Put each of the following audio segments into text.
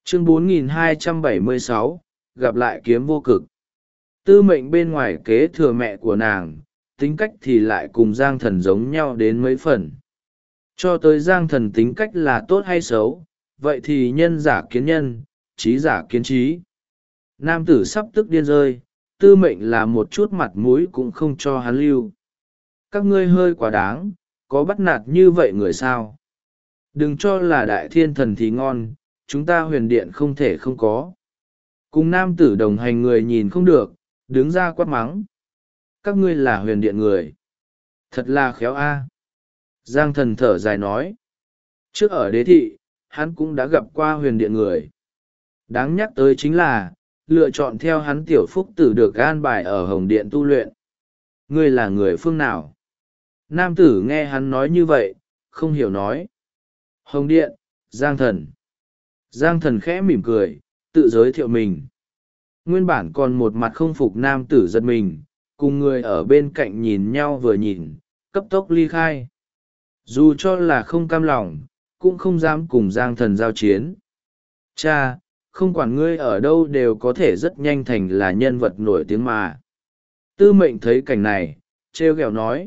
Chương 4276, gặp lại kiếm vô cực. Tư mệnh bên ngoài kế thừa mẹ của nàng, tính cách thì lại cùng Giang Thần giống nhau đến mấy phần. Cho tới Giang Thần tính cách là tốt hay xấu, vậy thì nhân giả kiến nhân, trí giả kiến trí. Nam tử sắp tức điên rơi, tư mệnh là một chút mặt mũi cũng không cho hắn lưu. Các ngươi hơi quá đáng, có bắt nạt như vậy người sao? Đừng cho là đại thiên thần thì ngon, chúng ta huyền điện không thể không có. Cùng nam tử đồng hành người nhìn không được, đứng ra quát mắng. Các ngươi là huyền điện người. Thật là khéo a. Giang Thần thở dài nói. Trước ở đế thị, hắn cũng đã gặp qua huyền điện người. Đáng nhắc tới chính là, lựa chọn theo hắn tiểu phúc tử được an bài ở hồng điện tu luyện. Ngươi là người phương nào? Nam tử nghe hắn nói như vậy, không hiểu nói. Hồng điện, Giang Thần. Giang Thần khẽ mỉm cười, tự giới thiệu mình. Nguyên bản còn một mặt không phục nam tử giật mình, cùng người ở bên cạnh nhìn nhau vừa nhìn, cấp tốc ly khai. Dù cho là không cam lòng, cũng không dám cùng Giang Thần giao chiến. Cha, không quản ngươi ở đâu đều có thể rất nhanh thành là nhân vật nổi tiếng mà. Tư mệnh thấy cảnh này, trêu ghẹo nói.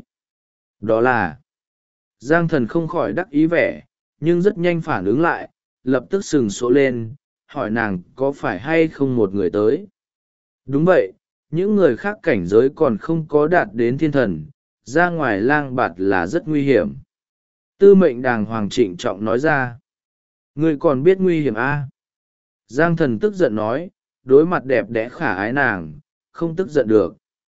Đó là... Giang Thần không khỏi đắc ý vẻ, nhưng rất nhanh phản ứng lại, lập tức sừng sỗ lên, hỏi nàng có phải hay không một người tới. Đúng vậy, những người khác cảnh giới còn không có đạt đến thiên thần, ra ngoài lang bạt là rất nguy hiểm. Tư mệnh đàng hoàng trịnh trọng nói ra. Ngươi còn biết nguy hiểm à? Giang Thần tức giận nói, đối mặt đẹp đẽ khả ái nàng, không tức giận được.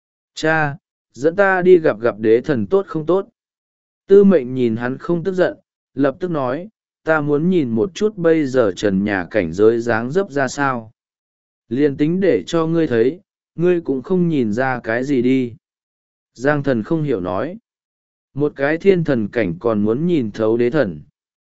Cha, dẫn ta đi gặp gặp đế thần tốt không tốt? Tư mệnh nhìn hắn không tức giận, lập tức nói, ta muốn nhìn một chút bây giờ trần nhà cảnh giới dáng dấp ra sao. Liền tính để cho ngươi thấy, ngươi cũng không nhìn ra cái gì đi. Giang Thần không hiểu nói. Một cái thiên thần cảnh còn muốn nhìn thấu đế thần.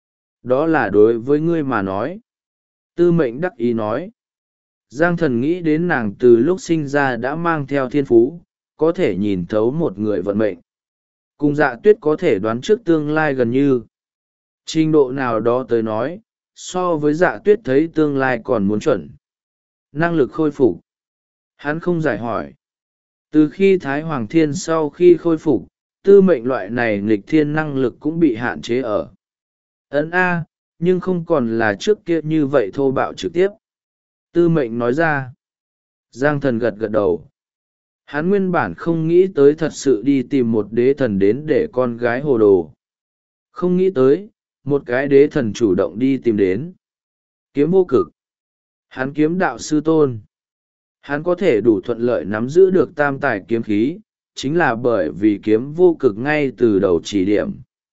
Đó là đối với ngươi mà nói. Tư mệnh đắc ý nói. Giang Thần nghĩ đến nàng từ lúc sinh ra đã mang theo thiên phú, có thể nhìn thấu một người vận mệnh. Cùng Dạ Tuyết có thể đoán trước tương lai gần như. Trình độ nào đó tới nói, so với Dạ Tuyết thấy tương lai còn muốn chuẩn. Năng lực khôi phục. Hắn không giải hỏi. Từ khi Thái Hoàng Thiên sau khi khôi phục, tư mệnh loại này nghịch thiên năng lực cũng bị hạn chế ở. Nhưng không còn là trước kia như vậy thô bạo trực tiếp. Tư mệnh nói ra. Giang Thần gật gật đầu. Hắn nguyên bản không nghĩ tới thật sự đi tìm một đế thần đến để con gái hồ đồ. Không nghĩ tới, một cái đế thần chủ động đi tìm đến. Kiếm vô cực. Hắn kiếm đạo sư tôn. Hắn có thể đủ thuận lợi nắm giữ được tam tài kiếm khí, chính là bởi vì kiếm vô cực ngay từ đầu chỉ điểm.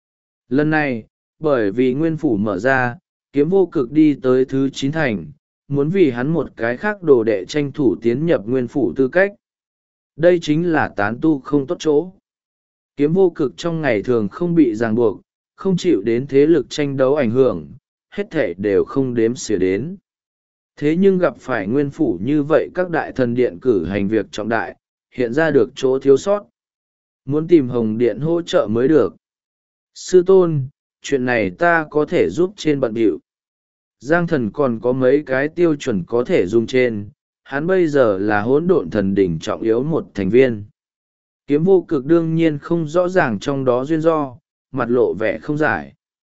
Lần này, bởi vì nguyên phủ mở ra, kiếm vô cực đi tới thứ 9 thành, muốn vì hắn một cái khác đồ đệ tranh thủ tiến nhập nguyên phủ tư cách. Đây chính là tán tu không tốt chỗ. Kiếm vô cực trong ngày thường không bị ràng buộc, không chịu đến thế lực tranh đấu ảnh hưởng, hết thể đều không đếm xỉa đến. Thế nhưng gặp phải nguyên phủ như vậy các đại thần điện cử hành việc trọng đại, hiện ra được chỗ thiếu sót. Muốn tìm Hồng Điện hỗ trợ mới được. Sư tôn, chuyện này ta có thể giúp trên bận bịu. Giang Thần còn có mấy cái tiêu chuẩn có thể dùng trên, hắn bây giờ là hỗn độn thần đỉnh trọng yếu một thành viên. Kiếm vô cực đương nhiên không rõ ràng trong đó duyên do, mặt lộ vẻ không giải.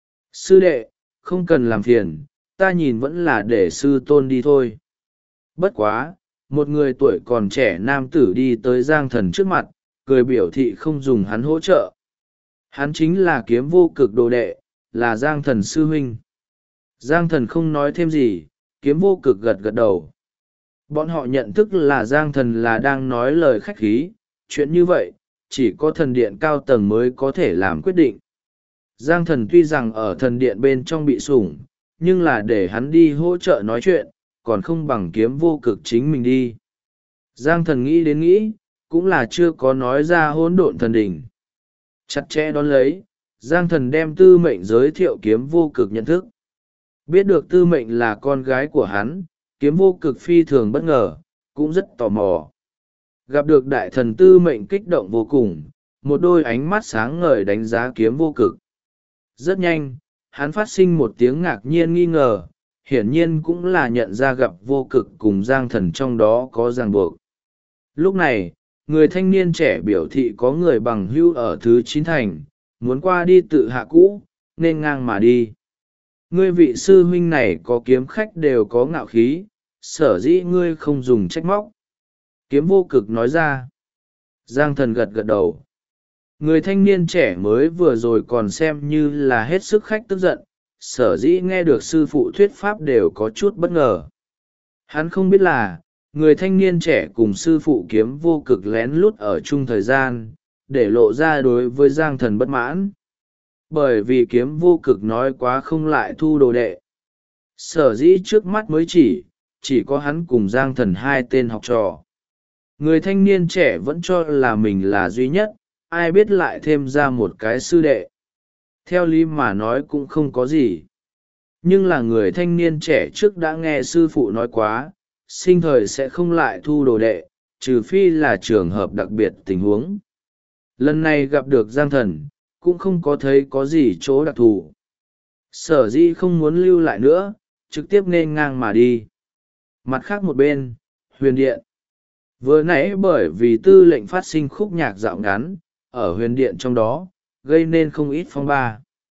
Sư đệ, không cần làm phiền, ta nhìn vẫn là để sư tôn đi thôi. Bất quá, một người tuổi còn trẻ nam tử đi tới Giang Thần trước mặt, cười biểu thị không dùng hắn hỗ trợ. Hắn chính là kiếm vô cực đồ đệ, là Giang Thần sư huynh. Giang Thần không nói thêm gì, kiếm vô cực gật gật đầu. Bọn họ nhận thức là Giang Thần là đang nói lời khách khí, chuyện như vậy, chỉ có thần điện cao tầng mới có thể làm quyết định. Giang Thần tuy rằng ở thần điện bên trong bị sủng, nhưng là để hắn đi hỗ trợ nói chuyện, còn không bằng kiếm vô cực chính mình đi. Giang Thần nghĩ đến nghĩ, cũng là chưa có nói ra hỗn độn thần đỉnh. Chặt chẽ đón lấy, Giang Thần đem tư mệnh giới thiệu kiếm vô cực nhận thức. Biết được tư mệnh là con gái của hắn, kiếm vô cực phi thường bất ngờ, cũng rất tò mò. Gặp được đại thần tư mệnh kích động vô cùng, một đôi ánh mắt sáng ngời đánh giá kiếm vô cực. Rất nhanh, hắn phát sinh một tiếng ngạc nhiên nghi ngờ, hiển nhiên cũng là nhận ra gặp vô cực cùng Giang Thần trong đó có ràng buộc. Lúc này, người thanh niên trẻ biểu thị có người bằng hữu ở thứ 9 thành, muốn qua đi tự hạ cũ, nên ngang mà đi. Ngươi vị sư huynh này có kiếm khách đều có ngạo khí, sở dĩ ngươi không dùng trách móc. Kiếm vô cực nói ra. Giang Thần gật gật đầu. Người thanh niên trẻ mới vừa rồi còn xem như là hết sức khách tức giận, sở dĩ nghe được sư phụ thuyết pháp đều có chút bất ngờ. Hắn không biết là, người thanh niên trẻ cùng sư phụ kiếm vô cực lén lút ở chung thời gian, để lộ ra đối với Giang Thần bất mãn. Bởi vì kiếm vô cực nói quá không lại thu đồ đệ. Sở dĩ trước mắt mới chỉ có hắn cùng Giang Thần hai tên học trò. Người thanh niên trẻ vẫn cho là mình là duy nhất, ai biết lại thêm ra một cái sư đệ. Theo lý mà nói cũng không có gì. Nhưng là người thanh niên trẻ trước đã nghe sư phụ nói quá, sinh thời sẽ không lại thu đồ đệ, trừ phi là trường hợp đặc biệt tình huống. Lần này gặp được Giang Thần, cũng không có thấy có gì chỗ đặc thù. Sở dĩ không muốn lưu lại nữa, trực tiếp nên ngang mà đi. Mặt khác một bên, huyền điện. Vừa nãy bởi vì tư lệnh phát sinh khúc nhạc dạo ngắn, ở huyền điện trong đó, gây nên không ít phong ba.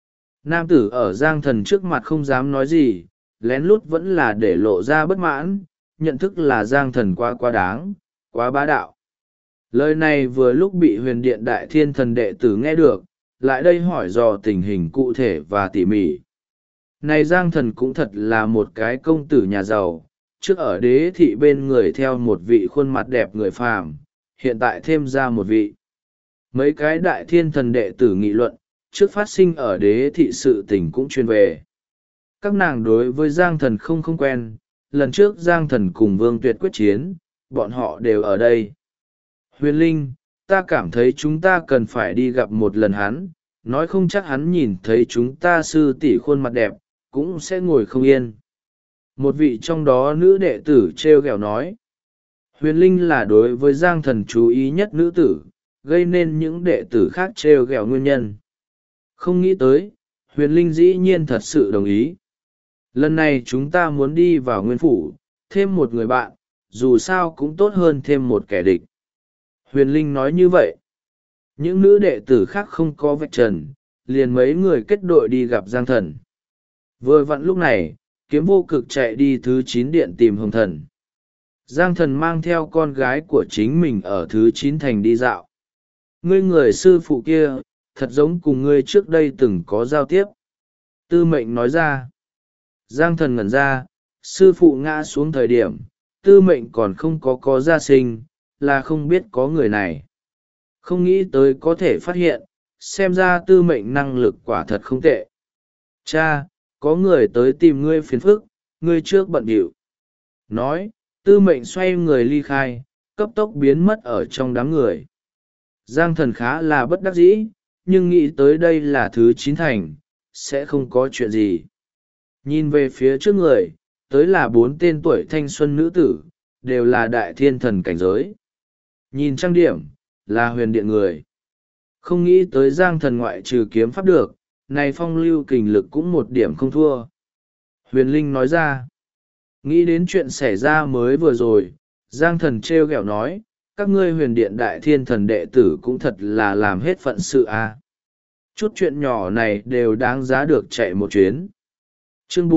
Nam tử ở Giang Thần trước mặt không dám nói gì, lén lút vẫn là để lộ ra bất mãn, nhận thức là Giang Thần quá đáng, quá bá đạo. Lời này vừa lúc bị huyền điện đại thiên thần đệ tử nghe được, lại đây hỏi dò tình hình cụ thể và tỉ mỉ. Này Giang Thần cũng thật là một cái công tử nhà giàu, trước ở đế thị bên người theo một vị khuôn mặt đẹp người phàm, hiện tại thêm ra một vị. Mấy cái đại thiên thần đệ tử nghị luận, trước phát sinh ở đế thị sự tình cũng truyền về. Các nàng đối với Giang Thần không quen, lần trước Giang Thần cùng Vương Tuyệt quyết chiến, bọn họ đều ở đây. Huyền Linh, ta cảm thấy chúng ta cần phải đi gặp một lần hắn, nói không chắc hắn nhìn thấy chúng ta sư tỷ khuôn mặt đẹp, cũng sẽ ngồi không yên. Một vị trong đó nữ đệ tử treo ghẹo nói. Huyền Linh là đối với Giang Thần chú ý nhất nữ tử, gây nên những đệ tử khác treo ghẹo nguyên nhân. Không nghĩ tới, Huyền Linh dĩ nhiên thật sự đồng ý. Lần này chúng ta muốn đi vào nguyên phủ, thêm một người bạn, dù sao cũng tốt hơn thêm một kẻ địch. Huyền Linh nói như vậy. Những nữ đệ tử khác không có vạch trần, liền mấy người kết đội đi gặp Giang Thần. Vừa vặn lúc này, kiếm vô cực chạy đi thứ 9 điện tìm Hồng Thần. Giang Thần mang theo con gái của chính mình ở thứ 9 thành đi dạo. Ngươi người sư phụ kia, thật giống cùng ngươi trước đây từng có giao tiếp. Tư mệnh nói ra. Giang Thần ngẩn ra, sư phụ ngã xuống thời điểm, tư mệnh còn không có gia sinh, là không biết có người này. Không nghĩ tới có thể phát hiện, xem ra tư mệnh năng lực quả thật không tệ. Cha, có người tới tìm ngươi phiền phức, ngươi trước bận điệu. Nói, tư mệnh xoay người ly khai, cấp tốc biến mất ở trong đám người. Giang Thần khá là bất đắc dĩ, nhưng nghĩ tới đây là thứ 9 thành, sẽ không có chuyện gì. Nhìn về phía trước người, tới là 4 tên tuổi thanh xuân nữ tử, đều là đại thiên thần cảnh giới. Nhìn trang điểm, là huyền điện người. Không nghĩ tới Giang Thần ngoại trừ kiếm pháp được, này phong lưu kình lực cũng một điểm không thua. Huyền Linh nói ra. Nghĩ đến chuyện xảy ra mới vừa rồi, Giang Thần trêu ghẹo nói, các ngươi huyền điện đại thiên thần đệ tử cũng thật là làm hết phận sự a. Chút chuyện nhỏ này đều đáng giá được chạy một chuyến. Chương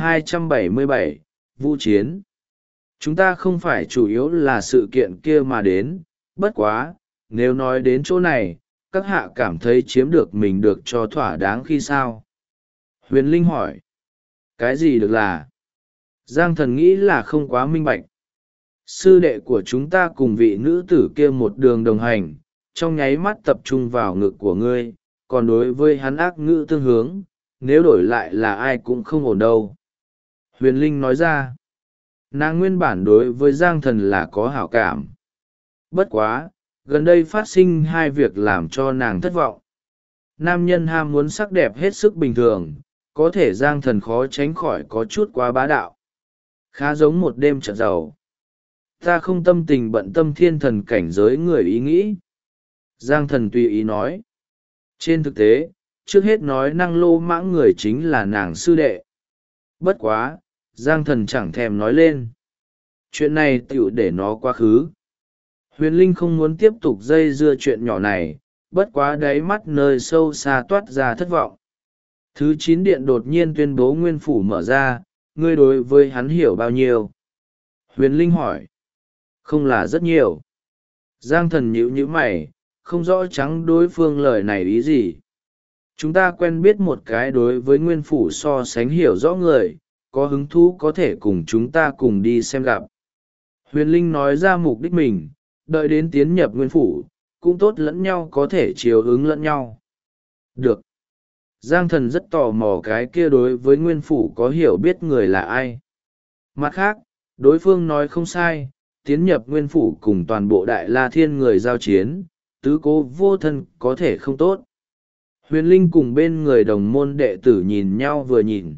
4277, Vũ Chiến. Chúng ta không phải chủ yếu là sự kiện kia mà đến, bất quá, nếu nói đến chỗ này, các hạ cảm thấy chiếm được mình được cho thỏa đáng khi sao? Huyền Linh hỏi. Cái gì được là? Giang Thần nghĩ là không quá minh bạch. Sư đệ của chúng ta cùng vị nữ tử kia một đường đồng hành, trong nháy mắt tập trung vào ngực của ngươi, còn đối với hắn ác ngữ tương hướng, nếu đổi lại là ai cũng không ổn đâu. Huyền Linh nói ra. Nàng nguyên bản đối với Giang Thần là có hảo cảm. Bất quá, gần đây phát sinh hai việc làm cho nàng thất vọng. Nam nhân ham muốn sắc đẹp hết sức bình thường, có thể Giang Thần khó tránh khỏi có chút quá bá đạo. Khá giống một đêm trợn giàu. Ta không tâm tình bận tâm thiên thần cảnh giới người ý nghĩ. Giang Thần tùy ý nói. Trên thực tế, trước hết nói năng lô mãng người chính là nàng sư đệ. Bất quá, Giang Thần chẳng thèm nói lên. Chuyện này tựu để nó quá khứ. Huyền Linh không muốn tiếp tục dây dưa chuyện nhỏ này, bất quá đáy mắt nơi sâu xa toát ra thất vọng. Thứ 9 điện đột nhiên tuyên bố nguyên phủ mở ra, ngươi đối với hắn hiểu bao nhiêu? Huyền Linh hỏi. Không là rất nhiều. Giang Thần nhíu mày, không rõ trắng đối phương lời này ý gì. Chúng ta quen biết một cái đối với nguyên phủ so sánh hiểu rõ người, có hứng thú có thể cùng chúng ta cùng đi xem gặp. Huyền Linh nói ra mục đích mình, đợi đến tiến nhập nguyên phủ, cũng tốt lẫn nhau có thể chiều ứng lẫn nhau. Được. Giang Thần rất tò mò cái kia đối với nguyên phủ có hiểu biết người là ai. Mặt khác, đối phương nói không sai, tiến nhập nguyên phủ cùng toàn bộ Đại La Thiên người giao chiến, tứ cố vô thân có thể không tốt. Huyền Linh cùng bên người đồng môn đệ tử nhìn nhau vừa nhìn.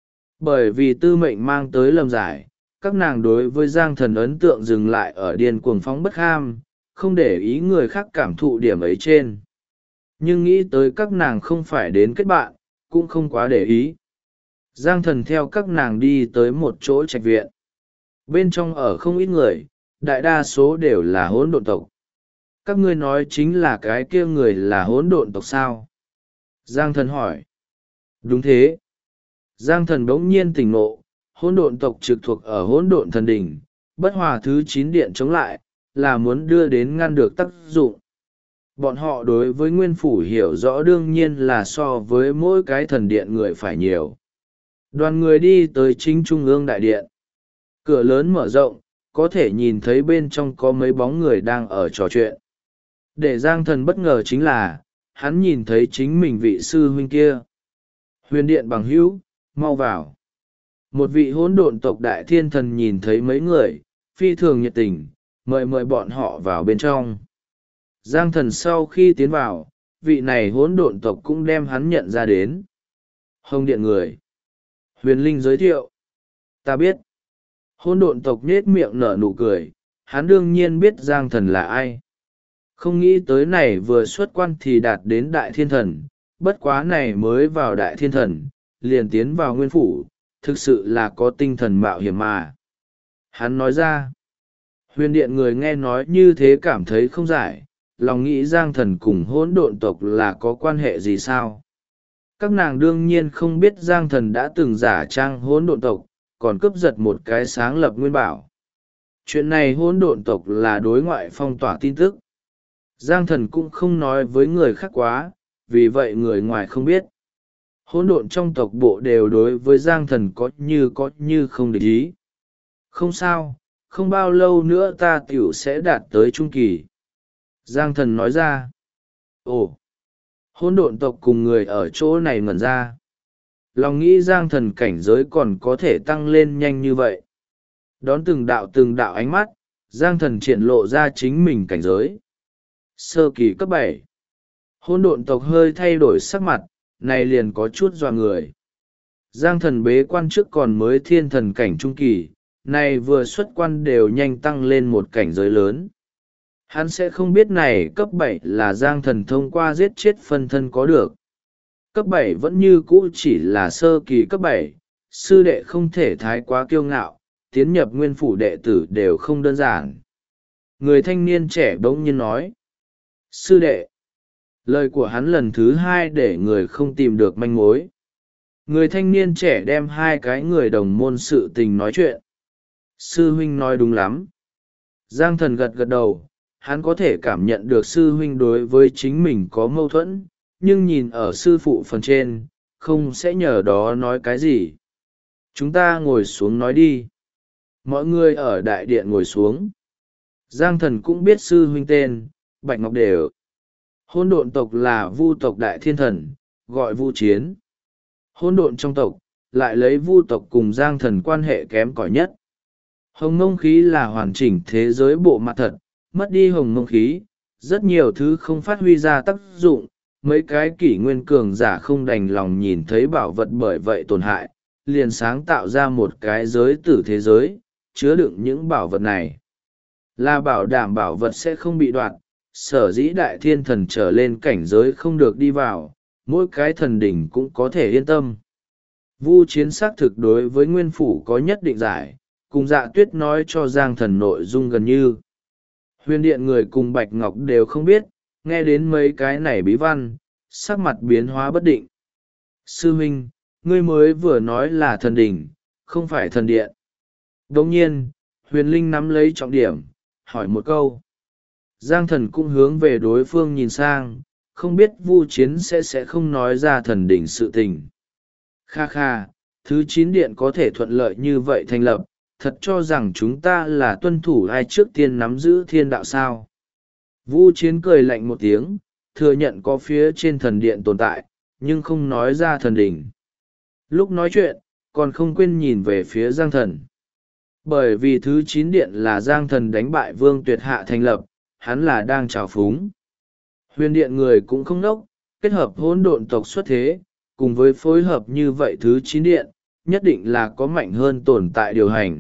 Bởi vì tư mệnh mang tới lầm giải, các nàng đối với Giang Thần ấn tượng dừng lại ở điên cuồng phóng bất kham, không để ý người khác cảm thụ điểm ấy trên. Nhưng nghĩ tới các nàng không phải đến kết bạn, cũng không quá để ý. Giang Thần theo các nàng đi tới một chỗ trạch viện. Bên trong ở không ít người, đại đa số đều là hỗn độn tộc. Các ngươi nói chính là cái kia người là hỗn độn tộc sao? Giang Thần hỏi. Đúng thế. Giang Thần bỗng nhiên tỉnh ngộ, hỗn độn tộc trực thuộc ở hỗn độn thần đỉnh, bất hòa thứ 9 điện chống lại, là muốn đưa đến ngăn được tác dụng. Bọn họ đối với nguyên phủ hiểu rõ đương nhiên là so với mỗi cái thần điện người phải nhiều. Đoàn người đi tới chính trung ương đại điện. Cửa lớn mở rộng, có thể nhìn thấy bên trong có mấy bóng người đang ở trò chuyện. Để Giang Thần bất ngờ chính là, hắn nhìn thấy chính mình vị sư huynh kia. Huyền điện bằng hữu, mau vào. Một vị hỗn độn tộc đại thiên thần nhìn thấy mấy người, phi thường nhiệt tình, mời bọn họ vào bên trong. Giang Thần sau khi tiến vào, vị này hỗn độn tộc cũng đem hắn nhận ra đến. Hồng điện người. Huyền Linh giới thiệu. Ta biết. Hỗn độn tộc nhết miệng nở nụ cười, hắn đương nhiên biết Giang Thần là ai. Không nghĩ tới này vừa xuất quan thì đạt đến đại thiên thần, bất quá này mới vào đại thiên thần, liền tiến vào nguyên phủ, thực sự là có tinh thần mạo hiểm mà. Hắn nói ra. Huyền điện người nghe nói như thế cảm thấy không giải, lòng nghĩ Giang Thần cùng hỗn độn tộc là có quan hệ gì sao? Các nàng đương nhiên không biết Giang Thần đã từng giả trang hỗn độn tộc, còn cướp giật một cái sáng lập nguyên bảo. Chuyện này hỗn độn tộc là đối ngoại phong tỏa tin tức. Giang Thần cũng không nói với người khác quá, vì vậy người ngoài không biết. Hỗn độn trong tộc bộ đều đối với Giang Thần có như không để ý. Không sao, không bao lâu nữa ta tiểu sẽ đạt tới trung kỳ. Giang Thần nói ra. Ồ! Hỗn độn tộc cùng người ở chỗ này ngẩn ra. Lòng nghĩ Giang Thần cảnh giới còn có thể tăng lên nhanh như vậy. Đón từng đạo ánh mắt, Giang Thần triển lộ ra chính mình cảnh giới. Sơ kỳ cấp 7. Hỗn độn tộc hơi thay đổi sắc mặt, này liền có chút dọa người. Giang Thần bế quan trước còn mới thiên thần cảnh trung kỳ, này vừa xuất quan đều nhanh tăng lên một cảnh giới lớn. Hắn sẽ không biết này cấp 7 là Giang Thần thông qua giết chết phân thân có được. Cấp 7 vẫn như cũ chỉ là sơ kỳ cấp 7, sư đệ không thể thái quá kiêu ngạo, tiến nhập nguyên phủ đệ tử đều không đơn giản. Người thanh niên trẻ bỗng nhiên nói. Sư đệ. Lời của hắn lần thứ 2 để người không tìm được manh mối. Người thanh niên trẻ đem hai cái người đồng môn sự tình nói chuyện. Sư huynh nói đúng lắm. Giang Thần gật đầu, hắn có thể cảm nhận được sư huynh đối với chính mình có mâu thuẫn, nhưng nhìn ở sư phụ phần trên, không sẽ nhờ đó nói cái gì. Chúng ta ngồi xuống nói đi. Mọi người ở đại điện ngồi xuống. Giang Thần cũng biết sư huynh tên, Bạch Ngọc Đều. Hỗn độn tộc là vu tộc đại thiên thần, gọi vu chiến. Hỗn độn trong tộc, lại lấy vu tộc cùng Giang Thần quan hệ kém cỏi nhất. Hồng mông khí là hoàn chỉnh thế giới bộ mặt thật, mất đi hồng mông khí, rất nhiều thứ không phát huy ra tác dụng, mấy cái kỷ nguyên cường giả không đành lòng nhìn thấy bảo vật bởi vậy tổn hại, liền sáng tạo ra một cái giới tử thế giới, chứa đựng những bảo vật này. Là bảo đảm bảo vật sẽ không bị đoạt, sở dĩ đại thiên thần trở lên cảnh giới không được đi vào, mỗi cái thần đỉnh cũng có thể yên tâm. Vu Chiến xác thực đối với nguyên phủ có nhất định giải, cùng Dạ Tuyết nói cho Giang Thần nội dung gần như. Huyền điện người cùng Bạch Ngọc đều không biết, nghe đến mấy cái này bí văn, sắc mặt biến hóa bất định. Sư huynh, ngươi mới vừa nói là thần đỉnh, không phải thần điện. Đồng nhiên, huyền linh nắm lấy trọng điểm, hỏi một câu. Giang Thần cũng hướng về đối phương nhìn sang, không biết Vu Chiến sẽ không nói ra thần đỉnh sự tình. Kha kha, thứ 9 điện có thể thuận lợi như vậy thành lập, thật cho rằng chúng ta là tuân thủ ai trước tiên nắm giữ thiên đạo sao. Vu Chiến cười lạnh một tiếng, thừa nhận có phía trên thần điện tồn tại, nhưng không nói ra thần đỉnh. Lúc nói chuyện, còn không quên nhìn về phía Giang Thần. Bởi vì thứ 9 điện là Giang Thần đánh bại Vương Tuyệt Hạ thành lập, hắn là đang trào phúng. Huyền điện người cũng không đốc, kết hợp hỗn độn tộc xuất thế, cùng với phối hợp như vậy thứ 9 điện, nhất định là có mạnh hơn tồn tại điều hành.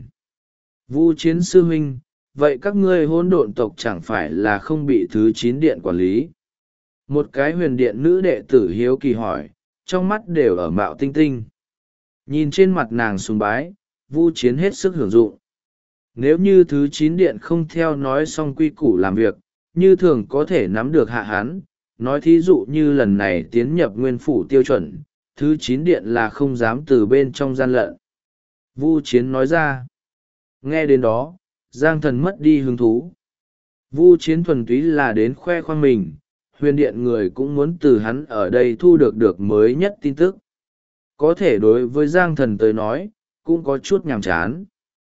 Vu Chiến sư huynh, vậy các ngươi hỗn độn tộc chẳng phải là không bị thứ 9 điện quản lý? Một cái huyền điện nữ đệ tử hiếu kỳ hỏi, trong mắt đều ở mạo tinh tinh. Nhìn trên mặt nàng sùng bái, Vu Chiến hết sức hưởng dụng. Nếu như thứ 9 điện không theo nói xong quy củ làm việc, như thường có thể nắm được hạ hán, nói thí dụ như lần này tiến nhập nguyên phủ tiêu chuẩn, thứ 9 điện là không dám từ bên trong gian lận. Vu Chiến nói ra. Nghe đến đó, Giang Thần mất đi hứng thú. Vu Chiến thuần túy là đến khoe khoang mình, huyền điện người cũng muốn từ hắn ở đây thu được mới nhất tin tức. Có thể đối với Giang Thần tới nói, cũng có chút nhàm chán.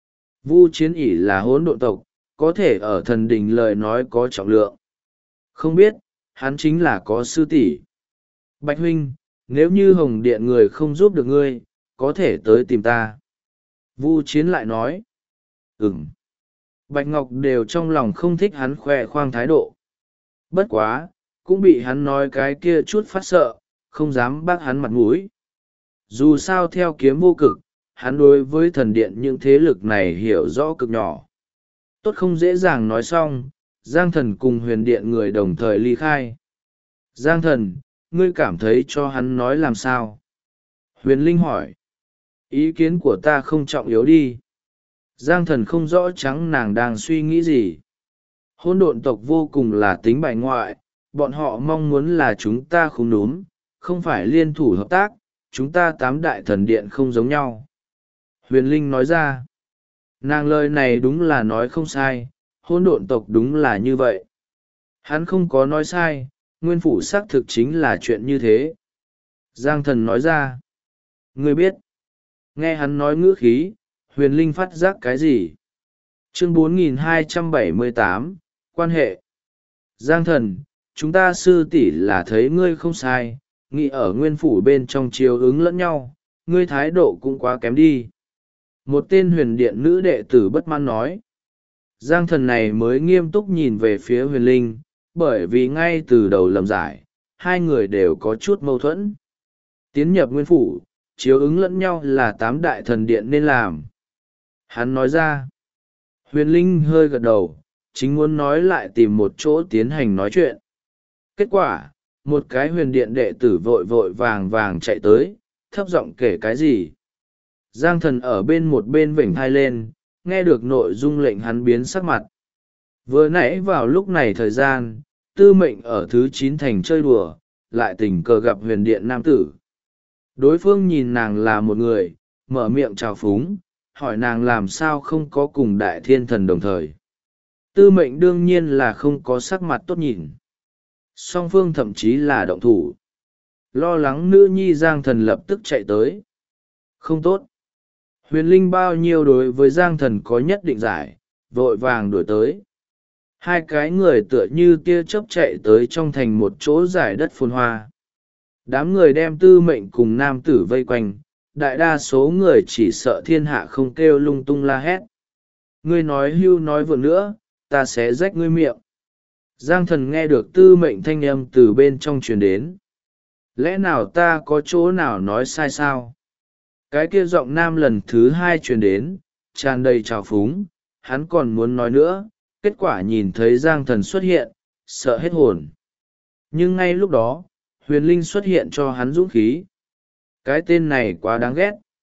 Vu Chiến ỷ là hỗn độn tộc, có thể ở thần đình lời nói có trọng lượng. Không biết, hắn chính là có sư tỷ. Bạch huynh, nếu như Hồng Điện người không giúp được ngươi, có thể tới tìm ta. Vu Chiến lại nói. Ừm. Bạch Ngọc đều trong lòng không thích hắn khoe khoang thái độ. Bất quá, cũng bị hắn nói cái kia chút phát sợ, không dám bác hắn mặt mũi. Dù sao theo kiếm vô cực, hắn đối với thần điện những thế lực này hiểu rõ cực nhỏ. Tốt không dễ dàng nói xong, Giang Thần cùng huyền điện người đồng thời ly khai. Giang Thần, ngươi cảm thấy cho hắn nói làm sao? Huyền Linh hỏi. Ý kiến của ta không trọng yếu đi. Giang Thần không rõ trắng nàng đang suy nghĩ gì. Hỗn độn tộc vô cùng là tính bài ngoại, bọn họ mong muốn là chúng ta không đúng, không phải liên thủ hợp tác, chúng ta 8 đại thần điện không giống nhau. Huyền Linh nói ra. Nàng lời này đúng là nói không sai, hỗn độn tộc đúng là như vậy. Hắn không có nói sai, nguyên phủ xác thực chính là chuyện như thế. Giang Thần nói ra. Ngươi biết. Nghe hắn nói ngữ khí, huyền linh phát giác cái gì? Chương 4278, quan hệ. Giang Thần, chúng ta sư tỷ là thấy ngươi không sai, nghĩ ở nguyên phủ bên trong chiều ứng lẫn nhau, ngươi thái độ cũng quá kém đi. Một tên huyền điện nữ đệ tử bất mãn nói. Giang Thần này mới nghiêm túc nhìn về phía huyền linh, bởi vì ngay từ đầu lầm giải, hai người đều có chút mâu thuẫn. Tiến nhập nguyên phủ, chiếu ứng lẫn nhau là 8 đại thần điện nên làm. Hắn nói ra. Huyền linh hơi gật đầu, chính muốn nói lại tìm một chỗ tiến hành nói chuyện. Kết quả, một cái huyền điện đệ tử vội vội vàng vàng chạy tới, thấp giọng kể cái gì. Giang Thần ở bên một bên vểnh thai lên, nghe được nội dung lệnh hắn biến sắc mặt. Vừa nãy vào lúc này thời gian, Tư Mệnh ở thứ 9 thành chơi đùa, lại tình cờ gặp huyền điện nam tử. Đối phương nhìn nàng là một người, mở miệng chào phúng, hỏi nàng làm sao không có cùng đại thiên thần đồng thời. Tư Mệnh đương nhiên là không có sắc mặt tốt nhìn. Song phương thậm chí là động thủ. Lo lắng nữ nhi Giang Thần lập tức chạy tới. Không tốt. Huyền Linh bao nhiêu đối với Giang Thần có nhất định giải, vội vàng đuổi tới. Hai cái người tựa như tia chớp chạy tới trong thành một chỗ giải đất phồn hoa. Đám người đem Tư Mệnh cùng nam tử vây quanh, đại đa số người chỉ sợ thiên hạ không kêu lung tung la hét. Ngươi nói hưu nói vừa nữa, ta sẽ rách ngươi miệng. Giang Thần nghe được Tư Mệnh thanh âm từ bên trong truyền đến. Lẽ nào ta có chỗ nào nói sai sao? Cái kia giọng nam lần thứ 2 truyền đến, tràn đầy trào phúng, hắn còn muốn nói nữa, kết quả nhìn thấy Giang Thần xuất hiện, sợ hết hồn. Nhưng ngay lúc đó, huyền linh xuất hiện cho hắn dũng khí. Cái tên này quá đáng ghét.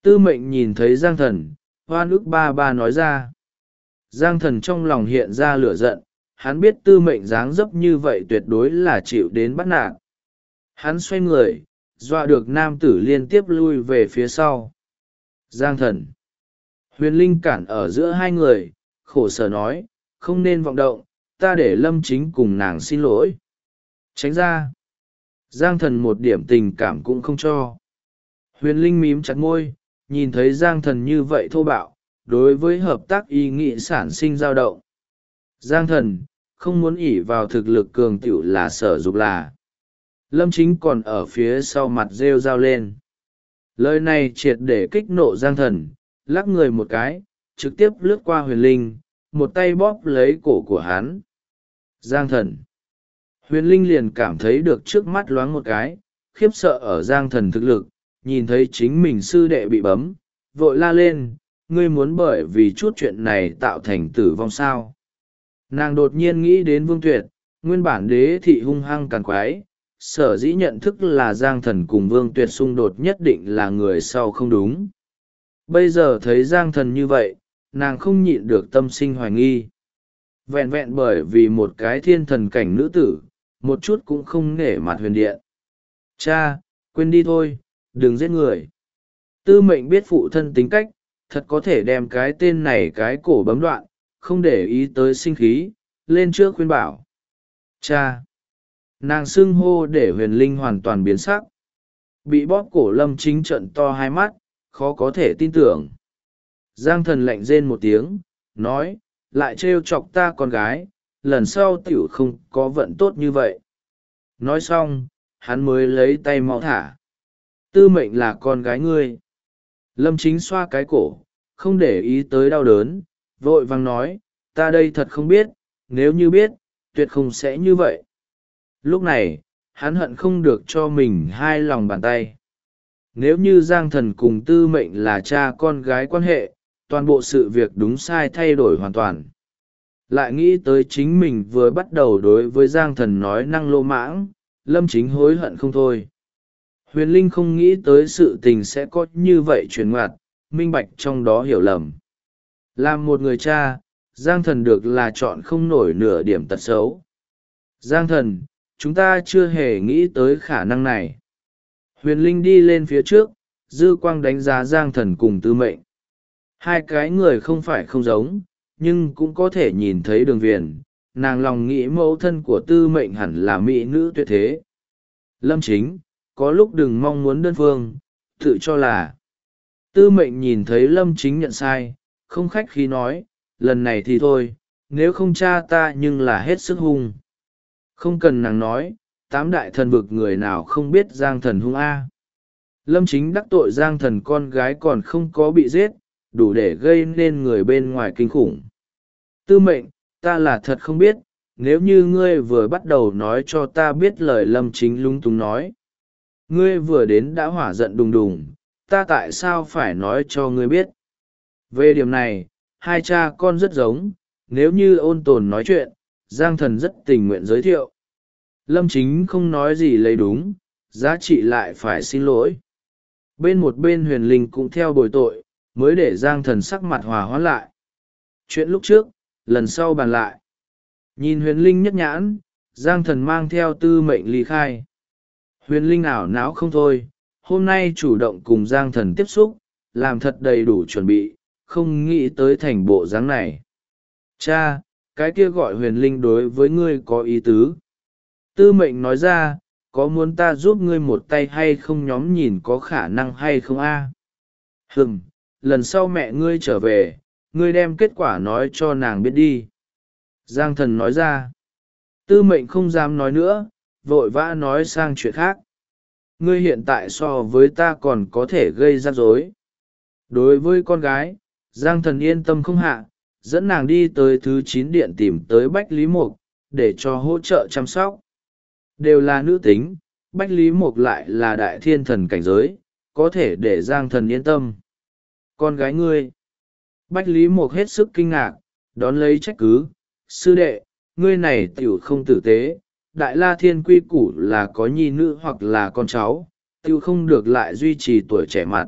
Tư mệnh nhìn thấy Giang Thần, hoan ức ba ba nói ra. Giang Thần trong lòng hiện ra lửa giận, hắn biết tư mệnh dáng dấp như vậy tuyệt đối là chịu đến bắt nạt. Hắn xoay người, dọa được nam tử liên tiếp lui về phía sau. Giang Thần. Huyền Linh cản ở giữa hai người, khổ sở nói, không nên vọng động, ta để Lâm Chính cùng nàng xin lỗi. Tránh ra. Giang Thần một điểm tình cảm cũng không cho. Huyền Linh mím chặt môi, nhìn thấy Giang Thần như vậy thô bạo, đối với hợp tác ý nghĩ sản sinh dao động. Giang Thần, không muốn ỷ vào thực lực cường tiểu là sở dục là. Lâm Chính còn ở phía sau mặt rêu rao lên. Lời này triệt để kích nộ Giang Thần, lắc người một cái, trực tiếp lướt qua Huyền Linh, một tay bóp lấy cổ của hắn. Giang Thần. Huyền Linh liền cảm thấy được trước mắt loáng một cái, khiếp sợ ở Giang Thần thực lực, nhìn thấy chính mình sư đệ bị bấm, vội la lên, ngươi muốn bởi vì chút chuyện này tạo thành tử vong sao. Nàng đột nhiên nghĩ đến Vương Tuyệt, nguyên bản đế thị hung hăng càn quái, sở dĩ nhận thức là Giang Thần cùng Vương Tuyệt xung đột nhất định là người sau không đúng. Bây giờ thấy Giang Thần như vậy, nàng không nhịn được tâm sinh hoài nghi. Vẹn vẹn bởi vì một cái thiên thần cảnh nữ tử, một chút cũng không nể mặt huyền điện. Cha, quên đi thôi, đừng giết người. Tư mệnh biết phụ thân tính cách, thật có thể đem cái tên này cái cổ bấm đoạn, không để ý tới sinh khí, lên trước khuyên bảo. Cha! Nàng xưng hô để huyền linh hoàn toàn biến sắc. Bị bóp cổ Lâm Chính trợn to hai mắt, khó có thể tin tưởng. Giang Thần lạnh rên một tiếng, nói, lại trêu chọc ta con gái, lần sau tiểu không có vận tốt như vậy. Nói xong, hắn mới lấy tay mau thả. Tư mệnh là con gái ngươi. Lâm Chính xoa cái cổ, không để ý tới đau đớn, vội vàng nói, ta đây thật không biết, nếu như biết, tuyệt không sẽ như vậy. Lúc này, hắn hận không được cho mình hai lòng bàn tay. Nếu như Giang Thần cùng Tư mệnh là cha con gái quan hệ, toàn bộ sự việc đúng sai thay đổi hoàn toàn. Lại nghĩ tới chính mình vừa bắt đầu đối với Giang Thần nói năng lô mãng, Lâm Chính hối hận không thôi. Huyền Linh không nghĩ tới sự tình sẽ có như vậy chuyển ngoặt, minh bạch trong đó hiểu lầm. Làm một người cha, Giang Thần được là chọn không nổi nửa điểm tật xấu. Giang Thần, chúng ta chưa hề nghĩ tới khả năng này. Huyền Linh đi lên phía trước, dư quang đánh giá Giang Thần cùng Tư mệnh. Hai cái người không phải không giống, nhưng cũng có thể nhìn thấy đường viền. Nàng lòng nghĩ mẫu thân của Tư mệnh hẳn là mỹ nữ tuyệt thế. Lâm Chính, có lúc đừng mong muốn đơn phương, tự cho là. Tư mệnh nhìn thấy Lâm Chính nhận sai, không khách khí nói, lần này thì thôi, nếu không cha ta nhưng là hết sức hung. Không cần nàng nói, tám đại thần vực người nào không biết Giang Thần hung a. Lâm Chính đắc tội Giang Thần con gái còn không có bị giết, đủ để gây nên người bên ngoài kinh khủng. Tư mệnh, ta là thật không biết, nếu như ngươi vừa bắt đầu nói cho ta biết lời Lâm Chính lung túng nói. Ngươi vừa đến đã hỏa giận đùng đùng, ta tại sao phải nói cho ngươi biết? Về điểm này, hai cha con rất giống, nếu như ôn tồn nói chuyện, Giang Thần rất tình nguyện giới thiệu. Lâm Chính không nói gì lấy đúng, giá trị lại phải xin lỗi. Một bên Huyền Linh cũng theo bồi tội, mới để Giang Thần sắc mặt hòa hoãn lại. Chuyện lúc trước, lần sau bàn lại. Nhìn Huyền Linh nhất nhãn, Giang Thần mang theo Tư mệnh ly khai. Huyền Linh ảo não không thôi, hôm nay chủ động cùng Giang Thần tiếp xúc, làm thật đầy đủ chuẩn bị, không nghĩ tới thành bộ dáng này. Cha, cái kia gọi Huyền Linh đối với ngươi có ý tứ. Tư mệnh nói ra, có muốn ta giúp ngươi một tay hay không, nhóm nhìn có khả năng hay không a? Lần sau mẹ ngươi trở về, ngươi đem kết quả nói cho nàng biết đi. Giang Thần nói ra. Tư mệnh không dám nói nữa, vội vã nói sang chuyện khác. Ngươi hiện tại so với ta còn có thể gây rắc rối. Đối với con gái, Giang Thần yên tâm không hạ, dẫn nàng đi tới thứ 9 điện tìm tới Bách Lý Mục, để cho hỗ trợ chăm sóc. Đều là nữ tính, Bách Lý Mục lại là đại thiên thần cảnh giới, có thể để Giang Thần yên tâm. Con gái ngươi. Bách Lý Mục hết sức kinh ngạc, đón lấy trách cứ, sư đệ, ngươi này tiểu không tử tế, Đại La Thiên quy củ là có nhi nữ hoặc là con cháu, tiểu không được lại duy trì tuổi trẻ mặt,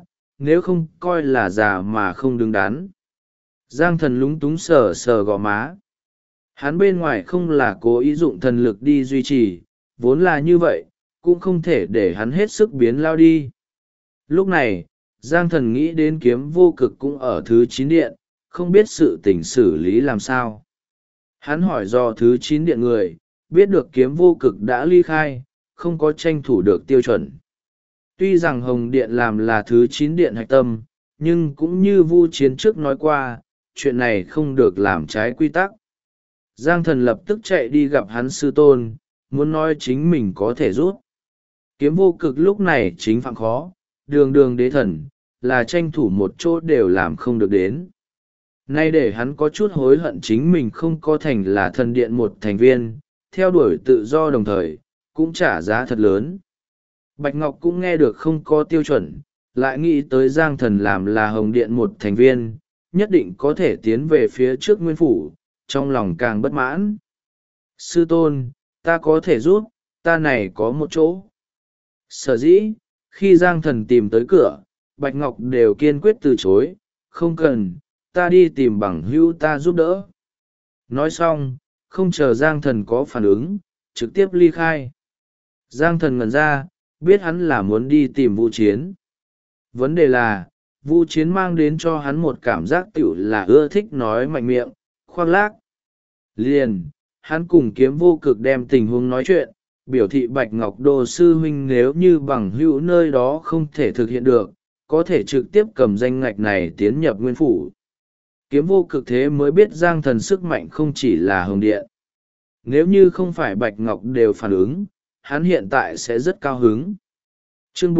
nếu không coi là già mà không đứng đắn. Giang Thần lúng túng sờ sờ gò má. Hắn bên ngoài không là cố ý dụng thần lực đi duy trì, vốn là như vậy, cũng không thể để hắn hết sức biến lao đi. Lúc này, Giang Thần nghĩ đến Kiếm Vô Cực cũng ở thứ 9 điện, không biết sự tình xử lý làm sao. Hắn hỏi do thứ 9 điện người, biết được Kiếm Vô Cực đã ly khai, không có tranh thủ được tiêu chuẩn. Tuy rằng Hồng Điện làm là thứ 9 điện hạch tâm, nhưng cũng như Vu Chiến trước nói qua, chuyện này không được làm trái quy tắc. Giang Thần lập tức chạy đi gặp hắn sư tôn, muốn nói chính mình có thể rút. Kiếm Vô Cực lúc này chính phạm khó, đường đường đế thần, là tranh thủ một chỗ đều làm không được đến. Nay để hắn có chút hối hận chính mình không có thành là thần điện một thành viên, theo đuổi tự do đồng thời, cũng trả giá thật lớn. Bạch Ngọc cũng nghe được không có tiêu chuẩn, lại nghĩ tới Giang Thần làm là Hồng Điện một thành viên, nhất định có thể tiến về phía trước Nguyên Phủ, trong lòng càng bất mãn. Sư tôn, ta có thể giúp, ta này có một chỗ. Sở dĩ, khi Giang Thần tìm tới cửa, Bạch Ngọc đều kiên quyết từ chối, không cần, ta đi tìm bằng hữu ta giúp đỡ. Nói xong, không chờ Giang Thần có phản ứng, trực tiếp ly khai. Giang Thần ngẩn ra, biết hắn là muốn đi tìm Vu Chiến. Vấn đề là, Vu Chiến mang đến cho hắn một cảm giác tiểu là ưa thích nói mạnh miệng, khoác lác. Liền, hắn cùng Kiếm Vô Cực đem tình huống nói chuyện, biểu thị Bạch Ngọc Đô sư huynh nếu như bằng hữu nơi đó không thể thực hiện được, có thể trực tiếp cầm danh ngạch này tiến nhập Nguyên Phủ. Kiếm Vô Cực thế mới biết Giang Thần sức mạnh không chỉ là Hồng Điện. Nếu như không phải Bạch Ngọc đều phản ứng, hắn hiện tại sẽ rất cao hứng. Chương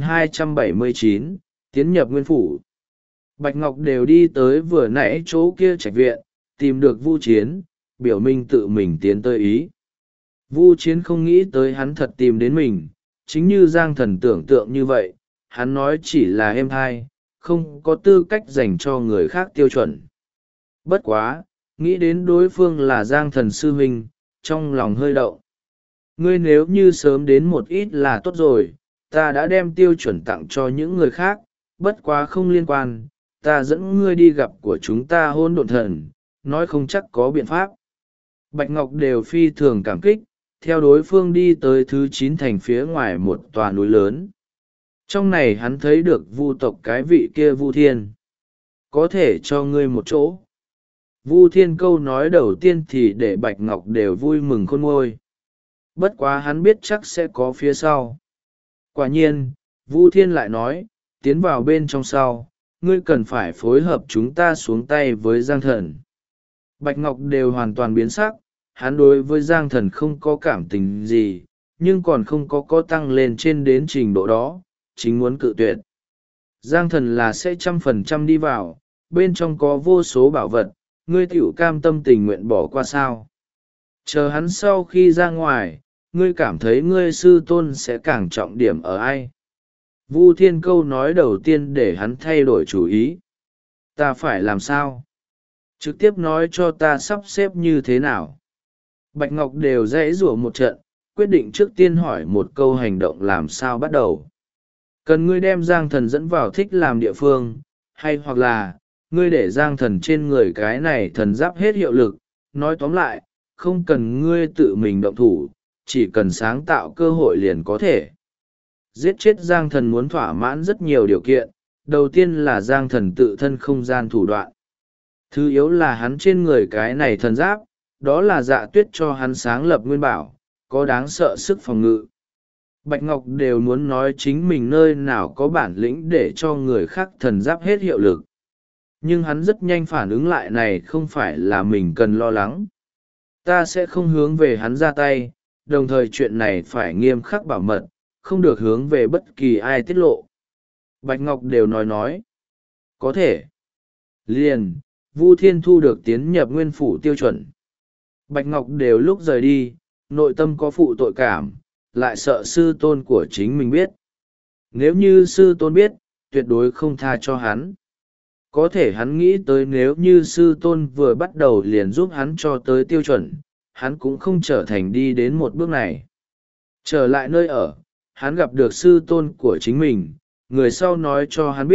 4279, tiến nhập Nguyên Phủ. Bạch Ngọc đều đi tới vừa nãy chỗ kia trạch viện, tìm được Vu Chiến, biểu minh tự mình tiến tới ý. Vu Chiến không nghĩ tới hắn thật tìm đến mình, chính như Giang Thần tưởng tượng như vậy, hắn nói chỉ là êm thai, không có tư cách dành cho người khác tiêu chuẩn. Bất quá, nghĩ đến đối phương là Giang Thần sư huynh, trong lòng hơi động. Ngươi nếu như sớm đến một ít là tốt rồi, ta đã đem tiêu chuẩn tặng cho những người khác, bất quá không liên quan, ta dẫn ngươi đi gặp của chúng ta Hôn Độn Thần, nói không chắc có biện pháp. Bạch Ngọc đều phi thường cảm kích, theo đối phương đi tới thứ 9 thành phía ngoài một tòa núi lớn. Trong này hắn thấy được Vu tộc cái vị kia Vu Thiên. Có thể cho ngươi một chỗ. Vu Thiên câu nói đầu tiên thì để Bạch Ngọc đều vui mừng khôn nguôi. Bất quá hắn biết chắc sẽ có phía sau. Quả nhiên, Vu Thiên lại nói, tiến vào bên trong sau, ngươi cần phải phối hợp chúng ta xuống tay với Giang Thần. Bạch Ngọc đều hoàn toàn biến sắc, hắn đối với Giang Thần không có cảm tình gì, nhưng còn không có tăng lên trên đến trình độ đó, chính muốn cự tuyệt. Giang Thần là sẽ 100% đi vào, bên trong có vô số bảo vật, ngươi tiểu cam tâm tình nguyện bỏ qua sao. Chờ hắn sau khi ra ngoài, ngươi cảm thấy ngươi sư tôn sẽ càng trọng điểm ở ai? Vu Thiên câu nói đầu tiên để hắn thay đổi chủ ý. Ta phải làm sao? Trực tiếp nói cho ta sắp xếp như thế nào? Bạch Ngọc đều dãy rủa một trận, quyết định trước tiên hỏi một câu hành động làm sao bắt đầu. Cần ngươi đem Giang Thần dẫn vào thích làm địa phương, hay hoặc là, ngươi để Giang Thần trên người cái này thần giáp hết hiệu lực, nói tóm lại, không cần ngươi tự mình động thủ, chỉ cần sáng tạo cơ hội liền có thể. Giết chết Giang Thần muốn thỏa mãn rất nhiều điều kiện, đầu tiên là Giang Thần tự thân không gian thủ đoạn. Thứ yếu là hắn trên người cái này thần giáp, đó là Dạ Tuyết cho hắn sáng lập nguyên bảo, có đáng sợ sức phòng ngự. Bạch Ngọc đều muốn nói chính mình nơi nào có bản lĩnh để cho người khác thần giáp hết hiệu lực. Nhưng hắn rất nhanh phản ứng lại này không phải là mình cần lo lắng. Ta sẽ không hướng về hắn ra tay, đồng thời chuyện này phải nghiêm khắc bảo mật, không được hướng về bất kỳ ai tiết lộ. Bạch Ngọc đều nói. Có thể. Liền, Vu Thiên thu được tiến nhập Nguyên Phủ tiêu chuẩn. Bạch Ngọc đều lúc rời đi, nội tâm có phụ tội cảm, lại sợ sư tôn của chính mình biết. Nếu như sư tôn biết, tuyệt đối không tha cho hắn. Có thể hắn nghĩ tới nếu như sư tôn vừa bắt đầu liền giúp hắn cho tới tiêu chuẩn, hắn cũng không trở thành đi đến một bước này. Trở lại nơi ở, hắn gặp được sư tôn của chính mình, người sau nói cho hắn biết,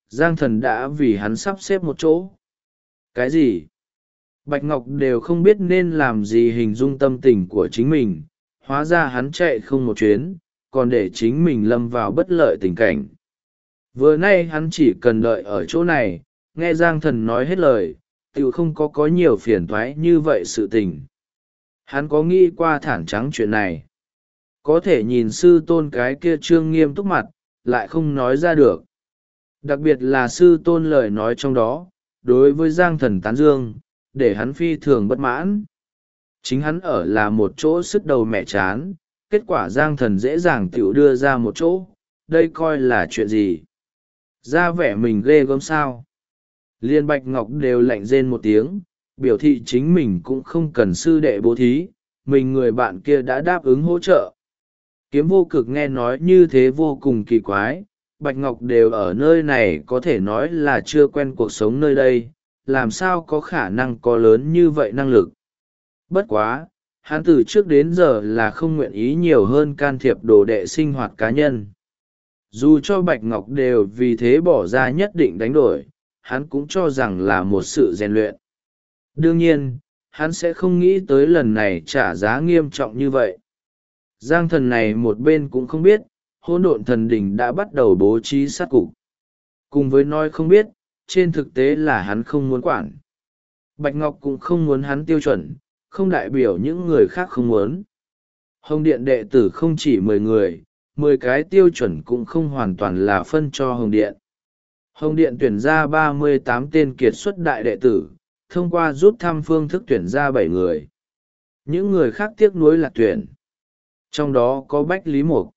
Giang Thần đã vì hắn sắp xếp một chỗ. Cái gì? Bạch Ngọc đều không biết nên làm gì hình dung tâm tình của chính mình, hóa ra hắn chạy không một chuyến, còn để chính mình lâm vào bất lợi tình cảnh. Vừa nay hắn chỉ cần đợi ở chỗ này, nghe Giang Thần nói hết lời, tự không có nhiều phiền toái như vậy sự tình. Hắn có nghĩ qua thẳng trắng chuyện này. Có thể nhìn sư tôn cái kia trương nghiêm túc mặt, lại không nói ra được. Đặc biệt là sư tôn lời nói trong đó, đối với Giang Thần tán dương, để hắn phi thường bất mãn. Chính hắn ở là một chỗ sức đầu mẹ chán, kết quả Giang Thần dễ dàng tiểu đưa ra một chỗ, đây coi là chuyện gì? Ra vẻ mình ghê gớm sao? Liên Bạch Ngọc đều lạnh rên một tiếng, biểu thị chính mình cũng không cần sư đệ bố thí, mình người bạn kia đã đáp ứng hỗ trợ. Kiếm Vô Cực nghe nói như thế vô cùng kỳ quái, Bạch Ngọc đều ở nơi này có thể nói là chưa quen cuộc sống nơi đây, làm sao có khả năng có lớn như vậy năng lực. Bất quá, hắn từ trước đến giờ là không nguyện ý nhiều hơn can thiệp đồ đệ sinh hoạt cá nhân. Dù cho Bạch Ngọc đều vì thế bỏ ra nhất định đánh đổi, hắn cũng cho rằng là một sự rèn luyện. Đương nhiên, hắn sẽ không nghĩ tới lần này trả giá nghiêm trọng như vậy. Giang Thần này một bên cũng không biết, Hỗn Độn Thần Đỉnh đã bắt đầu bố trí sát cục. Cùng với nói không biết, trên thực tế là hắn không muốn quản. Bạch Ngọc cũng không muốn hắn tiêu chuẩn, không đại biểu những người khác không muốn. Hồng Điện đệ tử không chỉ 10 người, 10 cái tiêu chuẩn cũng không hoàn toàn là phân cho Hồng Điện. Hồng Điện tuyển ra 38 tên kiệt xuất đại đệ tử, thông qua rút thăm phương thức tuyển ra 7 người. Những người khác tiếc nuối lạc tuyển. Trong đó có Bách Lý Mục.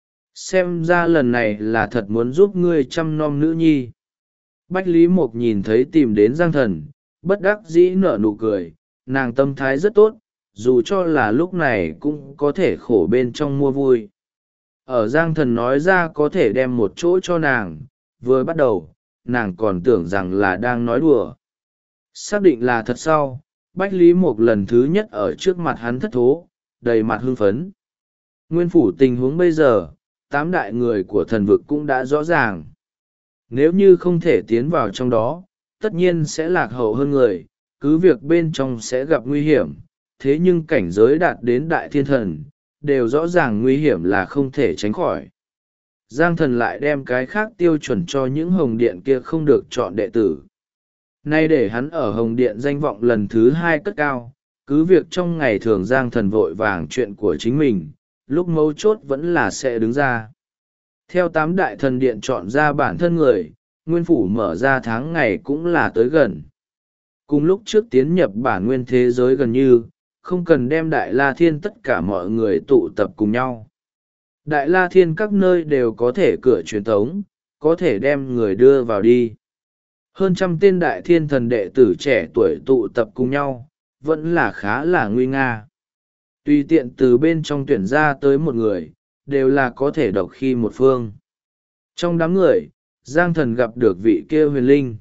Xem ra lần này là thật muốn giúp ngươi chăm nom nữ nhi. Bách Lý Mục nhìn thấy tìm đến Giang Thần, bất đắc dĩ nở nụ cười, nàng tâm thái rất tốt, dù cho là lúc này cũng có thể khổ bên trong mua vui. Ở Giang Thần nói ra có thể đem một chỗ cho nàng, vừa bắt đầu, nàng còn tưởng rằng là đang nói đùa. Xác định là thật sau, Bách Lý Mục lần thứ nhất ở trước mặt hắn thất thố, đầy mặt hưng phấn. Nguyên phủ tình huống bây giờ, 8 đại người của thần vực cũng đã rõ ràng. Nếu như không thể tiến vào trong đó, tất nhiên sẽ lạc hậu hơn người, cứ việc bên trong sẽ gặp nguy hiểm, thế nhưng cảnh giới đạt đến đại thiên thần, đều rõ ràng nguy hiểm là không thể tránh khỏi. Giang Thần lại đem cái khác tiêu chuẩn cho những Hồng Điện kia không được chọn đệ tử. Nay để hắn ở Hồng Điện danh vọng lần thứ 2 cất cao, cứ việc trong ngày thường Giang Thần vội vàng chuyện của chính mình, lúc mấu chốt vẫn là sẽ đứng ra. Theo 8 đại thần điện chọn ra bản thân người, Nguyên phủ mở ra tháng ngày cũng là tới gần. Cùng lúc trước tiến nhập bản nguyên thế giới gần như, không cần đem Đại La Thiên tất cả mọi người tụ tập cùng nhau. Đại La Thiên các nơi đều có thể cửa truyền tống, có thể đem người đưa vào đi. Hơn trăm tên đại thiên thần đệ tử trẻ tuổi tụ tập cùng nhau, vẫn là khá là nguy nga. Tùy tiện từ bên trong tuyển ra tới một người, đều là có thể độc khi một phương. Trong đám người, Giang Thần gặp được vị kia Huyền Linh.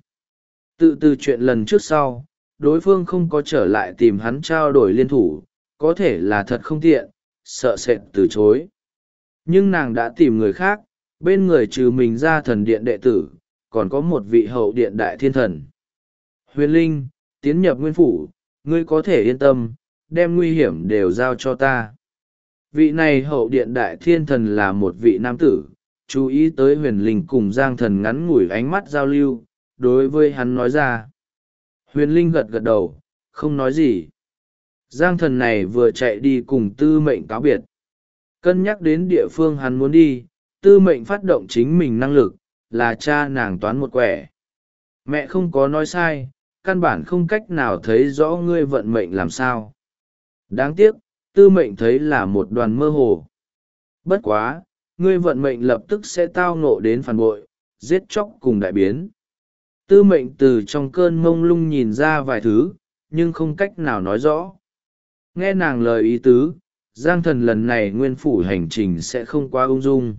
Từ chuyện lần trước sau, đối phương không có trở lại tìm hắn trao đổi liên thủ, có thể là thật không tiện, sợ sệt từ chối. Nhưng nàng đã tìm người khác, bên người trừ mình ra thần điện đệ tử, còn có một vị hậu điện đại thiên thần. Huyền Linh, tiến nhập nguyên phủ, ngươi có thể yên tâm, đem nguy hiểm đều giao cho ta. Vị này hậu điện đại thiên thần là một vị nam tử, chú ý tới Huyền Linh cùng Giang Thần ngắn ngủi ánh mắt giao lưu, đối với hắn nói ra. Huyền Linh gật gật đầu, không nói gì. Giang Thần này vừa chạy đi cùng Tư Mệnh cáo biệt. Cân nhắc đến địa phương hắn muốn đi, Tư Mệnh phát động chính mình năng lực, là cha nàng toán một quẻ. Mẹ không có nói sai, căn bản không cách nào thấy rõ ngươi vận mệnh làm sao. Đáng tiếc, Tư Mệnh thấy là một đoàn mơ hồ. Bất quá, ngươi vận mệnh lập tức sẽ tao ngộ đến phản bội, giết chóc cùng đại biến. Tư Mệnh từ trong cơn mông lung nhìn ra vài thứ, nhưng không cách nào nói rõ. Nghe nàng lời ý tứ, Giang Thần lần này nguyên phủ hành trình sẽ không quá ung dung.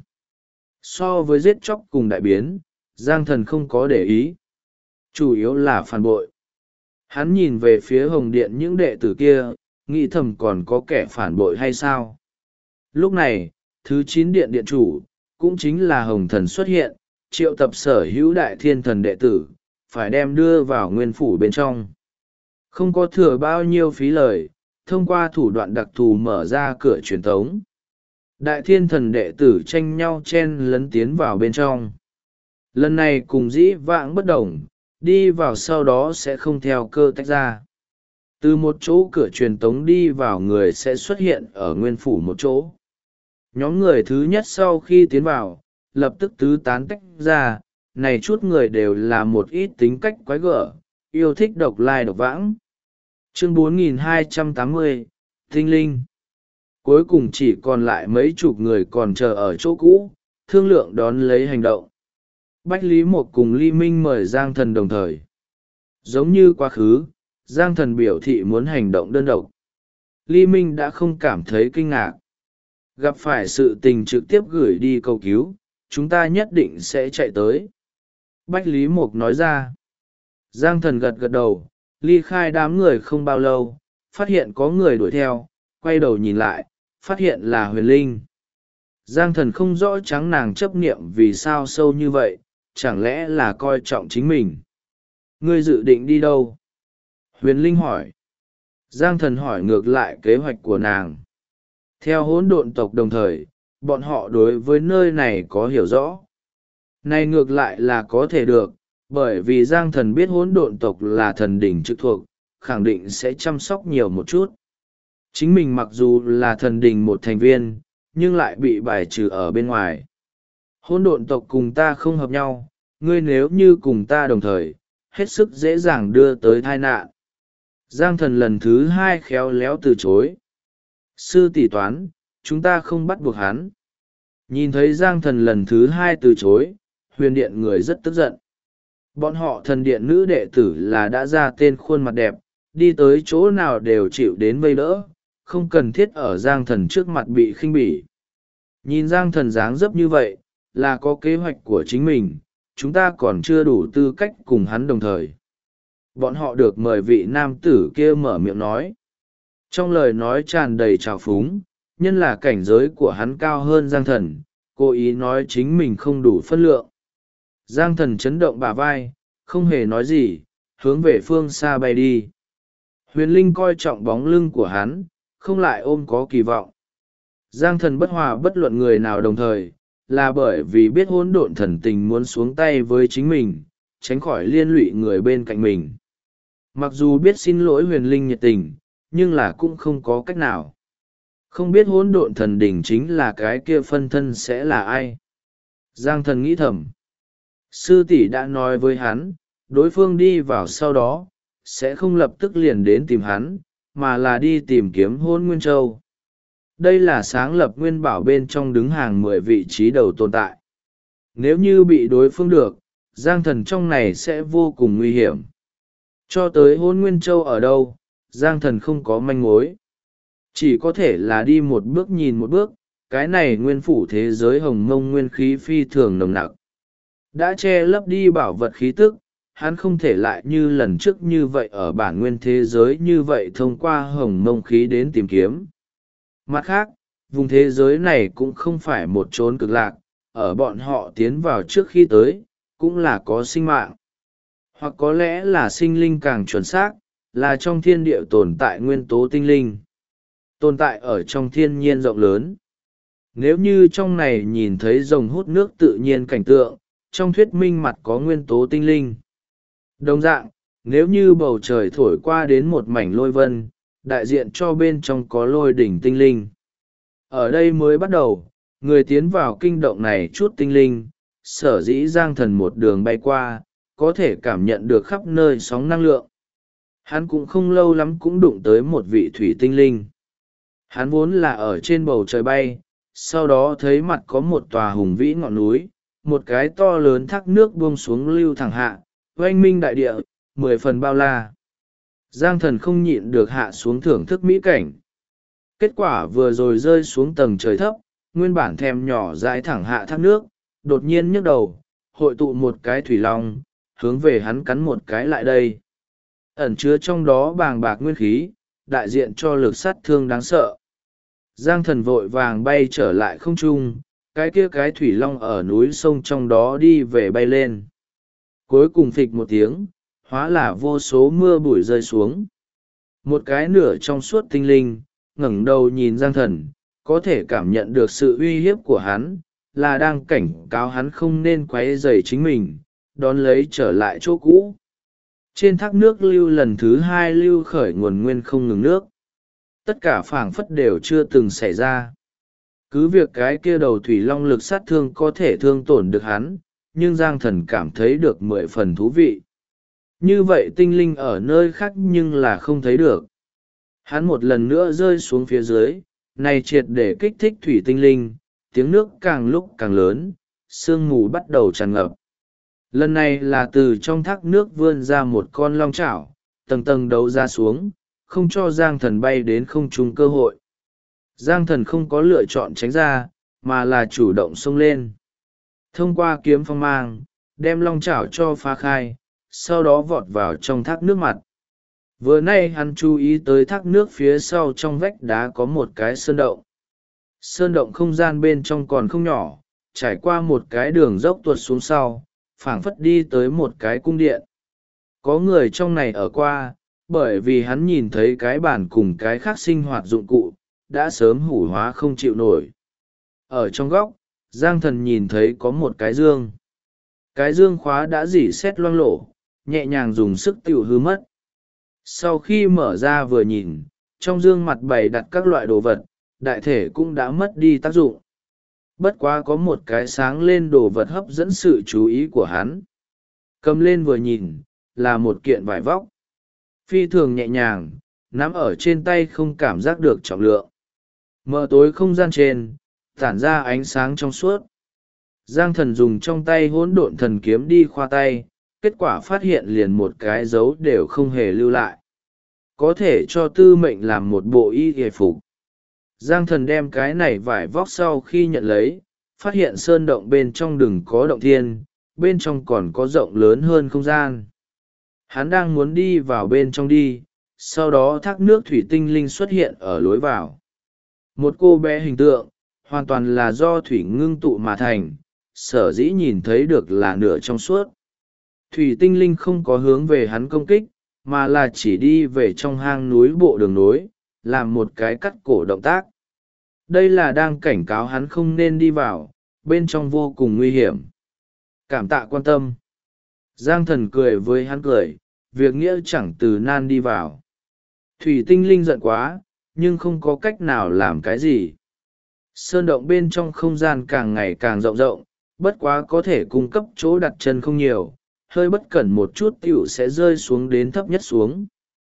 So với giết chóc cùng đại biến, Giang Thần không có để ý. Chủ yếu là phản bội. Hắn nhìn về phía Hồng Điện những đệ tử kia, nghĩ thầm còn có kẻ phản bội hay sao. Lúc này, thứ 9 điện điện chủ, cũng chính là Hồng Thần xuất hiện, triệu tập sở hữu đại thiên thần đệ tử, phải đem đưa vào nguyên phủ bên trong. Không có thừa bao nhiêu phí lời, thông qua thủ đoạn đặc thù mở ra cửa truyền tống. Đại thiên thần đệ tử tranh nhau chen lấn tiến vào bên trong. Lần này cùng dĩ vãng bất đồng, đi vào sau đó sẽ không theo cơ tách ra. Từ một chỗ cửa truyền tống đi vào người sẽ xuất hiện ở nguyên phủ một chỗ. Nhóm người thứ nhất sau khi tiến vào, lập tức tứ tán tách ra, này chút người đều là một ít tính cách quái gở, yêu thích độc lai độc vãng. Chương 4280, Tinh Linh. Cuối cùng chỉ còn lại mấy chục người còn chờ ở chỗ cũ, thương lượng đón lấy hành động. Bách Lý Mộc cùng Ly Minh mời Giang Thần đồng thời. Giống như quá khứ, Giang Thần biểu thị muốn hành động đơn độc. Ly Minh đã không cảm thấy kinh ngạc. Gặp phải sự tình trực tiếp gửi đi cầu cứu, chúng ta nhất định sẽ chạy tới. Bách Lý Mộc nói ra. Giang Thần gật gật đầu, ly khai đám người không bao lâu, phát hiện có người đuổi theo, quay đầu nhìn lại, phát hiện là Huyền Linh. Giang Thần không rõ trắng nàng chấp niệm vì sao sâu như vậy, chẳng lẽ là coi trọng chính mình. Ngươi dự định đi đâu? Huyền Linh hỏi. Giang Thần hỏi ngược lại kế hoạch của nàng. Theo hỗn độn tộc đồng thời, bọn họ đối với nơi này có hiểu rõ. Này ngược lại là có thể được, bởi vì Giang Thần biết hỗn độn tộc là thần đỉnh trực thuộc, khẳng định sẽ chăm sóc nhiều một chút. Chính mình mặc dù là thần đỉnh một thành viên, nhưng lại bị bài trừ ở bên ngoài. Hỗn độn tộc cùng ta không hợp nhau, ngươi nếu như cùng ta đồng thời, hết sức dễ dàng đưa tới tai nạn. Giang Thần lần thứ hai khéo léo từ chối. Sư tỷ toán, chúng ta không bắt buộc hắn. Nhìn thấy Giang Thần lần thứ hai từ chối, huyền điện người rất tức giận. Bọn họ thần điện nữ đệ tử là đã ra tên khuôn mặt đẹp, đi tới chỗ nào đều chịu đến vây đỡ, không cần thiết ở Giang Thần trước mặt bị khinh bỉ. Nhìn Giang Thần dáng dấp như vậy, là có kế hoạch của chính mình, chúng ta còn chưa đủ tư cách cùng hắn đồng thời. Bọn họ được mời vị nam tử kia mở miệng nói. Trong lời nói tràn đầy trào phúng, nhân là cảnh giới của hắn cao hơn Giang Thần, cố ý nói chính mình không đủ phân lượng. Giang Thần chấn động bả vai, không hề nói gì, hướng về phương xa bay đi. Huyền Linh coi trọng bóng lưng của hắn, không lại ôm có kỳ vọng. Giang Thần bất hòa bất luận người nào đồng thời, là bởi vì biết hỗn độn thần tình muốn xuống tay với chính mình, tránh khỏi liên lụy người bên cạnh mình. Mặc dù biết xin lỗi Huyền Linh nhiệt tình, nhưng là cũng không có cách nào. Không biết hỗn độn thần đỉnh chính là cái kia phân thân sẽ là ai. Giang Thần nghĩ thầm. Sư tỷ đã nói với hắn, đối phương đi vào sau đó, sẽ không lập tức liền đến tìm hắn, mà là đi tìm kiếm Hỗn Nguyên Châu. Đây là sáng lập nguyên bảo bên trong đứng hàng 10 vị trí đầu tồn tại. Nếu như bị đối phương được, Giang Thần trong này sẽ vô cùng nguy hiểm. Cho tới Hỗn Nguyên Châu ở đâu, Giang Thần không có manh mối. Chỉ có thể là đi một bước nhìn một bước, cái này nguyên phủ thế giới hồng mông nguyên khí phi thường nồng nặc. Đã che lấp đi bảo vật khí tức, hắn không thể lại như lần trước như vậy ở bản nguyên thế giới như vậy thông qua hồng mông khí đến tìm kiếm. Mặt khác, vùng thế giới này cũng không phải một chốn cực lạc, ở bọn họ tiến vào trước khi tới, cũng là có sinh mạng. Hoặc có lẽ là sinh linh càng chuẩn xác, là trong thiên địa tồn tại nguyên tố tinh linh. Tồn tại ở trong thiên nhiên rộng lớn. Nếu như trong này nhìn thấy rồng hút nước tự nhiên cảnh tượng, trong thuyết minh mặt có nguyên tố tinh linh. Đồng dạng, nếu như bầu trời thổi qua đến một mảnh lôi vân, đại diện cho bên trong có lôi đỉnh tinh linh. Ở đây mới bắt đầu, người tiến vào kinh động này chút tinh linh, sở dĩ Giang Thần một đường bay qua, có thể cảm nhận được khắp nơi sóng năng lượng. Hắn cũng không lâu lắm cũng đụng tới một vị thủy tinh linh. Hắn vốn là ở trên bầu trời bay, sau đó thấy mặt có một tòa hùng vĩ ngọn núi, một cái to lớn thác nước buông xuống lưu thẳng hạ, oanh minh đại địa, 10 phần bao la. Giang Thần không nhịn được hạ xuống thưởng thức mỹ cảnh. Kết quả vừa rồi rơi xuống tầng trời thấp, nguyên bản thèm nhỏ dãi thẳng hạ thác nước, đột nhiên nhấc đầu, hội tụ một cái thủy long, hướng về hắn cắn một cái lại đây. Ẩn chứa trong đó bàng bạc nguyên khí, đại diện cho lực sát thương đáng sợ. Giang Thần vội vàng bay trở lại không trung, cái thủy long ở núi sông trong đó đi về bay lên. Cuối cùng phịch một tiếng, hóa là vô số mưa bụi rơi xuống. Một cái nửa trong suốt tinh linh ngẩng đầu nhìn Giang Thần, có thể cảm nhận được sự uy hiếp của hắn, là đang cảnh cáo hắn không nên quấy rầy chính mình, đón lấy trở lại chỗ cũ. Trên thác nước lưu lần thứ hai lưu khởi nguồn nguyên không ngừng nước. Tất cả phảng phất đều chưa từng xảy ra. Cứ việc cái kia đầu thủy long lực sát thương có thể thương tổn được hắn, nhưng Giang Thần cảm thấy được 10 phần thú vị. Như vậy tinh linh ở nơi khác nhưng là không thấy được. Hắn một lần nữa rơi xuống phía dưới, này triệt để kích thích thủy tinh linh, tiếng nước càng lúc càng lớn, sương mù bắt đầu tràn ngập. Lần này là từ trong thác nước vươn ra một con long chảo, tầng tầng đấu ra xuống, không cho Giang Thần bay đến không trung cơ hội. Giang Thần không có lựa chọn tránh ra, mà là chủ động xông lên. Thông qua kiếm phong mang, đem long chảo cho phá khai, sau đó vọt vào trong thác nước mặt. Vừa nay hắn chú ý tới thác nước phía sau trong vách đá có một cái sơn động. Sơn động không gian bên trong còn không nhỏ, trải qua một cái đường dốc tuột xuống sau, phảng phất đi tới một cái cung điện. Có người trong này ở qua, bởi vì hắn nhìn thấy cái bàn cùng cái khác sinh hoạt dụng cụ, đã sớm hủ hóa không chịu nổi. Ở trong góc, Giang Thần nhìn thấy có một cái dương. Cái dương khóa đã rỉ sét loang lổ, nhẹ nhàng dùng sức tiêu hư mất. Sau khi mở ra vừa nhìn, trong dương mặt bày đặt các loại đồ vật, đại thể cũng đã mất đi tác dụng. Bất quá có một cái sáng lên đồ vật hấp dẫn sự chú ý của hắn. Cầm lên vừa nhìn, là một kiện vải vóc. Phi thường nhẹ nhàng, nắm ở trên tay không cảm giác được trọng lượng. Mờ tối không gian trên, tản ra ánh sáng trong suốt. Giang Thần dùng trong tay hỗn độn thần kiếm đi khoa tay, kết quả phát hiện liền một cái dấu đều không hề lưu lại. Có thể cho tư mệnh làm một bộ y hề phục. Giang Thần đem cái này vải vóc sau khi nhận lấy, phát hiện sơn động bên trong đừng có động thiên, bên trong còn có rộng lớn hơn không gian. Hắn đang muốn đi vào bên trong đi, sau đó thác nước thủy tinh linh xuất hiện ở lối vào. Một cô bé hình tượng, hoàn toàn là do thủy ngưng tụ mà thành, sở dĩ nhìn thấy được là nửa trong suốt. Thủy tinh linh không có hướng về hắn công kích, mà là chỉ đi về trong hang núi bộ đường nối, làm một cái cắt cổ động tác. Đây là đang cảnh cáo hắn không nên đi vào, bên trong vô cùng nguy hiểm. Cảm tạ quan tâm. Giang Thần cười với hắn cười, việc nghĩa chẳng từ nan đi vào. Thủy tinh linh giận quá, nhưng không có cách nào làm cái gì. Sơn động bên trong không gian càng ngày càng rộng rộng, bất quá có thể cung cấp chỗ đặt chân không nhiều, hơi bất cẩn một chút tiểu sẽ rơi xuống đến thấp nhất xuống.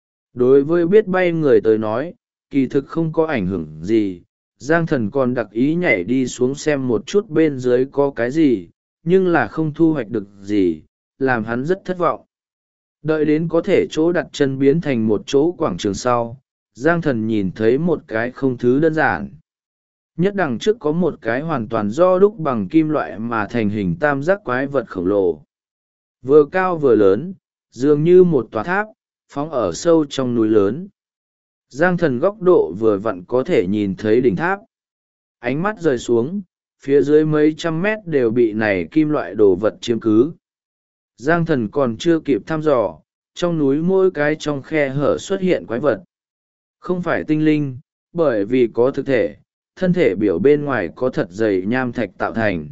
Đối với biết bay người tới nói, kỳ thực không có ảnh hưởng gì. Giang Thần còn đặc ý nhảy đi xuống xem một chút bên dưới có cái gì, nhưng là không thu hoạch được gì, làm hắn rất thất vọng. Đợi đến có thể chỗ đặt chân biến thành một chỗ quảng trường sau, Giang Thần nhìn thấy một cái không thứ đơn giản. Nhất đằng trước có một cái hoàn toàn do đúc bằng kim loại mà thành hình tam giác quái vật khổng lồ. Vừa cao vừa lớn, dường như một tòa tháp, phóng ở sâu trong núi lớn. Giang Thần góc độ vừa vặn có thể nhìn thấy đỉnh tháp. Ánh mắt rời xuống, phía dưới mấy trăm mét đều bị này kim loại đồ vật chiếm cứ. Giang Thần còn chưa kịp thăm dò, trong núi mỗi cái trong khe hở xuất hiện quái vật. Không phải tinh linh, bởi vì có thực thể, thân thể biểu bên ngoài có thật dày nham thạch tạo thành.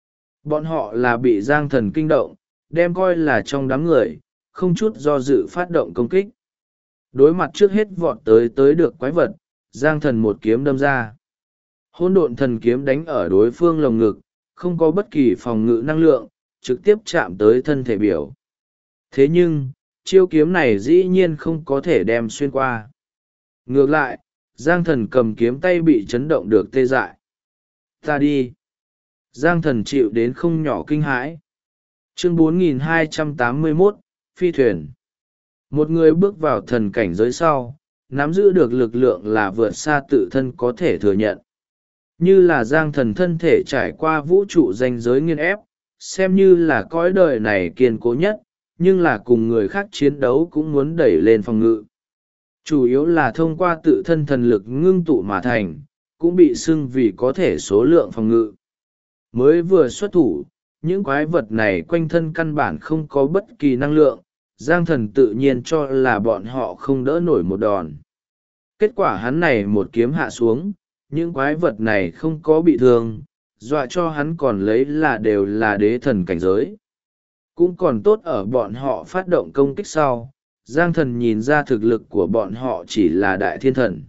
Bọn họ là bị Giang Thần kinh động, đem coi là trong đám người, không chút do dự phát động công kích. Đối mặt trước hết vọt tới được quái vật, Giang Thần một kiếm đâm ra. Hỗn độn thần kiếm đánh ở đối phương lồng ngực, không có bất kỳ phòng ngự năng lượng, trực tiếp chạm tới thân thể biểu. Thế nhưng, chiêu kiếm này dĩ nhiên không có thể đem xuyên qua. Ngược lại, Giang Thần cầm kiếm tay bị chấn động được tê dại. Ta đi. Giang Thần chịu đến không nhỏ kinh hãi. Chương 4281, Phi thuyền. Một người bước vào thần cảnh giới sau, nắm giữ được lực lượng là vượt xa tự thân có thể thừa nhận. Như là Giang Thần thân thể trải qua vũ trụ ranh giới nghiên ép, xem như là cõi đời này kiên cố nhất, nhưng là cùng người khác chiến đấu cũng muốn đẩy lên phòng ngự. Chủ yếu là thông qua tự thân thần lực ngưng tụ mà thành, cũng bị xưng vì có thể số lượng phòng ngự. mới vừa xuất thủ, những quái vật này quanh thân căn bản không có bất kỳ năng lượng, Giang Thần tự nhiên cho là bọn họ không đỡ nổi một đòn. Kết quả hắn này một kiếm hạ xuống, những quái vật này không có bị thương, dọa cho hắn còn lấy là đều là đế thần cảnh giới. Cũng còn tốt ở bọn họ phát động công kích sau, Giang Thần nhìn ra thực lực của bọn họ chỉ là đại thiên thần.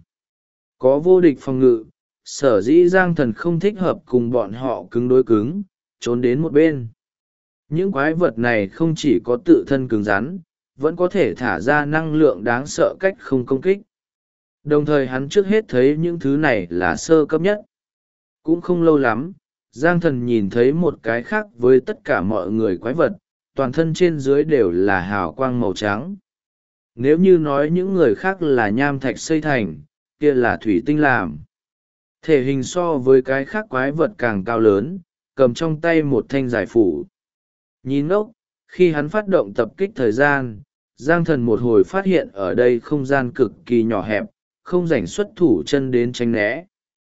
Có vô địch phòng ngự, sở dĩ Giang Thần không thích hợp cùng bọn họ cứng đối cứng, trốn đến một bên. Những quái vật này không chỉ có tự thân cứng rắn, vẫn có thể thả ra năng lượng đáng sợ cách không công kích. Đồng thời hắn trước hết thấy những thứ này là sơ cấp nhất. Cũng không lâu lắm, Giang Thần nhìn thấy một cái khác với tất cả mọi người quái vật, toàn thân trên dưới đều là hào quang màu trắng. Nếu như nói những người khác là nham thạch xây thành, kia là thủy tinh làm. Thể hình so với cái khác quái vật càng cao lớn, cầm trong tay một thanh giải phủ. Nhìn ốc, khi hắn phát động tập kích thời gian, Giang Thần một hồi phát hiện ở đây không gian cực kỳ nhỏ hẹp, không rảnh xuất thủ chân đến tránh né.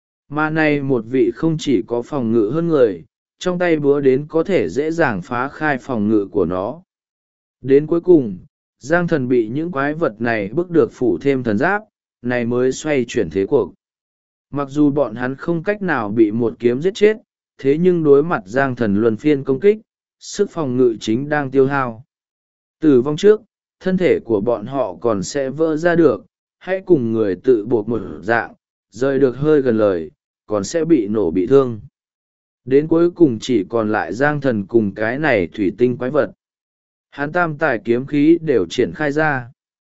Mà này một vị không chỉ có phòng ngự hơn người, trong tay búa đến có thể dễ dàng phá khai phòng ngự của nó. Đến cuối cùng, Giang Thần bị những quái vật này bức được phủ thêm thần giáp, này mới xoay chuyển thế cuộc. Mặc dù bọn hắn không cách nào bị một kiếm giết chết, thế nhưng đối mặt Giang Thần luân phiên công kích, sức phòng ngự chính đang tiêu hao. Tử vong trước, thân thể của bọn họ còn sẽ vỡ ra được, hãy cùng người tự buộc một dạng, rời được hơi gần lời, còn sẽ bị nổ bị thương. Đến cuối cùng chỉ còn lại Giang Thần cùng cái này thủy tinh quái vật. Hắn tam tài kiếm khí đều triển khai ra.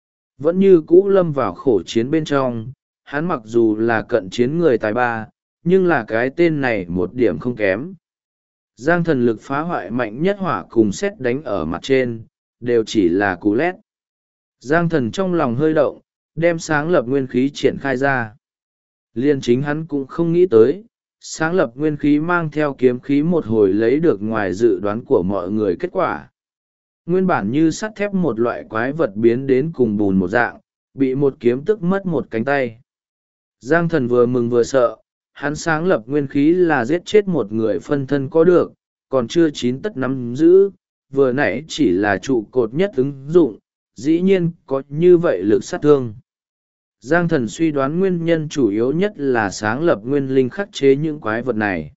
Vẫn như cũ lâm vào khổ chiến bên trong, hắn mặc dù là cận chiến người tài ba, nhưng là cái tên này một điểm không kém. Giang Thần lực phá hoại mạnh nhất hỏa cùng xét đánh ở mặt trên, đều chỉ là cú lét. Giang Thần trong lòng hơi động, đem sáng lập nguyên khí triển khai ra. Liên chính hắn cũng không nghĩ tới, sáng lập nguyên khí mang theo kiếm khí một hồi lấy được ngoài dự đoán của mọi người kết quả. Nguyên bản như sắt thép một loại quái vật biến đến cùng bùn một dạng, bị một kiếm tức mất một cánh tay. Giang Thần vừa mừng vừa sợ, hắn sáng lập nguyên khí là giết chết một người phân thân có được, còn chưa chín tất nắm giữ, vừa nãy chỉ là trụ cột nhất ứng dụng, dĩ nhiên có như vậy lực sát thương. Giang Thần suy đoán nguyên nhân chủ yếu nhất là sáng lập nguyên linh khắc chế những quái vật này.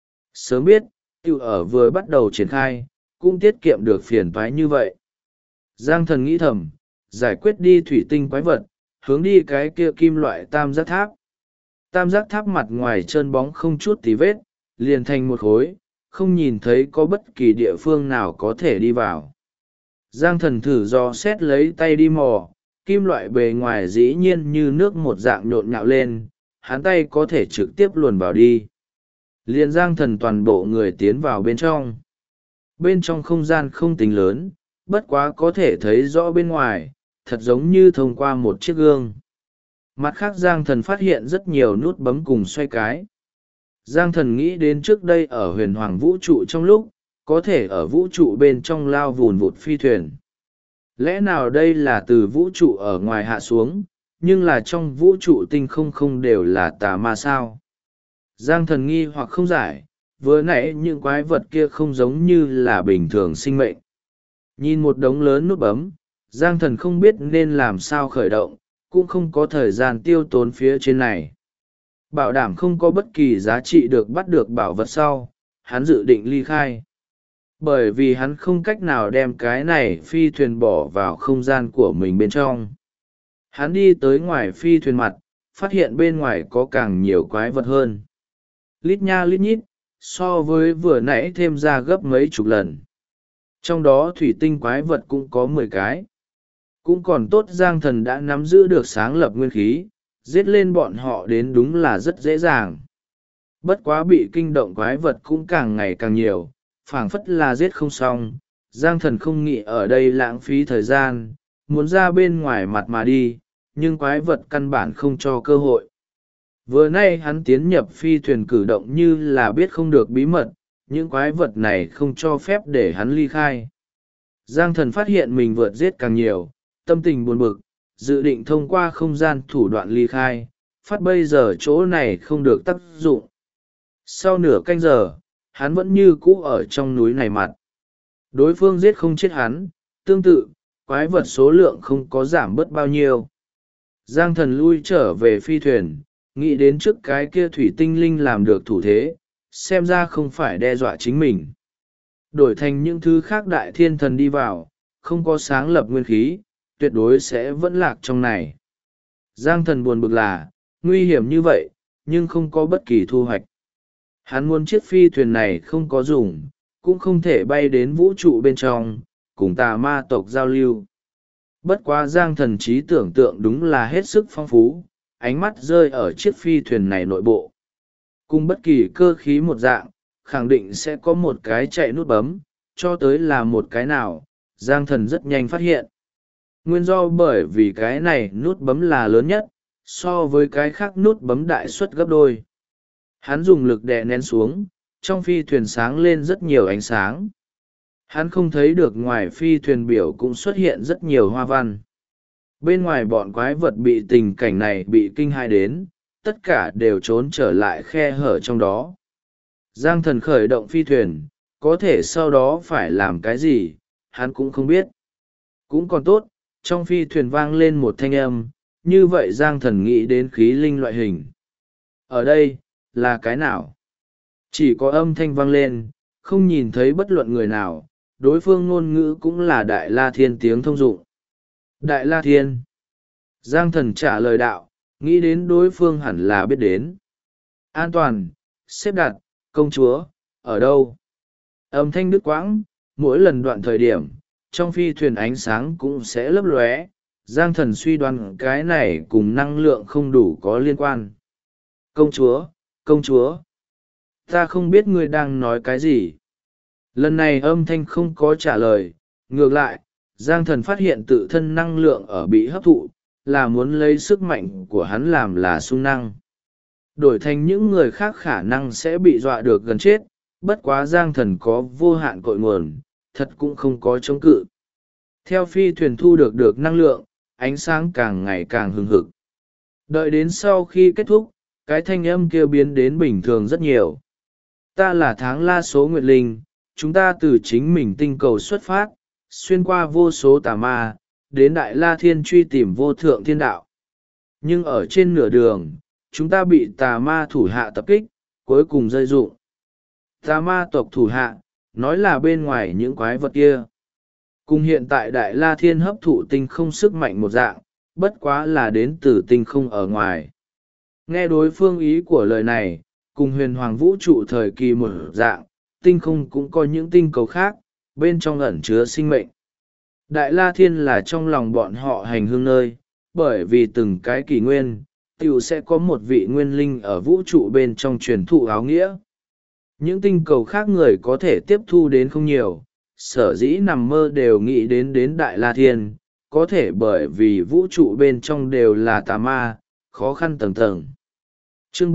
Sớm biết, tiêu ở vừa bắt đầu triển khai, cũng tiết kiệm được phiền toái như vậy. Giang Thần nghĩ thầm, giải quyết đi thủy tinh quái vật, hướng đi cái kia kim loại tam giác tháp. Tam giác tháp mặt ngoài trơn bóng không chút tí vết, liền thành một khối, không nhìn thấy có bất kỳ địa phương nào có thể đi vào. Giang Thần thử dò xét lấy tay đi mò, kim loại bề ngoài dĩ nhiên như nước một dạng nhộn nhạo lên, hắn tay có thể trực tiếp luồn vào đi. Liền Giang Thần toàn bộ người tiến vào bên trong. Bên trong không gian không tính lớn, bất quá có thể thấy rõ bên ngoài, thật giống như thông qua một chiếc gương. Mặt khác Giang Thần phát hiện rất nhiều nút bấm cùng xoay cái. Giang Thần nghĩ đến trước đây ở huyền hoàng vũ trụ trong lúc, có thể ở vũ trụ bên trong lao vùn vụt phi thuyền. Lẽ nào đây là từ vũ trụ ở ngoài hạ xuống, nhưng là trong vũ trụ tinh không đều là tà ma sao? Giang Thần nghi hoặc không giải, vừa nãy những quái vật kia không giống như là bình thường sinh mệnh. Nhìn một đống lớn nút bấm, Giang Thần không biết nên làm sao khởi động, cũng không có thời gian tiêu tốn phía trên này. Bảo đảm không có bất kỳ giá trị được bắt được bảo vật sau, hắn dự định ly khai. Bởi vì hắn không cách nào đem cái này phi thuyền bỏ vào không gian của mình bên trong. Hắn đi tới ngoài phi thuyền mặt, phát hiện bên ngoài có càng nhiều quái vật hơn. Lít nha lít nhít, so với vừa nãy thêm ra gấp mấy chục lần. Trong đó thủy tinh quái vật cũng có 10 cái. Cũng còn tốt Giang Thần đã nắm giữ được sáng lập nguyên khí, giết lên bọn họ đến đúng là rất dễ dàng. Bất quá bị kinh động quái vật cũng càng ngày càng nhiều, phảng phất là giết không xong. Giang Thần không nghĩ ở đây lãng phí thời gian, muốn ra bên ngoài mặt mà đi, nhưng quái vật căn bản không cho cơ hội. Vừa nay hắn tiến nhập phi thuyền cử động như là biết không được bí mật, những quái vật này không cho phép để hắn ly khai. Giang Thần phát hiện mình vượt giết càng nhiều, tâm tình buồn bực, dự định thông qua không gian thủ đoạn ly khai, phát bây giờ chỗ này không được tác dụng. Sau nửa canh giờ, hắn vẫn như cũ ở trong núi này mặt. Đối phương giết không chết hắn, tương tự, quái vật số lượng không có giảm bớt bao nhiêu. Giang thần lui trở về phi thuyền, nghĩ đến trước cái kia thủy tinh linh làm được thủ thế, xem ra không phải đe dọa chính mình. Đổi thành những thứ khác đại thiên thần đi vào, không có sáng lập nguyên khí, tuyệt đối sẽ vẫn lạc trong này. Giang thần buồn bực là, nguy hiểm như vậy, nhưng không có bất kỳ thu hoạch. Hắn muốn chiếc phi thuyền này không có dùng, cũng không thể bay đến vũ trụ bên trong, cùng tà ma tộc giao lưu. Bất quá Giang thần trí tưởng tượng đúng là hết sức phong phú, ánh mắt rơi ở chiếc phi thuyền này nội bộ. Cùng bất kỳ cơ khí một dạng, khẳng định sẽ có một cái chạy nút bấm, cho tới là một cái nào, Giang thần rất nhanh phát hiện. Nguyên do bởi vì cái này nút bấm là lớn nhất, so với cái khác nút bấm đại suất gấp đôi. Hắn dùng lực đè nén xuống, trong phi thuyền sáng lên rất nhiều ánh sáng. Hắn không thấy được ngoài phi thuyền biểu cũng xuất hiện rất nhiều hoa văn. Bên ngoài bọn quái vật bị tình cảnh này bị kinh hãi đến, tất cả đều trốn trở lại khe hở trong đó. Giang thần khởi động phi thuyền, có thể sau đó phải làm cái gì, hắn cũng không biết. Cũng còn tốt, trong phi thuyền vang lên một thanh âm, như vậy Giang thần nghĩ đến khí linh loại hình. Ở đây, là cái nào? Chỉ có âm thanh vang lên, không nhìn thấy bất luận người nào, đối phương ngôn ngữ cũng là Đại La Thiên tiếng thông dụng. Đại La Thiên. Giang thần trả lời đạo, nghĩ đến đối phương hẳn là biết đến. An toàn, xếp đặt, công chúa, ở đâu? Âm thanh đứt quãng, mỗi lần đoạn thời điểm, trong phi thuyền ánh sáng cũng sẽ lấp lóe. Giang thần suy đoán cái này cùng năng lượng không đủ có liên quan. Công chúa, công chúa. Ta không biết ngươi đang nói cái gì. Lần này âm thanh không có trả lời, ngược lại, Giang thần phát hiện tự thân năng lượng ở bị hấp thụ, là muốn lấy sức mạnh của hắn làm là sung năng. Đổi thành những người khác khả năng sẽ bị dọa được gần chết, bất quá Giang thần có vô hạn cội nguồn, thật cũng không có chống cự. Theo phi thuyền thu được năng lượng, ánh sáng càng ngày càng hừng hực. Đợi đến sau khi kết thúc, cái thanh âm kia biến đến bình thường rất nhiều. Ta là Tháng La Số Nguyệt Linh, chúng ta từ chính mình tinh cầu xuất phát, xuyên qua vô số tà ma, đến Đại La Thiên truy tìm vô thượng thiên đạo. Nhưng ở trên nửa đường, chúng ta bị tà ma thủ hạ tập kích, cuối cùng rơi rụng. Tà ma tộc thủ hạ, nói là bên ngoài những quái vật kia. Cùng hiện tại Đại La Thiên hấp thụ tinh không sức mạnh một dạng, bất quá là đến từ tinh không ở ngoài. Nghe đối phương ý của lời này, cùng huyền hoàng vũ trụ thời kỳ một dạng, tinh không cũng có những tinh cầu khác, bên trong ẩn chứa sinh mệnh. Đại La Thiên là trong lòng bọn họ hành hương nơi, bởi vì từng cái kỷ nguyên, tiểu sẽ có một vị nguyên linh ở vũ trụ bên trong truyền thụ áo nghĩa. Những tinh cầu khác người có thể tiếp thu đến không nhiều, sở dĩ nằm mơ đều nghĩ đến Đại La Thiên, có thể bởi vì vũ trụ bên trong đều là tà ma, khó khăn tầng tầng. Chương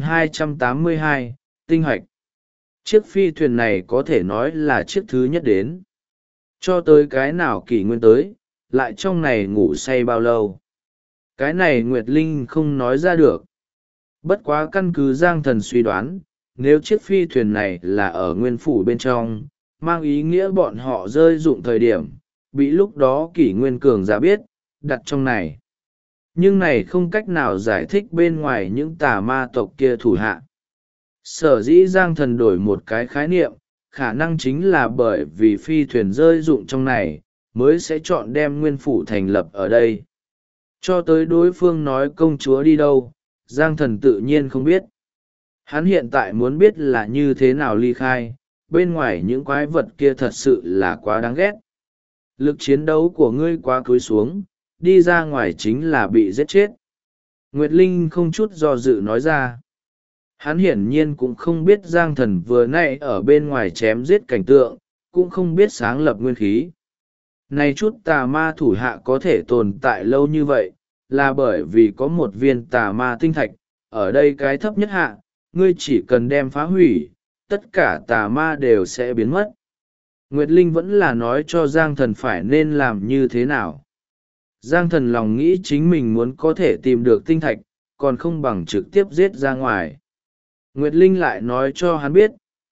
4282, Tinh Hạch. Chiếc phi thuyền này có thể nói là chiếc thứ nhất đến. Cho tới cái nào kỷ nguyên tới, lại trong này ngủ say bao lâu. Cái này Nguyệt Linh không nói ra được. Bất quá căn cứ Giang thần suy đoán, nếu chiếc phi thuyền này là ở nguyên phủ bên trong, mang ý nghĩa bọn họ rơi dụng thời điểm, bị lúc đó kỷ nguyên cường giả biết, đặt trong này. Nhưng này không cách nào giải thích bên ngoài những tà ma tộc kia thủ hạ. Sở dĩ Giang thần đổi một cái khái niệm, khả năng chính là bởi vì phi thuyền rơi dụng trong này, mới sẽ chọn đem nguyên phủ thành lập ở đây. Cho tới đối phương nói công chúa đi đâu, Giang thần tự nhiên không biết. Hắn hiện tại muốn biết là như thế nào ly khai, bên ngoài những quái vật kia thật sự là quá đáng ghét. Lực chiến đấu của ngươi quá cúi xuống, đi ra ngoài chính là bị giết chết. Nguyệt Linh không chút do dự nói ra. Hắn hiển nhiên cũng không biết Giang thần vừa nãy ở bên ngoài chém giết cảnh tượng, cũng không biết sáng lập nguyên khí. Này chút tà ma thủ hạ có thể tồn tại lâu như vậy, là bởi vì có một viên tà ma tinh thạch, ở đây cái thấp nhất hạ, ngươi chỉ cần đem phá hủy, tất cả tà ma đều sẽ biến mất. Nguyệt Linh vẫn là nói cho Giang thần phải nên làm như thế nào. Giang thần lòng nghĩ chính mình muốn có thể tìm được tinh thạch, còn không bằng trực tiếp giết ra ngoài. Nguyệt Linh lại nói cho hắn biết,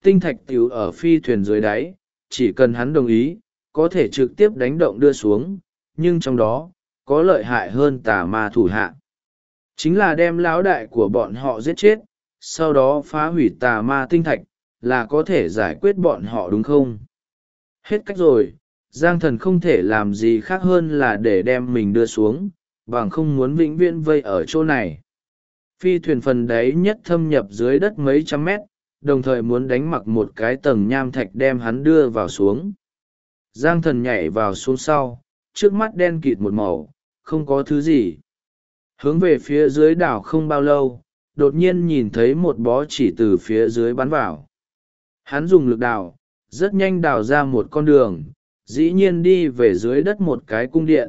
tinh thạch tiểu ở phi thuyền dưới đáy, chỉ cần hắn đồng ý, có thể trực tiếp đánh động đưa xuống, nhưng trong đó, có lợi hại hơn tà ma thủ hạ. Chính là đem lão đại của bọn họ giết chết, sau đó phá hủy tà ma tinh thạch, là có thể giải quyết bọn họ đúng không? Hết cách rồi, Giang Thần không thể làm gì khác hơn là để đem mình đưa xuống, bằng không muốn vĩnh viễn vây ở chỗ này. Phi thuyền phần đáy nhất thâm nhập dưới đất mấy trăm mét, đồng thời muốn đánh mặc một cái tầng nham thạch đem hắn đưa vào xuống. Giang Thần nhảy vào xuống sau, trước mắt đen kịt một màu, không có thứ gì. Hướng về phía dưới đảo không bao lâu, đột nhiên nhìn thấy một bó chỉ từ phía dưới bắn vào. Hắn dùng lực đào, rất nhanh đào ra một con đường, dĩ nhiên đi về dưới đất một cái cung điện.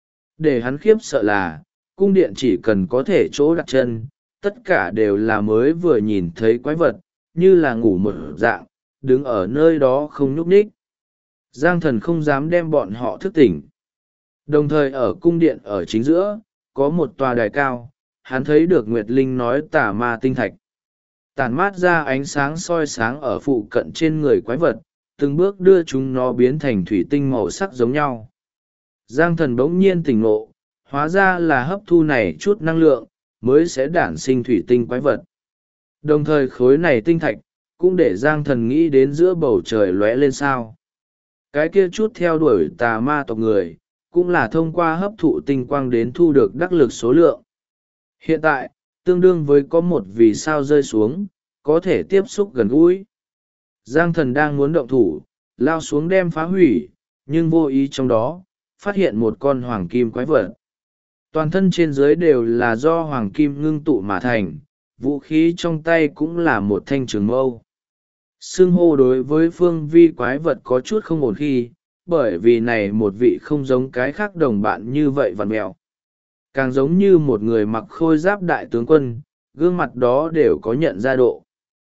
Để hắn khiếp sợ là, cung điện chỉ cần có thể chỗ đặt chân, tất cả đều là mới vừa nhìn thấy quái vật, như là ngủ một dạng, đứng ở nơi đó không nhúc nhích. Giang Thần không dám đem bọn họ thức tỉnh. Đồng thời ở cung điện ở chính giữa, có một tòa đài cao, hắn thấy được Nguyệt Linh nói tà ma tinh thạch. Tản mát ra ánh sáng soi sáng ở phụ cận trên người quái vật, từng bước đưa chúng nó biến thành thủy tinh màu sắc giống nhau. Giang Thần bỗng nhiên tỉnh ngộ, hóa ra là hấp thu này chút năng lượng, mới sẽ đản sinh thủy tinh quái vật. Đồng thời khối này tinh thạch, cũng để Giang Thần nghĩ đến giữa bầu trời lóe lên sao. Cái kia chút theo đuổi tà ma tộc người, cũng là thông qua hấp thụ tinh quang đến thu được đắc lực số lượng. Hiện tại, tương đương với có một vì sao rơi xuống, có thể tiếp xúc gần gũi. Giang Thần đang muốn động thủ, lao xuống đem phá hủy, nhưng vô ý trong đó, phát hiện một con hoàng kim quái vật. Toàn thân trên dưới đều là do hoàng kim ngưng tụ mà thành, vũ khí trong tay cũng là một thanh trường mâu. Xưng hô đối với phương vi quái vật có chút không ổn khi, bởi vì này một vị không giống cái khác đồng bạn như vậy vằn mẹo. Càng giống như một người mặc khôi giáp đại tướng quân, gương mặt đó đều có nhận ra độ.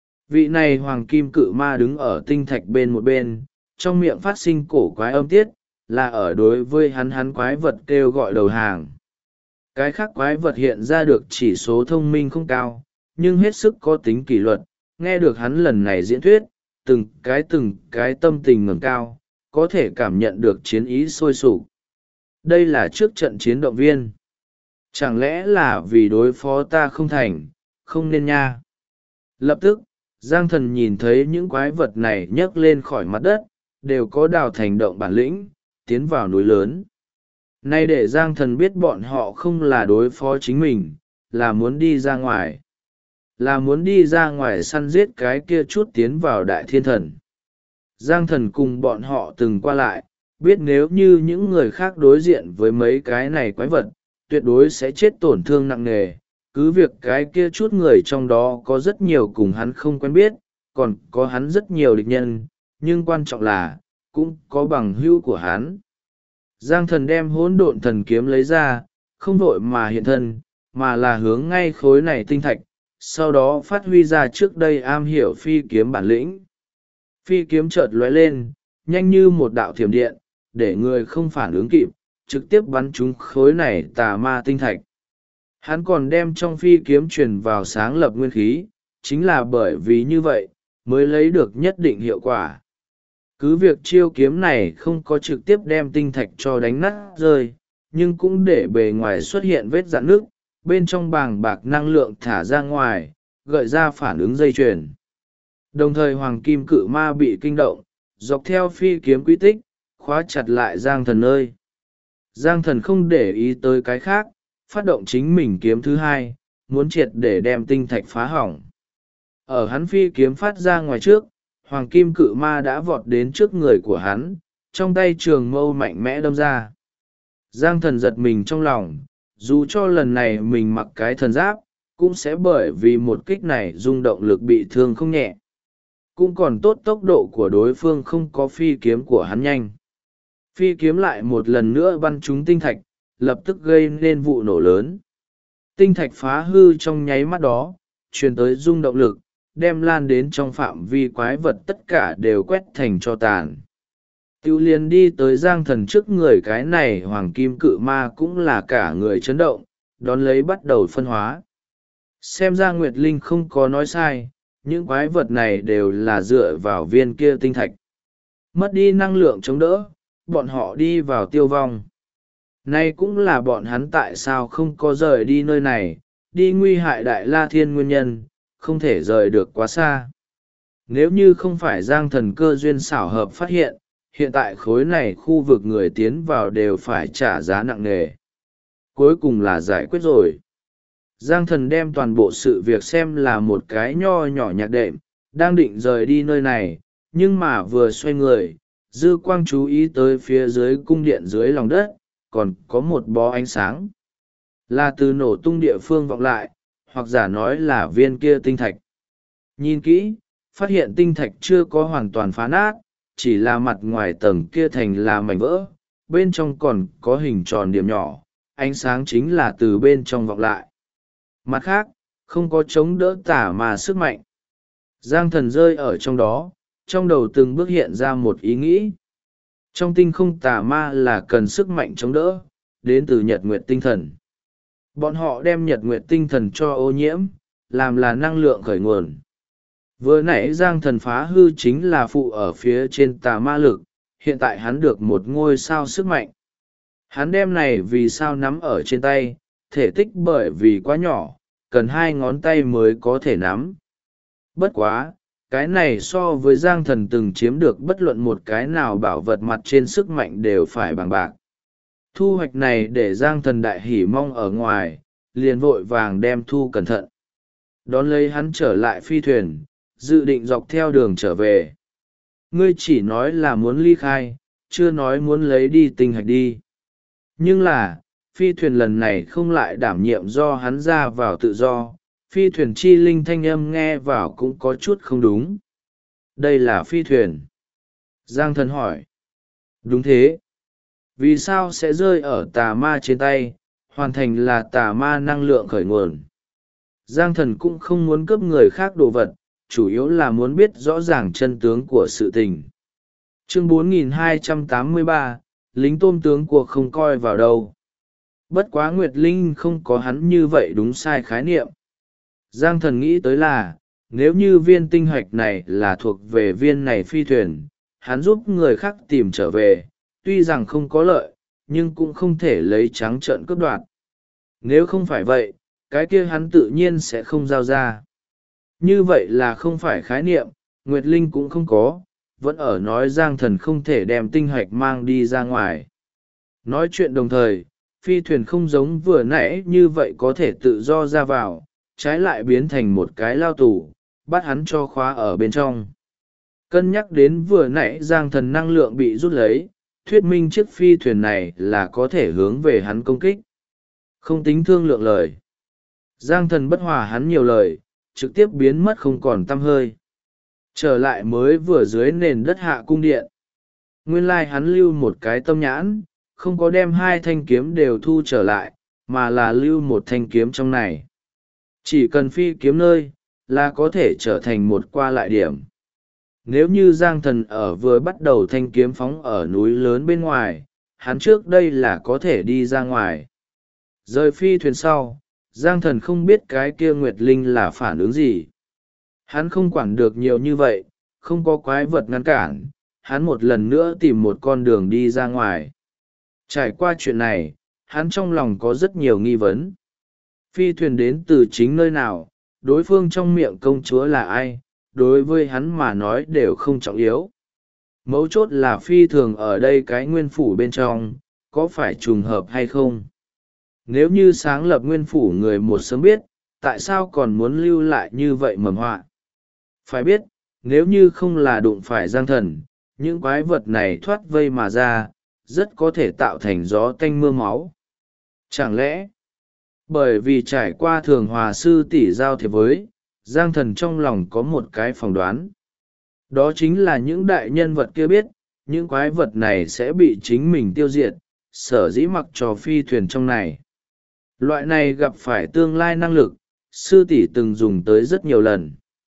Vị này hoàng kim cự ma đứng ở tinh thạch bên một bên, trong miệng phát sinh cổ quái âm tiết, là ở đối với hắn quái vật kêu gọi đầu hàng. Cái khác quái vật hiện ra được chỉ số thông minh không cao, nhưng hết sức có tính kỷ luật, nghe được hắn lần này diễn thuyết, từng cái tâm tình ngẩng cao, có thể cảm nhận được chiến ý sôi sục. Đây là trước trận chiến động viên. Chẳng lẽ là vì đối phó ta không thành, không nên nha. Lập tức, Giang Thần nhìn thấy những quái vật này nhấc lên khỏi mặt đất, đều có đào thành động bản lĩnh, tiến vào núi lớn. Nay để Giang Thần biết bọn họ không là đối phó chính mình, là muốn đi ra ngoài. Là muốn đi ra ngoài săn giết cái kia chút tiến vào đại thiên thần. Giang Thần cùng bọn họ từng qua lại, biết nếu như những người khác đối diện với mấy cái này quái vật, tuyệt đối sẽ chết tổn thương nặng nề. Cứ việc cái kia chút người trong đó có rất nhiều cùng hắn không quen biết, còn có hắn rất nhiều địch nhân, nhưng quan trọng là, cũng có bằng hữu của hắn. Giang Thần đem hỗn độn thần kiếm lấy ra, không vội mà hiện thân, mà là hướng ngay khối này tinh thạch, sau đó phát huy ra trước đây am hiểu phi kiếm bản lĩnh. Phi kiếm chợt lóe lên, nhanh như một đạo thiểm điện, để người không phản ứng kịp, trực tiếp bắn trúng khối này tà ma tinh thạch. Hắn còn đem trong phi kiếm truyền vào sáng lập nguyên khí, chính là bởi vì như vậy, mới lấy được nhất định hiệu quả. Cứ việc chiêu kiếm này không có trực tiếp đem tinh thạch cho đánh nát rơi, nhưng cũng để bề ngoài xuất hiện vết rạn nước, bên trong bàng bạc năng lượng thả ra ngoài, gợi ra phản ứng dây chuyền. Đồng thời hoàng kim cự ma bị kinh động, dọc theo phi kiếm quy tích, khóa chặt lại Giang Thần nơi. Giang Thần không để ý tới cái khác, phát động chính mình kiếm thứ hai, muốn triệt để đem tinh thạch phá hỏng. Ở hắn phi kiếm phát ra ngoài trước, hoàng kim cự ma đã vọt đến trước người của hắn, trong tay trường mâu mạnh mẽ đâm ra. Giang Thần giật mình trong lòng, dù cho lần này mình mặc cái thần giáp, cũng sẽ bởi vì một kích này rung động lực bị thương không nhẹ. Cũng còn tốt tốc độ của đối phương không có phi kiếm của hắn nhanh. Phi kiếm lại một lần nữa bắn trúng tinh thạch, lập tức gây nên vụ nổ lớn. Tinh thạch phá hư trong nháy mắt đó, truyền tới rung động lực, đem lan đến trong phạm vi quái vật tất cả đều quét thành tro tàn. Tiêu liền đi tới Giang Thần trước người cái này hoàng kim cự ma cũng là cả người chấn động, đón lấy bắt đầu phân hóa. Xem ra Nguyệt Linh không có nói sai, những quái vật này đều là dựa vào viên kia tinh thạch. Mất đi năng lượng chống đỡ, bọn họ đi vào tiêu vong. Nay cũng là bọn hắn tại sao không có rời đi nơi này, đi nguy hại Đại La Thiên nguyên nhân, không thể rời được quá xa. Nếu như không phải Giang Thần cơ duyên xảo hợp phát hiện, hiện tại khối này khu vực người tiến vào đều phải trả giá nặng nề. Cuối cùng là giải quyết rồi. Giang Thần đem toàn bộ sự việc xem là một cái nho nhỏ nhạc đệm, đang định rời đi nơi này, nhưng mà vừa xoay người, dư quang chú ý tới phía dưới cung điện dưới lòng đất, còn có một bó ánh sáng. Là từ nổ tung địa phương vọng lại, hoặc giả nói là viên kia tinh thạch. Nhìn kỹ, phát hiện tinh thạch chưa có hoàn toàn phá nát, chỉ là mặt ngoài tầng kia thành là mảnh vỡ, bên trong còn có hình tròn điểm nhỏ, ánh sáng chính là từ bên trong vọng lại. Mặt khác, không có chống đỡ tả mà sức mạnh. Giang Thần rơi ở trong đó, trong đầu từng bước hiện ra một ý nghĩ. Trong tinh không tà ma là cần sức mạnh chống đỡ, đến từ nhật nguyệt tinh thần. Bọn họ đem nhật nguyệt tinh thần cho ô nhiễm, làm là năng lượng khởi nguồn. Vừa nãy Giang Thần phá hư chính là phụ ở phía trên tà ma lực, hiện tại hắn được một ngôi sao sức mạnh. Hắn đem này vì sao nắm ở trên tay, thể tích bởi vì quá nhỏ, cần 2 ngón tay mới có thể nắm. Bất quá, cái này so với Giang Thần từng chiếm được bất luận một cái nào bảo vật mặt trên sức mạnh đều phải bằng bạc. Thu hoạch này để Giang Thần đại hỉ mong ở ngoài, liền vội vàng đem thu cẩn thận. Đón lấy hắn trở lại phi thuyền, dự định dọc theo đường trở về. Ngươi chỉ nói là muốn ly khai, chưa nói muốn lấy đi tinh hạch đi. Nhưng là, phi thuyền lần này không lại đảm nhiệm do hắn ra vào tự do, phi thuyền chi linh thanh âm nghe vào cũng có chút không đúng. Đây là phi thuyền. Giang Thần hỏi. Đúng thế. Vì sao sẽ rơi ở tà ma trên tay, hoàn thành là tà ma năng lượng khởi nguồn. Giang Thần cũng không muốn cướp người khác đồ vật, chủ yếu là muốn biết rõ ràng chân tướng của sự tình. Chương 4283, lính tôm tướng của không coi vào đâu. Bất quá Nguyệt Linh không có hắn như vậy đúng sai khái niệm. Giang Thần nghĩ tới là, nếu như viên tinh hạch này là thuộc về viên này phi thuyền, hắn giúp người khác tìm trở về, tuy rằng không có lợi, nhưng cũng không thể lấy trắng trợn cướp đoạt. Nếu không phải vậy, cái kia hắn tự nhiên sẽ không giao ra. Như vậy là không phải khái niệm, Nguyệt Linh cũng không có, vẫn ở nói Giang Thần không thể đem tinh hạch mang đi ra ngoài. Nói chuyện đồng thời, phi thuyền không giống vừa nãy như vậy có thể tự do ra vào, trái lại biến thành một cái lao tù, bắt hắn cho khóa ở bên trong. Cân nhắc đến vừa nãy Giang Thần năng lượng bị rút lấy, thuyết minh chiếc phi thuyền này là có thể hướng về hắn công kích. Không tính thương lượng lời. Giang Thần bất hòa hắn nhiều lời, trực tiếp biến mất không còn tăm hơi. Trở lại mới vừa dưới nền đất hạ cung điện. Nguyên lai hắn lưu một cái tâm nhãn, không có đem 2 thanh kiếm đều thu trở lại, mà là lưu một thanh kiếm trong này. Chỉ cần phi kiếm nơi, là có thể trở thành một qua lại điểm. Nếu như Giang Thần ở vừa bắt đầu thanh kiếm phóng ở núi lớn bên ngoài, hắn trước đây là có thể đi ra ngoài. Rời phi thuyền sau, Giang Thần không biết cái kia Nguyệt Linh là phản ứng gì. Hắn không quản được nhiều như vậy, không có quái vật ngăn cản, hắn một lần nữa tìm một con đường đi ra ngoài. Trải qua chuyện này, hắn trong lòng có rất nhiều nghi vấn. Phi thuyền đến từ chính nơi nào, đối phương trong miệng công chúa là ai, đối với hắn mà nói đều không trọng yếu. Mấu chốt là phi thường ở đây cái nguyên phủ bên trong, có phải trùng hợp hay không? Nếu như sáng lập nguyên phủ người một sớm biết, tại sao còn muốn lưu lại như vậy mầm họa? Phải biết, nếu như không là đụng phải Giang Thần, những quái vật này thoát vây mà ra, rất có thể tạo thành gió tanh mưa máu. Chẳng lẽ, bởi vì trải qua thường hòa sư tỷ giao thiệp với, Giang Thần trong lòng có một cái phỏng đoán. Đó chính là những đại nhân vật kia biết, những quái vật này sẽ bị chính mình tiêu diệt, sở dĩ mặc cho phi thuyền trong này. Loại này gặp phải tương lai năng lực, sư tỷ từng dùng tới rất nhiều lần.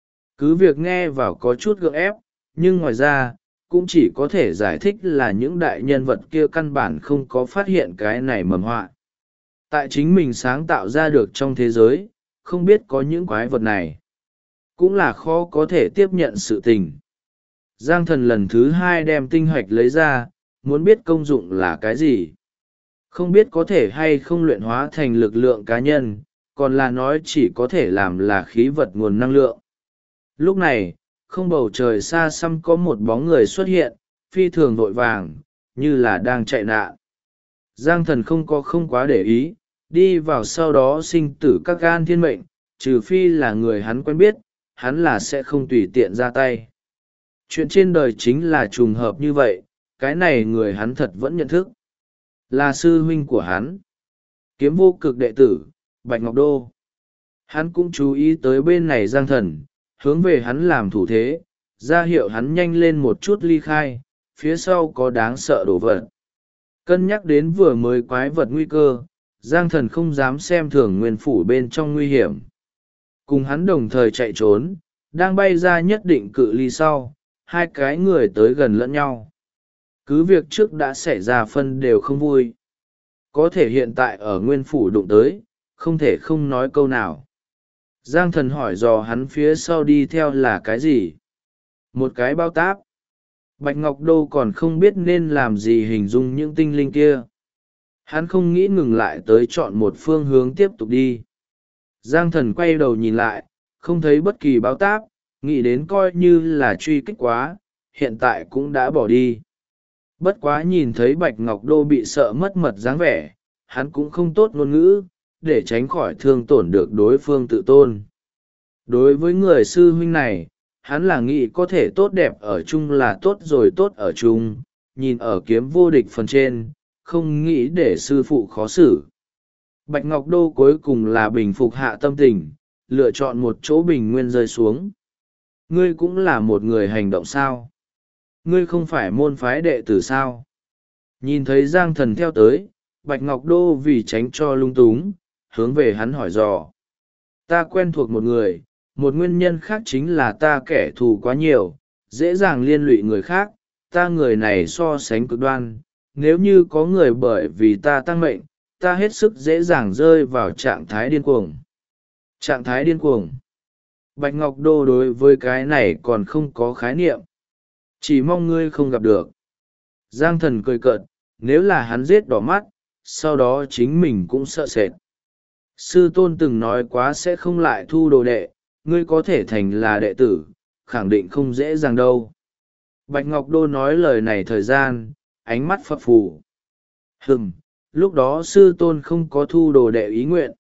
Cứ việc nghe vào có chút gượng ép, nhưng ngoài ra, cũng chỉ có thể giải thích là những đại nhân vật kia căn bản không có phát hiện cái này mầm họa. Tại chính mình sáng tạo ra được trong thế giới, không biết có những quái vật này. cũng là khó có thể tiếp nhận sự tình. Giang thần lần thứ hai đem tinh hạch lấy ra, muốn biết công dụng là cái gì. Không biết có thể hay không luyện hóa thành lực lượng cá nhân, còn là nói chỉ có thể làm là khí vật nguồn năng lượng. Lúc này, không bầu trời xa xăm có một bóng người xuất hiện, phi thường vội vàng, như là đang chạy nạn. Giang thần không quá để ý, đi vào sau đó sinh tử các gan thiên mệnh, trừ phi là người hắn quen biết, hắn là sẽ không tùy tiện ra tay. Chuyện trên đời chính là trùng hợp như vậy, cái này người hắn thật vẫn nhận thức. Là sư huynh của hắn. Kiếm vô cực đệ tử, Bạch Ngọc Đô. Hắn cũng chú ý tới bên này Giang thần, hướng về hắn làm thủ thế, ra hiệu hắn nhanh lên một chút ly khai, phía sau có đáng sợ đồ vật. Cân nhắc đến vừa mới quái vật nguy cơ, Giang thần không dám xem thường nguyên phủ bên trong nguy hiểm. Cùng hắn đồng thời chạy trốn, đang bay ra nhất định cự ly sau, hai cái người tới gần lẫn nhau. Cứ việc trước đã xảy ra phân đều không vui. Có thể hiện tại ở nguyên phủ đụng tới, không thể không nói câu nào. Giang thần hỏi dò hắn phía sau đi theo là cái gì? Một cái bao táp. Bạch Ngọc Đô còn không biết nên làm gì hình dung những tinh linh kia. Hắn không nghĩ ngừng lại tới chọn một phương hướng tiếp tục đi. Giang thần quay đầu nhìn lại, không thấy bất kỳ báo táp, nghĩ đến coi như là truy kích quá, hiện tại cũng đã bỏ đi. Bất quá nhìn thấy Bạch Ngọc Đô bị sợ mất mật dáng vẻ, hắn cũng không tốt ngôn ngữ, để tránh khỏi thương tổn được đối phương tự tôn. Đối với người sư huynh này, hắn là nghĩ có thể tốt đẹp ở chung là tốt rồi tốt ở chung, nhìn ở kiếm vô địch phần trên, không nghĩ để sư phụ khó xử. Bạch Ngọc Đô cuối cùng là bình phục hạ tâm tình, lựa chọn một chỗ bình nguyên rơi xuống. Ngươi cũng là một người hành động sao? Ngươi không phải môn phái đệ tử sao? Nhìn thấy Giang thần theo tới, Bạch Ngọc Đô vì tránh cho lung túng, hướng về hắn hỏi dò. Ta quen thuộc một người, một nguyên nhân khác chính là ta kẻ thù quá nhiều, dễ dàng liên lụy người khác, ta người này so sánh cực đoan, nếu như có người bởi vì ta tăng mệnh, ta hết sức dễ dàng rơi vào trạng thái điên cuồng. Trạng thái điên cuồng. Bạch Ngọc Đô đối với cái này còn không có khái niệm. Chỉ mong ngươi không gặp được. Giang thần cười cợt, nếu là hắn giết đỏ mắt, sau đó chính mình cũng sợ sệt. Sư tôn từng nói quá sẽ không lại thu đồ đệ, ngươi có thể thành là đệ tử, khẳng định không dễ dàng đâu. Bạch Ngọc Đô nói lời này thời gian, ánh mắt phập phù. Lúc đó sư tôn không có thu đồ đệ ý nguyện.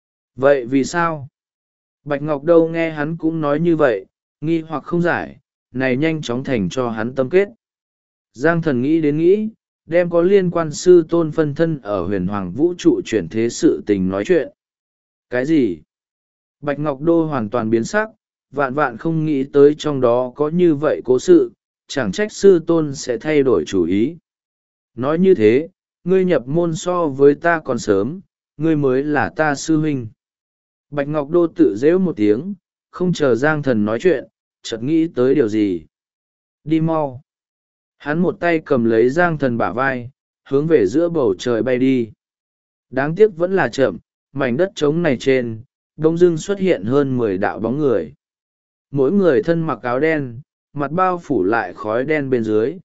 Vậy vì sao? Bạch Ngọc Đô nghe hắn cũng nói như vậy, nghi hoặc không giải, này nhanh chóng thành cho hắn tâm kết. Giang thần nghĩ đến nghĩ, đem có liên quan sư tôn phân thân ở huyền hoàng vũ trụ chuyển thế sự tình nói chuyện. Cái gì? Bạch Ngọc Đô hoàn toàn biến sắc, vạn vạn không nghĩ tới trong đó có như vậy cố sự, chẳng trách sư tôn sẽ thay đổi chủ ý. Nói như thế, ngươi nhập môn so với ta còn sớm, ngươi mới là ta sư huynh. Bạch Ngọc Đô tự dễu một tiếng, không chờ Giang thần nói chuyện, chợt nghĩ tới điều gì. Đi mau. Hắn một tay cầm lấy Giang thần bả vai, hướng về giữa bầu trời bay đi. Đáng tiếc vẫn là chậm, mảnh đất trống này trên, đông dưng xuất hiện hơn 10 đạo bóng người. Mỗi người thân mặc áo đen, mặt bao phủ lại khói đen bên dưới.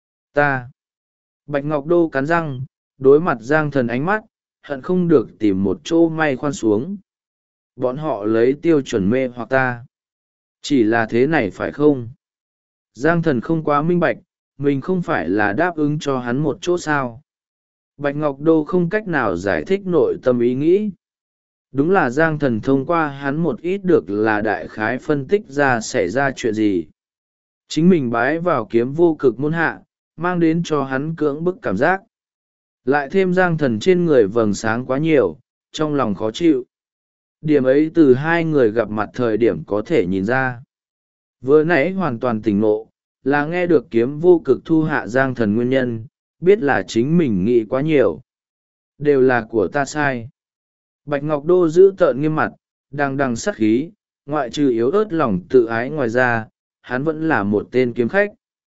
Ta. Bạch Ngọc Đô cắn răng, đối mặt Giang thần ánh mắt, hận không được tìm một chỗ may khoan xuống. Bọn họ lấy tiêu chuẩn mê hoặc ta. Chỉ là thế này phải không? Giang thần không quá minh bạch, mình không phải là đáp ứng cho hắn một chỗ sao. Bạch Ngọc Đô không cách nào giải thích nội tâm ý nghĩ. Đúng là Giang thần thông qua hắn một ít được là đại khái phân tích ra xảy ra chuyện gì. Chính mình bái vào kiếm vô cực môn hạ, mang đến cho hắn cưỡng bức cảm giác. Lại thêm Giang thần trên người vầng sáng quá nhiều, trong lòng khó chịu. Điểm ấy từ hai người gặp mặt thời điểm có thể nhìn ra. Vừa nãy hoàn toàn tỉnh ngộ, là nghe được kiếm vô cực thu hạ Giang thần nguyên nhân, biết là chính mình nghĩ quá nhiều. Đều là của ta sai. Bạch Ngọc Đô giữ tợn nghiêm mặt, đằng đằng sát khí, ngoại trừ yếu ớt lòng tự ái ngoài ra, hắn vẫn là một tên kiếm khách.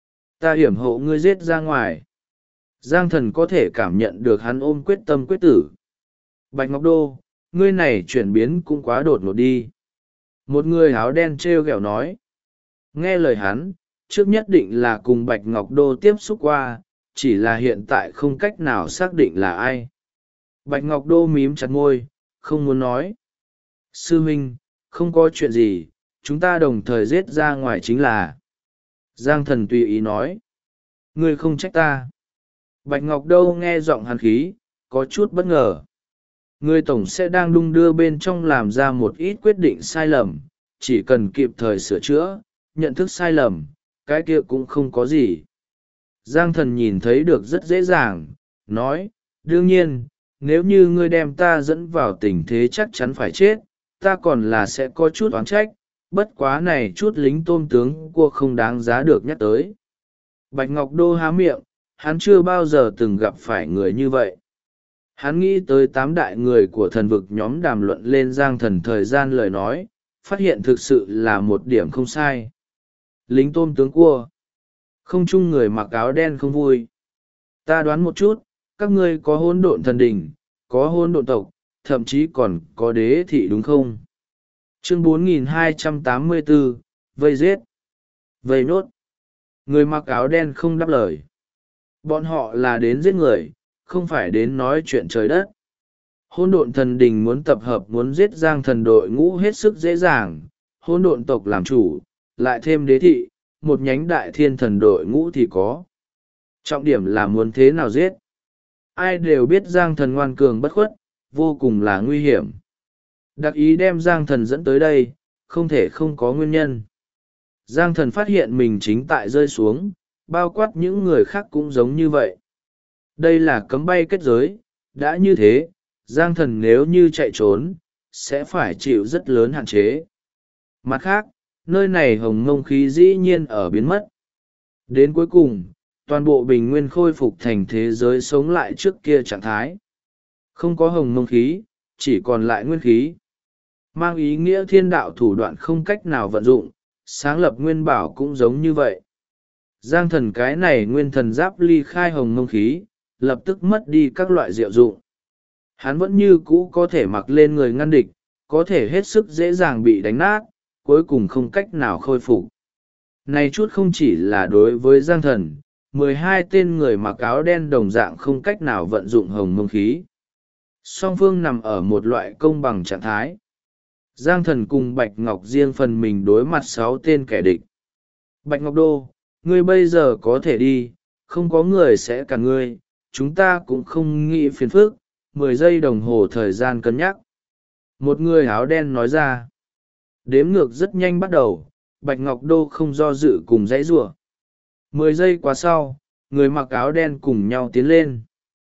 Ta hiểm hộ ngươi giết ra ngoài. Giang thần có thể cảm nhận được hắn ôm quyết tâm quyết tử. Bạch Ngọc Đô, ngươi này chuyển biến cũng quá đột ngột đi. Một người áo đen trêu ghẹo nói. Nghe lời hắn, trước nhất định là cùng Bạch Ngọc Đô tiếp xúc qua, chỉ là hiện tại không cách nào xác định là ai. Bạch Ngọc Đô mím chặt môi, không muốn nói. Sư huynh, không có chuyện gì, chúng ta đồng thời giết ra ngoài chính là. Giang Thần tùy ý nói. Ngươi không trách ta. Bạch Ngọc Đô nghe giọng hàn khí, có chút bất ngờ. Người tổng sẽ đang đung đưa bên trong làm ra một ít quyết định sai lầm, chỉ cần kịp thời sửa chữa, nhận thức sai lầm, cái kia cũng không có gì. Giang Thần nhìn thấy được rất dễ dàng, nói, đương nhiên, nếu như ngươi đem ta dẫn vào tình thế chắc chắn phải chết, ta còn là sẽ có chút oán trách, bất quá này chút lính tôm tướng cua không đáng giá được nhắc tới. Bạch Ngọc Đô há miệng, hắn chưa bao giờ từng gặp phải người như vậy. Hắn nghĩ tới 8 đại người của thần vực nhóm đàm luận lên Giang Thần thời gian lời nói, phát hiện thực sự là một điểm không sai. Lính tôm tướng cua. Không chung người mặc áo đen không vui. Ta đoán một chút, các ngươi có hỗn độn thần đình, có hỗn độn tộc, thậm chí còn có đế thị đúng không? Chương 4284, vây giết. Vây nốt. Người mặc áo đen không đáp lời. Bọn họ là đến giết người, không phải đến nói chuyện trời đất. Hỗn độn thần đình muốn tập hợp muốn giết Giang Thần đội ngũ hết sức dễ dàng, hỗn độn tộc làm chủ, lại thêm đế thị, một nhánh đại thiên thần đội ngũ thì có. Trọng điểm là muốn thế nào giết. Ai đều biết Giang Thần ngoan cường bất khuất, vô cùng là nguy hiểm. Đặc ý đem Giang Thần dẫn tới đây, không thể không có nguyên nhân. Giang Thần phát hiện mình chính tại rơi xuống, bao quát những người khác cũng giống như vậy. Đây là cấm bay kết giới, đã như thế, Giang Thần nếu như chạy trốn, sẽ phải chịu rất lớn hạn chế. Mặt khác, nơi này hồng mông khí dĩ nhiên ở biến mất. Đến cuối cùng, toàn bộ bình nguyên khôi phục thành thế giới sống lại trước kia trạng thái. Không có hồng mông khí, chỉ còn lại nguyên khí. Mang ý nghĩa thiên đạo thủ đoạn không cách nào vận dụng, sáng lập nguyên bảo cũng giống như vậy. Giang Thần cái này nguyên thần giáp ly khai hồng mông khí, lập tức mất đi các loại diệu dụng. Hắn vẫn như cũ có thể mặc lên người ngăn địch, có thể hết sức dễ dàng bị đánh nát, cuối cùng không cách nào khôi phục. Này chút không chỉ là đối với Giang Thần, 12 tên người mặc áo đen đồng dạng không cách nào vận dụng hồng mông khí. Song phương nằm ở một loại công bằng trạng thái. Giang Thần cùng Bạch Ngọc riêng phần mình đối mặt 6 tên kẻ địch. Bạch Ngọc Đô, ngươi bây giờ có thể đi, không có người sẽ cản ngươi, chúng ta cũng không nghĩ phiền phức, 10 giây đồng hồ thời gian cân nhắc. Một người áo đen nói ra. Đếm ngược rất nhanh bắt đầu, Bạch Ngọc Đô không do dự cùng dãy rủa. 10 giây qua sau, người mặc áo đen cùng nhau tiến lên.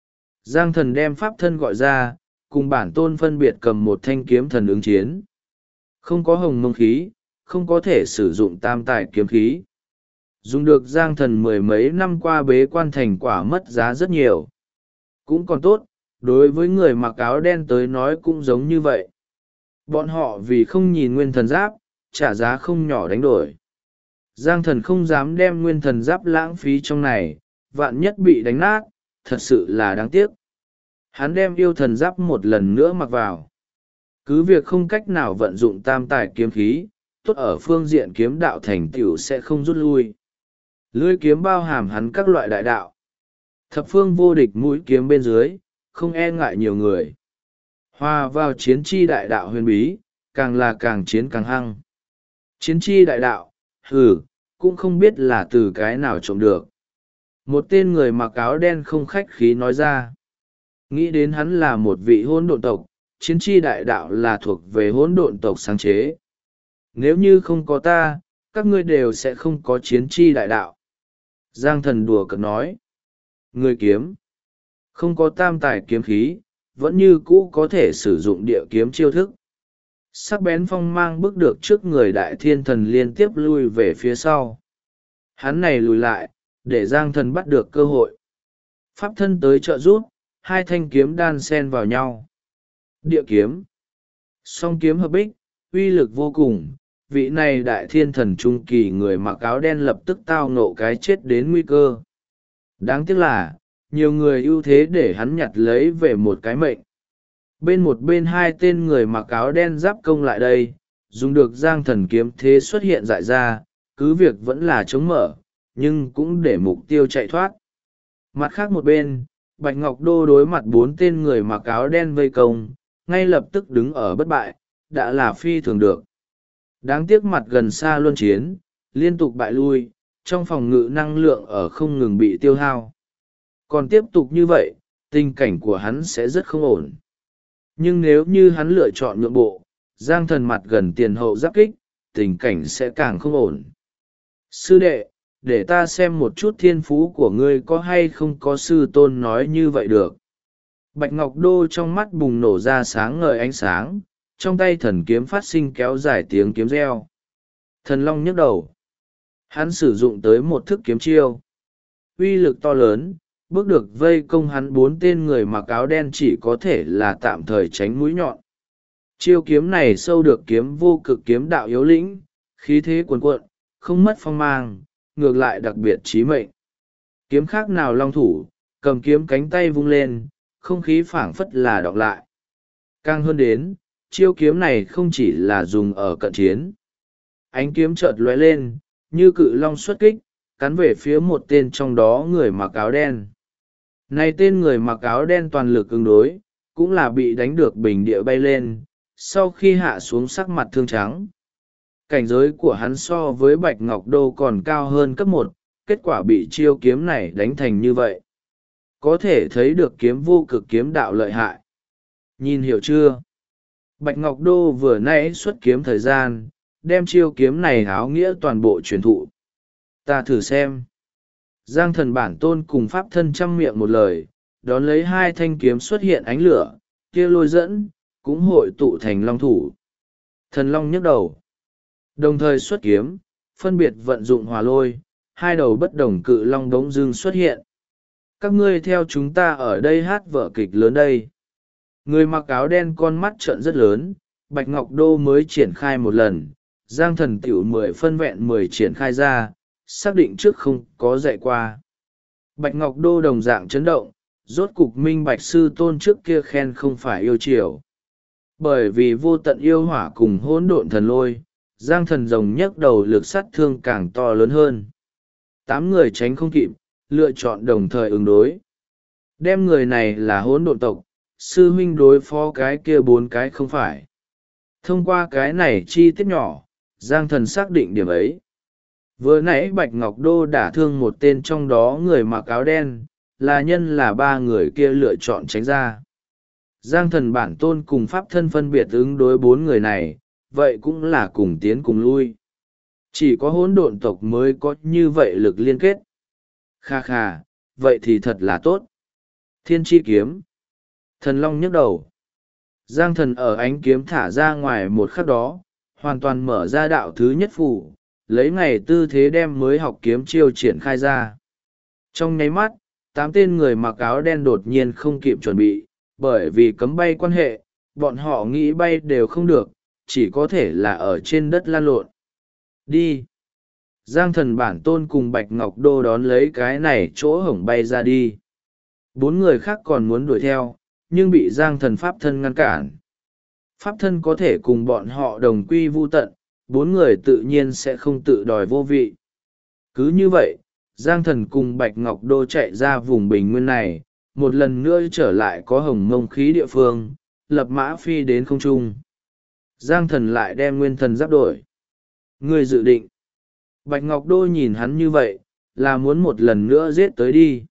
Giang Thần đem pháp thân gọi ra, cùng bản tôn phân biệt cầm một thanh kiếm thần ứng chiến. Không có hồng mông khí, không có thể sử dụng tam tài kiếm khí. Dùng được Giang Thần 10 mấy năm qua bế quan thành quả mất giá rất nhiều. Cũng còn tốt, đối với người mặc áo đen tới nói cũng giống như vậy. Bọn họ vì không nhìn nguyên thần giáp, trả giá không nhỏ đánh đổi. Giang Thần không dám đem nguyên thần giáp lãng phí trong này, vạn nhất bị đánh nát, thật sự là đáng tiếc. Hắn đem yêu thần giáp một lần nữa mặc vào. Cứ việc không cách nào vận dụng tam tài kiếm khí, tốt ở phương diện kiếm đạo thành tựu sẽ không rút lui. Lưỡi kiếm bao hàm hắn các loại đại đạo. Thập phương vô địch mũi kiếm bên dưới, không e ngại nhiều người. Hòa vào chiến chi đại đạo huyền bí, càng là càng chiến càng hăng. Chiến chi đại đạo, cũng không biết là từ cái nào trộm được. Một tên người mặc áo đen không khách khí nói ra. Nghĩ đến hắn là một vị hỗn độn tộc, chiến chi đại đạo là thuộc về hỗn độn tộc sáng chế. Nếu như không có ta, các ngươi đều sẽ không có chiến chi đại đạo. Giang Thần đùa cợt nói. Người kiếm. Không có tam tài kiếm khí, vẫn như cũ có thể sử dụng địa kiếm chiêu thức. Sắc bén phong mang bước được trước người đại thiên thần liên tiếp lui về phía sau. Hắn này lùi lại, để Giang Thần bắt được cơ hội. Pháp thân tới trợ giúp, hai thanh kiếm đan xen vào nhau. Địa kiếm. Song kiếm hợp bích, uy lực vô cùng. Vị này đại thiên thần trung kỳ người mặc áo đen lập tức tao ngộ cái chết đến nguy cơ. Đáng tiếc là, nhiều người ưu thế để hắn nhặt lấy về một cái mệnh. Bên hai tên người mặc áo đen giáp công lại đây, dùng được giang thần kiếm thế xuất hiện dại ra, cứ việc vẫn là chống mở, nhưng cũng để mục tiêu chạy thoát. Mặt khác một bên, Bạch Ngọc Đô đối mặt 4 tên người mặc áo đen vây công, ngay lập tức đứng ở bất bại, đã là phi thường được. Đáng tiếc mặt gần xa luân chiến, liên tục bại lui, trong phòng ngự năng lượng ở không ngừng bị tiêu hao. Còn tiếp tục như vậy, tình cảnh của hắn sẽ rất không ổn. Nhưng nếu như hắn lựa chọn nhượng bộ, giang thần mặt gần tiền hậu giáp kích, tình cảnh sẽ càng không ổn. Sư đệ, để ta xem một chút thiên phú của ngươi có hay không có sư tôn nói như vậy được. Bạch Ngọc Đô trong mắt bùng nổ ra sáng ngời ánh sáng, trong tay thần kiếm phát sinh kéo dài tiếng kiếm reo. Thần Long nhấc đầu. Hắn sử dụng tới một thức kiếm chiêu. Uy lực to lớn, bước được vây công hắn 4 tên người mặc áo đen chỉ có thể là tạm thời tránh mũi nhọn. Chiêu kiếm này sâu được kiếm vô cực kiếm đạo yếu lĩnh, khí thế cuồn cuộn, không mất phong mang, ngược lại đặc biệt chí mệnh. Kiếm khác nào long thủ, cầm kiếm cánh tay vung lên, không khí phảng phất là đọng lại. Càng hơn đến, chiêu kiếm này không chỉ là dùng ở cận chiến. Ánh kiếm chợt lóe lên, như cự long xuất kích, cắn về phía một tên trong đó người mặc áo đen. Này tên người mặc áo đen toàn lực ứng đối, cũng là bị đánh được bình địa bay lên, sau khi hạ xuống sắc mặt thương trắng. Cảnh giới của hắn so với Bạch Ngọc Đô còn cao hơn cấp 1, kết quả bị chiêu kiếm này đánh thành như vậy. Có thể thấy được kiếm vô cực kiếm đạo lợi hại. Nhìn hiểu chưa? Bạch Ngọc Đô vừa nãy xuất kiếm thời gian, đem chiêu kiếm này áo nghĩa toàn bộ truyền thụ. Ta thử xem. Giang thần bản tôn cùng pháp thân chăm miệng một lời, đón lấy 2 thanh kiếm xuất hiện ánh lửa, kia lôi dẫn, cũng hội tụ thành long thủ. Thần long nhấc đầu. Đồng thời xuất kiếm, phân biệt vận dụng hỏa lôi, 2 đầu bất đồng cự long đống dưng xuất hiện. Các ngươi theo chúng ta ở đây hát vở kịch lớn đây. Người mặc áo đen con mắt trợn rất lớn, Bạch Ngọc Đô mới triển khai một lần, giang thần tiểu 10 phân vẹn 10 triển khai ra, xác định trước không có dạy qua. Bạch Ngọc Đô đồng dạng chấn động, rốt cục minh bạch sư tôn trước kia khen không phải yêu chiều. Bởi vì vô tận yêu hỏa cùng hỗn độn thần lôi, giang thần rồng nhấc đầu lực sát thương càng to lớn hơn. 8 người tránh không kịp, lựa chọn đồng thời ứng đối. Đem người này là hỗn độn tộc, sư huynh đối phó cái kia 4 cái không phải. Thông qua cái này chi tiết nhỏ, giang thần xác định điểm ấy. Vừa nãy Bạch Ngọc Đô đả thương một tên trong đó người mặc áo đen, là nhân là 3 người kia lựa chọn tránh ra. Giang thần bản tôn cùng pháp thân phân biệt ứng đối 4 người này, vậy cũng là cùng tiến cùng lui. Chỉ có hỗn độn tộc mới có như vậy lực liên kết. Kha kha, vậy thì thật là tốt. Thiên chi kiếm. Thần long nhấc đầu. Giang thần ở ánh kiếm thả ra ngoài một khắc đó, hoàn toàn mở ra đạo thứ nhất phủ, lấy ngày tư thế đem mới học kiếm chiêu triển khai ra. Trong nháy mắt, 8 tên người mặc áo đen đột nhiên không kịp chuẩn bị, bởi vì cấm bay quan hệ, bọn họ nghĩ bay đều không được, chỉ có thể là ở trên đất lan lộn. Đi! Giang thần bản tôn cùng Bạch Ngọc Đô đón lấy cái này chỗ hổng bay ra đi. 4 người khác còn muốn đuổi theo, nhưng bị Giang thần pháp thân ngăn cản. Pháp thân có thể cùng bọn họ đồng quy vu tận, 4 người tự nhiên sẽ không tự đòi vô vị. Cứ như vậy, Giang thần cùng Bạch Ngọc Đô chạy ra vùng bình nguyên này, một lần nữa trở lại có hồng mông khí địa phương, lập mã phi đến không trung. Giang thần lại đem nguyên thần giáp đổi. Người dự định. Bạch Ngọc Đô nhìn hắn như vậy, là muốn một lần nữa giết tới đi.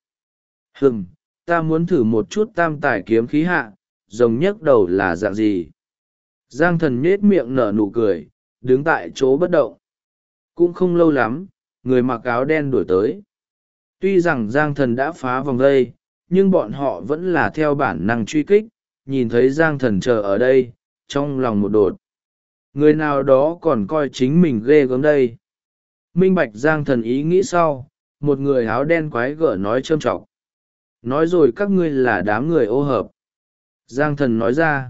Ta muốn thử một chút tam tài kiếm khí hạ, rồng nhấc đầu là dạng gì. Giang thần nhết miệng nở nụ cười, đứng tại chỗ bất động. Cũng không lâu lắm, người mặc áo đen đuổi tới. Tuy rằng Giang thần đã phá vòng vây, nhưng bọn họ vẫn là theo bản năng truy kích, nhìn thấy Giang thần chờ ở đây, trong lòng một đột. Người nào đó còn coi chính mình ghê gớm đây. Minh bạch Giang thần ý nghĩ sau, một người áo đen quái gở nói châm chọc. Nói rồi các ngươi là đám người ô hợp. Giang thần nói ra.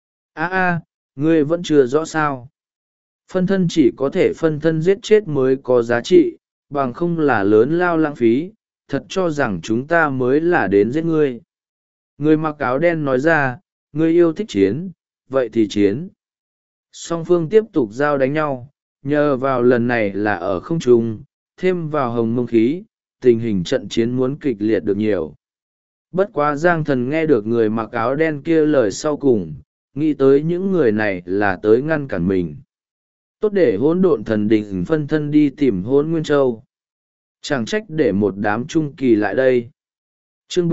Ngươi vẫn chưa rõ sao. Phân thân chỉ có thể phân thân giết chết mới có giá trị, bằng không là lớn lao lãng phí, thật cho rằng chúng ta mới là đến giết ngươi. Người mặc áo đen nói ra, ngươi yêu thích chiến, vậy thì chiến. Song phương tiếp tục giao đánh nhau, nhờ vào lần này là ở không trung, thêm vào hồng mông khí, tình hình trận chiến muốn kịch liệt được nhiều. Bất quá Giang Thần nghe được người mặc áo đen kia lời sau cùng, nghĩ tới những người này là tới ngăn cản mình. Tốt để hỗn độn thần đình phân thân đi tìm Hỗn Nguyên Châu. Chẳng trách để một đám trung kỳ lại đây. Chương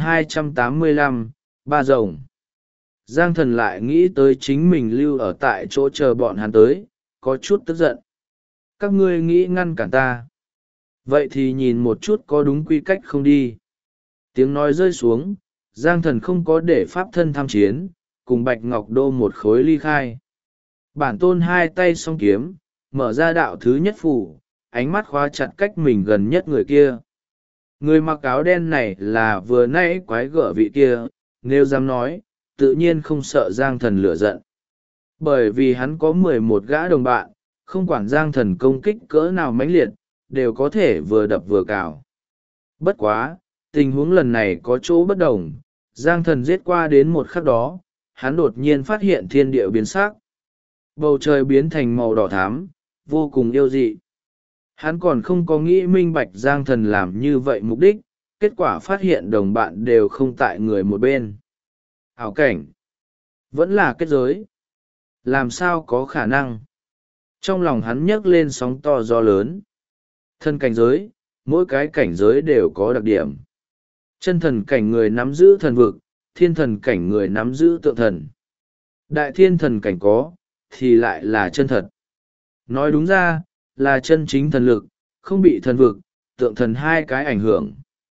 4285, Ba Rồng. Giang Thần lại nghĩ tới chính mình lưu ở tại chỗ chờ bọn hắn tới, có chút tức giận. Các ngươi nghĩ ngăn cản ta. Vậy thì nhìn một chút có đúng quy cách không đi. Tiếng nói rơi xuống, Giang Thần không có để pháp thân tham chiến, cùng Bạch Ngọc Đô một khối ly khai. Bản tôn hai tay song kiếm, mở ra đạo thứ nhất phủ, ánh mắt khóa chặt cách mình gần nhất người kia. Người mặc áo đen này là vừa nãy quái gở vị kia, nếu dám nói, tự nhiên không sợ Giang Thần lửa giận. Bởi vì hắn có 11 gã đồng bạn, không quản Giang Thần công kích cỡ nào mãnh liệt, đều có thể vừa đập vừa cào. Bất quá, tình huống lần này có chỗ bất đồng, Giang Thần giết qua đến một khắc đó, hắn đột nhiên phát hiện thiên địa biến sắc. Bầu trời biến thành màu đỏ thắm, vô cùng yêu dị. Hắn còn không có nghĩ minh bạch Giang Thần làm như vậy mục đích, kết quả phát hiện đồng bạn đều không tại người một bên. Ảo cảnh. Vẫn là kết giới. Làm sao có khả năng? Trong lòng hắn nhấc lên sóng to gió lớn. Thân cảnh giới, mỗi cái cảnh giới đều có đặc điểm. Chân thần cảnh người nắm giữ thần vực, thiên thần cảnh người nắm giữ tượng thần. Đại thiên thần cảnh có, thì lại là chân thật. Nói đúng ra, là chân chính thần lực, không bị thần vực, tượng thần hai cái ảnh hưởng.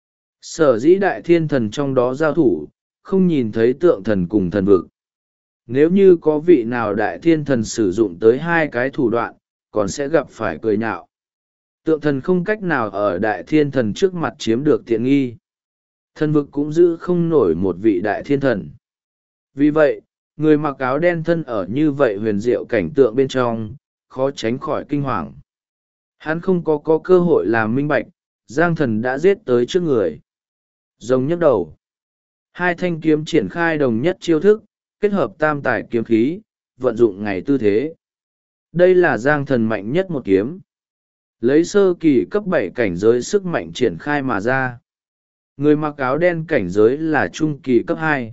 Sở dĩ đại thiên thần trong đó giao thủ, không nhìn thấy tượng thần cùng thần vực. Nếu như có vị nào đại thiên thần sử dụng tới hai cái thủ đoạn, còn sẽ gặp phải cười nhạo. Tượng thần không cách nào ở đại thiên thần trước mặt chiếm được tiện nghi. Thần vực cũng giữ không nổi một vị đại thiên thần. Vì vậy, người mặc áo đen thân ở như vậy huyền diệu cảnh tượng bên trong, khó tránh khỏi kinh hoàng. Hắn không có cơ hội làm minh bạch, Giang Thần đã giết tới trước người. Rồng nhấc đầu. Hai thanh kiếm triển khai đồng nhất chiêu thức, kết hợp tam tài kiếm khí, vận dụng ngày tư thế. Đây là Giang Thần mạnh nhất một kiếm. Lấy sơ kỳ cấp 7 cảnh giới sức mạnh triển khai mà ra. Người mặc áo đen cảnh giới là trung kỳ cấp 2.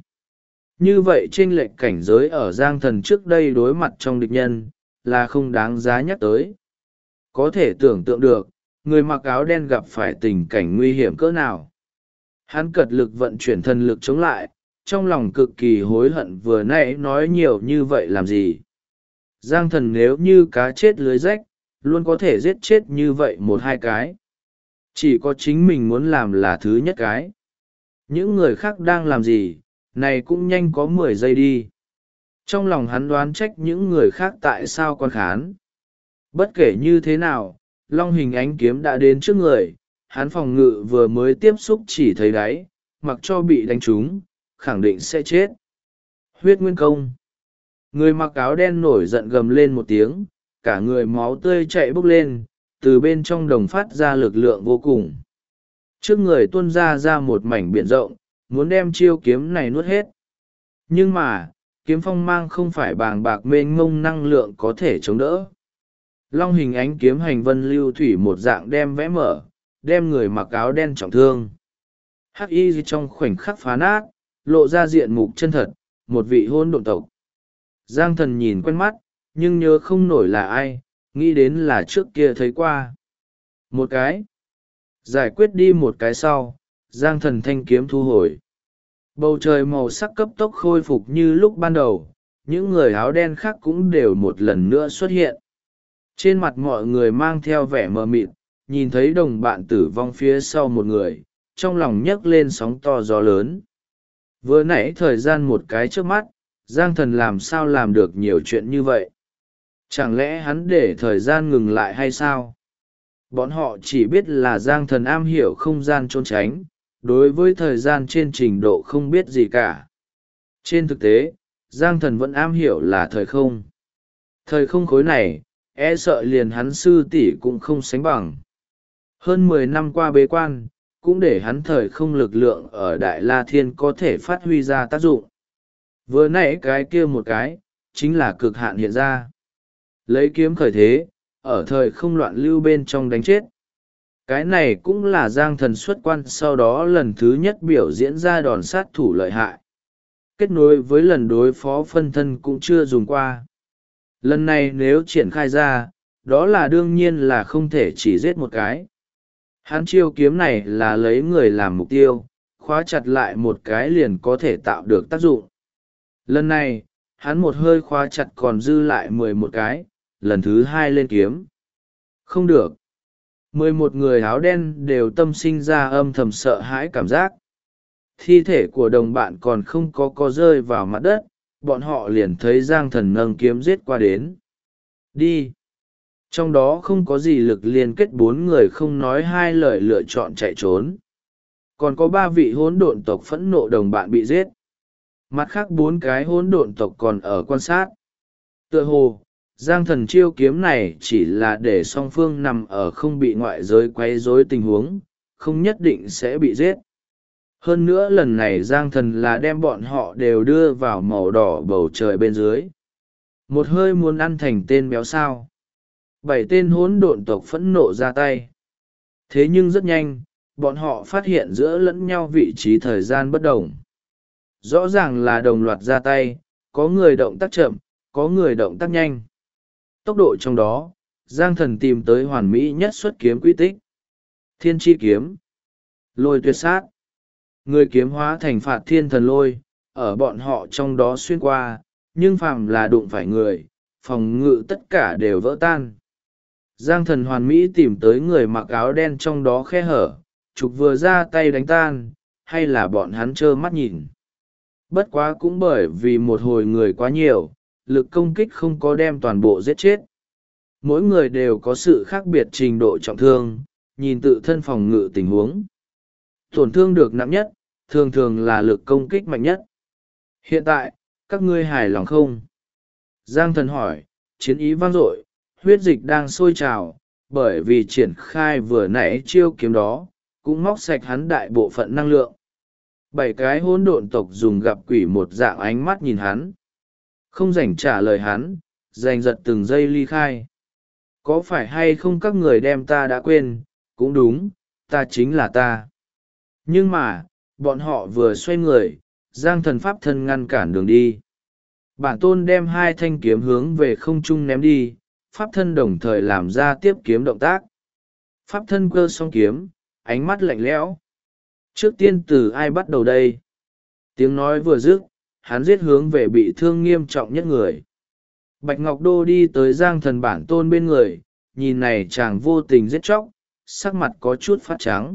Như vậy chênh lệch cảnh giới ở Giang Thần trước đây đối mặt trong địch nhân, là không đáng giá nhắc tới. Có thể tưởng tượng được, người mặc áo đen gặp phải tình cảnh nguy hiểm cỡ nào. Hắn cật lực vận chuyển thần lực chống lại, trong lòng cực kỳ hối hận vừa nãy nói nhiều như vậy làm gì. Giang Thần nếu như cá chết lưới rách, luôn có thể giết chết như vậy một hai cái. Chỉ có chính mình muốn làm là thứ nhất cái. Những người khác đang làm gì, này cũng nhanh có 10 giây đi. Trong lòng hắn đoán trách những người khác tại sao quan khán. Bất kể như thế nào, long hình ánh kiếm đã đến trước người, hắn phòng ngự vừa mới tiếp xúc chỉ thấy đáy, mặc cho bị đánh trúng, khẳng định sẽ chết. Huyết nguyên công. Người mặc áo đen nổi giận gầm lên một tiếng, cả người máu tươi chạy bốc lên, từ bên trong đồng phát ra lực lượng vô cùng. Trước người tuôn ra một mảnh biển rộng, muốn đem chiêu kiếm này nuốt hết. Nhưng mà, kiếm phong mang không phải bàng bạc mênh mông năng lượng có thể chống đỡ. Long hình ánh kiếm hành vân lưu thủy một dạng đem vẽ mở, đem người mặc áo đen trọng thương. Hắc y trong khoảnh khắc phá nát, lộ ra diện mục chân thật, một vị hôn độn tộc. Giang Thần nhìn quen mắt, nhưng nhớ không nổi là ai, nghĩ đến là trước kia thấy qua. Một cái. Giải quyết đi một cái sau, Giang Thần thanh kiếm thu hồi. Bầu trời màu sắc cấp tốc khôi phục như lúc ban đầu, những người áo đen khác cũng đều một lần nữa xuất hiện. Trên mặt mọi người mang theo vẻ mờ mịt, nhìn thấy đồng bạn tử vong phía sau một người, trong lòng nhấc lên sóng to gió lớn. Vừa nãy thời gian một cái trước mắt, Giang Thần làm sao làm được nhiều chuyện như vậy? Chẳng lẽ hắn để thời gian ngừng lại hay sao? Bọn họ chỉ biết là Giang Thần am hiểu không gian trốn tránh, đối với thời gian trên trình độ không biết gì cả. Trên thực tế, Giang Thần vẫn am hiểu là thời không. Thời không khối này, e sợ liền hắn sư tỷ cũng không sánh bằng. Hơn 10 năm qua bế quan, cũng để hắn thời không lực lượng ở Đại La Thiên có thể phát huy ra tác dụng. Vừa nãy cái kia một cái, chính là cực hạn hiện ra. Lấy kiếm khởi thế, ở thời không loạn lưu bên trong đánh chết. Cái này cũng là Giang Thần xuất quan sau đó lần thứ nhất biểu diễn ra đòn sát thủ lợi hại. Kết nối với lần đối phó phân thân cũng chưa dùng qua. Lần này nếu triển khai ra, đó là đương nhiên là không thể chỉ giết một cái. Hắn chiêu kiếm này là lấy người làm mục tiêu, khóa chặt lại một cái liền có thể tạo được tác dụng. Lần này, hắn một hơi khóa chặt còn dư lại 11 cái, lần thứ hai lên kiếm. Không được. 11 người áo đen đều tâm sinh ra âm thầm sợ hãi cảm giác. Thi thể của đồng bạn còn không có rơi vào mặt đất, bọn họ liền thấy Giang Thần nâng kiếm giết qua đến. Đi. Trong đó không có gì lực liên kết 4 người không nói hai lời lựa chọn chạy trốn. Còn có 3 vị hỗn độn tộc phẫn nộ đồng bạn bị giết. Mặt khác 4 cái hỗn độn tộc còn ở quan sát. Tựa hồ, Giang Thần chiêu kiếm này chỉ là để song phương nằm ở không bị ngoại giới quấy rối tình huống, không nhất định sẽ bị giết. Hơn nữa lần này Giang Thần là đem bọn họ đều đưa vào màu đỏ bầu trời bên dưới. Một hơi muốn ăn thành tên béo sao. 7 tên hỗn độn tộc phẫn nộ ra tay. Thế nhưng rất nhanh, bọn họ phát hiện giữa lẫn nhau vị trí thời gian bất đồng. Rõ ràng là đồng loạt ra tay, có người động tác chậm, có người động tác nhanh. Tốc độ trong đó, Giang Thần tìm tới hoàn mỹ nhất xuất kiếm quy tích. Thiên chi kiếm. Lôi tuyệt sát. Người kiếm hóa thành phạt thiên thần lôi, ở bọn họ trong đó xuyên qua, nhưng phàm là đụng phải người, phòng ngự tất cả đều vỡ tan. Giang Thần hoàn mỹ tìm tới người mặc áo đen trong đó khe hở, trục vừa ra tay đánh tan, hay là bọn hắn trơ mắt nhìn. Bất quá cũng bởi vì một hồi người quá nhiều, lực công kích không có đem toàn bộ giết chết. Mỗi người đều có sự khác biệt trình độ trọng thương, nhìn tự thân phòng ngự tình huống. Tổn thương được nặng nhất, thường thường là lực công kích mạnh nhất. Hiện tại, các ngươi hài lòng không? Giang Thần hỏi, chiến ý vang dội, huyết dịch đang sôi trào, bởi vì triển khai vừa nãy chiêu kiếm đó, cũng móc sạch hắn đại bộ phận năng lượng. 7 cái hỗn độn tộc dùng gặp quỷ một dạng ánh mắt nhìn hắn. Không rảnh trả lời hắn, giành giật từng giây ly khai. Có phải hay không các người đem ta đã quên, cũng đúng, ta chính là ta. Nhưng mà, bọn họ vừa xoay người, Giang Thần pháp thân ngăn cản đường đi. Bản tôn đem 2 thanh kiếm hướng về không trung ném đi, pháp thân đồng thời làm ra tiếp kiếm động tác. Pháp thân cơ song kiếm, ánh mắt lạnh lẽo. Trước tiên từ ai bắt đầu đây? Tiếng nói vừa dứt, hắn giết hướng về bị thương nghiêm trọng nhất người. Bạch Ngọc Đô đi tới Giang Thần bản tôn bên người, nhìn này chàng vô tình giết chóc, sắc mặt có chút phát trắng.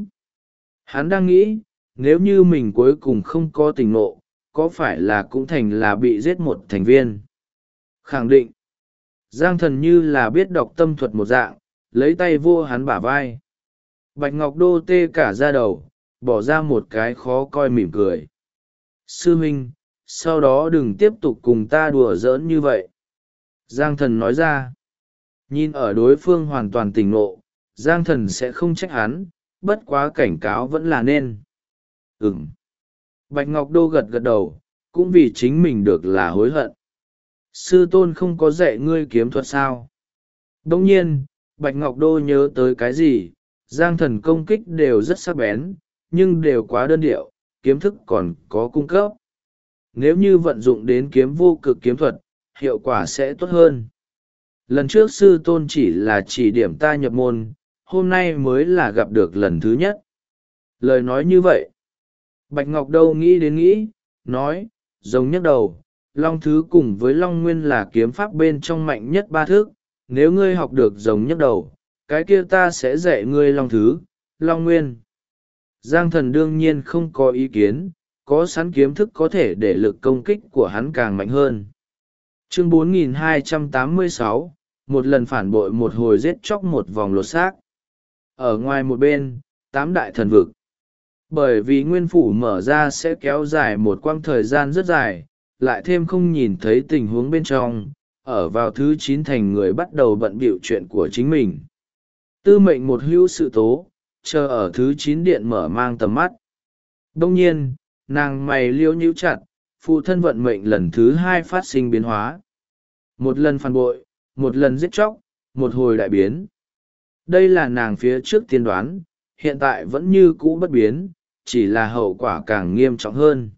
Hắn đang nghĩ, nếu như mình cuối cùng không có tình ngộ, có phải là cũng thành là bị giết một thành viên? Khẳng định. Giang Thần như là biết đọc tâm thuật một dạng, lấy tay vô hắn bả vai. Bạch Ngọc Đô tê cả da đầu, bỏ ra một cái khó coi mỉm cười. Sư huynh, sau đó đừng tiếp tục cùng ta đùa giỡn như vậy. Giang Thần nói ra. Nhìn ở đối phương hoàn toàn tỉnh ngộ, Giang Thần sẽ không trách hắn, bất quá cảnh cáo vẫn là nên. Ừm. Bạch Ngọc Đô gật gật đầu, cũng vì chính mình được là hối hận. Sư tôn không có dạy ngươi kiếm thuật sao? Đồng nhiên, Bạch Ngọc Đô nhớ tới cái gì, Giang Thần công kích đều rất sắc bén, nhưng đều quá đơn điệu, kiếm thức còn có cung cấp. Nếu như vận dụng đến kiếm vô cực kiếm thuật, hiệu quả sẽ tốt hơn. Lần trước sư tôn chỉ là chỉ điểm ta nhập môn, hôm nay mới là gặp được lần thứ nhất. Lời nói như vậy. Bạch Ngọc Đâu nghĩ đến nghĩ, nói, giống nhức đầu, Long Thứ cùng với Long Nguyên là kiếm pháp bên trong mạnh nhất 3 thức, nếu ngươi học được giống nhức đầu, cái kia ta sẽ dạy ngươi Long Thứ, Long Nguyên. Giang Thần đương nhiên không có ý kiến, có sẵn kiếm thức có thể để lực công kích của hắn càng mạnh hơn. Chương 4286, một lần phản bội một hồi giết chóc một vòng lột xác. Ở ngoài một bên, 8 đại thần vực. Bởi vì nguyên phủ mở ra sẽ kéo dài một quãng thời gian rất dài, lại thêm không nhìn thấy tình huống bên trong, ở vào thứ 9 thành người bắt đầu bận bịu chuyện của chính mình. Tư mệnh một hữu sự tố, chờ ở thứ 9 điện mở mang tầm mắt. Đông nhiên, nàng mày liễu nhíu chặt, phụ thân vận mệnh lần thứ 2 phát sinh biến hóa. Một lần phản bội, một lần giết chóc, một hồi đại biến. Đây là nàng phía trước tiên đoán, hiện tại vẫn như cũ bất biến, chỉ là hậu quả càng nghiêm trọng hơn.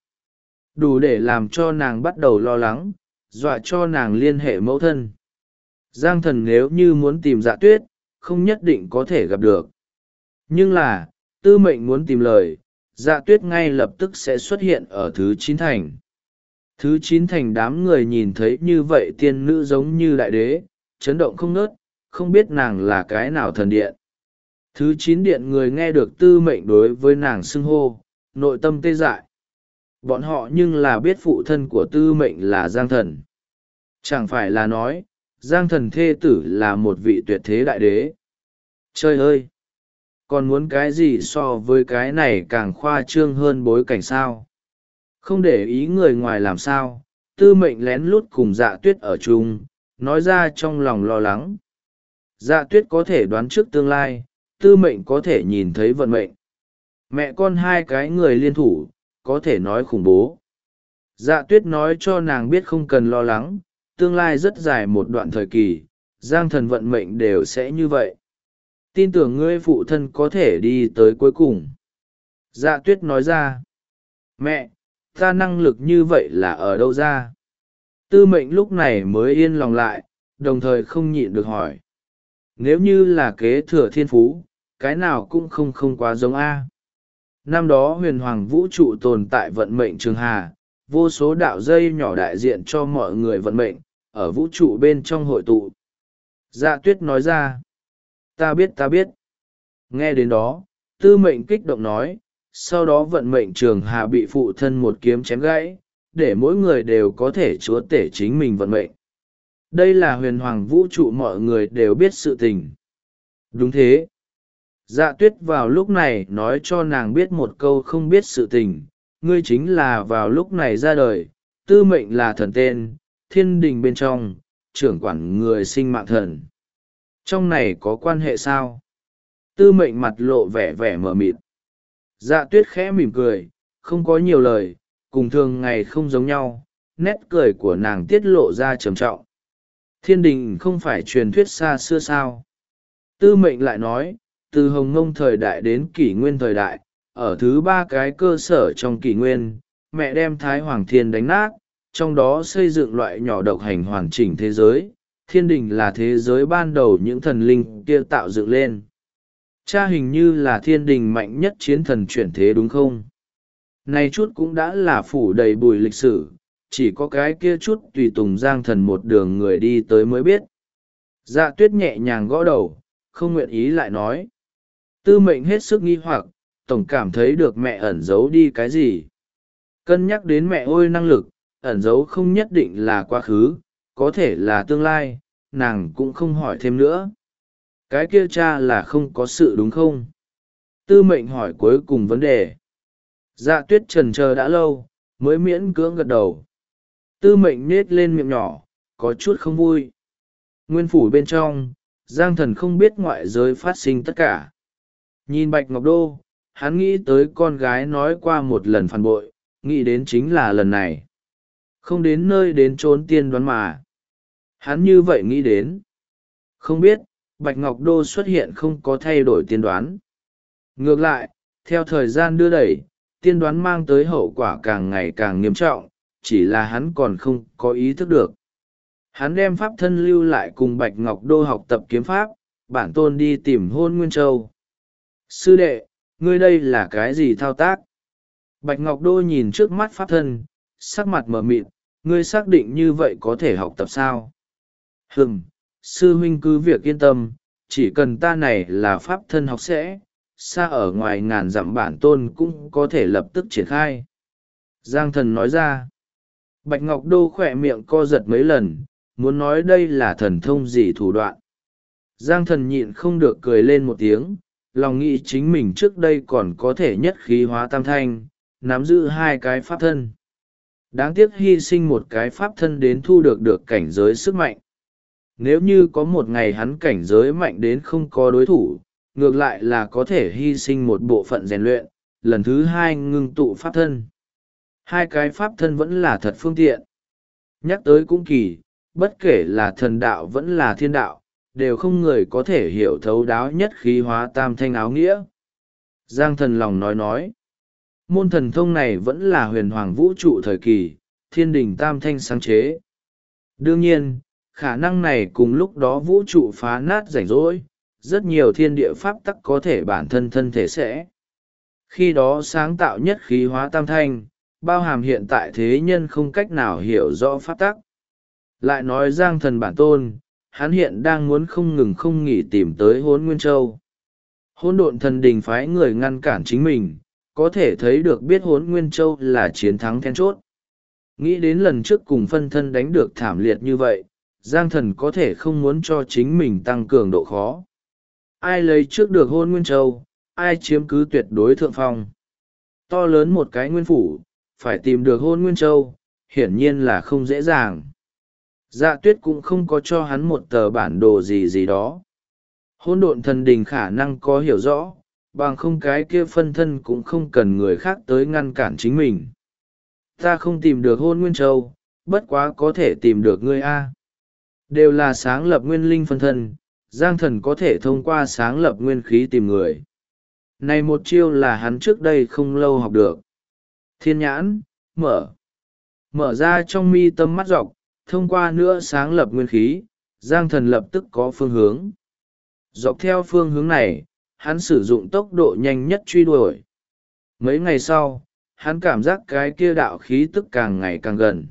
Đủ để làm cho nàng bắt đầu lo lắng, dọa cho nàng liên hệ mẫu thân. Giang Thần nếu như muốn tìm Dạ Tuyết, không nhất định có thể gặp được. Nhưng là, Tư Mệnh muốn tìm lời, Dạ Tuyết ngay lập tức sẽ xuất hiện ở thứ 9 thành. Thứ 9 thành đám người nhìn thấy như vậy tiên nữ giống như đại đế, chấn động không ngớt, không biết nàng là cái nào thần điện. Thứ 9 điện người nghe được Tư Mệnh đối với nàng xưng hô, nội tâm tê dại. Bọn họ nhưng là biết phụ thân của Tư Mệnh là Giang Thần. Chẳng phải là nói, Giang Thần thê tử là một vị tuyệt thế đại đế. Trời ơi! Còn muốn cái gì so với cái này càng khoa trương hơn bối cảnh sao? Không để ý người ngoài làm sao, Tư Mệnh lén lút cùng Dạ Tuyết ở chung, nói ra trong lòng lo lắng. Dạ Tuyết có thể đoán trước tương lai, Tư Mệnh có thể nhìn thấy vận mệnh. Mẹ con hai cái người liên thủ, có thể nói khủng bố. Dạ Tuyết nói cho nàng biết không cần lo lắng, tương lai rất dài một đoạn thời kỳ, Giang Thần vận mệnh đều sẽ như vậy. Tin tưởng ngươi phụ thân có thể đi tới cuối cùng. Dạ Tuyết nói ra. Mẹ, ta năng lực như vậy là ở đâu ra? Tư Mệnh lúc này mới yên lòng lại, đồng thời không nhịn được hỏi. Nếu như là kế thừa thiên phú, cái nào cũng không quá giống A. Năm đó huyền hoàng vũ trụ tồn tại vận mệnh trường hà, vô số đạo dây nhỏ đại diện cho mọi người vận mệnh, ở vũ trụ bên trong hội tụ. Dạ Tuyết nói ra. Ta biết. Nghe đến đó, Tư Mệnh kích động nói, sau đó vận mệnh trường hà bị phụ thân một kiếm chém gãy, để mỗi người đều có thể chúa tể chính mình vận mệnh. Đây là huyền hoàng vũ trụ mọi người đều biết sự tình. Đúng thế. Dạ Tuyết vào lúc này nói cho nàng biết một câu không biết sự tình, ngươi chính là vào lúc này ra đời, Tư Mệnh là thần tên, thiên đình bên trong, trưởng quản người sinh mạng thần. Trong này có quan hệ sao? Tư Mệnh mặt lộ vẻ mờ mịt. Dạ Tuyết khẽ mỉm cười, không có nhiều lời, cùng thường ngày không giống nhau, nét cười của nàng tiết lộ ra trầm trọng. Thiên đình không phải truyền thuyết xa xưa sao? Tư Mệnh lại nói, từ Hồng Ngông thời đại đến Kỷ Nguyên thời đại, ở thứ 3 cái cơ sở trong Kỷ Nguyên, mẹ đem Thái Hoàng Thiên đánh nát, trong đó xây dựng loại nhỏ độc hành hoàn chỉnh thế giới. Thiên đình là thế giới ban đầu những thần linh kia tạo dựng lên. Cha hình như là thiên đình mạnh nhất chiến thần chuyển thế đúng không? Này chút cũng đã là phủ đầy bùi lịch sử, chỉ có cái kia chút tùy tùng Giang Thần một đường người đi tới mới biết. Dạ Tuyết nhẹ nhàng gõ đầu, không nguyện ý lại nói. Tư Mệnh hết sức nghi hoặc, tổng cảm thấy được mẹ ẩn giấu đi cái gì. Cân nhắc đến mẹ ôi năng lực, ẩn giấu không nhất định là quá khứ, có thể là tương lai, nàng cũng không hỏi thêm nữa. Cái kia cha là không có sự đúng không? Tư Mệnh hỏi cuối cùng vấn đề. Dạ Tuyết chần chờ đã lâu, mới miễn cưỡng gật đầu. Tư Mệnh nết lên miệng nhỏ, có chút không vui. Nguyên phủ bên trong, Giang Thần không biết ngoại giới phát sinh tất cả. Nhìn Bạch Ngọc Đô, hắn nghĩ tới con gái nói qua một lần phản bội, nghĩ đến chính là lần này. Không đến nơi đến trốn tiên đoán mà. Hắn như vậy nghĩ đến. Không biết, Bạch Ngọc Đô xuất hiện không có thay đổi tiên đoán. Ngược lại, theo thời gian đưa đẩy, tiên đoán mang tới hậu quả càng ngày càng nghiêm trọng, chỉ là hắn còn không có ý thức được. Hắn đem pháp thân lưu lại cùng Bạch Ngọc Đô học tập kiếm pháp, bản tôn đi tìm Hôn Nguyên Châu. Sư đệ, ngươi đây là cái gì thao tác? Bạch Ngọc Đô nhìn trước mắt pháp thân, sắc mặt mờ mịt, ngươi xác định như vậy có thể học tập sao? Sư huynh cứ việc yên tâm, chỉ cần ta này là pháp thân học sẽ, xa ở ngoài ngàn dặm bản tôn cũng có thể lập tức triển khai. Giang Thần nói ra. Bạch Ngọc Đô khỏe miệng co giật mấy lần, muốn nói đây là thần thông gì thủ đoạn. Giang Thần nhịn không được cười lên một tiếng, lòng nghĩ chính mình trước đây còn có thể nhất khí hóa tam thanh, nắm giữ 2 cái pháp thân. Đáng tiếc hy sinh một cái pháp thân đến thu được cảnh giới sức mạnh. Nếu như có một ngày hắn cảnh giới mạnh đến không có đối thủ, ngược lại là có thể hy sinh một bộ phận rèn luyện, lần thứ 2 ngưng tụ pháp thân. 2 cái pháp thân vẫn là thật phương tiện. Nhắc tới cũng kỳ, bất kể là thần đạo vẫn là thiên đạo, đều không người có thể hiểu thấu đáo nhất khí hóa tam thanh áo nghĩa. Giang thần lòng nói, môn thần thông này vẫn là huyền hoàng vũ trụ thời kỳ, thiên đình tam thanh sáng chế. Đương nhiên, khả năng này cùng lúc đó vũ trụ phá nát rảnh rỗi, rất nhiều thiên địa pháp tắc có thể bản thân thân thể sẽ. Khi đó sáng tạo nhất khí hóa tam thanh, bao hàm hiện tại thế nhân không cách nào hiểu rõ pháp tắc. Lại nói Giang thần bản tôn, hắn hiện đang muốn không ngừng không nghỉ tìm tới Hỗn Nguyên Châu. Hỗn độn thần đình phái người ngăn cản chính mình, có thể thấy được biết Hỗn Nguyên Châu là chiến thắng then chốt. Nghĩ đến lần trước cùng phân thân đánh được thảm liệt như vậy, Giang thần có thể không muốn cho chính mình tăng cường độ khó. Ai lấy trước được Hỗn Nguyên Châu, ai chiếm cứ tuyệt đối thượng phong. To lớn một cái nguyên phủ, phải tìm được Hỗn Nguyên Châu, hiển nhiên là không dễ dàng. Dạ tuyết cũng không có cho hắn một tờ bản đồ gì đó. Hỗn độn thần đình khả năng có hiểu rõ, bằng không cái kia phân thân cũng không cần người khác tới ngăn cản chính mình. Ta không tìm được Hỗn Nguyên Châu, bất quá có thể tìm được ngươi a. Đều là sáng lập nguyên linh phân thân, Giang thần có thể thông qua sáng lập nguyên khí tìm người. Này một chiêu là hắn trước đây không lâu học được. Thiên nhãn, mở ra trong mi tâm mắt dọc, thông qua nữa sáng lập nguyên khí, Giang thần lập tức có phương hướng. Dọc theo phương hướng này, hắn sử dụng tốc độ nhanh nhất truy đuổi. Mấy ngày sau, hắn cảm giác cái kia đạo khí tức càng ngày càng gần.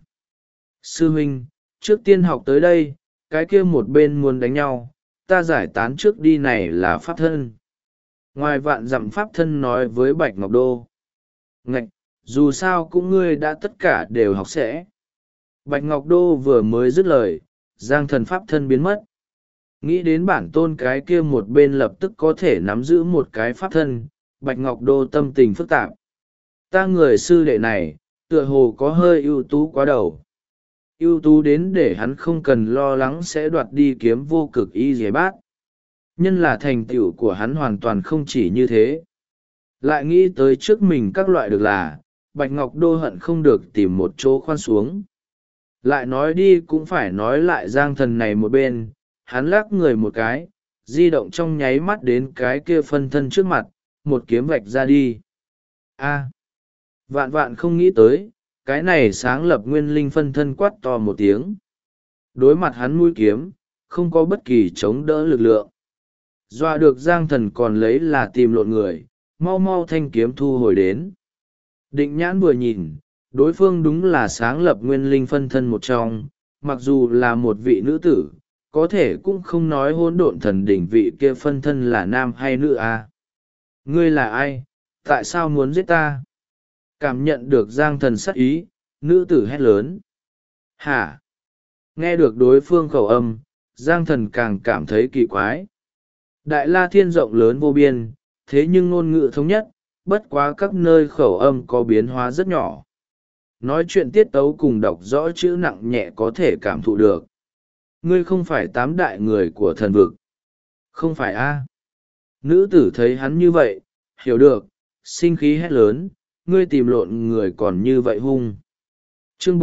Sư huynh, trước tiên học tới đây, cái kia một bên muốn đánh nhau, ta giải tán trước đi này là pháp thân. Ngoài vạn dặm pháp thân nói với Bạch Ngọc Đô. Ngạch, dù sao cũng ngươi đã tất cả đều học sẽ. Bạch Ngọc Đô vừa mới dứt lời, Giang thần pháp thân biến mất. Nghĩ đến bản tôn cái kia một bên lập tức có thể nắm giữ một cái pháp thân, Bạch Ngọc Đô tâm tình phức tạp. Ta người sư đệ này, tựa hồ có hơi ưu tú quá đầu. Ưu tú đến để hắn không cần lo lắng sẽ đoạt đi kiếm vô cực y dề bát. Nhân là thành tựu của hắn hoàn toàn không chỉ như thế. Lại nghĩ tới trước mình các loại được là, Bạch Ngọc Đô hận không được tìm một chỗ khoan xuống. Lại nói đi cũng phải nói lại Giang thần này một bên, hắn lắc người một cái, di động trong nháy mắt đến cái kia phân thân trước mặt, một kiếm vạch ra đi. A, vạn vạn không nghĩ tới, cái này sáng lập nguyên linh phân thân quát to một tiếng. Đối mặt hắn mũi kiếm, không có bất kỳ chống đỡ lực lượng. Dọa được Giang thần còn lấy là tìm lộn người, mau mau thanh kiếm thu hồi đến. Định nhãn vừa nhìn, đối phương đúng là sáng lập nguyên linh phân thân một trong, mặc dù là một vị nữ tử, có thể cũng không nói hỗn độn thần đỉnh vị kia phân thân là nam hay nữ à. Ngươi là ai? Tại sao muốn giết ta? Cảm nhận được Giang thần sắc ý, nữ tử hét lớn. Hả? Nghe được đối phương khẩu âm, Giang thần càng cảm thấy kỳ quái. Đại La Thiên rộng lớn vô biên, thế nhưng ngôn ngữ thống nhất, bất quá các nơi khẩu âm có biến hóa rất nhỏ. Nói chuyện tiết tấu cùng đọc rõ chữ nặng nhẹ có thể cảm thụ được. Ngươi không phải tám đại người của thần vực. Không phải a? Nữ tử thấy hắn như vậy, hiểu được, sinh khí hét lớn, ngươi tìm lộn người còn như vậy hung. Chương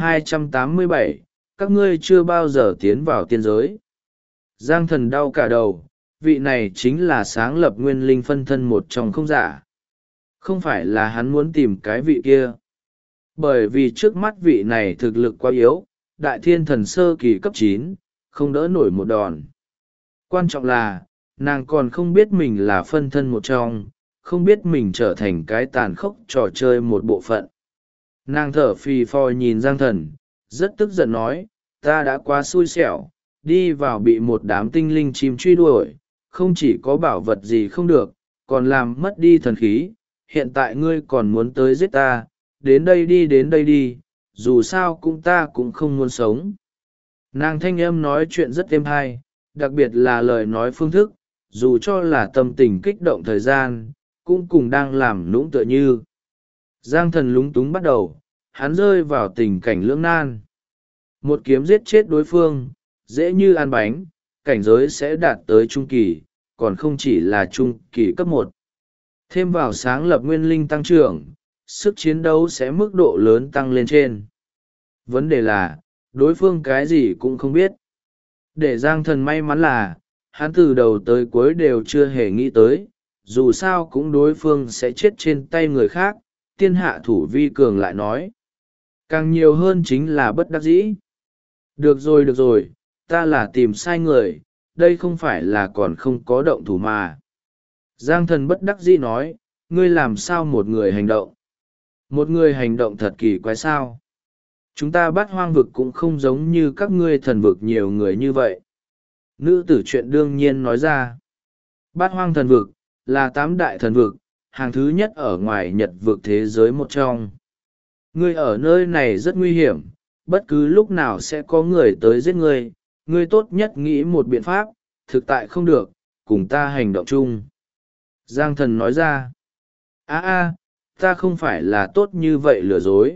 4287, các ngươi chưa bao giờ tiến vào tiên giới. Giang thần đau cả đầu, vị này chính là sáng lập nguyên linh phân thân một trong không giả. Không phải là hắn muốn tìm cái vị kia. Bởi vì trước mắt vị này thực lực quá yếu, đại thiên thần sơ kỳ cấp 9, không đỡ nổi một đòn. Quan trọng là, nàng còn không biết mình là phân thân một trong, không biết mình trở thành cái tàn khốc trò chơi một bộ phận. Nàng thở phì phò nhìn Giang thần, rất tức giận nói, ta đã quá xui xẻo, đi vào bị một đám tinh linh chim truy đuổi, không chỉ có bảo vật gì không được, còn làm mất đi thần khí, hiện tại ngươi còn muốn tới giết ta, đến đây đi, dù sao cũng ta cũng không muốn sống. Nàng thanh âm nói chuyện rất êm hay, đặc biệt là lời nói phương thức, dù cho là tâm tình kích động thời gian, cũng cùng đang làm nũng tựa như. Giang thần lúng túng bắt đầu, hắn rơi vào tình cảnh lưỡng nan. Một kiếm giết chết đối phương, dễ như ăn bánh, cảnh giới sẽ đạt tới trung kỳ, còn không chỉ là trung kỳ cấp 1. Thêm vào sáng lập nguyên linh tăng trưởng, sức chiến đấu sẽ mức độ lớn tăng lên trên. Vấn đề là, đối phương cái gì cũng không biết. Để Giang Thần may mắn là hắn từ đầu tới cuối đều chưa hề nghĩ tới, dù sao cũng đối phương sẽ chết trên tay người khác. Tiên hạ thủ vi cường lại nói, càng nhiều hơn chính là bất đắc dĩ. Được rồi được rồi, ta là tìm sai người, đây không phải là còn không có động thủ mà. Giang Thần bất đắc dĩ nói, ngươi làm sao một người hành động? Một người hành động thật kỳ quái sao? Chúng ta bắt hoang vực cũng không giống như các ngươi thần vực nhiều người như vậy. Nữ tử chuyện đương nhiên nói ra. Bát hoang thần vực, là 8 đại thần vực, hàng thứ nhất ở ngoài nhật vực thế giới một trong. Ngươi ở nơi này rất nguy hiểm, bất cứ lúc nào sẽ có người tới giết ngươi, ngươi tốt nhất nghĩ một biện pháp, thực tại không được, cùng ta hành động chung. Giang Thần nói ra. Ta không phải là tốt như vậy lừa dối.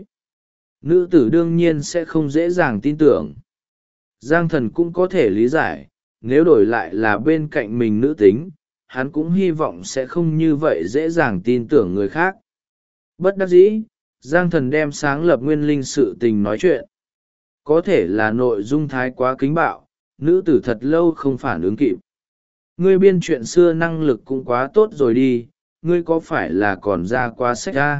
Nữ tử đương nhiên sẽ không dễ dàng tin tưởng. Giang Thần cũng có thể lý giải, nếu đổi lại là bên cạnh mình nữ tính, hắn cũng hy vọng sẽ không như vậy dễ dàng tin tưởng người khác. Bất đắc dĩ, Giang Thần đem sáng lập nguyên linh sự tình nói chuyện. Có thể là nội dung thái quá kính bạo, nữ tử thật lâu không phản ứng kịp. Ngươi biên chuyện xưa năng lực cũng quá tốt rồi đi, ngươi có phải là còn ra quá sách ra?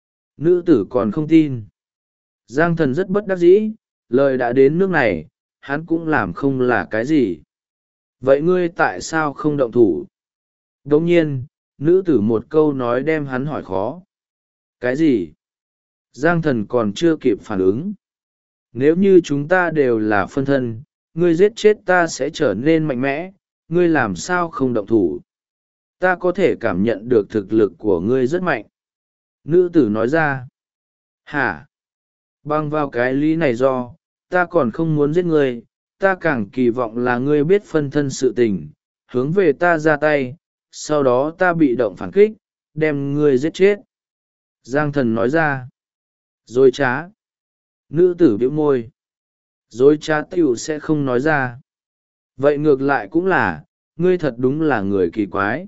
Nữ tử còn không tin. Giang Thần rất bất đắc dĩ, lời đã đến nước này, hắn cũng làm không là cái gì. Vậy ngươi tại sao không động thủ? Đồng nhiên, nữ tử một câu nói đem hắn hỏi khó. Cái gì? Giang Thần còn chưa kịp phản ứng. Nếu như chúng ta đều là phân thân, ngươi giết chết ta sẽ trở nên mạnh mẽ, ngươi làm sao không động thủ? Ta có thể cảm nhận được thực lực của ngươi rất mạnh. Nữ tử nói ra. Hả? Bằng vào cái lý này do, ta còn không muốn giết ngươi, ta càng kỳ vọng là ngươi biết phân thân sự tình, hướng về ta ra tay, sau đó ta bị động phản kích, đem ngươi giết chết. Giang Thần nói ra. Dối trá. Nữ tử bĩu môi. Dối trá tiểu sẽ không nói ra. Vậy ngược lại cũng là, ngươi thật đúng là người kỳ quái.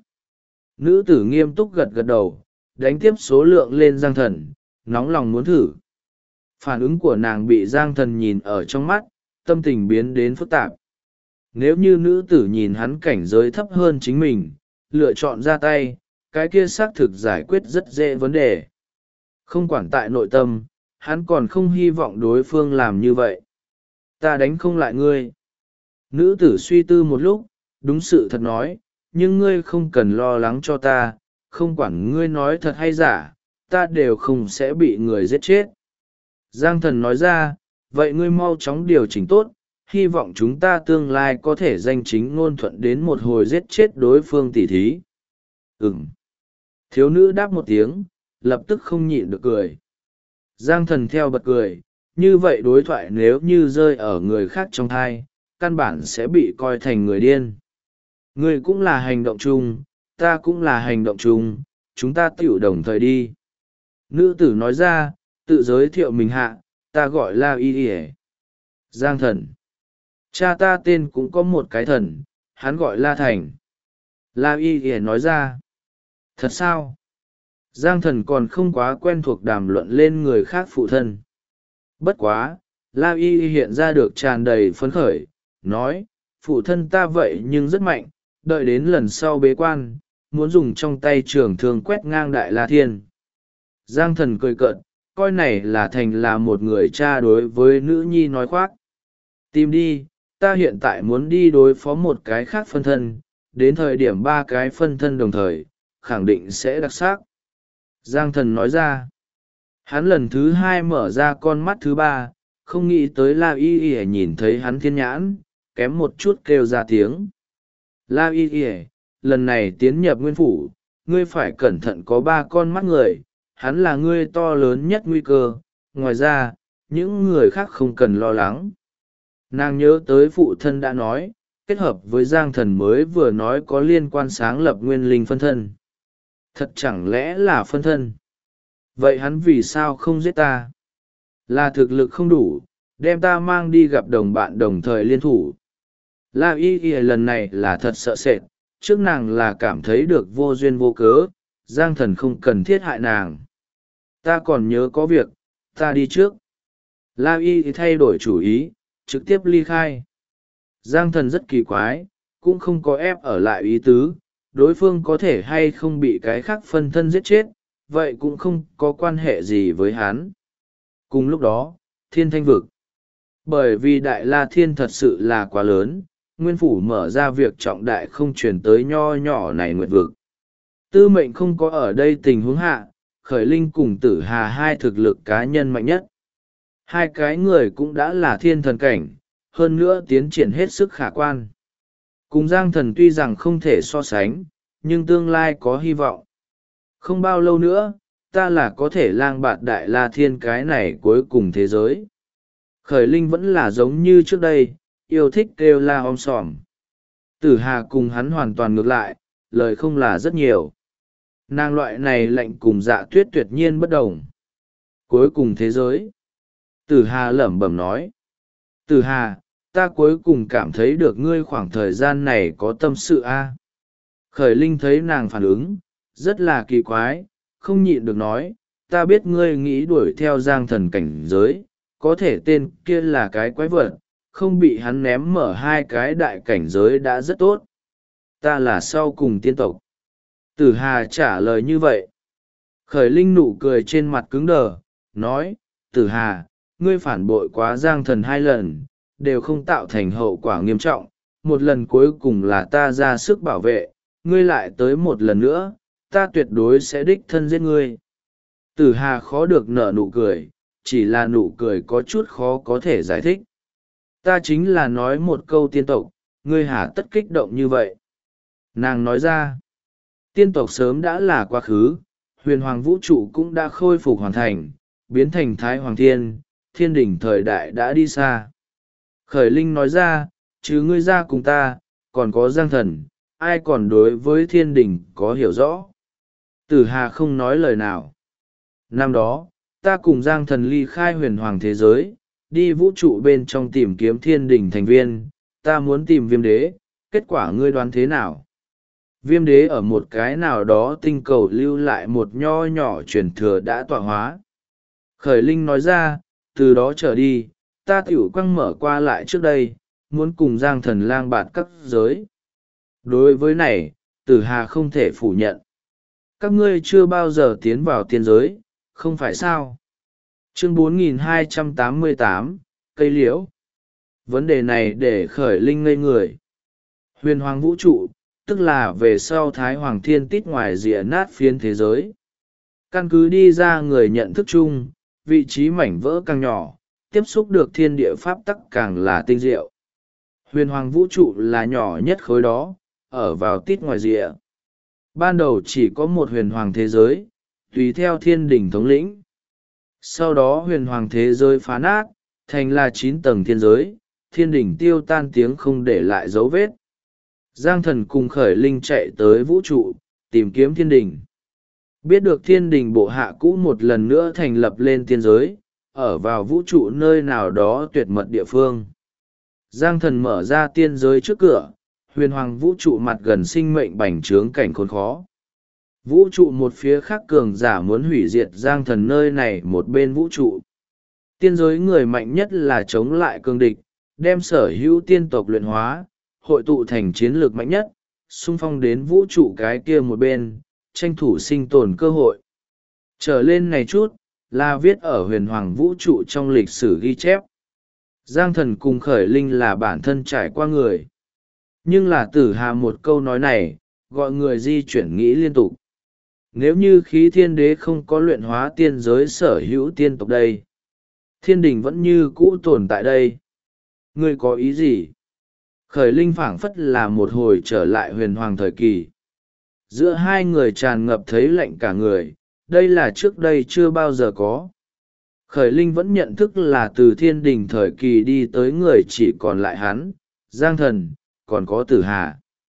Nữ tử nghiêm túc gật gật đầu, đánh tiếp số lượng lên Giang Thần, nóng lòng muốn thử. Phản ứng của nàng bị Giang Thần nhìn ở trong mắt, tâm tình biến đến phức tạp. Nếu như nữ tử nhìn hắn cảnh giới thấp hơn chính mình, lựa chọn ra tay, cái kia xác thực giải quyết rất dễ vấn đề. Không quản tại nội tâm, hắn còn không hy vọng đối phương làm như vậy. Ta đánh không lại ngươi. Nữ tử suy tư một lúc, đúng sự thật nói, nhưng ngươi không cần lo lắng cho ta, không quản ngươi nói thật hay giả, ta đều không sẽ bị người giết chết. Giang Thần nói ra, vậy ngươi mau chóng điều chỉnh tốt, hy vọng chúng ta tương lai có thể danh chính ngôn thuận đến một hồi giết chết đối phương tỉ thí. Thiếu nữ đáp một tiếng, lập tức không nhịn được cười. Giang Thần theo bật cười, như vậy đối thoại nếu như rơi ở người khác trong thai, căn bản sẽ bị coi thành người điên. Ngươi cũng là hành động chung, ta cũng là hành động chung, chúng ta tiểu đồng thời đi. Nữ tử nói ra, tự giới thiệu mình hạ, ta gọi là Y Y. Giang Thần. Cha ta tên cũng có một cái thần, hắn gọi La Thành. La Y Y nói ra. Thật sao? Giang Thần còn không quá quen thuộc đàm luận lên người khác phụ thân. Bất quá, La Y hiện ra được tràn đầy phấn khởi, nói, phụ thân ta vậy nhưng rất mạnh, đợi đến lần sau bế quan, muốn dùng trong tay trường thương quét ngang Đại La Thiên. Giang Thần cười cợt, coi này là thành là một người cha đối với nữ nhi nói khoác. Tìm đi, ta hiện tại muốn đi đối phó một cái khác phân thân, đến thời điểm 3 cái phân thân đồng thời, khẳng định sẽ đặc sắc. Giang Thần nói ra. Hắn lần thứ 2 mở ra con mắt thứ 3, không nghĩ tới La Y Y nhìn thấy hắn thiên nhãn, kém một chút kêu ra tiếng. La Y Y, lần này tiến nhập nguyên phủ, ngươi phải cẩn thận có 3 con mắt người, hắn là ngươi to lớn nhất nguy cơ, ngoài ra, những người khác không cần lo lắng. Nàng nhớ tới phụ thân đã nói, kết hợp với Giang Thần mới vừa nói có liên quan sáng lập nguyên linh phân thân. Thật chẳng lẽ là phân thân? Vậy hắn vì sao không giết ta? Là thực lực không đủ, đem ta mang đi gặp đồng bạn đồng thời liên thủ. La Y Y lần này là thật sợ sệt, trước nàng là cảm thấy được vô duyên vô cớ, Giang Thần không cần thiết hại nàng. Ta còn nhớ có việc, ta đi trước. La Y thì thay đổi chủ ý, trực tiếp ly khai. Giang thần rất kỳ quái, cũng không có ép ở lại ý tứ, đối phương có thể hay không bị cái khác phân thân giết chết, vậy cũng không có quan hệ gì với hắn. Cùng lúc đó, Thiên Thanh Vực. Bởi vì Đại La Thiên thật sự là quá lớn, Nguyên Phủ mở ra việc trọng đại không chuyển tới nho nhỏ này Nguyệt Vực. Tư Mệnh không có ở đây tình huống hạ, Khởi Linh cùng Tử Hà hai thực lực cá nhân mạnh nhất. Hai cái người cũng đã là thiên thần cảnh, hơn nữa tiến triển hết sức khả quan. Cùng Giang Thần tuy rằng không thể so sánh, nhưng tương lai có hy vọng. Không bao lâu nữa, ta là có thể lang bạt Đại La Thiên cái này cuối cùng thế giới. Khởi Linh vẫn là giống như trước đây, yêu thích kêu la om sòm. Tử Hà cùng hắn hoàn toàn ngược lại, lời không là rất nhiều. Nàng loại này lạnh cùng Dạ Tuyết tuyệt nhiên bất đồng. Cuối cùng thế giới. Tử Hà lẩm bẩm nói. Tử Hà, ta cuối cùng cảm thấy được ngươi khoảng thời gian này có tâm sự a. Khởi Linh thấy nàng phản ứng, rất là kỳ quái, không nhịn được nói, ta biết ngươi nghĩ đuổi theo Giang Thần cảnh giới, có thể tên kia là cái quái vật, không bị hắn ném mở hai cái đại cảnh giới đã rất tốt. Ta là sau cùng tiên tộc. Tử Hà trả lời như vậy. Khởi Linh nụ cười trên mặt cứng đờ, nói, Tử Hà, ngươi phản bội quá Giang Thần 2 lần, đều không tạo thành hậu quả nghiêm trọng, một lần cuối cùng là ta ra sức bảo vệ, ngươi lại tới một lần nữa, ta tuyệt đối sẽ đích thân giết ngươi. Tử Hà khó được nở nụ cười, chỉ là nụ cười có chút khó có thể giải thích. Ta chính là nói một câu tiên tộc, ngươi hà tất kích động như vậy. Nàng nói ra, tiên tộc sớm đã là quá khứ, huyền hoàng vũ trụ cũng đã khôi phục hoàn thành, biến thành Thái Hoàng Thiên, thiên đỉnh thời đại đã đi xa. Khởi Linh nói ra, chứ ngươi ra cùng ta, còn có Giang Thần, ai còn đối với thiên đỉnh có hiểu rõ. Tử Hà không nói lời nào. Năm đó, ta cùng Giang Thần ly khai huyền hoàng thế giới, đi vũ trụ bên trong tìm kiếm thiên đỉnh thành viên, ta muốn tìm Viêm Đế, kết quả ngươi đoán thế nào? Viêm Đế ở một cái nào đó tinh cầu lưu lại một nho nhỏ truyền thừa đã tọa hóa. Khởi Linh nói ra, từ đó trở đi, ta tiểu quăng mở qua lại trước đây, muốn cùng Giang Thần lang bạt các giới. Đối với này, Tử Hà không thể phủ nhận. Các ngươi chưa bao giờ tiến vào tiên giới, không phải sao? Chương 4288, cây liễu. Vấn đề này để Khởi Linh ngây người. Huyền hoàng vũ trụ, tức là về sau Thái Hoàng Thiên tít ngoài rìa nát phiến thế giới. Căn cứ đi ra người nhận thức chung, vị trí mảnh vỡ càng nhỏ, tiếp xúc được thiên địa pháp tắc càng là tinh diệu. Huyền hoàng vũ trụ là nhỏ nhất khối đó, ở vào tít ngoài rìa. Ban đầu chỉ có một huyền hoàng thế giới, tùy theo thiên đỉnh thống lĩnh. Sau đó huyền hoàng thế giới phá nát, thành là 9 tầng thiên giới, thiên đỉnh tiêu tan tiếng không để lại dấu vết. Giang Thần cùng Khởi Linh chạy tới vũ trụ, tìm kiếm thiên đỉnh. Biết được thiên đình bộ hạ cũ một lần nữa thành lập lên tiên giới, ở vào vũ trụ nơi nào đó tuyệt mật địa phương. Giang Thần mở ra tiên giới trước cửa, huyền hoàng vũ trụ mặt gần sinh mệnh bành trướng cảnh khốn khó. Vũ trụ một phía khác cường giả muốn hủy diệt Giang Thần nơi này một bên vũ trụ. Tiên giới người mạnh nhất là chống lại cương địch, đem sở hữu tiên tộc luyện hóa, hội tụ thành chiến lược mạnh nhất, xung phong đến vũ trụ cái kia một bên, tranh thủ sinh tồn cơ hội. Trở lên này chút, là viết ở huyền hoàng vũ trụ trong lịch sử ghi chép. Giang Thần cùng Khởi Linh là bản thân trải qua người. Nhưng là Tử Hà một câu nói này, gọi người di chuyển nghĩ liên tục. Nếu như khí thiên đế không có luyện hóa tiên giới sở hữu tiên tộc đây, thiên đình vẫn như cũ tồn tại đây. Ngươi có ý gì? Khởi Linh phảng phất là một hồi trở lại huyền hoàng thời kỳ. Giữa hai người tràn ngập thấy lạnh cả người, đây là trước đây chưa bao giờ có. Khởi Linh vẫn nhận thức là từ thiên đình thời kỳ đi tới người chỉ còn lại hắn, Giang Thần, còn có Tử Hà.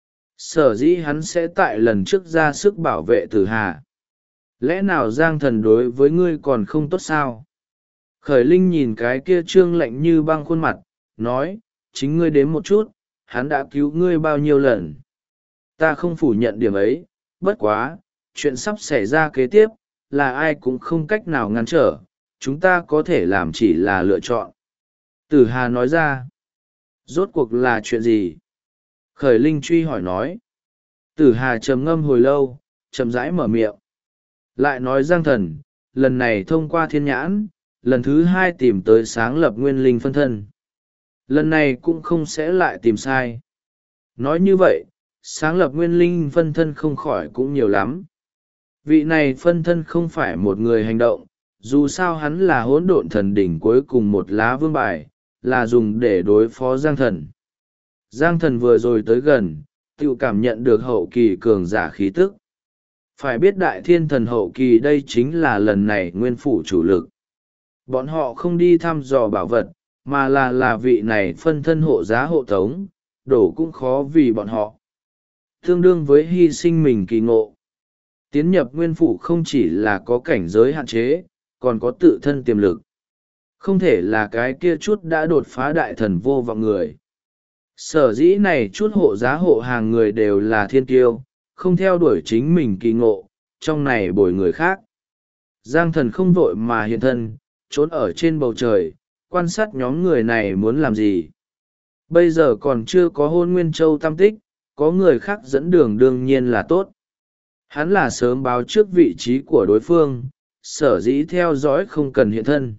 Sở dĩ hắn sẽ tại lần trước ra sức bảo vệ Tử Hà. Lẽ nào Giang Thần đối với ngươi còn không tốt sao? Khởi Linh nhìn cái kia trương lạnh như băng khuôn mặt, nói, chính ngươi đếm một chút, hắn đã cứu ngươi bao nhiêu lần. Ta không phủ nhận điểm ấy, bất quá, chuyện sắp xảy ra kế tiếp, là ai cũng không cách nào ngăn trở, chúng ta có thể làm chỉ là lựa chọn. Tử Hà nói ra. Rốt cuộc là chuyện gì? Khởi Linh truy hỏi nói. Tử Hà trầm ngâm hồi lâu, chậm rãi mở miệng. Lại nói Giang Thần, lần này thông qua thiên nhãn, lần thứ hai tìm tới sáng lập nguyên linh phân thân. Lần này cũng không sẽ lại tìm sai. Nói như vậy, sáng lập nguyên linh phân thân không khỏi cũng nhiều lắm. Vị này phân thân không phải một người hành động, dù sao hắn là hỗn độn thần đỉnh cuối cùng một lá vương bài, là dùng để đối phó Giang Thần. Giang Thần vừa rồi tới gần, tự cảm nhận được hậu kỳ cường giả khí tức. Phải biết đại thiên thần hậu kỳ đây chính là lần này nguyên phủ chủ lực. Bọn họ không đi thăm dò bảo vật, mà là vị này phân thân hộ giá hộ tống, đổ cũng khó vì bọn họ. Tương đương với hy sinh mình kỳ ngộ. Tiến nhập nguyên phủ không chỉ là có cảnh giới hạn chế, còn có tự thân tiềm lực. Không thể là cái kia chút đã đột phá đại thần vô vọng người. Sở dĩ này chút hộ giá hộ hàng người đều là thiên tiêu, không theo đuổi chính mình kỳ ngộ, trong này bồi người khác. Giang Thần không vội mà hiện thân, trốn ở trên bầu trời, quan sát nhóm người này muốn làm gì. Bây giờ còn chưa có Hôn Nguyên Châu tam tích, có người khác dẫn đường đương nhiên là tốt. Hắn là sớm báo trước vị trí của đối phương, sở dĩ theo dõi không cần hiện thân.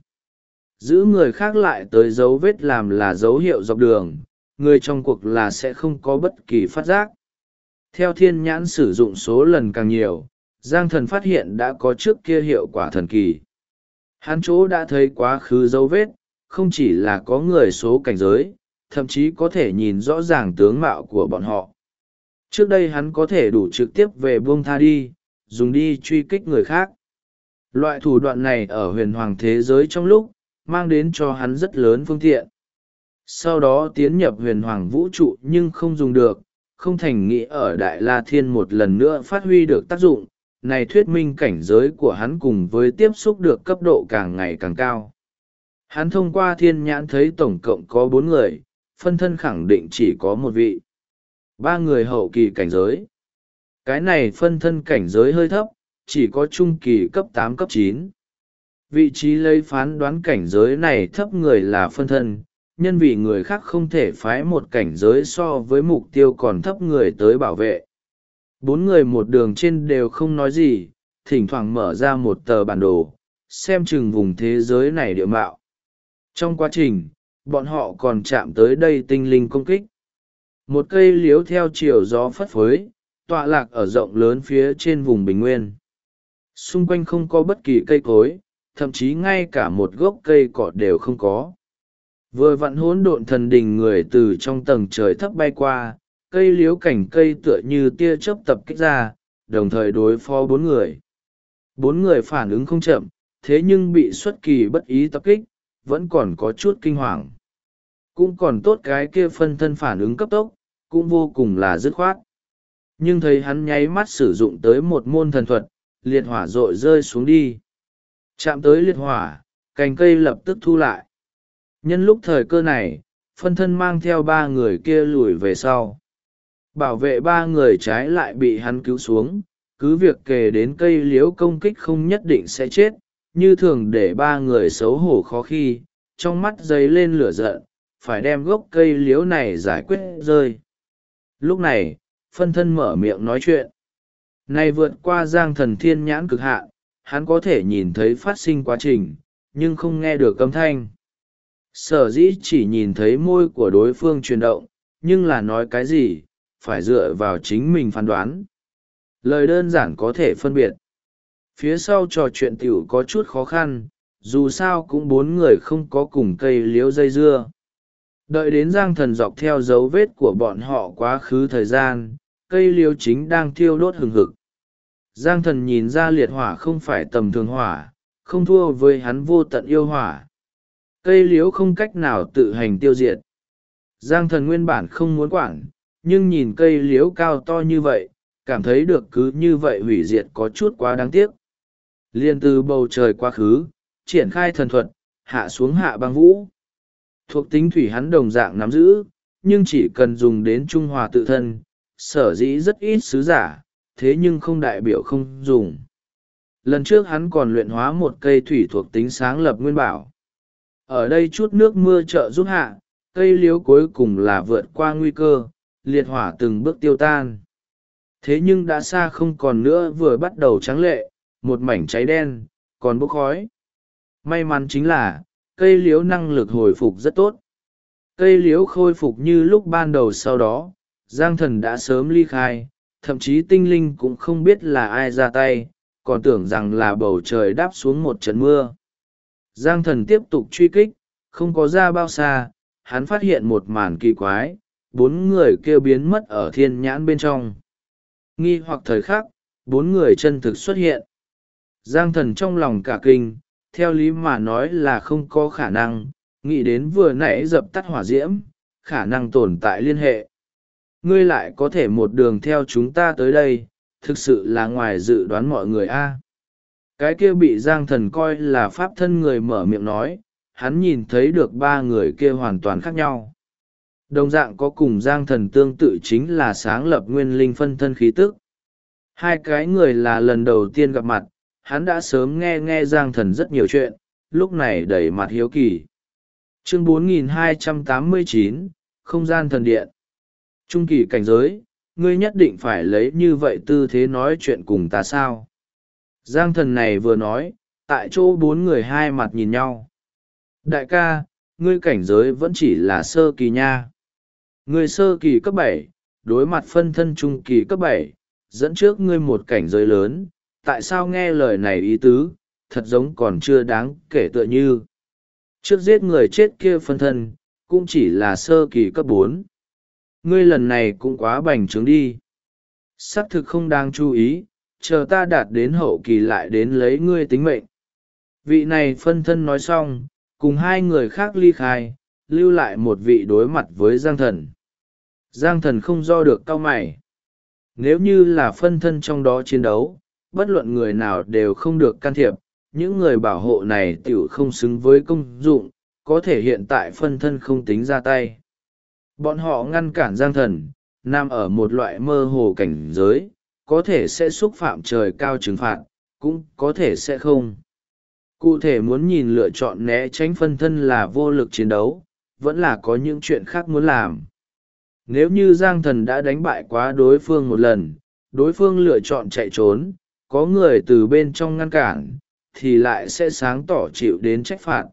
Giữ người khác lại tới dấu vết làm là dấu hiệu dọc đường, người trong cuộc là sẽ không có bất kỳ phát giác. Theo thiên nhãn sử dụng số lần càng nhiều, Giang Thần phát hiện đã có trước kia hiệu quả thần kỳ. Hắn chỗ đã thấy quá khứ dấu vết, không chỉ là có người số cảnh giới, thậm chí có thể nhìn rõ ràng tướng mạo của bọn họ. Trước đây hắn có thể đủ trực tiếp về buông tha đi, dùng đi truy kích người khác. Loại thủ đoạn này ở huyền hoàng thế giới trong lúc, mang đến cho hắn rất lớn phương tiện. Sau đó tiến nhập huyền hoàng vũ trụ nhưng không dùng được, không thành nghĩ ở Đại La Thiên một lần nữa phát huy được tác dụng, này thuyết minh cảnh giới của hắn cùng với tiếp xúc được cấp độ càng ngày càng cao. Hắn thông qua thiên nhãn thấy tổng cộng có 4 người, phân thân khẳng định chỉ có một vị. 3 người hậu kỳ cảnh giới. Cái này phân thân cảnh giới hơi thấp, chỉ có trung kỳ cấp 8 cấp 9. Vị trí lấy phán đoán cảnh giới này thấp người là phân thân, nhân vì người khác không thể phái một cảnh giới so với mục tiêu còn thấp người tới bảo vệ. 4 người một đường trên đều không nói gì, thỉnh thoảng mở ra một tờ bản đồ, xem chừng vùng thế giới này địa mạo. Trong quá trình, bọn họ còn chạm tới đây tinh linh công kích. Một cây liếu theo chiều gió phất phới, tọa lạc ở rộng lớn phía trên vùng bình nguyên. Xung quanh không có bất kỳ cây cối, thậm chí ngay cả một gốc cây cỏ đều không có. Vừa vặn hỗn độn thần đình người từ trong tầng trời thấp bay qua, cây liếu cảnh cây tựa như tia chớp tập kích ra, đồng thời đối phó 4 người. 4 người phản ứng không chậm, thế nhưng bị xuất kỳ bất ý tập kích, vẫn còn có chút kinh hoàng. Cũng còn tốt cái kia phân thân phản ứng cấp tốc, cũng vô cùng là dứt khoát. Nhưng thấy hắn nháy mắt sử dụng tới một môn thần thuật, liệt hỏa rội rơi xuống đi. Chạm tới liệt hỏa, cành cây lập tức thu lại. Nhân lúc thời cơ này, phân thân mang theo 3 người kia lùi về sau. Bảo vệ 3 người trái lại bị hắn cứu xuống, cứ việc kề đến cây liếu công kích không nhất định sẽ chết, như thường để 3 người xấu hổ khó khi, trong mắt dấy lên lửa giận, phải đem gốc cây liếu này giải quyết rơi. Lúc này, phân thân mở miệng nói chuyện. Này vượt qua Giang Thần thiên nhãn cực hạn, hắn có thể nhìn thấy phát sinh quá trình, nhưng không nghe được âm thanh. Sở dĩ chỉ nhìn thấy môi của đối phương chuyển động, nhưng là nói cái gì, phải dựa vào chính mình phán đoán. Lời đơn giản có thể phân biệt. Phía sau trò chuyện tiểu có chút khó khăn, dù sao cũng 4 người không có cùng cây liễu dây dưa. Đợi đến Giang Thần dọc theo dấu vết của bọn họ quá khứ thời gian, cây liễu chính đang thiêu đốt hừng hực. Giang Thần nhìn ra liệt hỏa không phải tầm thường hỏa, không thua với hắn vô tận yêu hỏa. Cây liễu không cách nào tự hành tiêu diệt. Giang Thần nguyên bản không muốn quản, nhưng nhìn cây liễu cao to như vậy, cảm thấy được cứ như vậy hủy diệt có chút quá đáng tiếc. Liên từ bầu trời quá khứ, triển khai thần thuật, hạ xuống hạ băng vũ. Thuộc tính thủy hắn đồng dạng nắm giữ, nhưng chỉ cần dùng đến trung hòa tự thân, sở dĩ rất ít sứ giả, thế nhưng không đại biểu không dùng. lần trước hắn còn luyện hóa một cây thủy thuộc tính sáng lập nguyên bảo. Ở đây chút nước mưa trợ giúp hạ, cây liễu cuối cùng là vượt qua nguy cơ, liệt hỏa từng bước tiêu tan. Thế nhưng đã xa không còn nữa, vừa bắt đầu trắng lệ, một mảnh cháy đen, còn bốc khói. May mắn chính là, cây liễu năng lực hồi phục rất tốt. Cây liễu khôi phục như lúc ban đầu, sau đó Giang Thần đã sớm ly khai, thậm chí tinh linh cũng không biết là ai ra tay, còn tưởng rằng là bầu trời đáp xuống một trận mưa. Giang Thần tiếp tục truy kích, không có ra bao xa, hắn phát hiện một màn kỳ quái, 4 người kêu biến mất ở thiên nhãn bên trong. Nghi hoặc thời khắc, 4 người chân thực xuất hiện. Giang Thần trong lòng cả kinh, theo lý mà nói là không có khả năng, nghĩ đến vừa nãy dập tắt hỏa diễm, khả năng tồn tại liên hệ. Ngươi lại có thể một đường theo chúng ta tới đây, thực sự là ngoài dự đoán mọi người a. Cái kia bị Giang Thần coi là pháp thân người mở miệng nói, hắn nhìn thấy được 3 người kia hoàn toàn khác nhau. Đồng dạng có cùng Giang Thần tương tự chính là sáng lập nguyên linh phân thân khí tức. 2 cái người là lần đầu tiên gặp mặt, hắn đã sớm nghe Giang Thần rất nhiều chuyện, lúc này đầy mặt hiếu kỳ. Chương 4289, Không gian thần điện. Trung kỳ cảnh giới, ngươi nhất định phải lấy như vậy tư thế nói chuyện cùng ta sao? Giang Thần này vừa nói, tại chỗ 4 người hai mặt nhìn nhau. Đại ca, ngươi cảnh giới vẫn chỉ là sơ kỳ nha. Ngươi sơ kỳ cấp 7, đối mặt phân thân trung kỳ cấp 7, dẫn trước ngươi một cảnh giới lớn, tại sao nghe lời này ý tứ, thật giống còn chưa đáng kể tựa như. Trước giết người chết kia phân thân, cũng chỉ là sơ kỳ cấp 4. Ngươi lần này cũng quá bành trướng đi. Xác thực không đáng chú ý, chờ ta đạt đến hậu kỳ lại đến lấy ngươi tính mệnh. Vị này phân thân nói xong, cùng 2 người khác ly khai, lưu lại một vị đối mặt với Giang Thần. Giang Thần không do được cau mày. Nếu như là phân thân trong đó chiến đấu, bất luận người nào đều không được can thiệp, những người bảo hộ này tiểu không xứng với công dụng, có thể hiện tại phân thân không tính ra tay. Bọn họ ngăn cản Giang Thần, nằm ở một loại mơ hồ cảnh giới, có thể sẽ xúc phạm trời cao trừng phạt, cũng có thể sẽ không. Cụ thể muốn nhìn lựa chọn né tránh phân thân là vô lực chiến đấu, vẫn là có những chuyện khác muốn làm. Nếu như Giang Thần đã đánh bại quá đối phương một lần, đối phương lựa chọn chạy trốn, có người từ bên trong ngăn cản, thì lại sẽ sáng tỏ chịu đến trách phạt.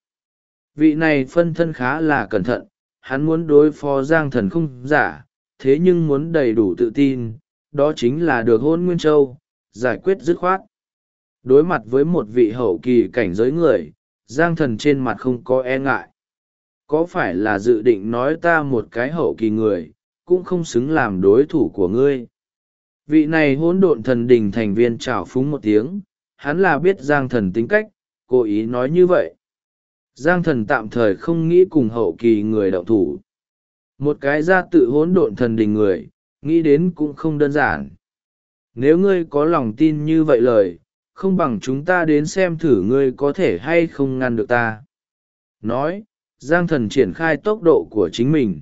Vị này phân thân khá là cẩn thận, hắn muốn đối phó Giang Thần không giả, thế nhưng muốn đầy đủ tự tin, đó chính là được Hôn Nguyên Châu, giải quyết dứt khoát. Đối mặt với một vị hậu kỳ cảnh giới người, Giang Thần trên mặt không có e ngại. Có phải là dự định nói ta một cái hậu kỳ người, cũng không xứng làm đối thủ của ngươi? Vị này hỗn độn thần đình thành viên trào phúng một tiếng, hắn là biết Giang Thần tính cách, cố ý nói như vậy. Giang Thần tạm thời không nghĩ cùng hậu kỳ người động thủ. Một cái gia tự hỗn độn thần đình người, nghĩ đến cũng không đơn giản. Nếu ngươi có lòng tin như vậy lời, không bằng chúng ta đến xem thử ngươi có thể hay không ngăn được ta. Nói, Giang Thần triển khai tốc độ của chính mình.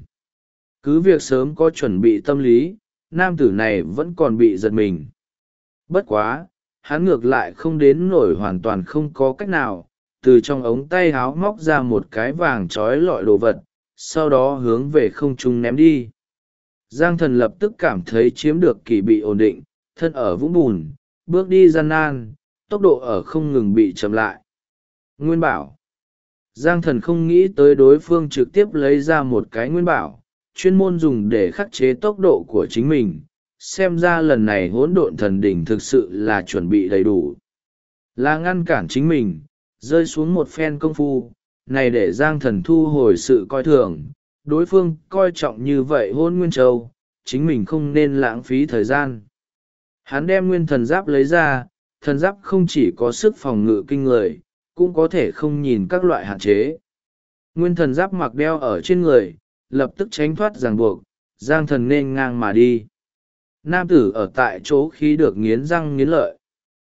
Cứ việc sớm có chuẩn bị tâm lý, nam tử này vẫn còn bị giật mình. Bất quá, hắn ngược lại không đến nổi hoàn toàn không có cách nào, từ trong ống tay háo móc ra một cái vàng trói lọi đồ vật, sau đó hướng về không trung ném đi. Giang Thần lập tức cảm thấy chiếm được kỳ bị ổn định, thân ở vũng bùn, bước đi gian nan, tốc độ ở không ngừng bị chậm lại. Nguyên bảo. Giang Thần không nghĩ tới đối phương trực tiếp lấy ra một cái nguyên bảo, chuyên môn dùng để khắc chế tốc độ của chính mình. Xem ra lần này hỗn độn thần đỉnh thực sự là chuẩn bị đầy đủ. Là ngăn cản chính mình, rơi xuống một phen công phu, này để Giang Thần thu hồi sự coi thường. Đối phương coi trọng như vậy Hôn Nguyên Châu, chính mình không nên lãng phí thời gian. Hắn đem nguyên thần giáp lấy ra, thần giáp không chỉ có sức phòng ngự kinh người, cũng có thể không nhìn các loại hạn chế. Nguyên thần giáp mặc đeo ở trên người, lập tức tránh thoát ràng buộc, Giang Thần nên ngang mà đi. Nam tử ở tại chỗ khi được nghiến răng nghiến lợi.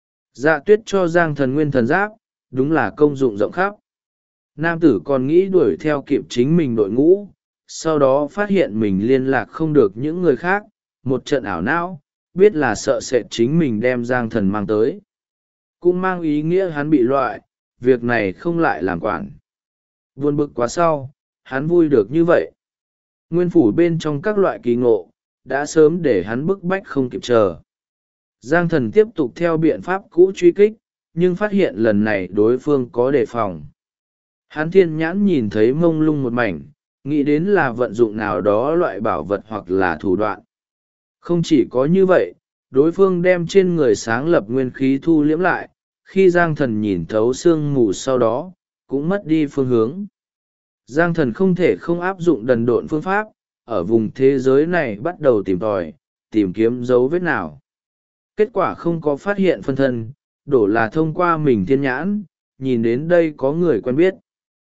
Dạ Tuyết cho Giang Thần nguyên thần giáp, đúng là công dụng rộng khắp. Nam tử còn nghĩ đuổi theo kịp chính mình đội ngũ, sau đó phát hiện mình liên lạc không được những người khác, một trận ảo não, biết là sợ sệt chính mình đem Giang Thần mang tới. cũng mang ý nghĩa hắn bị loại, việc này không lại làm quản. Buồn bực quá sau, hắn vui được như vậy. Nguyên phủ bên trong các loại kỳ ngộ, đã sớm để hắn bức bách không kịp chờ. Giang Thần tiếp tục theo biện pháp cũ truy kích, nhưng phát hiện lần này đối phương có đề phòng. Hắn thiên nhãn nhìn thấy mông lung một mảnh, nghĩ đến là vận dụng nào đó loại bảo vật hoặc là thủ đoạn. Không chỉ có như vậy, đối phương đem trên người sáng lập nguyên khí thu liễm lại, khi Giang Thần nhìn thấu sương mù sau đó, cũng mất đi phương hướng. Giang Thần không thể không áp dụng đần độn phương pháp, ở vùng thế giới này bắt đầu tìm tòi, tìm kiếm dấu vết nào. Kết quả không có phát hiện phân thân, đổ là thông qua mình thiên nhãn, nhìn đến đây có người quen biết.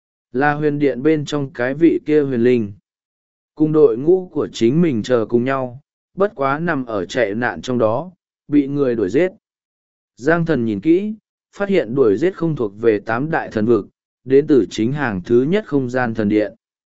Là huyền điện bên trong cái vị kia huyền linh. Cùng đội ngũ của chính mình chờ cùng nhau, bất quá nằm ở chạy nạn trong đó, bị người đuổi giết. Giang Thần nhìn kỹ, phát hiện đuổi giết không thuộc về 8 đại thần vực, đến từ chính hàng thứ nhất không gian thần điện.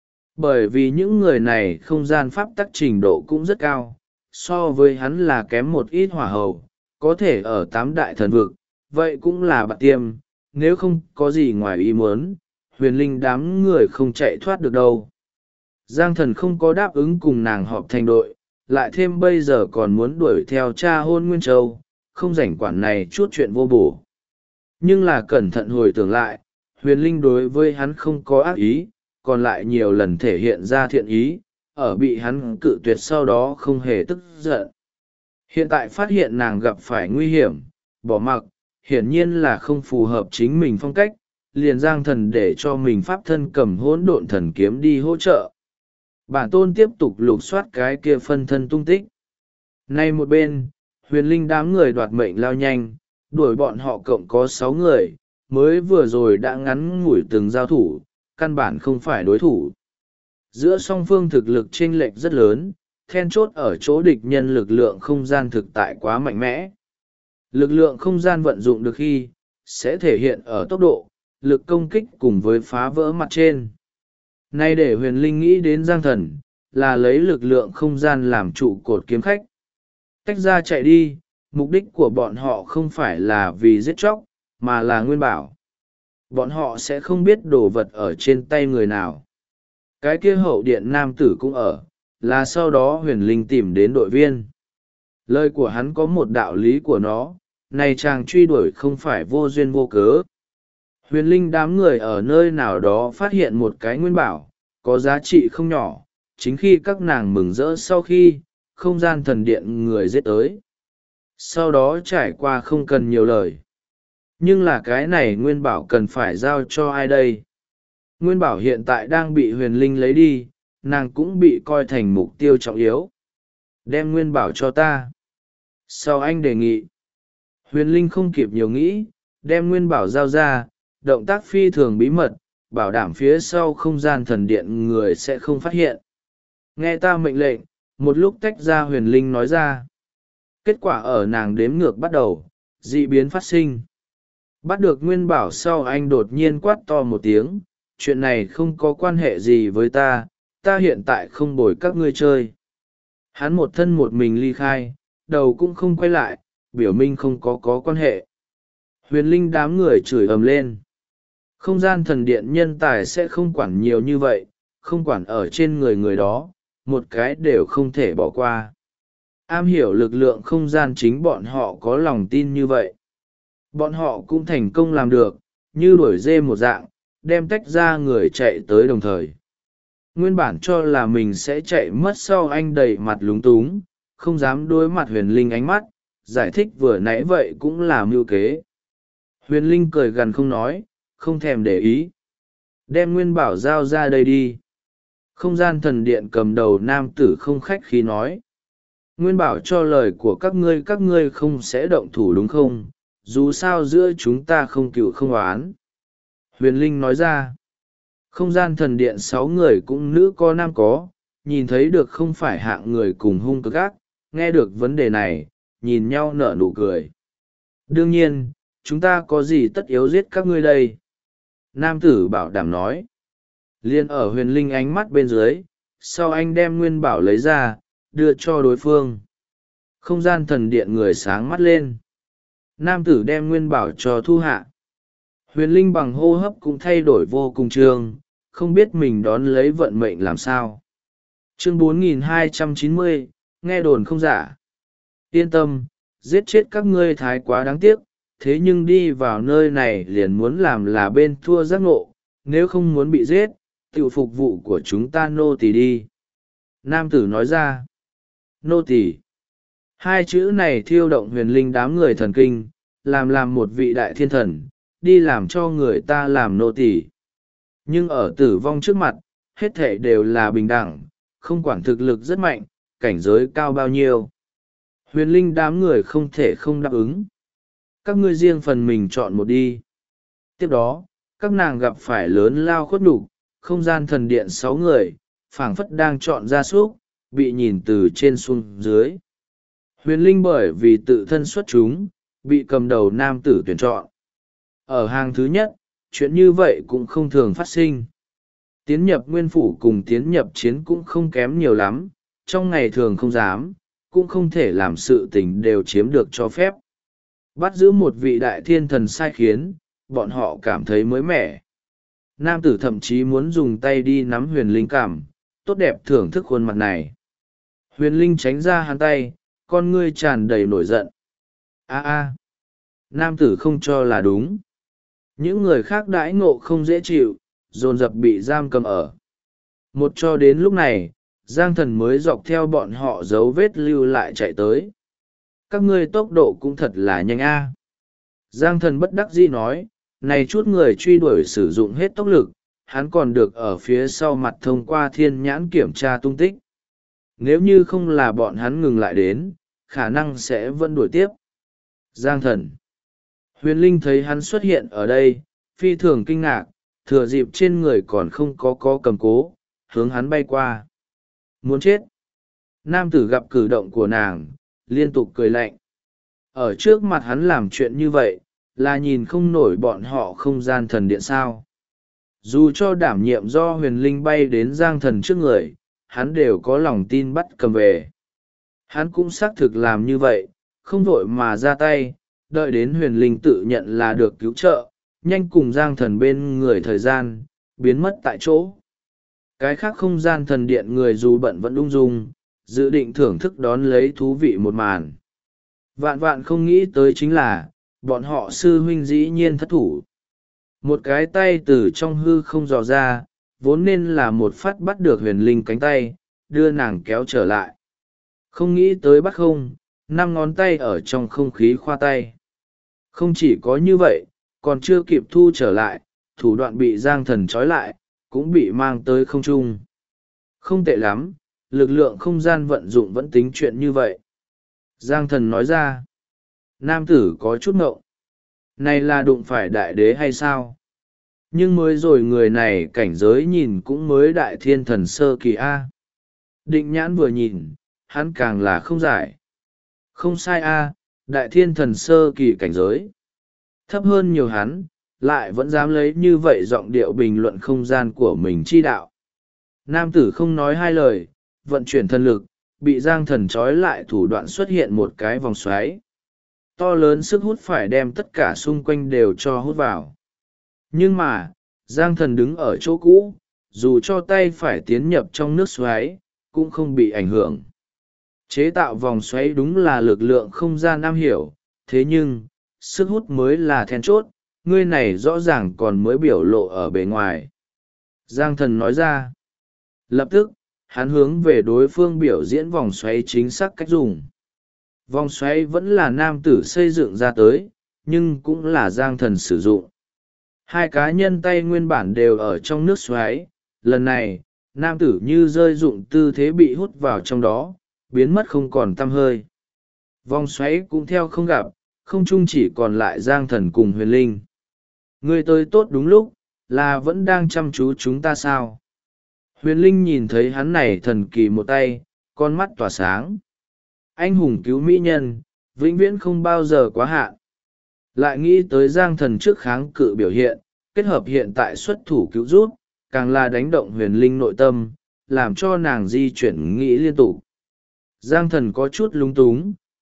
Bởi vì những người này không gian pháp tắc trình độ cũng rất cao, so với hắn là kém một ít hỏa hầu, có thể ở 8 đại thần vực, vậy cũng là bạn tiêm, nếu không có gì ngoài ý muốn, huyền linh đám người không chạy thoát được đâu. Giang Thần không có đáp ứng cùng nàng họp thành đội, lại thêm bây giờ còn muốn đuổi theo cha Hôn Nguyên Châu, không rảnh quản này chút chuyện vô bổ. Nhưng là cẩn thận hồi tưởng lại, huyền linh đối với hắn không có ác ý, còn lại nhiều lần thể hiện ra thiện ý, ở bị hắn cự tuyệt sau đó không hề tức giận. Hiện tại phát hiện nàng gặp phải nguy hiểm, bỏ mặc, hiển nhiên là không phù hợp chính mình phong cách, liền Giang Thần để cho mình pháp thân cầm hỗn độn thần kiếm đi hỗ trợ. Bản tôn tiếp tục lục soát cái kia phân thân tung tích. Nay một bên, huyền linh đám người đoạt mệnh lao nhanh, đuổi bọn họ cộng có 6 người, mới vừa rồi đã ngắn ngủi từng giao thủ, căn bản không phải đối thủ. Giữa song phương thực lực chênh lệch rất lớn, then chốt ở chỗ địch nhân lực lượng không gian thực tại quá mạnh mẽ. Lực lượng không gian vận dụng được khi, sẽ thể hiện ở tốc độ, lực công kích cùng với phá vỡ mặt trên. Nay để huyền linh nghĩ đến Giang Thần, là lấy lực lượng không gian làm trụ cột kiếm khách. Tách ra chạy đi, mục đích của bọn họ không phải là vì giết chóc, mà là nguyên bảo. Bọn họ sẽ không biết đồ vật ở trên tay người nào. Cái kia hậu điện nam tử cũng ở, là sau đó huyền linh tìm đến đội viên. Lời của hắn có một đạo lý của nó, này chàng truy đuổi không phải vô duyên vô cớ. Huyền linh đám người ở nơi nào đó phát hiện một cái nguyên bảo, có giá trị không nhỏ, chính khi các nàng mừng rỡ sau khi, không gian thần điện người giết tới. Sau đó trải qua không cần nhiều lời. Nhưng là cái này nguyên bảo cần phải giao cho ai đây? Nguyên bảo hiện tại đang bị huyền linh lấy đi, nàng cũng bị coi thành mục tiêu trọng yếu. Đem nguyên bảo cho ta. Sau anh đề nghị. Huyền linh không kịp nhiều nghĩ, đem nguyên bảo giao ra, động tác phi thường bí mật, bảo đảm phía sau không gian thần điện người sẽ không phát hiện. Nghe ta mệnh lệnh, một lúc tách ra huyền linh nói ra. Kết quả ở nàng đếm ngược bắt đầu, dị biến phát sinh. Bắt được nguyên bảo sau anh đột nhiên quát to một tiếng, chuyện này không có quan hệ gì với ta, ta hiện tại không bồi các ngươi chơi. Hắn một thân một mình ly khai, đầu cũng không quay lại, biểu minh không có quan hệ. Huyền linh đám người chửi ầm lên. Không gian thần điện nhân tài sẽ không quản nhiều như vậy, không quản ở trên người đó, một cái đều không thể bỏ qua. Am hiểu lực lượng không gian chính bọn họ có lòng tin như vậy. Bọn họ cũng thành công làm được, như đuổi dê một dạng, đem tách ra người chạy tới đồng thời. Nguyên bản cho là mình sẽ chạy mất sau anh đầy mặt lúng túng, không dám đối mặt huyền linh ánh mắt, giải thích vừa nãy vậy cũng là mưu kế. Huyền linh cười gằn không nói, không thèm để ý. Đem nguyên bảo giao ra đây đi. Không gian thần điện cầm đầu nam tử không khách khí nói. Nguyên bảo cho lời của các ngươi không sẽ động thủ đúng không? Dù sao giữa chúng ta không cựu không oán. Huyền linh nói ra. Không gian thần điện 6 người cũng nữ có nam có, nhìn thấy được không phải hạng người cùng hung cực ác, nghe được vấn đề này, nhìn nhau nở nụ cười. Đương nhiên, chúng ta có gì tất yếu giết các ngươi đây? Nam tử bảo đảm nói. Liên ở huyền linh ánh mắt bên dưới, sau anh đem nguyên bảo lấy ra, đưa cho đối phương. Không gian thần điện người sáng mắt lên. Nam tử đem nguyên bảo cho thu hạ. Huyền linh bằng hô hấp cũng thay đổi vô cùng trương, không biết mình đón lấy vận mệnh làm sao. Chương 4290, nghe đồn không giả. Yên tâm, giết chết các ngươi thái quá đáng tiếc, thế nhưng đi vào nơi này liền muốn làm là bên thua giác ngộ, nếu không muốn bị giết, tự phục vụ của chúng ta nô tỳ đi. Nam tử nói ra. Nô tỳ. Hai chữ này thiêu động huyền linh đám người thần kinh, làm một vị đại thiên thần, đi làm cho người ta làm nô tỳ. Nhưng ở tử vong trước mặt, hết thể đều là bình đẳng, không quản thực lực rất mạnh, cảnh giới cao bao nhiêu. Huyền linh đám người không thể không đáp ứng. Các ngươi riêng phần mình chọn một đi. Tiếp đó, các nàng gặp phải lớn lao khuất nhục, không gian thần điện 6 người, phảng phất đang chọn gia súc, bị nhìn từ trên xuống dưới. Huyền linh bởi vì tự thân xuất chúng, bị cầm đầu nam tử tuyển chọn. Ở hàng thứ nhất, chuyện như vậy cũng không thường phát sinh. Tiến nhập nguyên phủ cùng tiến nhập chiến cũng không kém nhiều lắm, trong ngày thường không dám, cũng không thể làm sự tình đều chiếm được cho phép. Bắt giữ một vị đại thiên thần sai khiến, bọn họ cảm thấy mới mẻ. Nam tử thậm chí muốn dùng tay đi nắm huyền linh cảm, tốt đẹp thưởng thức khuôn mặt này. Huyền linh tránh ra hắn tay, con ngươi tràn đầy nổi giận. Nam tử không cho là đúng. Những người khác đãi ngộ không dễ chịu, dồn dập bị giam cầm ở. Một cho đến lúc này, Giang Thần mới dọc theo bọn họ dấu vết lưu lại chạy tới. Các ngươi tốc độ cũng thật là nhanh a. Giang Thần bất đắc dĩ nói, này chút người truy đuổi sử dụng hết tốc lực, hắn còn được ở phía sau mặt thông qua thiên nhãn kiểm tra tung tích. Nếu như không là bọn hắn ngừng lại đến, khả năng sẽ vẫn đuổi tiếp. Giang Thần. Huyền Linh thấy hắn xuất hiện ở đây, phi thường kinh ngạc, thừa dịp trên người còn không có cầm cố, hướng hắn bay qua. Muốn chết. Nam tử gặp cử động của nàng, liên tục cười lạnh. Ở trước mặt hắn làm chuyện như vậy, là nhìn không nổi bọn họ không gian thần điện sao. Dù cho đảm nhiệm do huyền linh bay đến Giang Thần trước người, hắn đều có lòng tin bắt cầm về. Hắn cũng xác thực làm như vậy, không vội mà ra tay, đợi đến huyền linh tự nhận là được cứu trợ, nhanh cùng Giang Thần bên người thời gian, biến mất tại chỗ. Cái khác không gian thần điện người dù bận vẫn ung dung, dự định thưởng thức đón lấy thú vị một màn. Vạn vạn không nghĩ tới chính là, bọn họ sư huynh dĩ nhiên thất thủ. Một cái tay từ trong hư không dò ra, vốn nên là một phát bắt được huyền linh cánh tay, đưa nàng kéo trở lại. Không nghĩ tới bắt không, 5 ngón tay ở trong không khí khoa tay. Không chỉ có như vậy, còn chưa kịp thu trở lại, thủ đoạn bị Giang Thần trói lại, cũng bị mang tới không trung. Không tệ lắm, lực lượng không gian vận dụng vẫn tính chuyện như vậy. Giang Thần nói ra. Nam tử có chút ngộng. Này là đụng phải đại đế hay sao? Nhưng mới rồi người này cảnh giới nhìn cũng mới đại thiên thần sơ kỳ A. Định nhãn vừa nhìn, hắn càng là không giải. Không sai A, đại thiên thần sơ kỳ cảnh giới. Thấp hơn nhiều hắn, lại vẫn dám lấy như vậy giọng điệu bình luận không gian của mình chi đạo. Nam tử không nói hai lời, vận chuyển thần lực, bị Giang Thần trói lại thủ đoạn xuất hiện một cái vòng xoáy. To lớn sức hút phải đem tất cả xung quanh đều cho hút vào. Nhưng mà, Giang Thần đứng ở chỗ cũ, dù cho tay phải tiến nhập trong nước xoáy, cũng không bị ảnh hưởng. Chế tạo vòng xoáy đúng là lực lượng không gian am hiểu, thế nhưng, sức hút mới là then chốt, ngươi này rõ ràng còn mới biểu lộ ở bề ngoài. Giang Thần nói ra. Lập tức, hắn hướng về đối phương biểu diễn vòng xoáy chính xác cách dùng. Vòng xoáy vẫn là nam tử xây dựng ra tới, nhưng cũng là Giang Thần sử dụng. Hai cá nhân tay nguyên bản đều ở trong nước xoáy, lần này, nam tử như rơi dụng tư thế bị hút vào trong đó, biến mất không còn tăm hơi. Vòng xoáy cũng theo không gặp, không chung chỉ còn lại Giang Thần cùng huyền linh. Ngươi tới tốt đúng lúc, là vẫn đang chăm chú chúng ta sao? Huyền linh nhìn thấy hắn này thần kỳ một tay, con mắt tỏa sáng. Anh hùng cứu mỹ nhân, vĩnh viễn không bao giờ quá hạn. Lại nghĩ tới Giang Thần trước kháng cự biểu hiện, kết hợp hiện tại xuất thủ cứu rút, càng là đánh động huyền linh nội tâm, làm cho nàng di chuyển nghĩ liên tục. Giang Thần có chút lúng túng,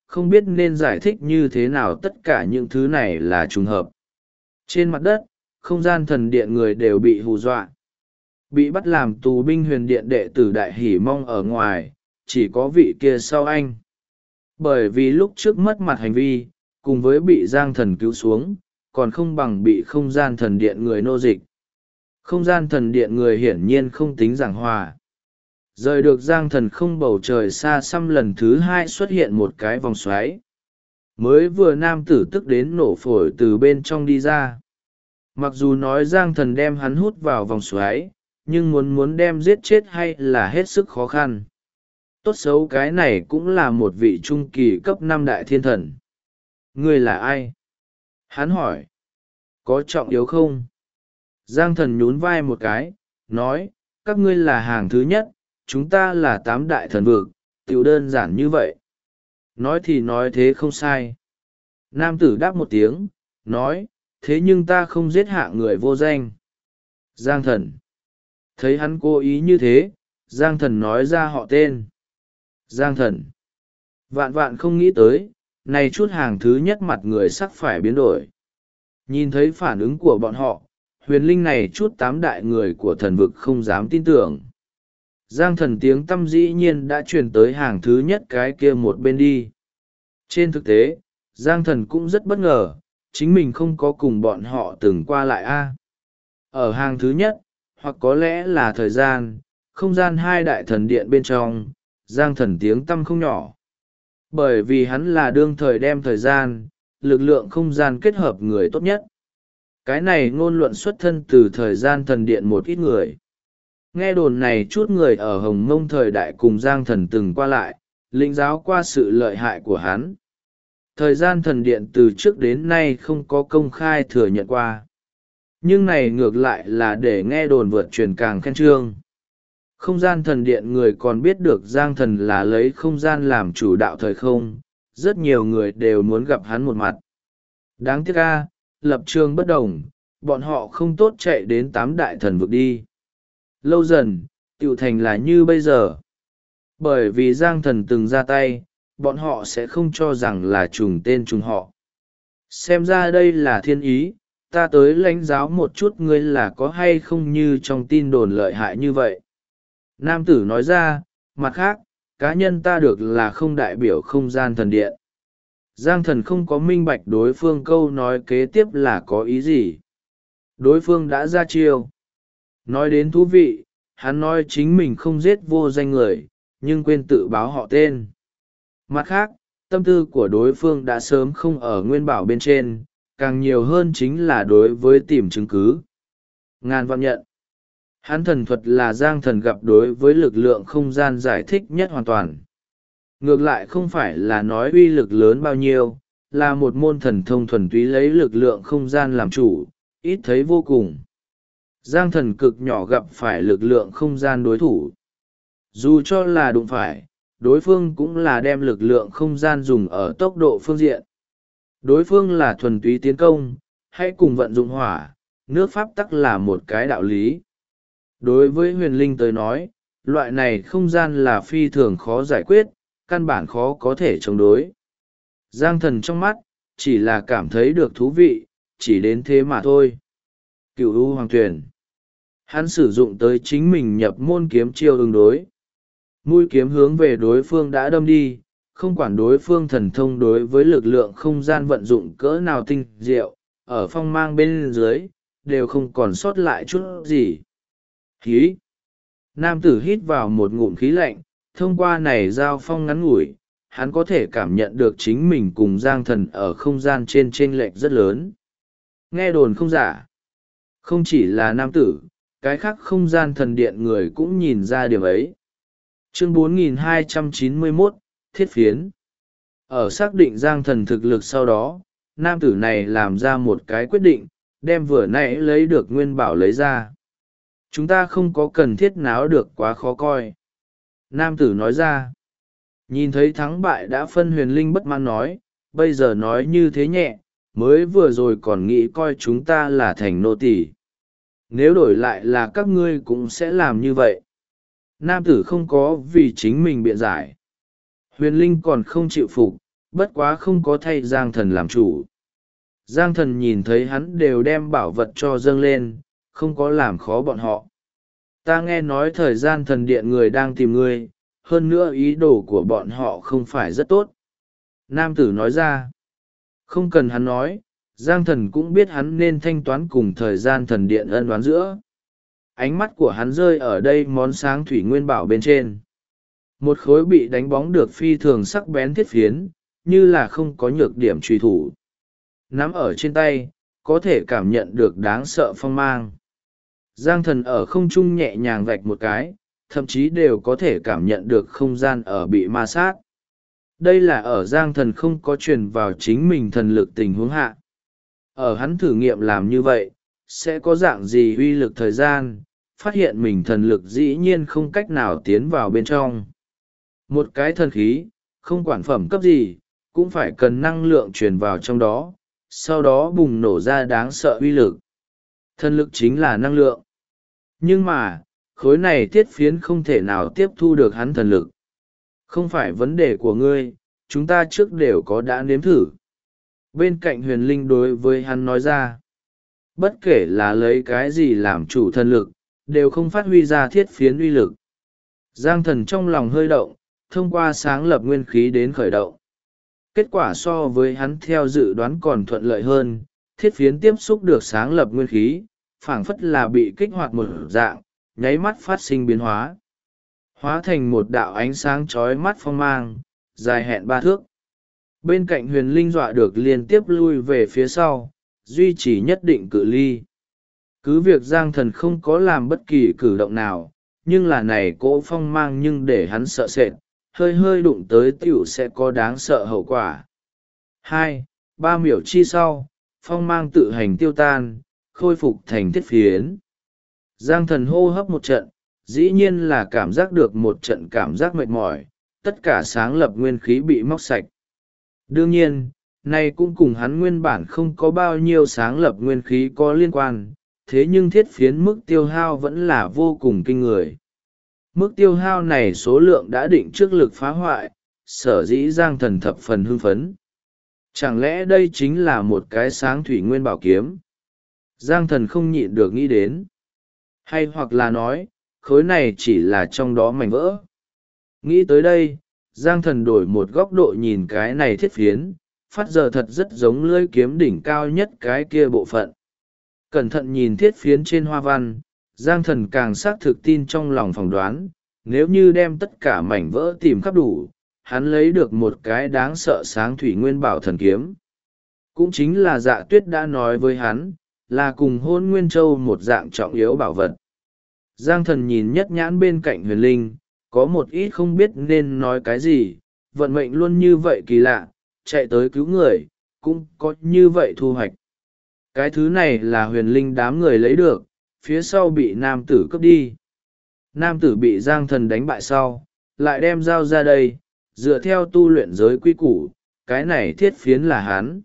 không biết nên giải thích như thế nào tất cả những thứ này là trùng hợp. Trên mặt đất, không gian thần điện người đều bị hù dọa. Bị bắt làm tù binh huyền điện đệ tử Đại Hỷ Mong ở ngoài, chỉ có vị kia sau anh. Bởi vì lúc trước mất mặt hành vi, cùng với bị Giang Thần cứu xuống, còn không bằng bị không gian thần điện người nô dịch. Không gian thần điện người hiển nhiên không tính giảng hòa. Rời được Giang Thần không bầu trời xa xăm lần thứ hai xuất hiện một cái vòng xoáy. Mới vừa nam tử tức đến nổ phổi từ bên trong đi ra. Mặc dù nói Giang Thần đem hắn hút vào vòng xoáy, nhưng muốn đem giết chết hay là hết sức khó khăn. Tốt xấu cái này cũng là một vị trung kỳ cấp 5 đại thiên thần. Ngươi là ai? Hắn hỏi. Có trọng yếu không? Giang Thần nhún vai một cái, nói, các ngươi là hàng thứ nhất, chúng ta là 8 đại thần vực, tiểu đơn giản như vậy. Nói thì nói thế không sai. Nam tử đáp một tiếng, nói, thế nhưng ta không giết hạ người vô danh. Giang Thần. Thấy hắn cố ý như thế, Giang Thần nói ra họ tên. Giang Thần. Vạn vạn không nghĩ tới, này chút hàng thứ nhất mặt người sắc phải biến đổi. Nhìn thấy phản ứng của bọn họ, huyền linh này chút 8 đại người của thần vực không dám tin tưởng. Giang Thần tiếng tăm dĩ nhiên đã truyền tới hàng thứ nhất cái kia một bên đi. Trên thực tế, Giang Thần cũng rất bất ngờ, chính mình không có cùng bọn họ từng qua lại Ở hàng thứ nhất, hoặc có lẽ là thời gian, không gian hai đại thần điện bên trong, Giang Thần tiếng tăm không nhỏ. Bởi vì hắn là đương thời đem thời gian, lực lượng không gian kết hợp người tốt nhất. Cái này ngôn luận xuất thân từ thời gian thần điện một ít người. Nghe đồn này chút người ở Hồng Mông thời đại cùng Giang Thần từng qua lại, lĩnh giáo qua sự lợi hại của hắn. Thời gian thần điện từ trước đến nay không có công khai thừa nhận qua. Nhưng này ngược lại là để nghe đồn vượt truyền càng khen trương. Không gian thần điện người còn biết được Giang Thần là lấy không gian làm chủ đạo thời không, rất nhiều người đều muốn gặp hắn một mặt. Đáng tiếc lập trường bất đồng, bọn họ không tốt chạy đến 8 đại thần vực đi. Lâu dần, tiểu thành là như bây giờ. Bởi vì Giang Thần từng ra tay, bọn họ sẽ không cho rằng là trùng tên trùng họ. Xem ra đây là thiên ý, ta tới lãnh giáo một chút ngươi là có hay không như trong tin đồn lợi hại như vậy. Nam tử nói ra, mặt khác, cá nhân ta được là không đại biểu không gian thần điện. Giang Thần không có minh bạch đối phương câu nói kế tiếp là có ý gì. Đối phương đã ra chiêu. Nói đến thú vị, hắn nói chính mình không giết vô danh người, nhưng quên tự báo họ tên. Mặt khác, tâm tư của đối phương đã sớm không ở nguyên bảo bên trên, càng nhiều hơn chính là đối với tìm chứng cứ. Ngàn vạn nhận. Hắn thần thuật là Giang Thần gặp đối với lực lượng không gian giải thích nhất hoàn toàn. Ngược lại không phải là nói uy lực lớn bao nhiêu, là một môn thần thông thuần túy lấy lực lượng không gian làm chủ, ít thấy vô cùng. Giang Thần cực nhỏ gặp phải lực lượng không gian đối thủ. Dù cho là đụng phải, đối phương cũng là đem lực lượng không gian dùng ở tốc độ phương diện. Đối phương là thuần túy tiến công, hãy cùng vận dụng hỏa, nước pháp tắc là một cái đạo lý. Đối với huyền linh tới nói, loại này không gian là phi thường khó giải quyết, căn bản khó có thể chống đối. Giang Thần trong mắt, chỉ là cảm thấy được thú vị, chỉ đến thế mà thôi. Cửu U Hoàng Tuyển. Hắn sử dụng tới chính mình nhập môn kiếm chiêu ứng đối. Mũi kiếm hướng về đối phương đã đâm đi, không quản đối phương thần thông đối với lực lượng không gian vận dụng cỡ nào tinh diệu, ở phong mang bên dưới, đều không còn sót lại chút gì. Hí! Nam tử hít vào một ngụm khí lạnh, thông qua này giao phong ngắn ngủi, hắn có thể cảm nhận được chính mình cùng Giang Thần ở không gian trên chênh lệch rất lớn. Nghe đồn không giả. Không chỉ là nam tử, cái khác không gian thần điện người cũng nhìn ra điều ấy. Chương 4291, Thiết Phiến. Ở xác định Giang Thần thực lực sau đó, nam tử này làm ra một cái quyết định, đem vừa nãy lấy được nguyên bảo lấy ra. Chúng ta không có cần thiết náo được quá khó coi. Nam tử nói ra. Nhìn thấy thắng bại đã phân huyền linh bất mãn nói, bây giờ nói như thế nhẹ, mới vừa rồi còn nghĩ coi chúng ta là thành nô tỳ. Nếu đổi lại là các ngươi cũng sẽ làm như vậy. Nam tử không có vì chính mình biện giải. Huyền linh còn không chịu phục, bất quá không có thay Giang Thần làm chủ. Giang Thần nhìn thấy hắn đều đem bảo vật cho dâng lên, không có làm khó bọn họ. Ta nghe nói thời gian thần điện người đang tìm ngươi, hơn nữa ý đồ của bọn họ không phải rất tốt. Nam tử nói ra. Không cần hắn nói, Giang Thần cũng biết hắn nên thanh toán cùng thời gian thần điện ân oán giữa. Ánh mắt của hắn rơi ở đây món sáng thủy nguyên bảo bên trên. Một khối bị đánh bóng được phi thường sắc bén thiết phiến, như là không có nhược điểm truy thủ. Nắm ở trên tay, có thể cảm nhận được đáng sợ phong mang. Giang Thần ở không trung nhẹ nhàng vạch một cái, thậm chí đều có thể cảm nhận được không gian ở bị ma sát. Đây là ở Giang Thần không có truyền vào chính mình thần lực tình huống hạ. Ở hắn thử nghiệm làm như vậy, sẽ có dạng gì uy lực thời gian, phát hiện mình thần lực dĩ nhiên không cách nào tiến vào bên trong. Một cái thần khí, không quản phẩm cấp gì, cũng phải cần năng lượng truyền vào trong đó, sau đó bùng nổ ra đáng sợ uy lực. Thần lực chính là năng lượng. Nhưng mà, khối này thiết phiến không thể nào tiếp thu được hắn thần lực. Không phải vấn đề của ngươi, chúng ta trước đều có đã nếm thử. Bên cạnh huyền linh đối với hắn nói ra. Bất kể là lấy cái gì làm chủ thần lực, đều không phát huy ra thiết phiến uy lực. Giang Thần trong lòng hơi động, thông qua sáng lập nguyên khí đến khởi động. Kết quả so với hắn theo dự đoán còn thuận lợi hơn, thiết phiến tiếp xúc được sáng lập nguyên khí, phảng phất là bị kích hoạt một dạng, nháy mắt phát sinh biến hóa. Hóa thành một đạo ánh sáng chói mắt phong mang, dài hẹn 3 thước. Bên cạnh huyền linh dọa được liên tiếp lui về phía sau, duy trì nhất định cự ly. Cứ việc Giang Thần không có làm bất kỳ cử động nào, nhưng là này cỗ phong mang nhưng để hắn sợ sệt, hơi hơi đụng tới tiểu sẽ có đáng sợ hậu quả. 2-3 miểu chi sau, phong mang tự hành tiêu tan, khôi phục thành thiết phiến. Giang Thần hô hấp một trận, dĩ nhiên là cảm giác được một trận cảm giác mệt mỏi, tất cả sáng lập nguyên khí bị móc sạch. Đương nhiên, này cũng cùng hắn nguyên bản không có bao nhiêu sáng lập nguyên khí có liên quan, thế nhưng thiết phiến mức tiêu hao vẫn là vô cùng kinh người. Mức tiêu hao này số lượng đã định trước lực phá hoại, sở dĩ Giang Thần thập phần hưng phấn. Chẳng lẽ đây chính là một cái sáng thủy nguyên bảo kiếm? Giang Thần không nhịn được nghĩ đến. Hay hoặc là nói, khối này chỉ là trong đó mảnh vỡ. Nghĩ tới đây, Giang Thần đổi một góc độ nhìn cái này thiết phiến, phát giờ thật rất giống lưỡi kiếm đỉnh cao nhất cái kia bộ phận. Cẩn thận nhìn thiết phiến trên hoa văn, Giang Thần càng xác thực tin trong lòng phỏng đoán, nếu như đem tất cả mảnh vỡ tìm khắp đủ, hắn lấy được một cái đáng sợ sáng thủy nguyên bảo thần kiếm. Cũng chính là Dạ Tuyết đã nói với hắn, là cùng Hôn Nguyên Châu một dạng trọng yếu bảo vật. Giang Thần nhìn nhất nhãn bên cạnh huyền linh, có một ít không biết nên nói cái gì, vận mệnh luôn như vậy kỳ lạ, chạy tới cứu người, cũng có như vậy thu hoạch. Cái thứ này là huyền linh đám người lấy được, phía sau bị nam tử cướp đi. Nam tử bị Giang Thần đánh bại sau, lại đem dao ra đây, dựa theo tu luyện giới quy củ, cái này thiết phiến là hắn.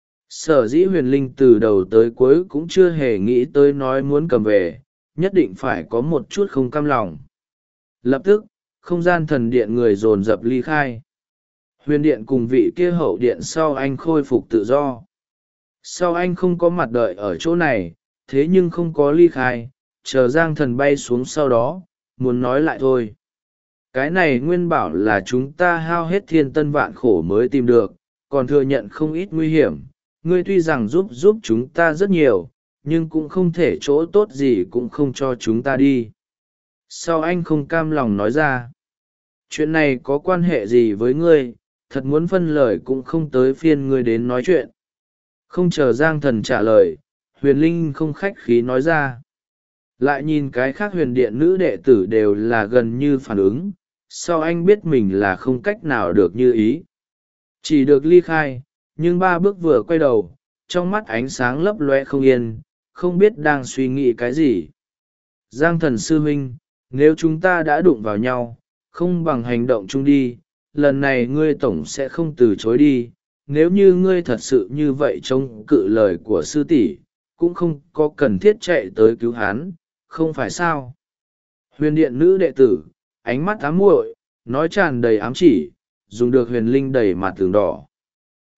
Sở dĩ huyền linh từ đầu tới cuối cũng chưa hề nghĩ tới nói muốn cầm về, nhất định phải có một chút không cam lòng. Lập tức, không gian thần điện người dồn dập ly khai. Huyền điện cùng vị kia hậu điện sau anh khôi phục tự do. Sau anh không có mặt đợi ở chỗ này, thế nhưng không có ly khai, chờ Giang Thần bay xuống sau đó, muốn nói lại thôi. Cái này nguyên bảo là chúng ta hao hết thiên tân vạn khổ mới tìm được, còn thừa nhận không ít nguy hiểm. Ngươi tuy rằng giúp chúng ta rất nhiều, nhưng cũng không thể chỗ tốt gì cũng không cho chúng ta đi. Sau anh không cam lòng nói ra. Chuyện này có quan hệ gì với ngươi, thật muốn phân lời cũng không tới phiên ngươi đến nói chuyện. Không chờ Giang Thần trả lời, huyền linh không khách khí nói ra. Lại nhìn cái khác huyền điện nữ đệ tử đều là gần như phản ứng, sau anh biết mình là không cách nào được như ý. Chỉ được ly khai, nhưng 3 bước vừa quay đầu, trong mắt ánh sáng lấp loe không yên, không biết đang suy nghĩ cái gì. Giang Thần sư huynh, nếu chúng ta đã đụng vào nhau, không bằng hành động chung đi, lần này ngươi tổng sẽ không từ chối đi. Nếu như ngươi thật sự như vậy chống cự lời của sư tỷ, cũng không có cần thiết chạy tới cứu hắn, không phải sao? Huyền điện nữ đệ tử, ánh mắt ám muội, nói tràn đầy ám chỉ, dùng được huyền linh đầy mặt tường đỏ.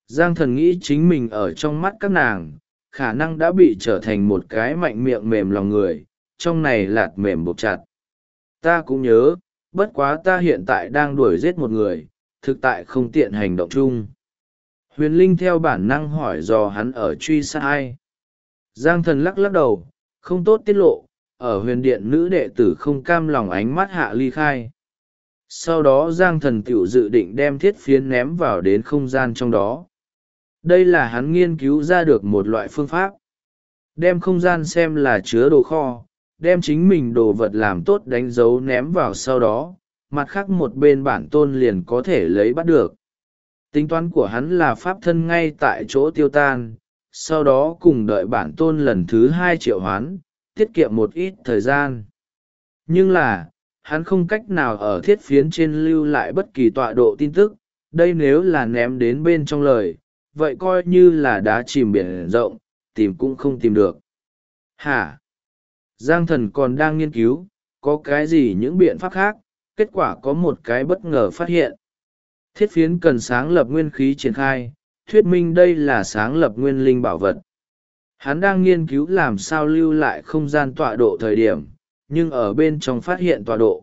Giang Thần nghĩ chính mình ở trong mắt các nàng khả năng đã bị trở thành một cái mạnh miệng mềm lòng người, trong này lạt mềm buộc chặt. Ta cũng nhớ, bất quá ta hiện tại đang đuổi giết một người, thực tại không tiện hành động chung. Huyền Linh theo bản năng hỏi dò hắn ở truy sát ai. Giang Thần lắc lắc đầu, không tốt tiết lộ, ở huyền điện nữ đệ tử không cam lòng ánh mắt hạ ly khai. Sau đó Giang Thần tiểu dự định đem thiết phiến ném vào đến không gian trong đó. Đây là hắn nghiên cứu ra được một loại phương pháp. Đem không gian xem là chứa đồ kho, đem chính mình đồ vật làm tốt đánh dấu ném vào sau đó, mặt khác một bên bản tôn liền có thể lấy bắt được. Tính toán của hắn là pháp thân ngay tại chỗ tiêu tan, sau đó cùng đợi bản tôn lần thứ 2 triệu hoán, tiết kiệm một ít thời gian. Nhưng là, hắn không cách nào ở thiết phiến trên lưu lại bất kỳ tọa độ tin tức, đây nếu là ném đến bên trong lời, vậy coi như là đá chìm biển rộng, tìm cũng không tìm được. Hả? Giang Thần còn đang nghiên cứu, có cái gì những biện pháp khác, kết quả có một cái bất ngờ phát hiện. Thiết phiến cần sáng lập nguyên khí triển khai, thuyết minh đây là sáng lập nguyên linh bảo vật. Hắn đang nghiên cứu làm sao lưu lại không gian tọa độ thời điểm, nhưng ở bên trong phát hiện tọa độ.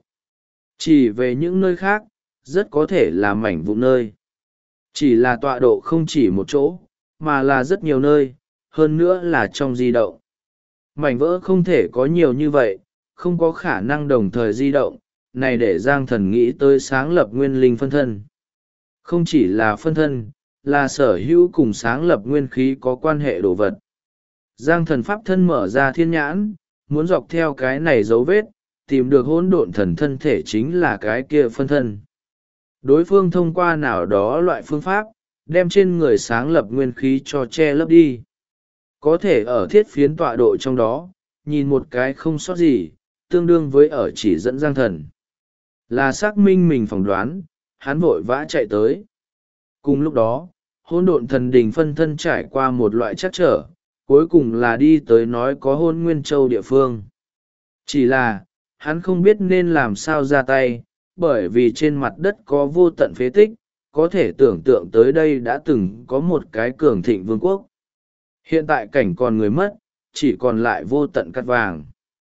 Chỉ về những nơi khác, rất có thể là mảnh vụn nơi. Chỉ là tọa độ không chỉ một chỗ, mà là rất nhiều nơi, hơn nữa là trong di động. Mảnh vỡ không thể có nhiều như vậy, không có khả năng đồng thời di động, này để Giang Thần nghĩ tới sáng lập nguyên linh phân thân. Không chỉ là phân thân, là sở hữu cùng sáng lập nguyên khí có quan hệ đồ vật. Giang Thần pháp thân mở ra thiên nhãn, muốn dọc theo cái này dấu vết, tìm được hỗn độn thần thân thể chính là cái kia phân thân. Đối phương thông qua nào đó loại phương pháp, đem trên người sáng lập nguyên khí cho che lấp đi. Có thể ở thiết phiến tọa độ trong đó, nhìn một cái không sót gì, tương đương với ở chỉ dẫn Giang Thần. Là xác minh mình phỏng đoán, hắn vội vã chạy tới. Cùng lúc đó, hỗn độn thần đình phân thân trải qua một loại trắc trở, cuối cùng là đi tới nói có Hôn Nguyên Châu địa phương. Chỉ là, hắn không biết nên làm sao ra tay, bởi vì trên mặt đất có vô tận phế tích, có thể tưởng tượng tới đây đã từng có một cái cường thịnh vương quốc. Hiện tại cảnh còn người mất, chỉ còn lại vô tận cát vàng.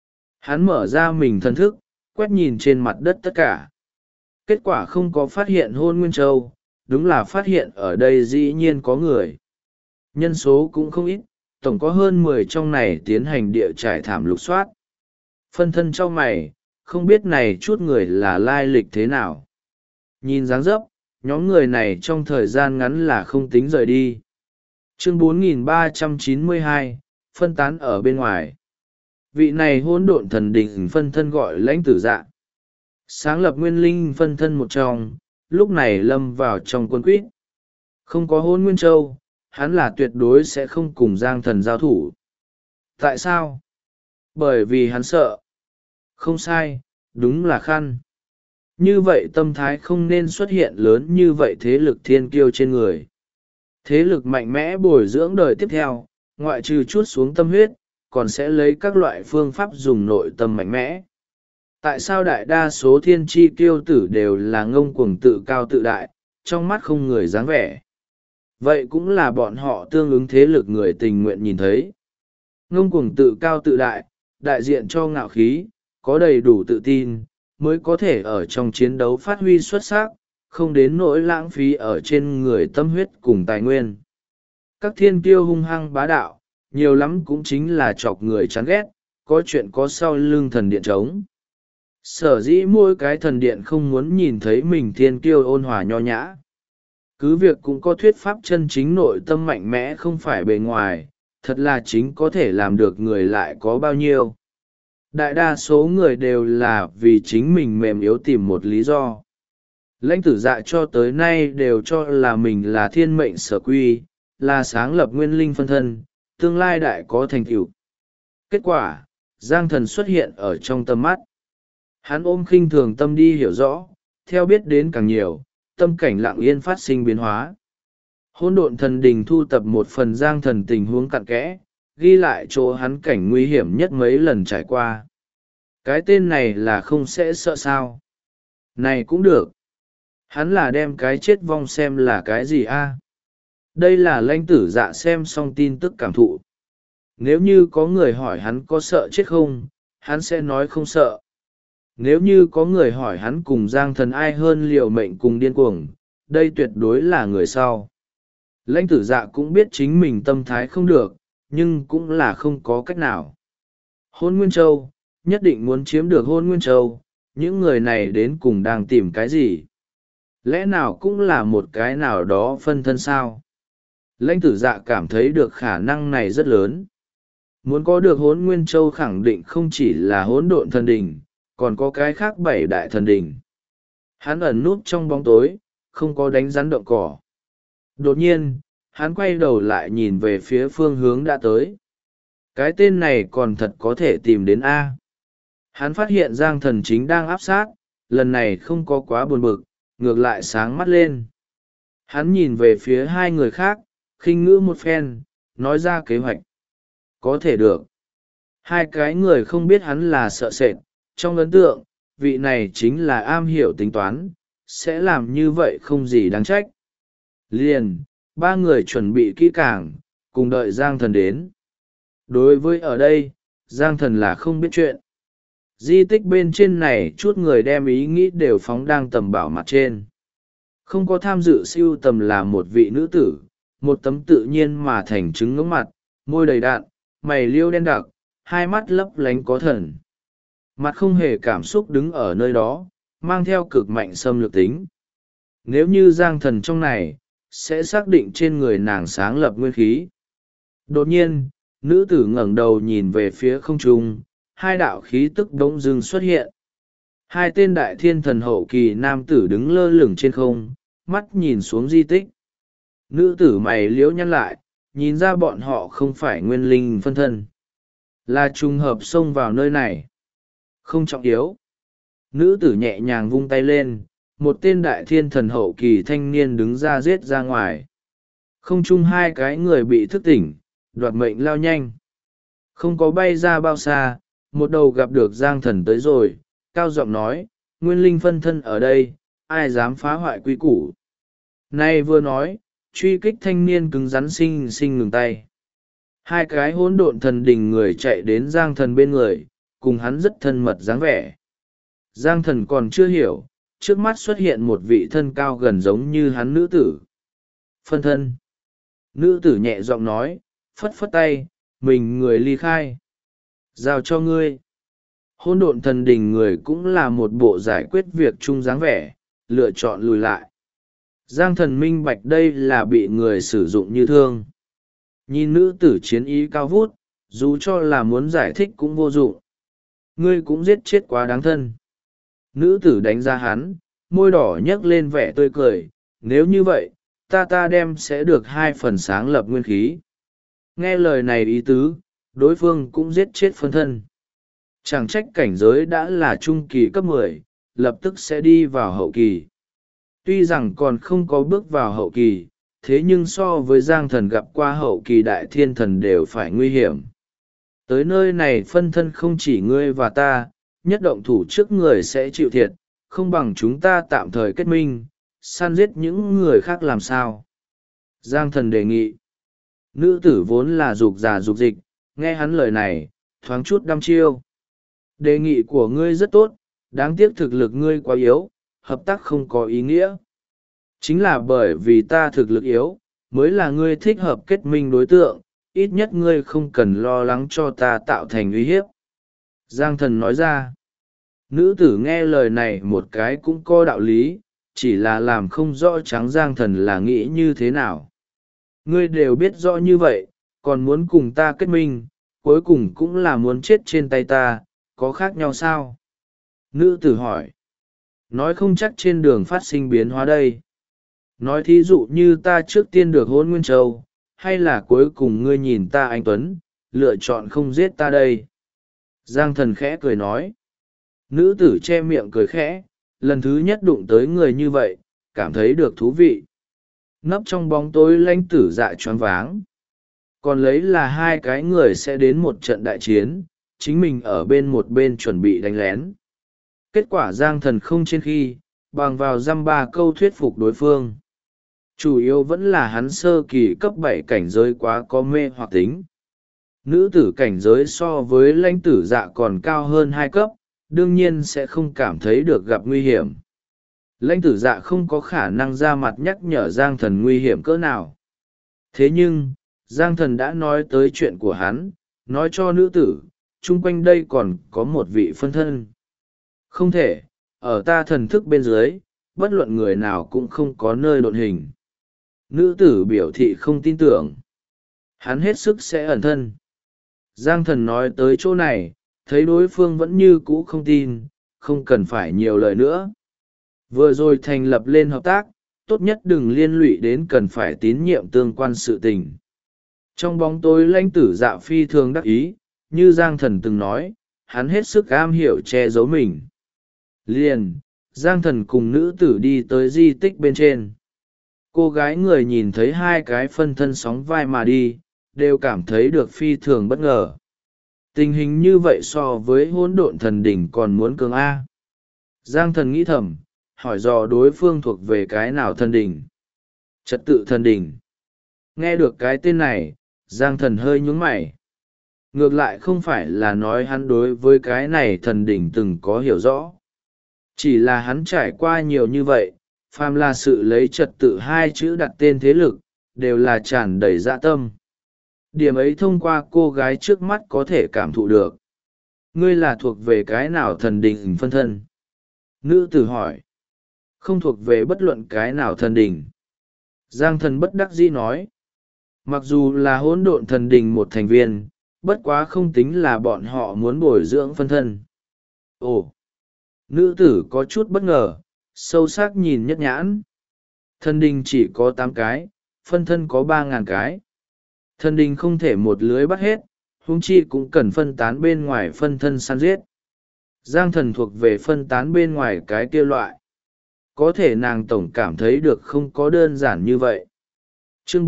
Hắn mở ra mình thần thức, quét nhìn trên mặt đất tất cả. Kết quả không có phát hiện Hôn Nguyên Châu, đúng là phát hiện ở đây dĩ nhiên có người. Nhân số cũng không ít, tổng có hơn 10 trong này tiến hành địa trải thảm lục soát. Phân thân trong mày, không biết này chút người là lai lịch thế nào. Nhìn dáng dấp, nhóm người này trong thời gian ngắn là không tính rời đi. Chương 4392, phân tán ở bên ngoài. Vị này hỗn độn thần đình phân thân gọi Lãnh Tử Dạ. Sáng lập nguyên linh phân thân một trong, lúc này lâm vào trong quân quýt. Không có Hôn Nguyên Châu, hắn là tuyệt đối sẽ không cùng Giang Thần giao thủ. Tại sao? Bởi vì hắn sợ. Không sai, đúng là khăn. Như vậy tâm thái không nên xuất hiện lớn như vậy thế lực thiên kiêu trên người. Thế lực mạnh mẽ bồi dưỡng đời tiếp theo, ngoại trừ chút xuống tâm huyết, còn sẽ lấy các loại phương pháp dùng nội tâm mạnh mẽ. Tại sao đại đa số thiên tri kiêu tử đều là ngông cuồng tự cao tự đại, trong mắt không người dáng vẻ? Vậy cũng là bọn họ tương ứng thế lực người tình nguyện nhìn thấy. Ngông cuồng tự cao tự đại, đại diện cho ngạo khí, có đầy đủ tự tin, mới có thể ở trong chiến đấu phát huy xuất sắc, không đến nỗi lãng phí ở trên người tâm huyết cùng tài nguyên. Các thiên kiêu hung hăng bá đạo, nhiều lắm cũng chính là chọc người chán ghét, có chuyện có sau lưng thần điện trống. Sở dĩ mỗi cái thần điện không muốn nhìn thấy mình thiên kiêu ôn hòa nho nhã. Cứ việc cũng có thuyết pháp chân chính nội tâm mạnh mẽ không phải bề ngoài, thật là chính có thể làm được người lại có bao nhiêu. Đại đa số người đều là vì chính mình mềm yếu tìm một lý do. Lãnh Tử Dạ cho tới nay đều cho là mình là thiên mệnh sở quy, là sáng lập nguyên linh phân thân, tương lai đại có thành tựu. Kết quả, Giang Thần xuất hiện ở trong tầm mắt. Hắn ôm khinh thường tâm đi hiểu rõ, theo biết đến càng nhiều, tâm cảnh lặng yên phát sinh biến hóa. Hỗn độn thần đình thu tập một phần Giang Thần tình huống cặn kẽ, ghi lại chỗ hắn cảnh nguy hiểm nhất mấy lần trải qua. Cái tên này là không sẽ sợ sao. Này cũng được. Hắn là đem cái chết vong xem là cái gì a? Đây là lãnh tử dạ xem xong tin tức cảm thụ. Nếu như có người hỏi hắn có sợ chết không, hắn sẽ nói không sợ. Nếu như có người hỏi hắn cùng Giang Thần ai hơn liều mệnh cùng điên cuồng, đây tuyệt đối là người sau. Lãnh tử dạ cũng biết chính mình tâm thái không được, nhưng cũng là không có cách nào. Hôn Nguyên Châu, nhất định muốn chiếm được Hôn Nguyên Châu, những người này đến cùng đang tìm cái gì? Lẽ nào cũng là một cái nào đó phân thân sao? Lãnh tử dạ cảm thấy được khả năng này rất lớn. Muốn có được Hôn Nguyên Châu khẳng định không chỉ là hỗn độn thần đình, còn có cái khác 7 đại thần đình. Hắn ẩn núp trong bóng tối, không có đánh rắn động cỏ. Đột nhiên, hắn quay đầu lại nhìn về phía phương hướng đã tới. Cái tên này còn thật có thể tìm đến A. Hắn phát hiện Giang Thần chính đang áp sát, lần này không có quá buồn bực, ngược lại sáng mắt lên. Hắn nhìn về phía hai người khác, khinh ngữ một phen, nói ra kế hoạch. Có thể được. Hai cái người không biết hắn là sợ sệt, trong ấn tượng, vị này chính là am hiểu tính toán, sẽ làm như vậy không gì đáng trách. Liền, ba người chuẩn bị kỹ càng, cùng đợi Giang Thần đến. Đối với ở đây, Giang Thần là không biết chuyện. Di tích bên trên này chút người đem ý nghĩ đều phóng đang tầm bảo mặt trên. Không có tham dự siêu tầm là một vị nữ tử, một tấm tự nhiên mà thành trứng ngưỡng mặt, môi đầy đạn, mày liêu đen đặc, hai mắt lấp lánh có thần. Mặt không hề cảm xúc đứng ở nơi đó, mang theo cực mạnh xâm lược tính. Nếu như Giang Thần trong này, sẽ xác định trên người nàng sáng lập nguyên khí. Đột nhiên, nữ tử ngẩng đầu nhìn về phía không trung, hai đạo khí tức bỗng dưng xuất hiện. Hai tên đại thiên thần hậu kỳ nam tử đứng lơ lửng trên không, mắt nhìn xuống di tích. Nữ tử mày liễu nhăn lại, nhìn ra bọn họ không phải nguyên linh phân thân. Là trùng hợp xông vào nơi này. Không trọng yếu. Nữ tử nhẹ nhàng vung tay lên, một tên đại thiên thần hậu kỳ thanh niên đứng ra giết ra ngoài. Không chung hai cái người bị thức tỉnh, đoạt mệnh lao nhanh. Không có bay ra bao xa, một đầu gặp được Giang Thần tới rồi, cao giọng nói, nguyên linh phân thân ở đây, ai dám phá hoại quy củ. Nay vừa nói, truy kích thanh niên cứng rắn sinh sinh ngừng tay. Hai cái hỗn độn thần đình người chạy đến Giang Thần bên người, cùng hắn rất thân mật dáng vẻ. Giang Thần còn chưa hiểu, trước mắt xuất hiện một vị thân cao gần giống như hắn nữ tử. Phân thân. Nữ tử nhẹ giọng nói, phất phất tay, mình người ly khai. Giao cho ngươi. Hỗn độn thần đình người cũng là một bộ giải quyết việc chung dáng vẻ, lựa chọn lùi lại. Giang Thần minh bạch đây là bị người sử dụng như thương. Nhìn nữ tử chiến ý cao vút, dù cho là muốn giải thích cũng vô dụng. Ngươi cũng giết chết quá đáng thân. Nữ tử đánh ra hắn, môi đỏ nhấc lên vẻ tươi cười, nếu như vậy, ta đem sẽ được 2 phần sáng lập nguyên khí. Nghe lời này ý tứ, đối phương cũng giết chết phân thân. Chẳng trách cảnh giới đã là trung kỳ cấp 10, lập tức sẽ đi vào hậu kỳ. Tuy rằng còn không có bước vào hậu kỳ, thế nhưng so với Giang Thần gặp qua hậu kỳ đại thiên thần đều phải nguy hiểm. Tới nơi này phân thân không chỉ ngươi và ta, nhất động thủ trước người sẽ chịu thiệt, không bằng chúng ta tạm thời kết minh, săn giết những người khác làm sao. Giang Thần đề nghị. Nữ tử vốn là dục già dục dịch, nghe hắn lời này, thoáng chút đăm chiêu. Đề nghị của ngươi rất tốt, đáng tiếc thực lực ngươi quá yếu, hợp tác không có ý nghĩa. Chính là bởi vì ta thực lực yếu, mới là ngươi thích hợp kết minh đối tượng, ít nhất ngươi không cần lo lắng cho ta tạo thành uy hiếp. Giang Thần nói ra. Nữ tử nghe lời này một cái cũng có đạo lý, chỉ là làm không rõ trắng Giang Thần là nghĩ như thế nào. Ngươi đều biết rõ như vậy, còn muốn cùng ta kết minh, cuối cùng cũng là muốn chết trên tay ta, có khác nhau sao? Nữ tử hỏi. Nói không chắc trên đường phát sinh biến hóa đây. Nói thí dụ như ta trước tiên được Hôn Nguyên Châu, hay là cuối cùng ngươi nhìn ta anh Tuấn, lựa chọn không giết ta đây. Giang Thần khẽ cười nói. Nữ tử che miệng cười khẽ, lần thứ nhất đụng tới người như vậy, cảm thấy được thú vị. Nấp trong bóng tối lãnh tử dạ choáng váng. Còn lấy là hai cái người sẽ đến một trận đại chiến, chính mình ở bên một bên chuẩn bị đánh lén. Kết quả Giang Thần không trên khi, bằng vào dăm ba câu thuyết phục đối phương. Chủ yếu vẫn là hắn sơ kỳ cấp 7 cảnh giới quá có mê hoặc tính. Nữ tử cảnh giới so với lãnh tử dạ còn cao hơn 2 cấp, đương nhiên sẽ không cảm thấy được gặp nguy hiểm. Lãnh tử dạ không có khả năng ra mặt nhắc nhở Giang Thần nguy hiểm cỡ nào. Thế nhưng, Giang Thần đã nói tới chuyện của hắn, nói cho nữ tử, chung quanh đây còn có một vị phân thân. Không thể, ở ta thần thức bên dưới, bất luận người nào cũng không có nơi độn hình. Nữ tử biểu thị không tin tưởng. Hắn hết sức sẽ ẩn thân. Giang Thần nói tới chỗ này, thấy đối phương vẫn như cũ không tin, không cần phải nhiều lời nữa. Vừa rồi thành lập lên hợp tác, tốt nhất đừng liên lụy đến cần phải tín nhiệm tương quan sự tình. Trong bóng tối lãnh tử dạ phi thường đắc ý, như Giang Thần từng nói, hắn hết sức am hiểu che giấu mình. Liền, Giang Thần cùng nữ tử đi tới di tích bên trên. Cô gái người nhìn thấy hai cái phân thân sóng vai mà đi, đều cảm thấy được phi thường bất ngờ. Tình hình như vậy so với hỗn độn thần đỉnh còn muốn cường A. Giang Thần nghĩ thầm, hỏi dò đối phương thuộc về cái nào thần đỉnh. Trật tự thần đỉnh. Nghe được cái tên này, Giang Thần hơi nhướng mày. Ngược lại không phải là nói hắn đối với cái này thần đỉnh từng có hiểu rõ. Chỉ là hắn trải qua nhiều như vậy, phàm là sự lấy trật tự hai chữ đặt tên thế lực, đều là tràn đầy dạ tâm. Điểm ấy thông qua cô gái trước mắt có thể cảm thụ được. Ngươi là thuộc về cái nào thần đỉnh phân thân? Nữ tử hỏi. Không thuộc về bất luận cái nào thần đỉnh. Giang Thần bất đắc dĩ nói. Mặc dù là hỗn độn thần đỉnh một thành viên, bất quá không tính là bọn họ muốn bồi dưỡng phân thân. Ồ! Nữ tử có chút bất ngờ, sâu sắc nhìn nhất nhãn. Thần đình chỉ có 8 cái, phân thân có 3.000 cái. Thần đình không thể một lưới bắt hết, huống chi cũng cần phân tán bên ngoài phân thân săn giết. Giang Thần thuộc về phân tán bên ngoài cái kia loại. Có thể nàng tổng cảm thấy được không có đơn giản như vậy. Chương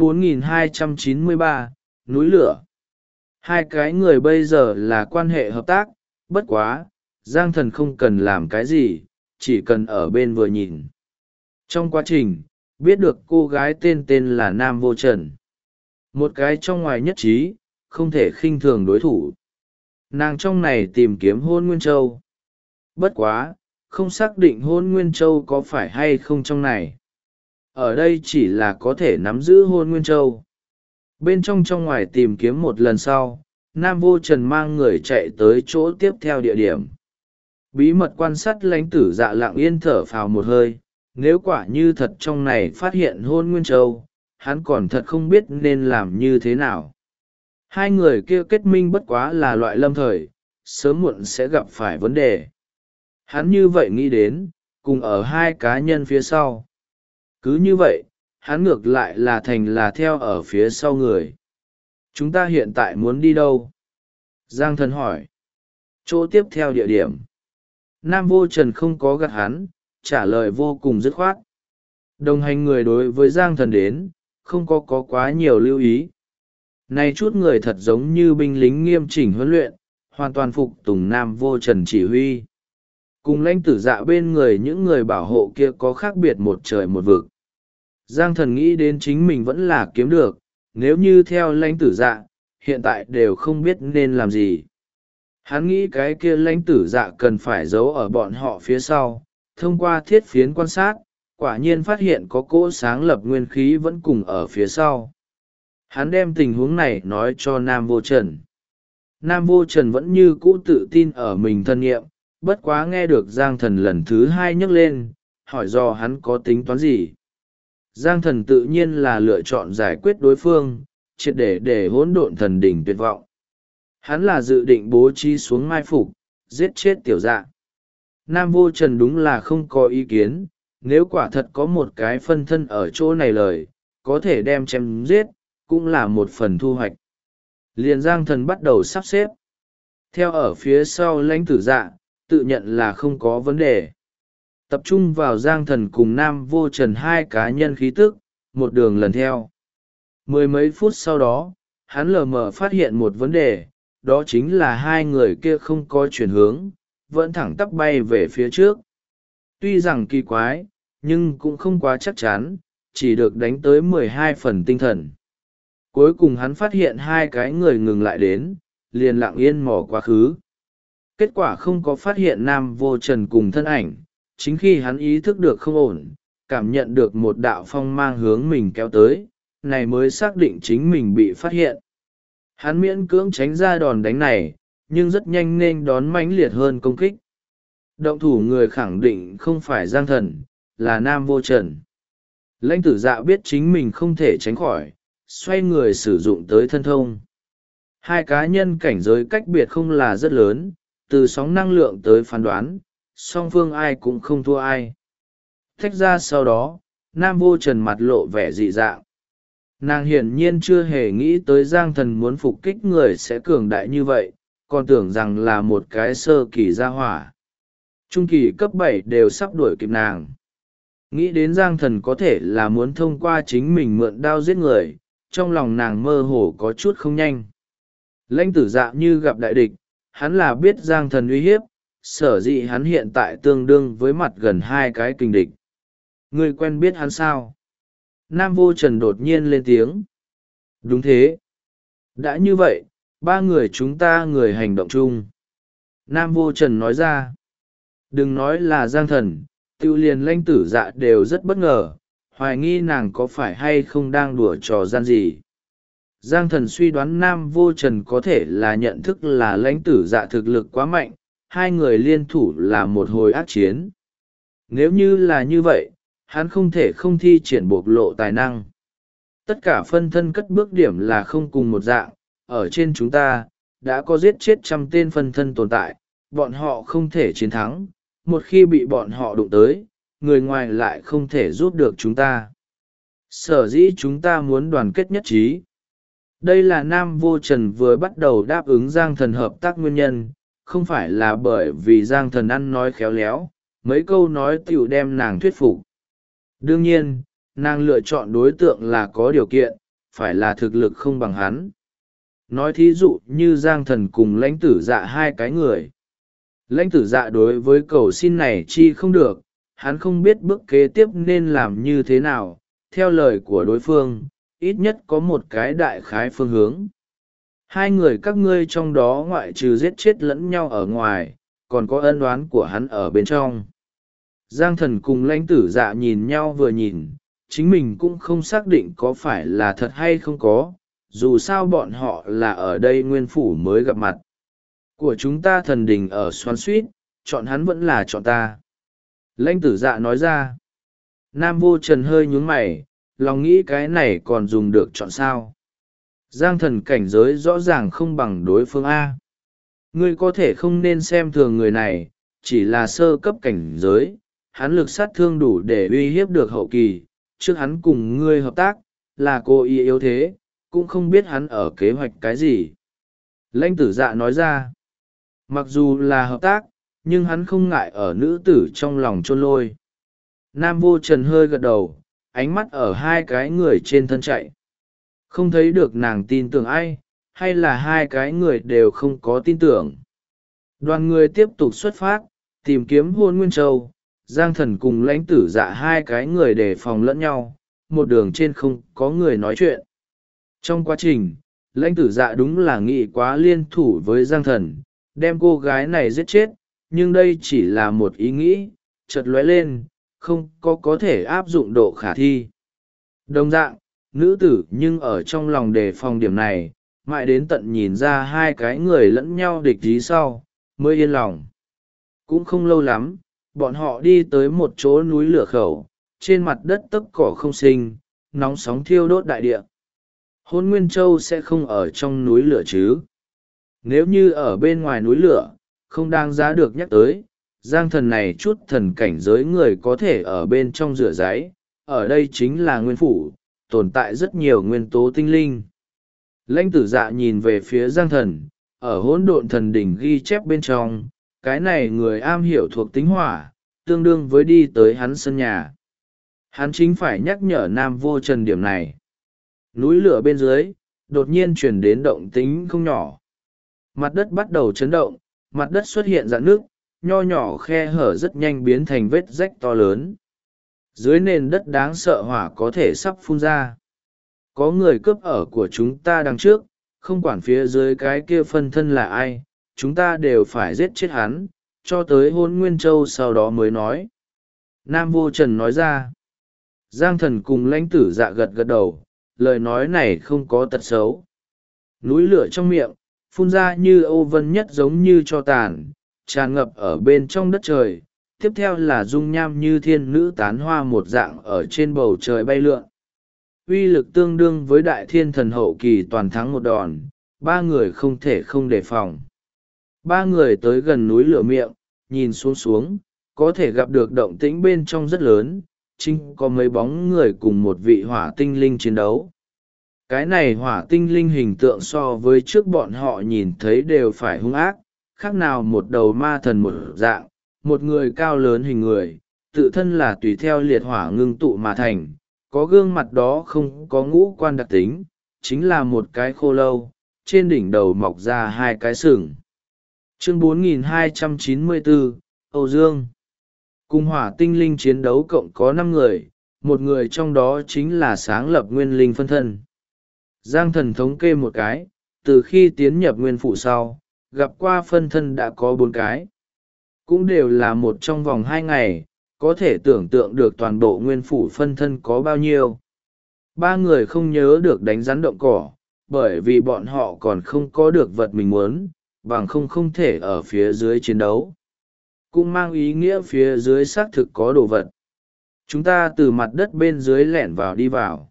4293, núi lửa. Hai cái người bây giờ là quan hệ hợp tác, bất quá, Giang Thần không cần làm cái gì, chỉ cần ở bên vừa nhìn. Trong quá trình, biết được cô gái tên là Nam Vô Trần. Một cái trong ngoài nhất trí, không thể khinh thường đối thủ. Nàng trong này tìm kiếm Hôn Nguyên Châu. Bất quá, không xác định Hôn Nguyên Châu có phải hay không trong này. Ở đây chỉ là có thể nắm giữ Hôn Nguyên Châu. Bên trong ngoài tìm kiếm một lần sau, Nam Vô Trần mang người chạy tới chỗ tiếp theo địa điểm. Bí mật quan sát lãnh tử dạ lặng yên thở phào một hơi, nếu quả như thật trong này phát hiện Hôn Nguyên Châu, hắn còn thật không biết nên làm như thế nào. Hai người kia kết minh bất quá là loại lâm thời, sớm muộn sẽ gặp phải vấn đề. Hắn như vậy nghĩ đến, cùng ở hai cá nhân phía sau. Cứ như vậy, hắn ngược lại là thành là theo ở phía sau người. Chúng ta hiện tại muốn đi đâu? Giang Thần hỏi. Chỗ tiếp theo địa điểm. Nam Vô Trần không có gạt hắn, trả lời vô cùng dứt khoát. Đồng hành người đối với Giang Thần đến, không có quá nhiều lưu ý. Này chút người thật giống như binh lính nghiêm chỉnh huấn luyện, hoàn toàn phục tùng Nam Vô Trần chỉ huy. Cùng lãnh tử dạ bên người những người bảo hộ kia có khác biệt một trời một vực. Giang Thần nghĩ đến chính mình vẫn là kiếm được, nếu như theo lãnh tử dạ, hiện tại đều không biết nên làm gì. Hắn nghĩ cái kia lãnh tử dạ cần phải giấu ở bọn họ phía sau, thông qua thiết phiến quan sát, quả nhiên phát hiện có cỗ sáng lập nguyên khí vẫn cùng ở phía sau. Hắn đem tình huống này nói cho Nam Vô Trần. Nam Vô Trần vẫn như cũ tự tin ở mình thân nghiệm, bất quá nghe được Giang Thần lần thứ hai nhắc lên, hỏi do hắn có tính toán gì. Giang Thần tự nhiên là lựa chọn giải quyết đối phương, triệt để hỗn độn thần đỉnh tuyệt vọng. Hắn là dự định bố trí xuống mai phục, giết chết tiểu dạ. Nam Vô Trần đúng là không có ý kiến, nếu quả thật có một cái phân thân ở chỗ này lời, có thể đem chém giết, cũng là một phần thu hoạch. Liền Giang Thần bắt đầu sắp xếp. Theo ở phía sau lãnh tử dạ, tự nhận là không có vấn đề. Tập trung vào Giang Thần cùng Nam Vô Trần hai cá nhân khí tức, một đường lần theo. Mười mấy phút sau đó, hắn lờ mờ phát hiện một vấn đề, đó chính là hai người kia không có chuyển hướng, vẫn thẳng tắp bay về phía trước. Tuy rằng kỳ quái, nhưng cũng không quá chắc chắn, chỉ được đánh tới 12 phần tinh thần. Cuối cùng hắn phát hiện hai cái người ngừng lại đến, liền lặng yên mò quá khứ. Kết quả không có phát hiện Nam Vô Trần cùng thân ảnh, chính khi hắn ý thức được không ổn, cảm nhận được một đạo phong mang hướng mình kéo tới, này mới xác định chính mình bị phát hiện. Hắn miễn cưỡng tránh ra đòn đánh này, nhưng rất nhanh nên đón mãnh liệt hơn công kích. Động thủ người khẳng định không phải Giang Thần, là Nam Vô Trần. Lãnh Tử Dạ biết chính mình không thể tránh khỏi, xoay người sử dụng tới thân thông. Hai cá nhân cảnh giới cách biệt không là rất lớn, từ sóng năng lượng tới phán đoán, song phương ai cũng không thua ai. Tách ra sau đó, Nam Vô Trần mặt lộ vẻ dị dạng. Nàng hiển nhiên chưa hề nghĩ tới Giang Thần muốn phục kích người sẽ cường đại như vậy, còn tưởng rằng là một cái sơ kỳ gia hỏa. Trung kỳ cấp 7 đều sắp đuổi kịp nàng. Nghĩ đến Giang Thần có thể là muốn thông qua chính mình mượn đao giết người, trong lòng nàng mơ hồ có chút không nhanh. Lãnh Tử Dạ như gặp đại địch, hắn là biết Giang Thần uy hiếp, sở dĩ hắn hiện tại tương đương với mặt gần hai cái kình địch. Ngươi quen biết hắn sao? Nam Vô Trần đột nhiên lên tiếng. Đúng thế. Đã như vậy, ba người chúng ta người hành động chung. Nam Vô Trần nói ra. Đừng nói là Giang Thần, tiêu liền Lãnh Tử Dạ đều rất bất ngờ, hoài nghi nàng có phải hay không đang đùa trò gian gì. Giang Thần suy đoán Nam Vô Trần có thể là nhận thức là Lãnh Tử Dạ thực lực quá mạnh, hai người liên thủ là một hồi ác chiến. Nếu như là như vậy, hắn không thể không thi triển bộc lộ tài năng. Tất cả phân thân cất bước điểm là không cùng một dạng, ở trên chúng ta, đã có giết chết 100 tên phân thân tồn tại, bọn họ không thể chiến thắng, một khi bị bọn họ đụng tới, người ngoài lại không thể giúp được chúng ta. Sở dĩ chúng ta muốn đoàn kết nhất trí. Đây là Nam Vô Trần vừa bắt đầu đáp ứng Giang Thần hợp tác nguyên nhân, không phải là bởi vì Giang Thần ăn nói khéo léo, mấy câu nói tiểu đem nàng thuyết phục. Đương nhiên, nàng lựa chọn đối tượng là có điều kiện, phải là thực lực không bằng hắn. Nói thí dụ như Giang Thần cùng Lãnh Tử Dạ hai cái người. Lãnh Tử Dạ đối với cầu xin này chi không được, hắn không biết bước kế tiếp nên làm như thế nào, theo lời của đối phương, ít nhất có một cái đại khái phương hướng. Hai người các ngươi trong đó ngoại trừ giết chết lẫn nhau ở ngoài, còn có ân oán của hắn ở bên trong. Giang Thần cùng Lãnh Tử Dạ nhìn nhau vừa nhìn, chính mình cũng không xác định có phải là thật hay không có, dù sao bọn họ là ở đây nguyên phủ mới gặp mặt. Của chúng ta thần đình ở xoắn suýt, chọn hắn vẫn là chọn ta. Lãnh Tử Dạ nói ra. Nam Vô Trần hơi nhún mày, lòng nghĩ cái này còn dùng được chọn sao. Giang Thần cảnh giới rõ ràng không bằng đối phương A. Ngươi có thể không nên xem thường người này, chỉ là sơ cấp cảnh giới, hắn lực sát thương đủ để uy hiếp được hậu kỳ, trước hắn cùng ngươi hợp tác, là cô ý yếu thế, cũng không biết hắn ở kế hoạch cái gì. Lãnh Tử Dạ nói ra, mặc dù là hợp tác, nhưng hắn không ngại ở nữ tử trong lòng chôn lôi. Nam Vô Trần hơi gật đầu, ánh mắt ở hai cái người trên thân chạy. Không thấy được nàng tin tưởng ai, hay là hai cái người đều không có tin tưởng. Đoàn người tiếp tục xuất phát, tìm kiếm Hôn Nguyên Châu. Giang Thần cùng Lãnh Tử Dạ hai cái người đề phòng lẫn nhau, một đường trên không có người nói chuyện. Trong quá trình, Lãnh Tử Dạ đúng là nghĩ quá liên thủ với Giang Thần, đem cô gái này giết chết, nhưng đây chỉ là một ý nghĩ, chợt lóe lên, không có thể áp dụng độ khả thi. Đồng dạng, nữ tử nhưng ở trong lòng đề phòng điểm này, mãi đến tận nhìn ra hai cái người lẫn nhau địch ý sau, mới yên lòng. Cũng không lâu lắm, bọn họ đi tới một chỗ núi lửa khẩu, trên mặt đất tấc cỏ không sinh, nóng sóng thiêu đốt đại địa. Hôn Nguyên Châu sẽ không ở trong núi lửa chứ. Nếu như ở bên ngoài núi lửa, không đáng giá được nhắc tới, Giang Thần này chút thần cảnh giới người có thể ở bên trong rửa giấy, ở đây chính là nguyên phủ, tồn tại rất nhiều nguyên tố tinh linh. Lãnh Tử Dạ nhìn về phía Giang Thần, ở hỗn độn thần đỉnh ghi chép bên trong, cái này người am hiểu thuộc tính hỏa, tương đương với đi tới hắn sân nhà. Hắn chính phải nhắc nhở Nam Vô Trần điểm này. Núi lửa bên dưới, đột nhiên chuyển đến động tính không nhỏ. Mặt đất bắt đầu chấn động, mặt đất xuất hiện rạn nước, nho nhỏ khe hở rất nhanh biến thành vết rách to lớn. dưới nền đất đáng sợ hỏa có thể sắp phun ra. Có người cướp ở của chúng ta đằng trước, không quản phía dưới cái kia phân thân là ai, chúng ta đều phải giết chết hắn, cho tới Hôn Nguyên Châu sau đó mới nói. Nam Vô Trần nói ra. Giang Thần cùng Lãnh Tử Dạ gật gật đầu, lời nói này không có tật xấu. Núi lửa trong miệng, phun ra như ô vân nhất giống như tro tàn, tràn ngập ở bên trong đất trời. Tiếp theo là dung nham như thiên nữ tán hoa một dạng ở trên bầu trời bay lượn. Uy lực tương đương với đại thiên thần hậu kỳ toàn thắng một đòn, ba người không thể không đề phòng. Ba người tới gần núi lửa miệng, nhìn xuống, có thể gặp được động tĩnh bên trong rất lớn, chính có mấy bóng người cùng một vị hỏa tinh linh chiến đấu. Cái này hỏa tinh linh hình tượng so với trước bọn họ nhìn thấy đều phải hung ác, khác nào một đầu ma thần một dạng, một người cao lớn hình người, tự thân là tùy theo liệt hỏa ngưng tụ mà thành, có gương mặt đó không có ngũ quan đặc tính, chính là một cái khô lâu, trên đỉnh đầu mọc ra hai cái sừng. Chương 4294, Âu Dương. Cùng hỏa tinh linh chiến đấu cộng có 5 người, một người trong đó chính là sáng lập nguyên linh phân thân. Giang Thần thống kê một cái, từ khi tiến nhập nguyên phủ sau, gặp qua phân thân đã có 4 cái. Cũng đều là một trong vòng 2 ngày, có thể tưởng tượng được toàn bộ nguyên phủ phân thân có bao nhiêu. 3 người không nhớ được đánh rắn động cỏ, bởi vì bọn họ còn không có được vật mình muốn, bằng không thể ở phía dưới chiến đấu. Cũng mang ý nghĩa phía dưới xác thực có đồ vật. Chúng ta từ mặt đất bên dưới lẻn vào đi vào.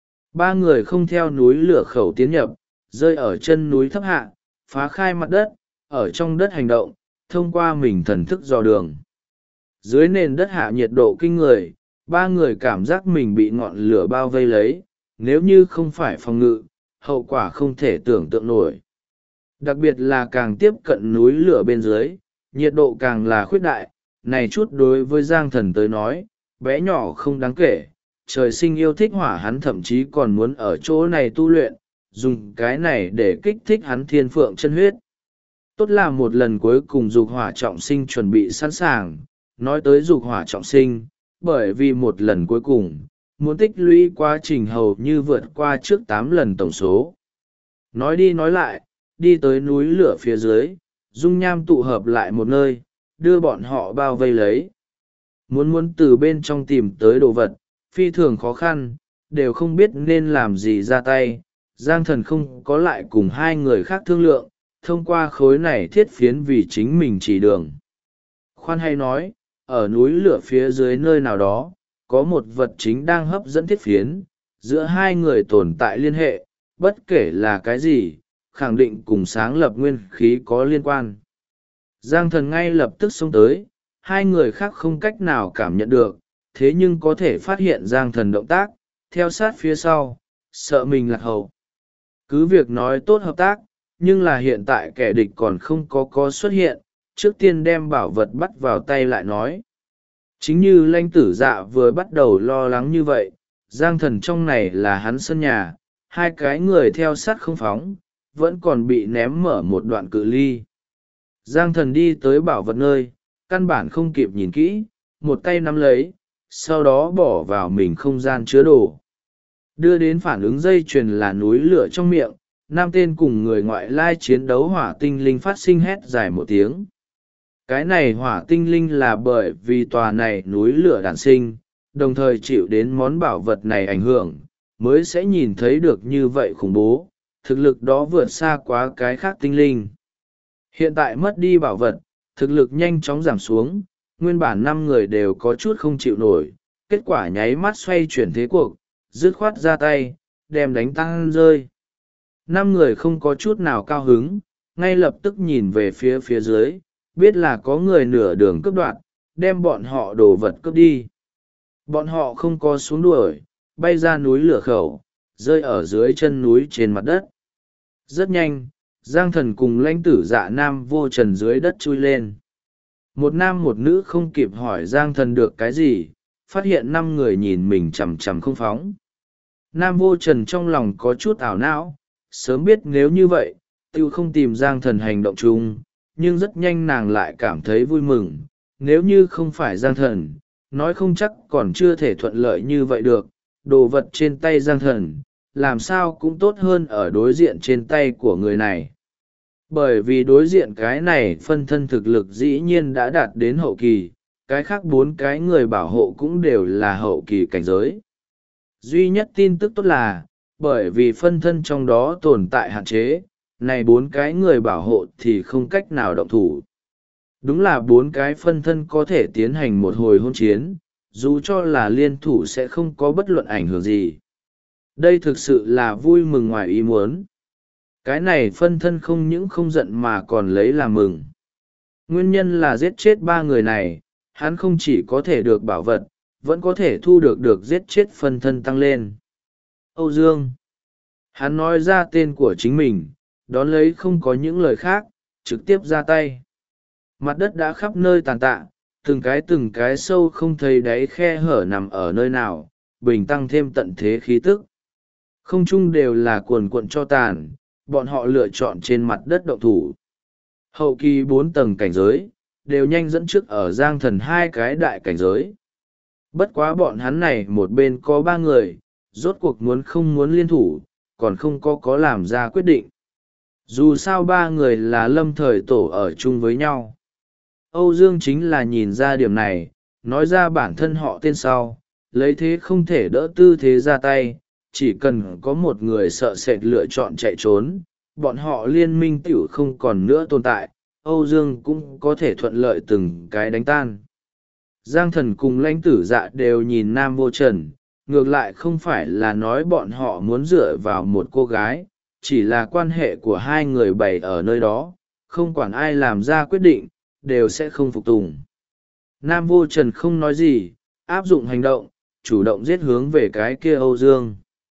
3 người không theo núi lửa khẩu tiến nhập, rơi ở chân núi thấp hạ, phá khai mặt đất, ở trong đất hành động, thông qua mình thần thức dò đường. Dưới nền đất hạ nhiệt độ kinh người, 3 người cảm giác mình bị ngọn lửa bao vây lấy, nếu như không phải phòng ngự, hậu quả không thể tưởng tượng nổi. Đặc biệt là càng tiếp cận núi lửa bên dưới, nhiệt độ càng là khuyết đại, này chút đối với Giang Thần tới nói, bé nhỏ không đáng kể, trời sinh yêu thích hỏa hắn thậm chí còn muốn ở chỗ này tu luyện, dùng cái này để kích thích hắn thiên phượng chân huyết. Tốt là một lần cuối cùng dục hỏa trọng sinh chuẩn bị sẵn sàng, nói tới dục hỏa trọng sinh, bởi vì một lần cuối cùng, muốn tích lũy quá trình hầu như vượt qua trước 8 lần tổng số. Nói đi nói lại, đi tới núi lửa phía dưới, dung nham tụ hợp lại một nơi, đưa bọn họ bao vây lấy. Muốn từ bên trong tìm tới đồ vật, phi thường khó khăn, đều không biết nên làm gì ra tay. Giang Thần không có lại cùng 2 người khác thương lượng, thông qua khối này thiết phiến vì chính mình chỉ đường. Khoan hay nói, ở núi lửa phía dưới nơi nào đó, có một vật chính đang hấp dẫn thiết phiến, giữa 2 người tồn tại liên hệ, bất kể là cái gì, khẳng định cùng sáng lập nguyên khí có liên quan. Giang Thần ngay lập tức xông tới, 2 người khác không cách nào cảm nhận được, thế nhưng có thể phát hiện Giang Thần động tác, theo sát phía sau, sợ mình lạc hậu. Cứ việc nói tốt hợp tác, nhưng là hiện tại kẻ địch còn không có xuất hiện, trước tiên đem bảo vật bắt vào tay lại nói. Chính như Lãnh Tử Dạ vừa bắt đầu lo lắng như vậy, Giang Thần trong này là hắn sân nhà, 2 cái người theo sát không phóng, vẫn còn bị ném mở một đoạn cự ly. Giang Thần đi tới bảo vật nơi, căn bản không kịp nhìn kỹ, một tay nắm lấy, sau đó bỏ vào mình không gian chứa đồ. Đưa đến phản ứng dây chuyền là núi lửa trong miệng, 5 tên cùng người ngoại lai chiến đấu hỏa tinh linh phát sinh hét dài một tiếng. Cái này hỏa tinh linh là bởi vì tòa này núi lửa đản sinh, đồng thời chịu đến món bảo vật này ảnh hưởng, mới sẽ nhìn thấy được như vậy khủng bố, thực lực đó vượt xa quá cái khác tinh linh. Hiện tại mất đi bảo vật, thực lực nhanh chóng giảm xuống, nguyên bản 5 người đều có chút không chịu nổi, kết quả nháy mắt xoay chuyển thế cuộc, dứt khoát ra tay, đem đánh tăng rơi. 5 người không có chút nào cao hứng, ngay lập tức nhìn về phía dưới, biết là có người nửa đường cướp đoạt, đem bọn họ đồ vật cướp đi. Bọn họ không có xuống đuổi, bay ra núi lửa khẩu, rơi ở dưới chân núi trên mặt đất. Rất nhanh, Giang Thần cùng Lãnh Tử Dạ Nam Vô Trần dưới đất chui lên. Một nam một nữ không kịp hỏi Giang Thần được cái gì, phát hiện 5 người nhìn mình chằm chằm không phóng. Nam Vô Trần trong lòng có chút ảo não, sớm biết nếu như vậy, tiêu không tìm Giang Thần hành động chung, nhưng rất nhanh nàng lại cảm thấy vui mừng, nếu như không phải Giang Thần, nói không chắc còn chưa thể thuận lợi như vậy được. Đồ vật trên tay Giang Thần làm sao cũng tốt hơn ở đối diện trên tay của người này, bởi vì đối diện cái này phân thân thực lực dĩ nhiên đã đạt đến hậu kỳ, cái khác 4 cái người bảo hộ cũng đều là hậu kỳ cảnh giới. Duy nhất tin tức tốt là bởi vì phân thân trong đó tồn tại hạn chế, này 4 cái người bảo hộ thì không cách nào động thủ. Đúng là 4 cái phân thân có thể tiến hành một hồi hôn chiến, dù cho là liên thủ sẽ không có bất luận ảnh hưởng gì. Đây thực sự là vui mừng ngoài ý muốn. Cái này phân thân không những không giận mà còn lấy làm mừng. Nguyên nhân là giết chết 3 người này, hắn không chỉ có thể được bảo vật, vẫn có thể thu được giết chết phân thân tăng lên. Âu Dương. Hắn nói ra tên của chính mình, đón lấy không có những lời khác, trực tiếp ra tay. Mặt đất đã khắp nơi tàn tạ, từng cái sâu không thấy đáy khe hở nằm ở nơi nào, bình tăng thêm tận thế khí tức. Không chung đều là cuồn cuộn cho tàn, bọn họ lựa chọn trên mặt đất động thủ. Hậu kỳ 4 tầng cảnh giới, đều nhanh dẫn trước ở Giang Thần 2 cái đại cảnh giới. Bất quá bọn hắn này một bên có 3 người, rốt cuộc muốn không muốn liên thủ, còn không có làm ra quyết định. Dù sao 3 người là lâm thời tổ ở chung với nhau. Âu Dương chính là nhìn ra điểm này, nói ra bản thân họ tên sau, lấy thế không thể đỡ tư thế ra tay, chỉ cần có một người sợ sệt lựa chọn chạy trốn, bọn họ liên minh tiểu không còn nữa tồn tại, Âu Dương cũng có thể thuận lợi từng cái đánh tan. Giang Thần cùng Lãnh Tử Dạ đều nhìn Nam Vô Trần, ngược lại không phải là nói bọn họ muốn dựa vào một cô gái, chỉ là quan hệ của hai người bày ở nơi đó, không quản ai làm ra quyết định, đều sẽ không phục tùng. Nam Vô Trần không nói gì, áp dụng hành động, chủ động giết hướng về cái kia Âu Dương.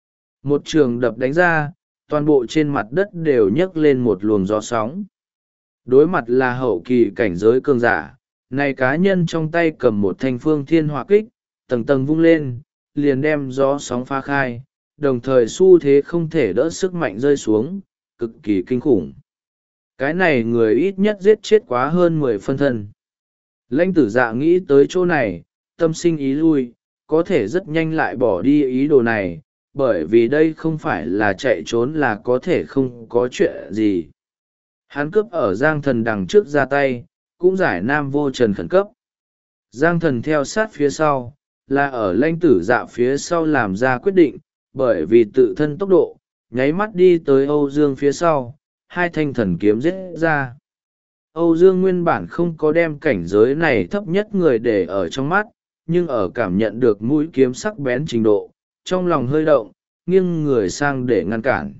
Một trường đập đánh ra, toàn bộ trên mặt đất đều nhấc lên một luồng gió sóng. Đối mặt là hậu kỳ cảnh giới cường giả, này cá nhân trong tay cầm một thanh phương thiên hỏa kích, tầng tầng vung lên, liền đem gió sóng phá khai, đồng thời xu thế không thể đỡ sức mạnh rơi xuống, cực kỳ kinh khủng. Cái này người ít nhất giết chết quá hơn 10 phân thân. Lãnh Tử Dạ nghĩ tới chỗ này, tâm sinh ý lui, có thể rất nhanh lại bỏ đi ý đồ này, bởi vì đây không phải là chạy trốn là có thể không có chuyện gì. Hắn cướp ở Giang Thần đằng trước ra tay, cũng giải Nam Vô Trần khẩn cấp. Giang Thần theo sát phía sau, là ở Lãnh Tử Dạ phía sau làm ra quyết định, bởi vì tự thân tốc độ, nháy mắt đi tới Âu Dương phía sau, 2 thanh thần kiếm giết ra. Âu Dương nguyên bản không có đem cảnh giới này thấp nhất người để ở trong mắt, nhưng ở cảm nhận được mũi kiếm sắc bén trình độ, trong lòng hơi động, nghiêng người sang để ngăn cản.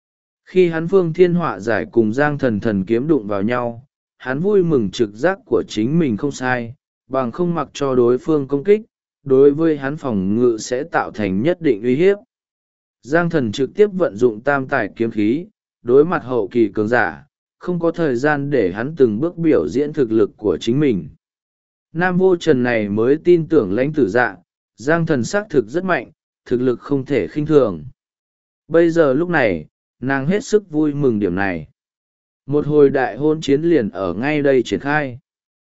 Khi hắn phương thiên họa giải cùng Giang Thần thần kiếm đụng vào nhau, hắn vui mừng trực giác của chính mình không sai, bằng không mặc cho đối phương công kích, đối với hắn phòng ngự sẽ tạo thành nhất định uy hiếp. Giang Thần trực tiếp vận dụng tam tài kiếm khí, đối mặt hậu kỳ cường giả, không có thời gian để hắn từng bước biểu diễn thực lực của chính mình. Nam Vô Trần này mới tin tưởng Lãnh Tử Dạ, Giang Thần xác thực rất mạnh, thực lực không thể khinh thường. Bây giờ lúc này, nàng hết sức vui mừng điểm này. Một hồi đại hôn chiến liền ở ngay đây triển khai.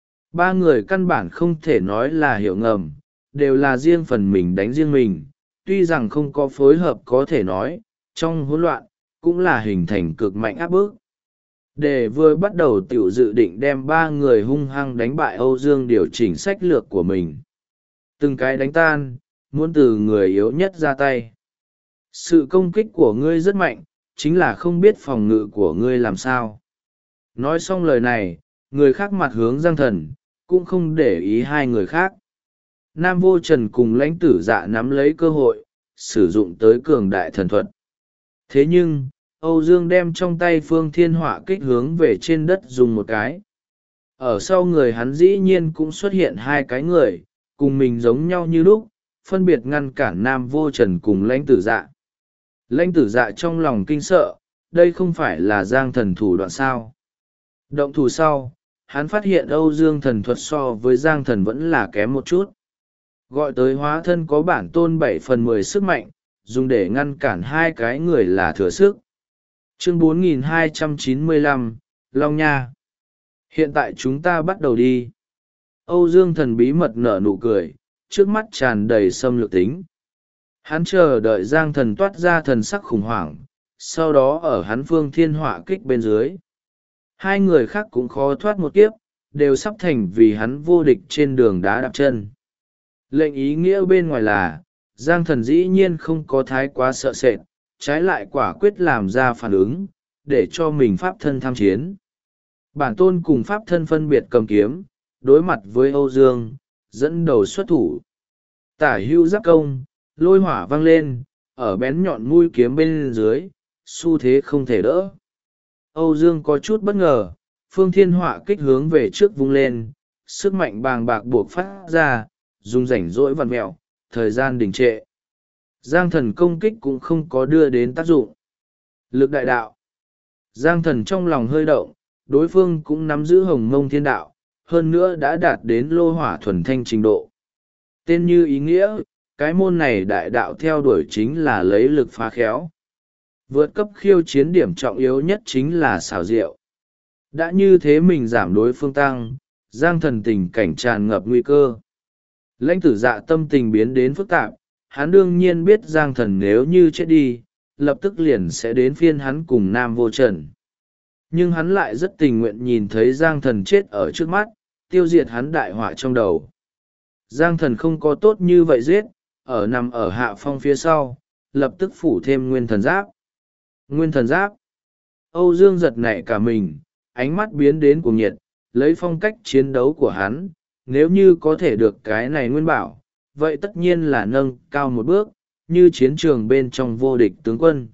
3 người căn bản không thể nói là hiểu ngầm, đều là riêng phần mình đánh riêng mình, tuy rằng không có phối hợp có thể nói, trong hỗn loạn, cũng là hình thành cực mạnh áp bức. Để vừa bắt đầu tiểu dự định đem 3 người hung hăng đánh bại Âu Dương điều chỉnh sách lược của mình. Từng cái đánh tan, muốn từ người yếu nhất ra tay. Sự công kích của ngươi rất mạnh, chính là không biết phòng ngự của ngươi làm sao. Nói xong lời này, người khác mặt hướng Giang Thần, cũng không để ý 2 người khác. Nam Vô Trần cùng Lãnh Tử Dạ nắm lấy cơ hội, sử dụng tới cường đại thần thuật. Thế nhưng, Âu Dương đem trong tay phương thiên họa kích hướng về trên đất dùng một cái. Ở sau người hắn dĩ nhiên cũng xuất hiện 2 cái người, cùng mình giống nhau như lúc, phân biệt ngăn cản Nam Vô Trần cùng Lãnh Tử Dạ. Lãnh Tử Dạ trong lòng kinh sợ, đây không phải là Giang Thần thủ đoạn sao. Động thủ sau, hắn phát hiện Âu Dương thần thuật so với Giang Thần vẫn là kém một chút. Gọi tới hóa thân có bản tôn 7/10 sức mạnh, dùng để ngăn cản 2 cái người là thừa sức. Chương 4295, Long Nha. Hiện tại chúng ta bắt đầu đi. Âu Dương thần bí mật nở nụ cười, trước mắt tràn đầy xâm lược tính. Hắn chờ đợi Giang Thần toát ra thần sắc khủng hoảng, sau đó ở hắn phương thiên họa kích bên dưới. Hai người khác cũng khó thoát một kiếp, đều sắp thành vì hắn vô địch trên đường đá đạp chân. Lệnh ý nghĩa bên ngoài là, Giang Thần dĩ nhiên không có thái quá sợ sệt, trái lại quả quyết làm ra phản ứng, để cho mình pháp thân tham chiến. Bản tôn cùng pháp thân phân biệt cầm kiếm, đối mặt với Âu Dương, dẫn đầu xuất thủ. Tả hưu giáp công, lôi hỏa vang lên, ở bén nhọn mũi kiếm bên dưới, xu thế không thể đỡ. Âu Dương có chút bất ngờ, phương thiên họa kích hướng về trước vung lên, sức mạnh bàng bạc buộc phát ra, dùng rảnh rỗi vặn mẹo, thời gian đình trệ. Giang Thần công kích cũng không có đưa đến tác dụng. Lực đại đạo. Giang Thần trong lòng hơi động, đối phương cũng nắm giữ hồng mông thiên đạo, hơn nữa đã đạt đến lô hỏa thuần thanh trình độ. Tên như ý nghĩa, cái môn này đại đạo theo đuổi chính là lấy lực phá khéo. Vượt cấp khiêu chiến điểm trọng yếu nhất chính là xảo diệu. Đã như thế mình giảm đối phương tăng, Giang Thần tình cảnh tràn ngập nguy cơ. Lãnh Tử Dạ tâm tình biến đến phức tạp, hắn đương nhiên biết Giang Thần nếu như chết đi, lập tức liền sẽ đến phiên hắn cùng Nam Vô Trần. Nhưng hắn lại rất tình nguyện nhìn thấy Giang Thần chết ở trước mắt, tiêu diệt hắn đại họa trong đầu. Giang Thần không có tốt như vậy giết, nằm ở hạ phong phía sau, lập tức phủ thêm nguyên thần giáp. Nguyên thần giáp. Âu Dương giật nảy cả mình, ánh mắt biến đến cuồng nhiệt, lấy phong cách chiến đấu của hắn, nếu như có thể được cái này nguyên bảo, vậy tất nhiên là nâng cao một bước, như chiến trường bên trong vô địch tướng quân.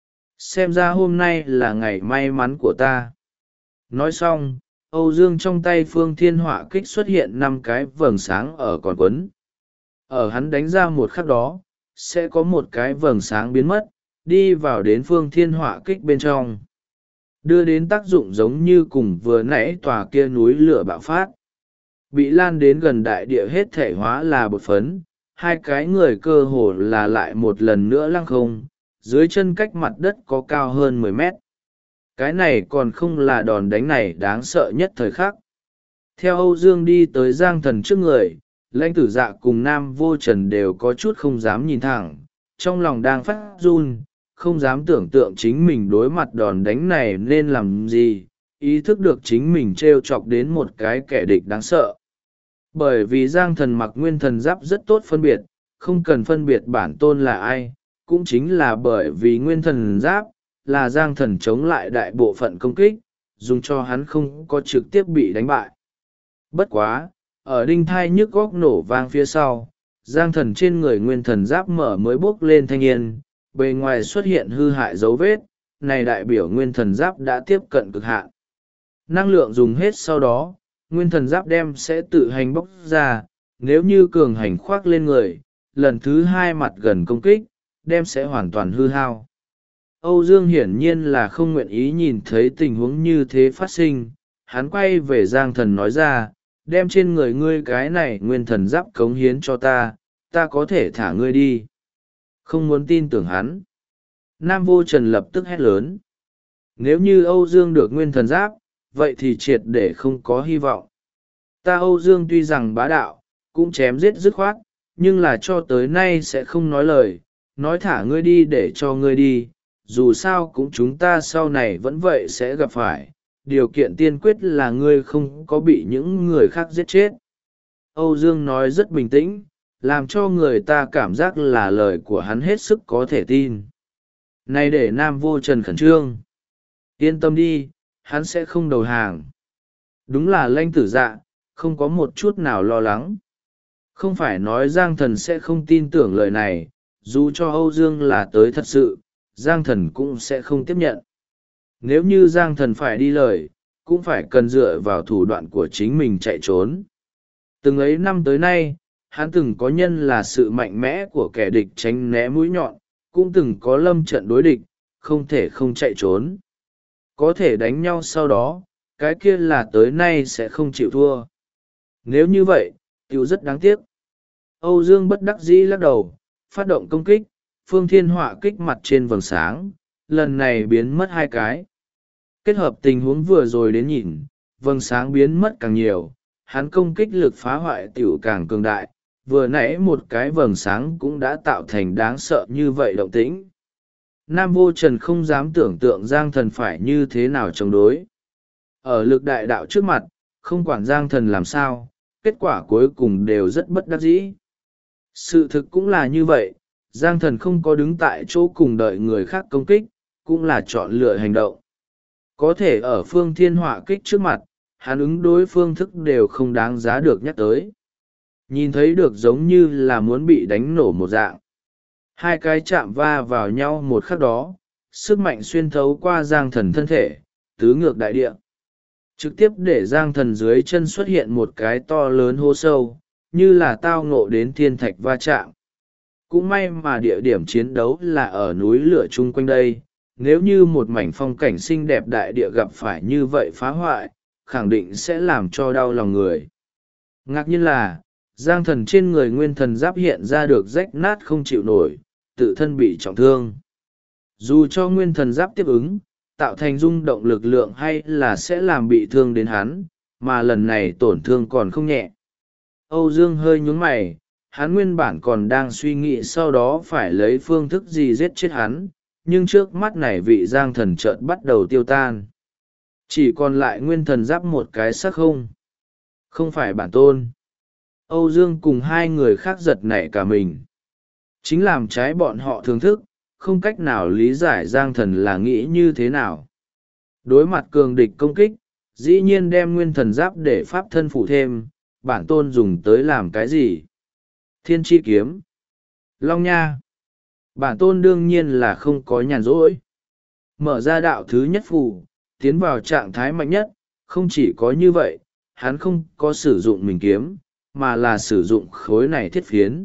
Xem ra hôm nay là ngày may mắn của ta. Nói xong, Âu Dương trong tay phương thiên họa kích xuất hiện 5 cái vầng sáng ở còn quấn. Ở hắn đánh ra một khắc đó, sẽ có một cái vầng sáng biến mất, đi vào đến phương thiên họa kích bên trong. Đưa đến tác dụng giống như cùng vừa nãy tòa kia núi lửa bạo phát. Bị lan đến gần đại địa hết thể hóa là bột phấn, hai cái người cơ hồ là lại một lần nữa lăng không, dưới chân cách mặt đất có cao hơn 10 mét. Cái này còn không là đòn đánh này đáng sợ nhất thời khắc. Theo Âu Dương đi tới Giang Thần trước người, Lãnh Tử Dạ cùng Nam Vô Trần đều có chút không dám nhìn thẳng, trong lòng đang phát run, không dám tưởng tượng chính mình đối mặt đòn đánh này nên làm gì, ý thức được chính mình trêu chọc đến một cái kẻ địch đáng sợ. Bởi vì Giang Thần mặc nguyên thần giáp rất tốt phân biệt, không cần phân biệt bản tôn là ai, cũng chính là bởi vì nguyên thần giáp là Giang Thần chống lại đại bộ phận công kích, dùng cho hắn không có trực tiếp bị đánh bại. Bất quá, ở đinh thai nhức góc nổ vang phía sau, Giang Thần trên người nguyên thần giáp mở mới bốc lên thanh yên, bề ngoài xuất hiện hư hại dấu vết, này đại biểu nguyên thần giáp đã tiếp cận cực hạn. Năng lượng dùng hết sau đó, nguyên thần giáp đem sẽ tự hành bốc ra, nếu như cường hành khoác lên người, lần thứ 2 mặt gần công kích, đem sẽ hoàn toàn hư hao. Âu Dương hiển nhiên là không nguyện ý nhìn thấy tình huống như thế phát sinh, hắn quay về Giang Thần nói ra, đem trên người ngươi cái này nguyên thần giáp cống hiến cho ta, ta có thể thả ngươi đi. Không muốn tin tưởng hắn. Nam Vô Trần lập tức hét lớn. Nếu như Âu Dương được nguyên thần giáp, vậy thì triệt để không có hy vọng. Ta Âu Dương tuy rằng bá đạo, cũng chém giết dứt khoát, nhưng là cho tới nay sẽ không nói lời, nói thả ngươi đi để cho ngươi đi, dù sao cũng chúng ta sau này vẫn vậy sẽ gặp phải, điều kiện tiên quyết là ngươi không có bị những người khác giết chết. Âu Dương nói rất bình tĩnh, làm cho người ta cảm giác là lời của hắn hết sức có thể tin. Này để Nam Vô Trần khẩn trương. Yên tâm đi, hắn sẽ không đầu hàng. Đúng là Lãnh Tử Dạ, không có một chút nào lo lắng. Không phải nói Giang Thần sẽ không tin tưởng lời này, dù cho Âu Dương là tới thật sự, Giang Thần cũng sẽ không tiếp nhận. Nếu như Giang Thần phải đi lời, cũng phải cần dựa vào thủ đoạn của chính mình chạy trốn. Từng ấy năm tới nay, hắn từng có nhân là sự mạnh mẽ của kẻ địch tránh né mũi nhọn, cũng từng có lâm trận đối địch, không thể không chạy trốn. Có thể đánh nhau sau đó, cái kia là tới nay sẽ không chịu thua. Nếu như vậy, tiểu rất đáng tiếc. Âu Dương bất đắc dĩ lắc đầu, phát động công kích, phương thiên họa kích mặt trên vầng sáng, lần này biến mất 2 cái. Kết hợp tình huống vừa rồi đến nhìn, vầng sáng biến mất càng nhiều, hắn công kích lực phá hoại tiểu càng cường đại, vừa nãy một cái vầng sáng cũng đã tạo thành đáng sợ như vậy động tĩnh. Nam Vô Trần không dám tưởng tượng Giang Thần phải như thế nào chống đối. Ở lực đại đạo trước mặt, không quản Giang Thần làm sao, kết quả cuối cùng đều rất bất đắc dĩ. Sự thực cũng là như vậy, Giang Thần không có đứng tại chỗ cùng đợi người khác công kích, cũng là chọn lựa hành động. Có thể ở phương thiên họa kích trước mặt, hắn ứng đối phương thức đều không đáng giá được nhắc tới. Nhìn thấy được giống như là muốn bị đánh nổ một dạng. Hai cái chạm va vào nhau một khắc đó, sức mạnh xuyên thấu qua Giang Thần thân thể, tứ ngược đại địa. Trực tiếp để Giang Thần dưới chân xuất hiện một cái to lớn hố sâu, như là tao ngộ đến thiên thạch va chạm. Cũng may mà địa điểm chiến đấu là ở núi lửa chung quanh đây, nếu như một mảnh phong cảnh xinh đẹp đại địa gặp phải như vậy phá hoại, khẳng định sẽ làm cho đau lòng người. Ngạc nhiên là, Giang Thần trên người nguyên thần giáp hiện ra được rách nát không chịu nổi, tự thân bị trọng thương. Dù cho nguyên thần giáp tiếp ứng, tạo thành rung động lực lượng hay là sẽ làm bị thương đến hắn, mà lần này tổn thương còn không nhẹ. Âu Dương hơi nhún mày, hắn nguyên bản còn đang suy nghĩ sau đó phải lấy phương thức gì giết chết hắn, nhưng trước mắt này vị Giang Thần chợt bắt đầu tiêu tan. Chỉ còn lại nguyên thần giáp một cái xác không. Không phải bản tôn. Âu Dương cùng hai người khác giật nảy cả mình. Chính làm trái bọn họ thưởng thức, không cách nào lý giải Giang Thần là nghĩ như thế nào. Đối mặt cường địch công kích, dĩ nhiên đem nguyên thần giáp để pháp thân phụ thêm, bản tôn dùng tới làm cái gì? Thiên chi kiếm. Long nha. Bản tôn đương nhiên là không có nhàn rỗi. Mở ra đạo thứ nhất phù, tiến vào trạng thái mạnh nhất, không chỉ có như vậy, hắn không có sử dụng mình kiếm, mà là sử dụng khối này thiết phiến.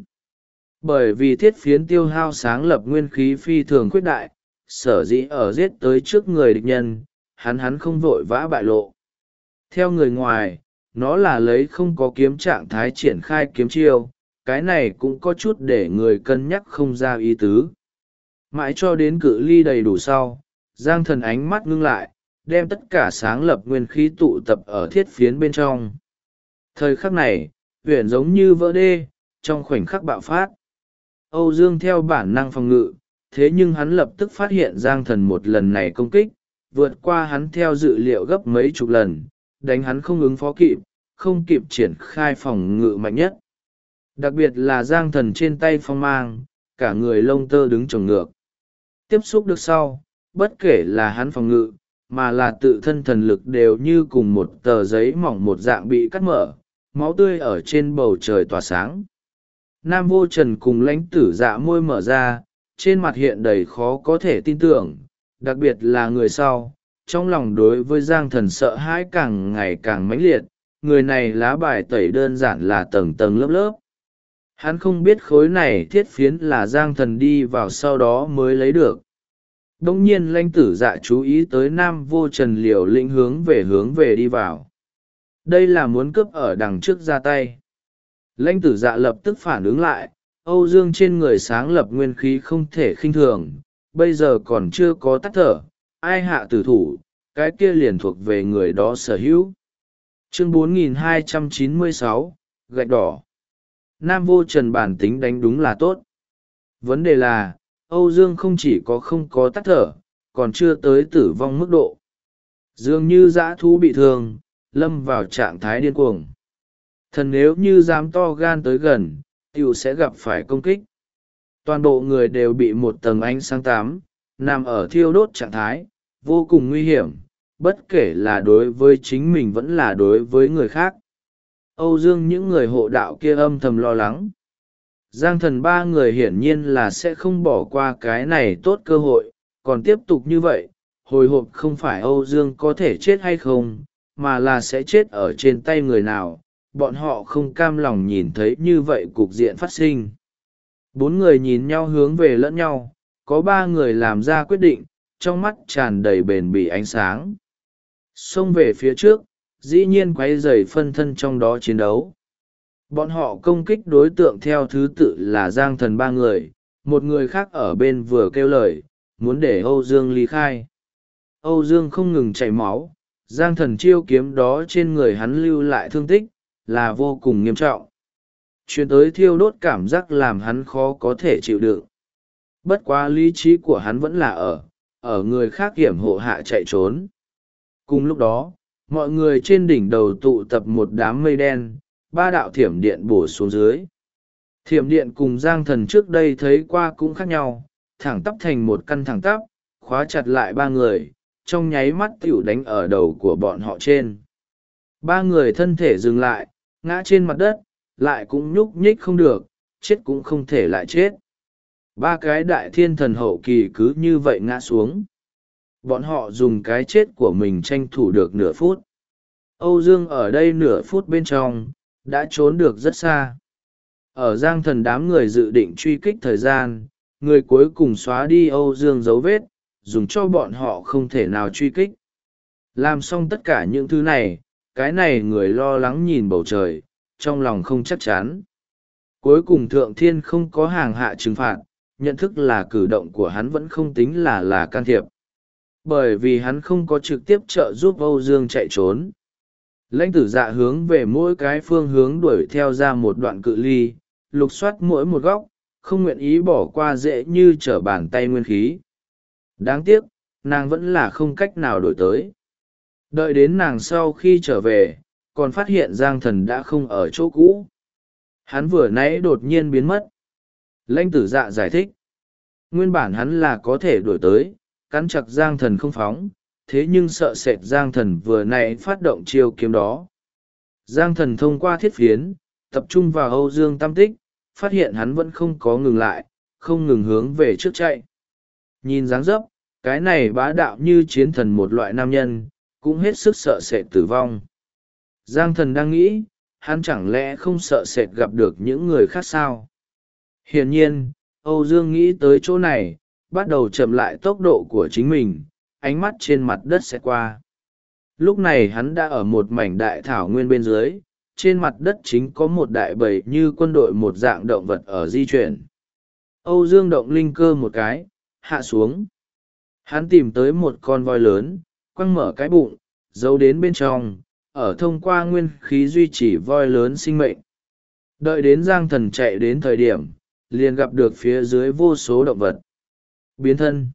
Bởi vì thiết phiến tiêu hao sáng lập nguyên khí phi thường khuyết đại, sở dĩ ở giết tới trước người địch nhân, hắn không vội vã bại lộ. Theo người ngoài, nó là lấy không có kiếm trạng thái triển khai kiếm chiêu, cái này cũng có chút để người cân nhắc không ra ý tứ. Mãi cho đến cự ly đầy đủ sau, Giang Thần ánh mắt ngưng lại, đem tất cả sáng lập nguyên khí tụ tập ở thiết phiến bên trong. Thời khắc này, huyền giống như vỡ đê, trong khoảnh khắc bạo phát. Âu Dương theo bản năng phòng ngự, thế nhưng hắn lập tức phát hiện Giang Thần một lần này công kích, vượt qua hắn theo dự liệu gấp mấy chục lần, đánh hắn không ứng phó kịp, không kịp triển khai phòng ngự mạnh nhất. Đặc biệt là Giang Thần trên tay phong mang, cả người lông tơ đứng chồng ngược. Tiếp xúc được sau, bất kể là hắn phòng ngự, mà là tự thân thần lực đều như cùng một tờ giấy mỏng một dạng bị cắt mở, máu tươi ở trên bầu trời tỏa sáng. Nam Vô Trần cùng Lãnh Tử Dạ môi mở ra, trên mặt hiện đầy khó có thể tin tưởng, đặc biệt là người sau, trong lòng đối với Giang Thần sợ hãi càng ngày càng mãnh liệt, người này lá bài tẩy đơn giản là tầng tầng lớp lớp. Hắn không biết khối này thiết phiến là Giang Thần đi vào sau đó mới lấy được. Đông nhiên Lãnh Tử Dạ chú ý tới Nam Vô Trần liều lĩnh hướng về đi vào. Đây là muốn cướp ở đằng trước ra tay. Lãnh Tử Dạ lập tức phản ứng lại, Âu Dương trên người sáng lập nguyên khí không thể khinh thường, bây giờ còn chưa có tắt thở, ai hạ tử thủ, cái kia liền thuộc về người đó sở hữu. Chương 4296, gạch đỏ. Nam Vô Trần bản tính đánh đúng là tốt. Vấn đề là, Âu Dương không chỉ có không có tắt thở, còn chưa tới tử vong mức độ. Dường như dã thú bị thương, lâm vào trạng thái điên cuồng. Thần nếu như dám to gan tới gần, tiểu sẽ gặp phải công kích. Toàn bộ người đều bị một tầng ánh sáng tám, nằm ở thiêu đốt trạng thái, vô cùng nguy hiểm, bất kể là đối với chính mình vẫn là đối với người khác. Âu Dương những người hộ đạo kia âm thầm lo lắng. Giang Thần ba người hiển nhiên là sẽ không bỏ qua cái này tốt cơ hội, còn tiếp tục như vậy, hồi hộp không phải Âu Dương có thể chết hay không, mà là sẽ chết ở trên tay người nào, bọn họ không cam lòng nhìn thấy như vậy cục diện phát sinh. Bốn người nhìn nhau hướng về lẫn nhau, có ba người làm ra quyết định, trong mắt tràn đầy bền bỉ ánh sáng. Xông về phía trước, dĩ nhiên quay dày phân thân trong đó chiến đấu. Bọn họ công kích đối tượng theo thứ tự là Giang Thần ba người, một người khác ở bên vừa kêu lời, muốn để Âu Dương ly khai. Âu Dương không ngừng chảy máu, Giang Thần chiêu kiếm đó trên người hắn lưu lại thương tích, là vô cùng nghiêm trọng. Chuyến tới thiêu đốt cảm giác làm hắn khó có thể chịu đựng. Bất quá lý trí của hắn vẫn là ở người khác hiểm hộ hạ chạy trốn. Cùng lúc đó, mọi người trên đỉnh đầu tụ tập một đám mây đen, ba đạo thiểm điện bổ xuống dưới. Thiểm điện cùng Giang Thần trước đây thấy qua cũng khác nhau, thẳng tắp thành một căn thẳng tắp, khóa chặt lại ba người, trong nháy mắt tiểu đánh ở đầu của bọn họ trên. Ba người thân thể dừng lại, ngã trên mặt đất, lại cũng nhúc nhích không được, chết cũng không thể lại chết. Ba cái đại thiên thần hậu kỳ cứ như vậy ngã xuống. Bọn họ dùng cái chết của mình tranh thủ được nửa phút. Âu Dương ở đây nửa phút bên trong, đã trốn được rất xa. Ở Giang Thần đám người dự định truy kích thời gian, người cuối cùng xóa đi Âu Dương dấu vết, dùng cho bọn họ không thể nào truy kích. Làm xong tất cả những thứ này, cái này người lo lắng nhìn bầu trời, trong lòng không chắc chắn. Cuối cùng Thượng Thiên không có hàng hạ trừng phạt, nhận thức là cử động của hắn vẫn không tính là can thiệp. Bởi vì hắn không có trực tiếp trợ giúp Âu Dương chạy trốn. Lãnh Tử Dạ hướng về mỗi cái phương hướng đuổi theo ra một đoạn cự ly, lục soát mỗi một góc, không nguyện ý bỏ qua dễ như trở bàn tay nguyên khí. Đáng tiếc, nàng vẫn là không cách nào đổi tới. Đợi đến nàng sau khi trở về, còn phát hiện Giang Thần đã không ở chỗ cũ. Hắn vừa nãy đột nhiên biến mất. Lãnh Tử Dạ giải thích. Nguyên bản hắn là có thể đổi tới, cắn chặt Giang Thần không phóng, thế nhưng sợ sệt Giang Thần vừa nãy phát động chiêu kiếm đó. Giang Thần thông qua thiết phiến, tập trung vào Âu Dương Tam Tích, phát hiện hắn vẫn không có ngừng lại, không ngừng hướng về trước chạy. Nhìn dáng dấp, cái này bá đạo như chiến thần một loại nam nhân, cũng hết sức sợ sệt tử vong. Giang Thần đang nghĩ, hắn chẳng lẽ không sợ sệt gặp được những người khác sao? Hiển nhiên, Âu Dương nghĩ tới chỗ này, bắt đầu chậm lại tốc độ của chính mình, ánh mắt trên mặt đất sẽ qua. Lúc này hắn đã ở một mảnh đại thảo nguyên bên dưới, trên mặt đất chính có một đại bầy như quân đội một dạng động vật ở di chuyển. Âu Dương động linh cơ một cái, hạ xuống. Hắn tìm tới một con voi lớn, quăng mở cái bụng, giấu đến bên trong, ở thông qua nguyên khí duy trì voi lớn sinh mệnh. Đợi đến Giang Thần chạy đến thời điểm, liền gặp được phía dưới vô số động vật. Biến thân.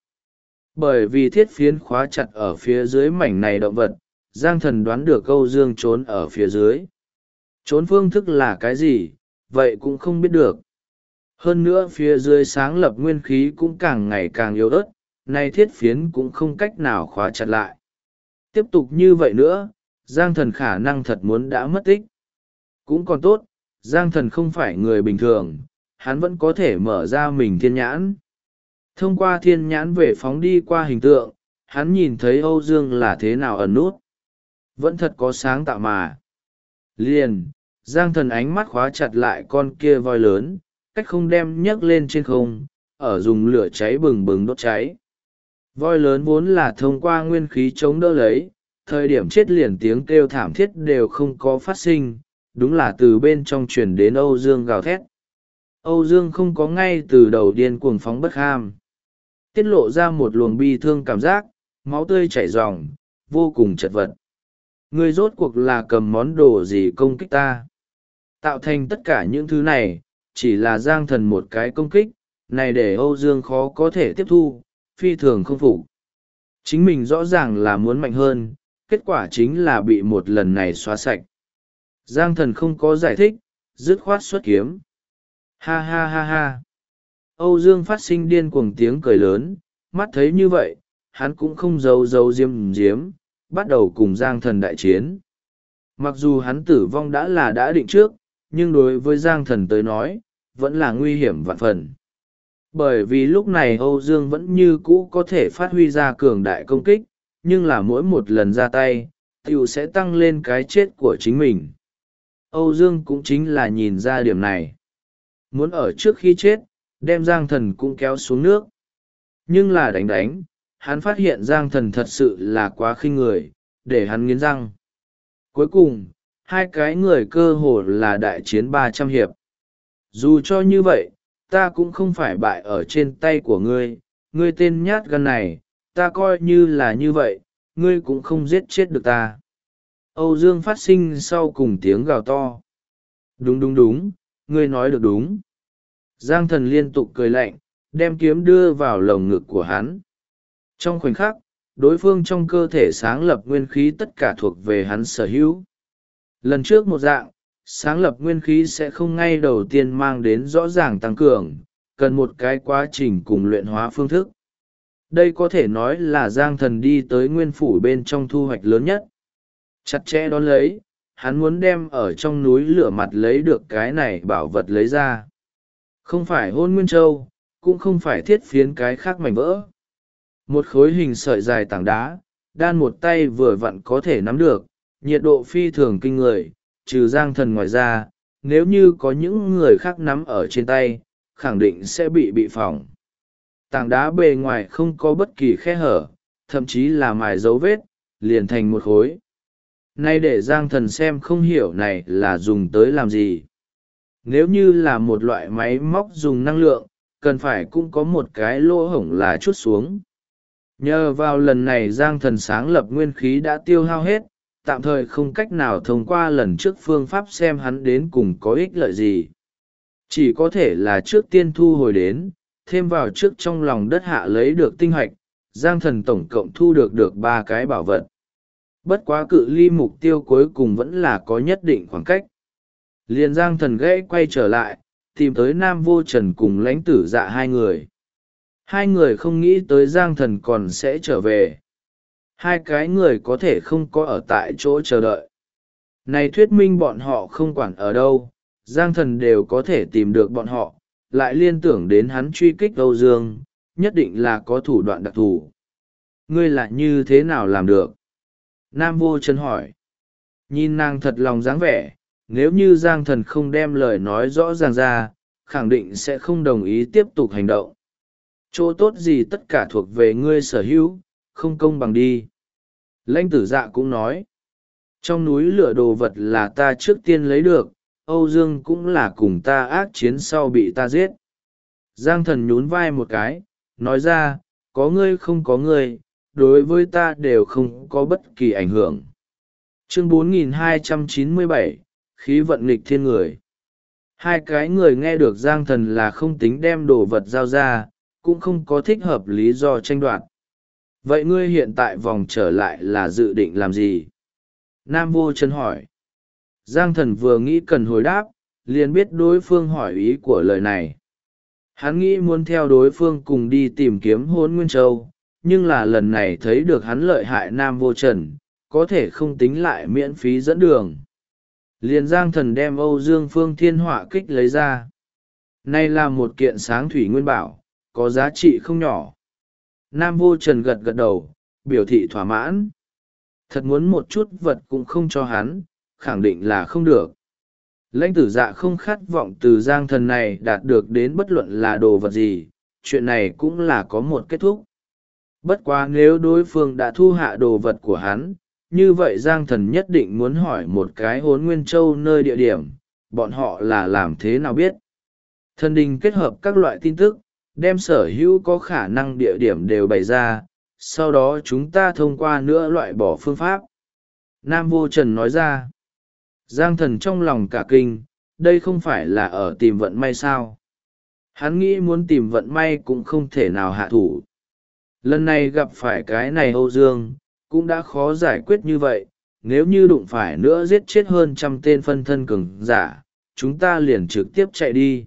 Bởi vì thiết phiến khóa chặt ở phía dưới mảnh này động vật, Giang Thần đoán được Âu Dương trốn ở phía dưới. Trốn phương thức là cái gì, vậy cũng không biết được. Hơn nữa phía dưới sáng lập nguyên khí cũng càng ngày càng yếu ớt, nay thiết phiến cũng không cách nào khóa chặt lại. Tiếp tục như vậy nữa, Giang Thần khả năng thật muốn đã mất tích. Cũng còn tốt, Giang Thần không phải người bình thường, hắn vẫn có thể mở ra mình thiên nhãn. Thông qua thiên nhãn về phóng đi qua hình tượng, hắn nhìn thấy Âu Dương là thế nào ẩn nút. Vẫn thật có sáng tạo mà. Liền, Giang Thần ánh mắt khóa chặt lại con kia voi lớn, cách không đem nhấc lên trên không, ở dùng lửa cháy bừng bừng đốt cháy. Voi lớn vốn là thông qua nguyên khí chống đỡ lấy, thời điểm chết liền tiếng kêu thảm thiết đều không có phát sinh, đúng là từ bên trong truyền đến Âu Dương gào thét. Âu Dương không có ngay từ đầu điên cuồng phóng bất ham. Tiết lộ ra một luồng bi thương cảm giác, máu tươi chảy ròng, vô cùng chật vật. Ngươi rốt cuộc là cầm món đồ gì công kích ta? Tạo thành tất cả những thứ này, chỉ là Giang Thần một cái công kích, này để Âu Dương khó có thể tiếp thu, phi thường không phục. Chính mình rõ ràng là muốn mạnh hơn, kết quả chính là bị một lần này xóa sạch. Giang Thần không có giải thích, dứt khoát xuất kiếm. Ha ha ha ha. Âu Dương phát sinh điên cuồng tiếng cười lớn, mắt thấy như vậy, hắn cũng không giấu diếm, bắt đầu cùng Giang Thần đại chiến. Mặc dù hắn tử vong đã định trước, nhưng đối với Giang Thần tới nói, vẫn là nguy hiểm vạn phần. Bởi vì lúc này Âu Dương vẫn như cũ có thể phát huy ra cường đại công kích, nhưng là mỗi một lần ra tay, tiểu sẽ tăng lên cái chết của chính mình. Âu Dương cũng chính là nhìn ra điểm này. Muốn ở trước khi chết, đem Giang Thần cũng kéo xuống nước. Nhưng là đánh, hắn phát hiện Giang Thần thật sự là quá khinh người, để hắn nghiến răng. Cuối cùng, hai cái người cơ hồ là đại chiến 300 hiệp. Dù cho như vậy, ta cũng không phải bại ở trên tay của ngươi tên nhát gan này, ta coi như là như vậy, ngươi cũng không giết chết được ta. Âu Dương phát sinh sau cùng tiếng gào to. Đúng, ngươi nói được đúng. Giang thần liên tục cười lạnh, đem kiếm đưa vào lồng ngực của hắn. Trong khoảnh khắc, đối phương trong cơ thể sáng lập nguyên khí tất cả thuộc về hắn sở hữu. Lần trước một dạng, sáng lập nguyên khí sẽ không ngay đầu tiên mang đến rõ ràng tăng cường, cần một cái quá trình cùng luyện hóa phương thức. Đây có thể nói là Giang thần đi tới nguyên phủ bên trong thu hoạch lớn nhất. Chặt chẽ đón lấy, hắn muốn đem ở trong núi lửa mặt lấy được cái này bảo vật lấy ra. Không phải Hôn Nguyên Châu, cũng không phải thiết phiến cái khác mảnh vỡ. Một khối hình sợi dài tảng đá, đan một tay vừa vặn có thể nắm được, nhiệt độ phi thường kinh người, trừ Giang thần ngoài ra, nếu như có những người khác nắm ở trên tay, khẳng định sẽ bị phỏng. Tảng đá bề ngoài không có bất kỳ khe hở, thậm chí là mài dấu vết, liền thành một khối. Nay để Giang thần xem không hiểu này là dùng tới làm gì. Nếu như là một loại máy móc dùng năng lượng, cần phải cũng có một cái lỗ hổng là trút xuống. Nhờ vào lần này Giang thần sáng lập nguyên khí đã tiêu hao hết, tạm thời không cách nào thông qua lần trước phương pháp xem hắn đến cùng có ích lợi gì. Chỉ có thể là trước tiên thu hồi đến, thêm vào trước trong lòng đất hạ lấy được tinh hoạch, Giang thần tổng cộng thu được 3 cái bảo vật. Bất quá cự ly mục tiêu cuối cùng vẫn là có nhất định khoảng cách. Liền Giang thần gãy quay trở lại, tìm tới Nam Vô Trần cùng Lãnh Tử Dạ hai người. Hai người không nghĩ tới Giang thần còn sẽ trở về. Hai cái người có thể không có ở tại chỗ chờ đợi. Này thuyết minh bọn họ không quản ở đâu, Giang thần đều có thể tìm được bọn họ, lại liên tưởng đến hắn truy kích Âu Dương, nhất định là có thủ đoạn đặc thù. Ngươi lại như thế nào làm được? Nam Vô Trần hỏi. Nhìn nàng thật lòng dáng vẻ, nếu như Giang thần không đem lời nói rõ ràng ra, khẳng định sẽ không đồng ý tiếp tục hành động. Chỗ tốt gì tất cả thuộc về ngươi sở hữu, không công bằng đi. Lãnh Tử Dạ cũng nói. Trong núi lửa đồ vật là ta trước tiên lấy được, Âu Dương cũng là cùng ta ác chiến sau bị ta giết. Giang thần nhún vai một cái, nói ra, có ngươi không có ngươi, đối với ta đều không có bất kỳ ảnh hưởng. Chương 4297, khí vận nghịch thiên người. Hai cái người nghe được Giang thần là không tính đem đồ vật giao ra, cũng không có thích hợp lý do tranh đoạt. Vậy ngươi hiện tại vòng trở lại là dự định làm gì? Nam Vô Trần hỏi. Giang thần vừa nghĩ cần hồi đáp, liền biết đối phương hỏi ý của lời này. Hắn nghĩ muốn theo đối phương cùng đi tìm kiếm Hôn Nguyên Châu, nhưng là lần này thấy được hắn lợi hại Nam Vô Trần, có thể không tính lại miễn phí dẫn đường. Liền Giang thần đem Âu Dương Phương Thiên Họa kích lấy ra. Này là một kiện sáng thủy nguyên bảo, có giá trị không nhỏ. Nam Vô Trần gật gật đầu, biểu thị thỏa mãn. Thật muốn một chút vật cũng không cho hắn, khẳng định là không được. Lãnh Tử Dạ không khát vọng từ Giang thần này đạt được đến bất luận là đồ vật gì, chuyện này cũng là có một kết thúc. Bất quá nếu đối phương đã thu hạ đồ vật của hắn, như vậy Giang thần nhất định muốn hỏi một cái Hốn Nguyên Châu nơi địa điểm, bọn họ là làm thế nào biết. Thần đình kết hợp các loại tin tức, đem sở hữu có khả năng địa điểm đều bày ra, sau đó chúng ta thông qua nữa loại bỏ phương pháp. Nam Vô Trần nói ra. Giang thần trong lòng cả kinh, đây không phải là ở tìm vận may sao. Hắn nghĩ muốn tìm vận may cũng không thể nào hạ thủ. Lần này gặp phải cái này Âu Dương, cũng đã khó giải quyết như vậy, nếu như đụng phải nữa giết chết hơn 100 tên phân thân cường giả, chúng ta liền trực tiếp chạy đi.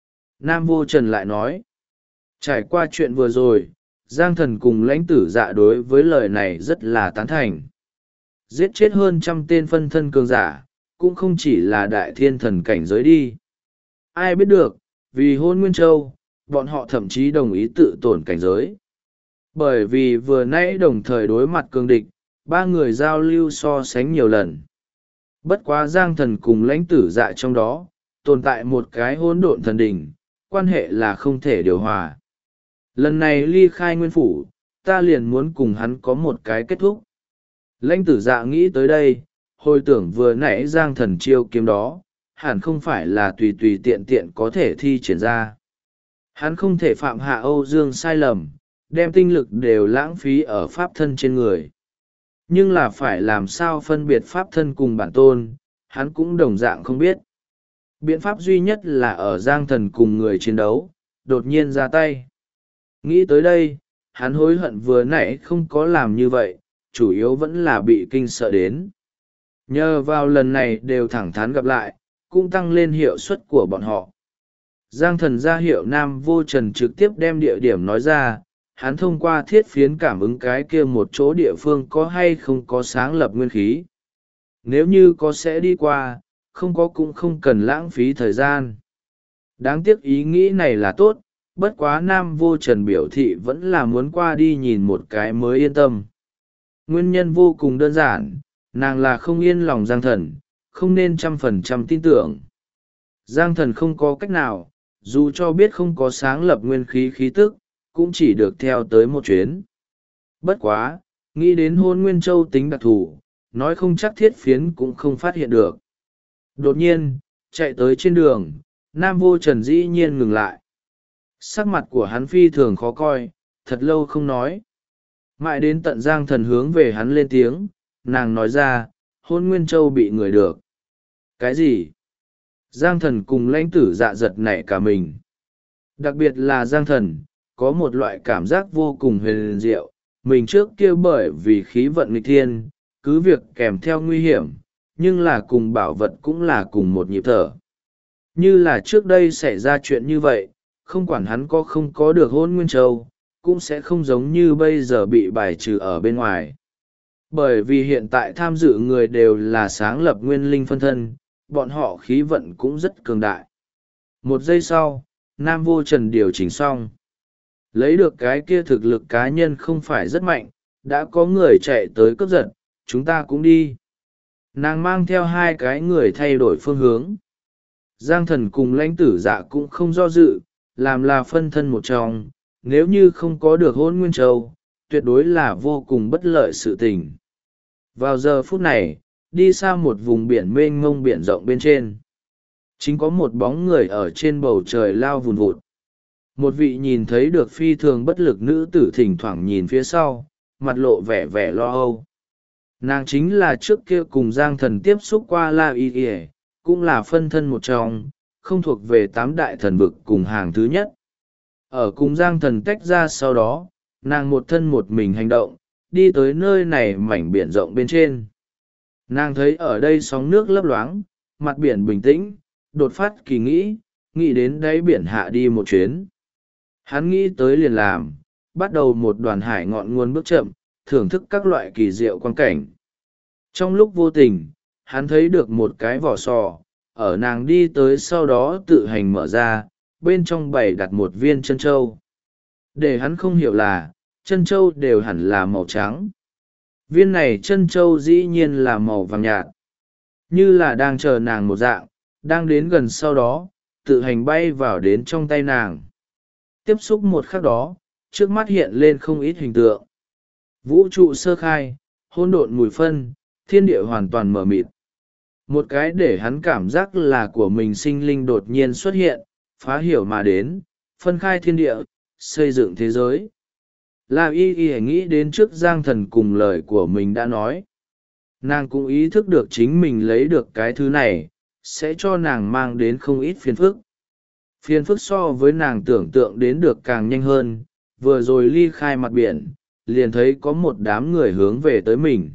Nam Vô Trần lại nói. Trải qua chuyện vừa rồi, Giang thần cùng Lãnh Tử Dạ đối với lời này rất là tán thành. Giết chết hơn 100 tên phân thân cường giả, cũng không chỉ là đại thiên thần cảnh giới đi. Ai biết được, vì Hôn Nguyên Châu, bọn họ thậm chí đồng ý tự tổn cảnh giới. Bởi vì vừa nãy đồng thời đối mặt cường địch, 3 người giao lưu so sánh nhiều lần. Bất quá Giang thần cùng Lãnh Tử Dạ trong đó, tồn tại một cái hỗn độn thần đình, quan hệ là không thể điều hòa. Lần này ly khai nguyên phủ, ta liền muốn cùng hắn có một cái kết thúc. Lãnh Tử Dạ nghĩ tới đây, hồi tưởng vừa nãy Giang thần chiêu kiếm đó, hẳn không phải là tùy tùy tiện tiện có thể thi triển ra. Hắn không thể phạm hạ Âu Dương sai lầm, đem tinh lực đều lãng phí ở pháp thân trên người. Nhưng là phải làm sao phân biệt pháp thân cùng bản tôn, hắn cũng đồng dạng không biết. biện pháp duy nhất là ở Giang Thần cùng người chiến đấu đột nhiên ra tay. Nghĩ tới đây, hắn hối hận vừa nãy không có làm như vậy, chủ yếu vẫn là bị kinh sợ đến. Nhờ vào lần này đều thẳng thắn gặp lại, cũng tăng lên hiệu suất của bọn họ. Giang Thần ra hiệu Nam Vô Trần trực tiếp đem địa điểm nói ra, hắn thông qua thiết phiến cảm ứng cái kia một chỗ địa phương có hay không có sáng lập nguyên khí. Nếu như có sẽ đi qua, không có cũng không cần lãng phí thời gian. Đáng tiếc ý nghĩ này là tốt, bất quá Nam Vô Trần biểu thị vẫn là muốn qua đi nhìn một cái mới yên tâm. Nguyên nhân vô cùng đơn giản, nàng là không yên lòng Giang Thần, không nên 100% tin tưởng. Giang Thần không có cách nào, dù cho biết không có sáng lập nguyên khí khí tức, cũng chỉ được theo tới một chuyến. Bất quá, nghĩ đến Hôn Nguyên Châu tính đặc thù, nói không chắc thiết phiến cũng không phát hiện được. Đột nhiên, chạy tới trên đường, Nam Vô Trần dĩ nhiên ngừng lại. Sắc mặt của hắn phi thường khó coi, thật lâu không nói. Mãi đến tận Giang Thần hướng về hắn lên tiếng, nàng nói ra, Hôn Nguyên Châu bị người được. Cái gì? Giang Thần cùng lãnh tử dạ giật nảy cả mình. Đặc biệt là Giang Thần, có một loại cảm giác vô cùng huyền diệu. Mình trước kia bởi vì khí vận nghịch thiên, cứ việc kèm theo nguy hiểm, nhưng là cùng bảo vật cũng là cùng một nhịp thở. Như là trước đây xảy ra chuyện như vậy, không quản hắn có không có được Hôn Nguyên Châu, cũng sẽ không giống như bây giờ bị bài trừ ở bên ngoài. Bởi vì hiện tại tham dự người đều là sáng lập nguyên linh phân thân, bọn họ khí vận cũng rất cường đại. Một giây sau, Nam Vô Trần điều chỉnh xong. Lấy được cái kia thực lực cá nhân không phải rất mạnh, đã có người chạy tới cướp giật, chúng ta cũng đi. Nàng mang theo hai cái người thay đổi phương hướng. Giang Thần cùng lãnh tử dạ cũng không do dự, làm là phân thân một trong, nếu như không có được Hôn Nguyên Châu, tuyệt đối là vô cùng bất lợi sự tình. Vào giờ phút này, đi xa một vùng biển mênh mông biển rộng bên trên. Chính có một bóng người ở trên bầu trời lao vùn vụt. Một vị nhìn thấy được phi thường bất lực nữ tử thỉnh thoảng nhìn phía sau, mặt lộ vẻ vẻ lo âu. Nàng chính là trước kia cùng Giang Thần tiếp xúc qua La Y Y, cũng là phân thân một trong, không thuộc về 8 đại thần vực cùng hàng thứ nhất. Ở cùng Giang Thần tách ra sau đó, nàng một thân một mình hành động, đi tới nơi này mảnh biển rộng bên trên. Nàng thấy ở đây sóng nước lấp loáng, mặt biển bình tĩnh, đột phát kỳ nghĩ đến đáy biển hạ đi một chuyến. Hắn nghĩ tới liền làm, bắt đầu một đoàn hải ngọn nguồn bước chậm, thưởng thức các loại kỳ diệu quan cảnh. Trong lúc vô tình, hắn thấy được một cái vỏ sò, ở nàng đi tới sau đó tự hành mở ra, bên trong bày đặt một viên chân châu. Để hắn không hiểu là, chân châu đều hẳn là màu trắng. Viên này chân châu dĩ nhiên là màu vàng nhạt. Như là đang chờ nàng một dạng, đang đến gần sau đó, tự hành bay vào đến trong tay nàng. Tiếp xúc một khắc đó, trước mắt hiện lên không ít hình tượng. Vũ trụ sơ khai, hỗn độn mùi phân, thiên địa hoàn toàn mờ mịt. Một cái để hắn cảm giác là của mình sinh linh đột nhiên xuất hiện, phá hiểu mà đến, phân khai thiên địa, xây dựng thế giới. La Y Y nghĩ đến trước Giang Thần cùng lời của mình đã nói. Nàng cũng ý thức được chính mình lấy được cái thứ này, sẽ cho nàng mang đến không ít phiền phức. Phiền phức so với nàng tưởng tượng đến được càng nhanh hơn, vừa rồi ly khai mặt biển, liền thấy có một đám người hướng về tới mình.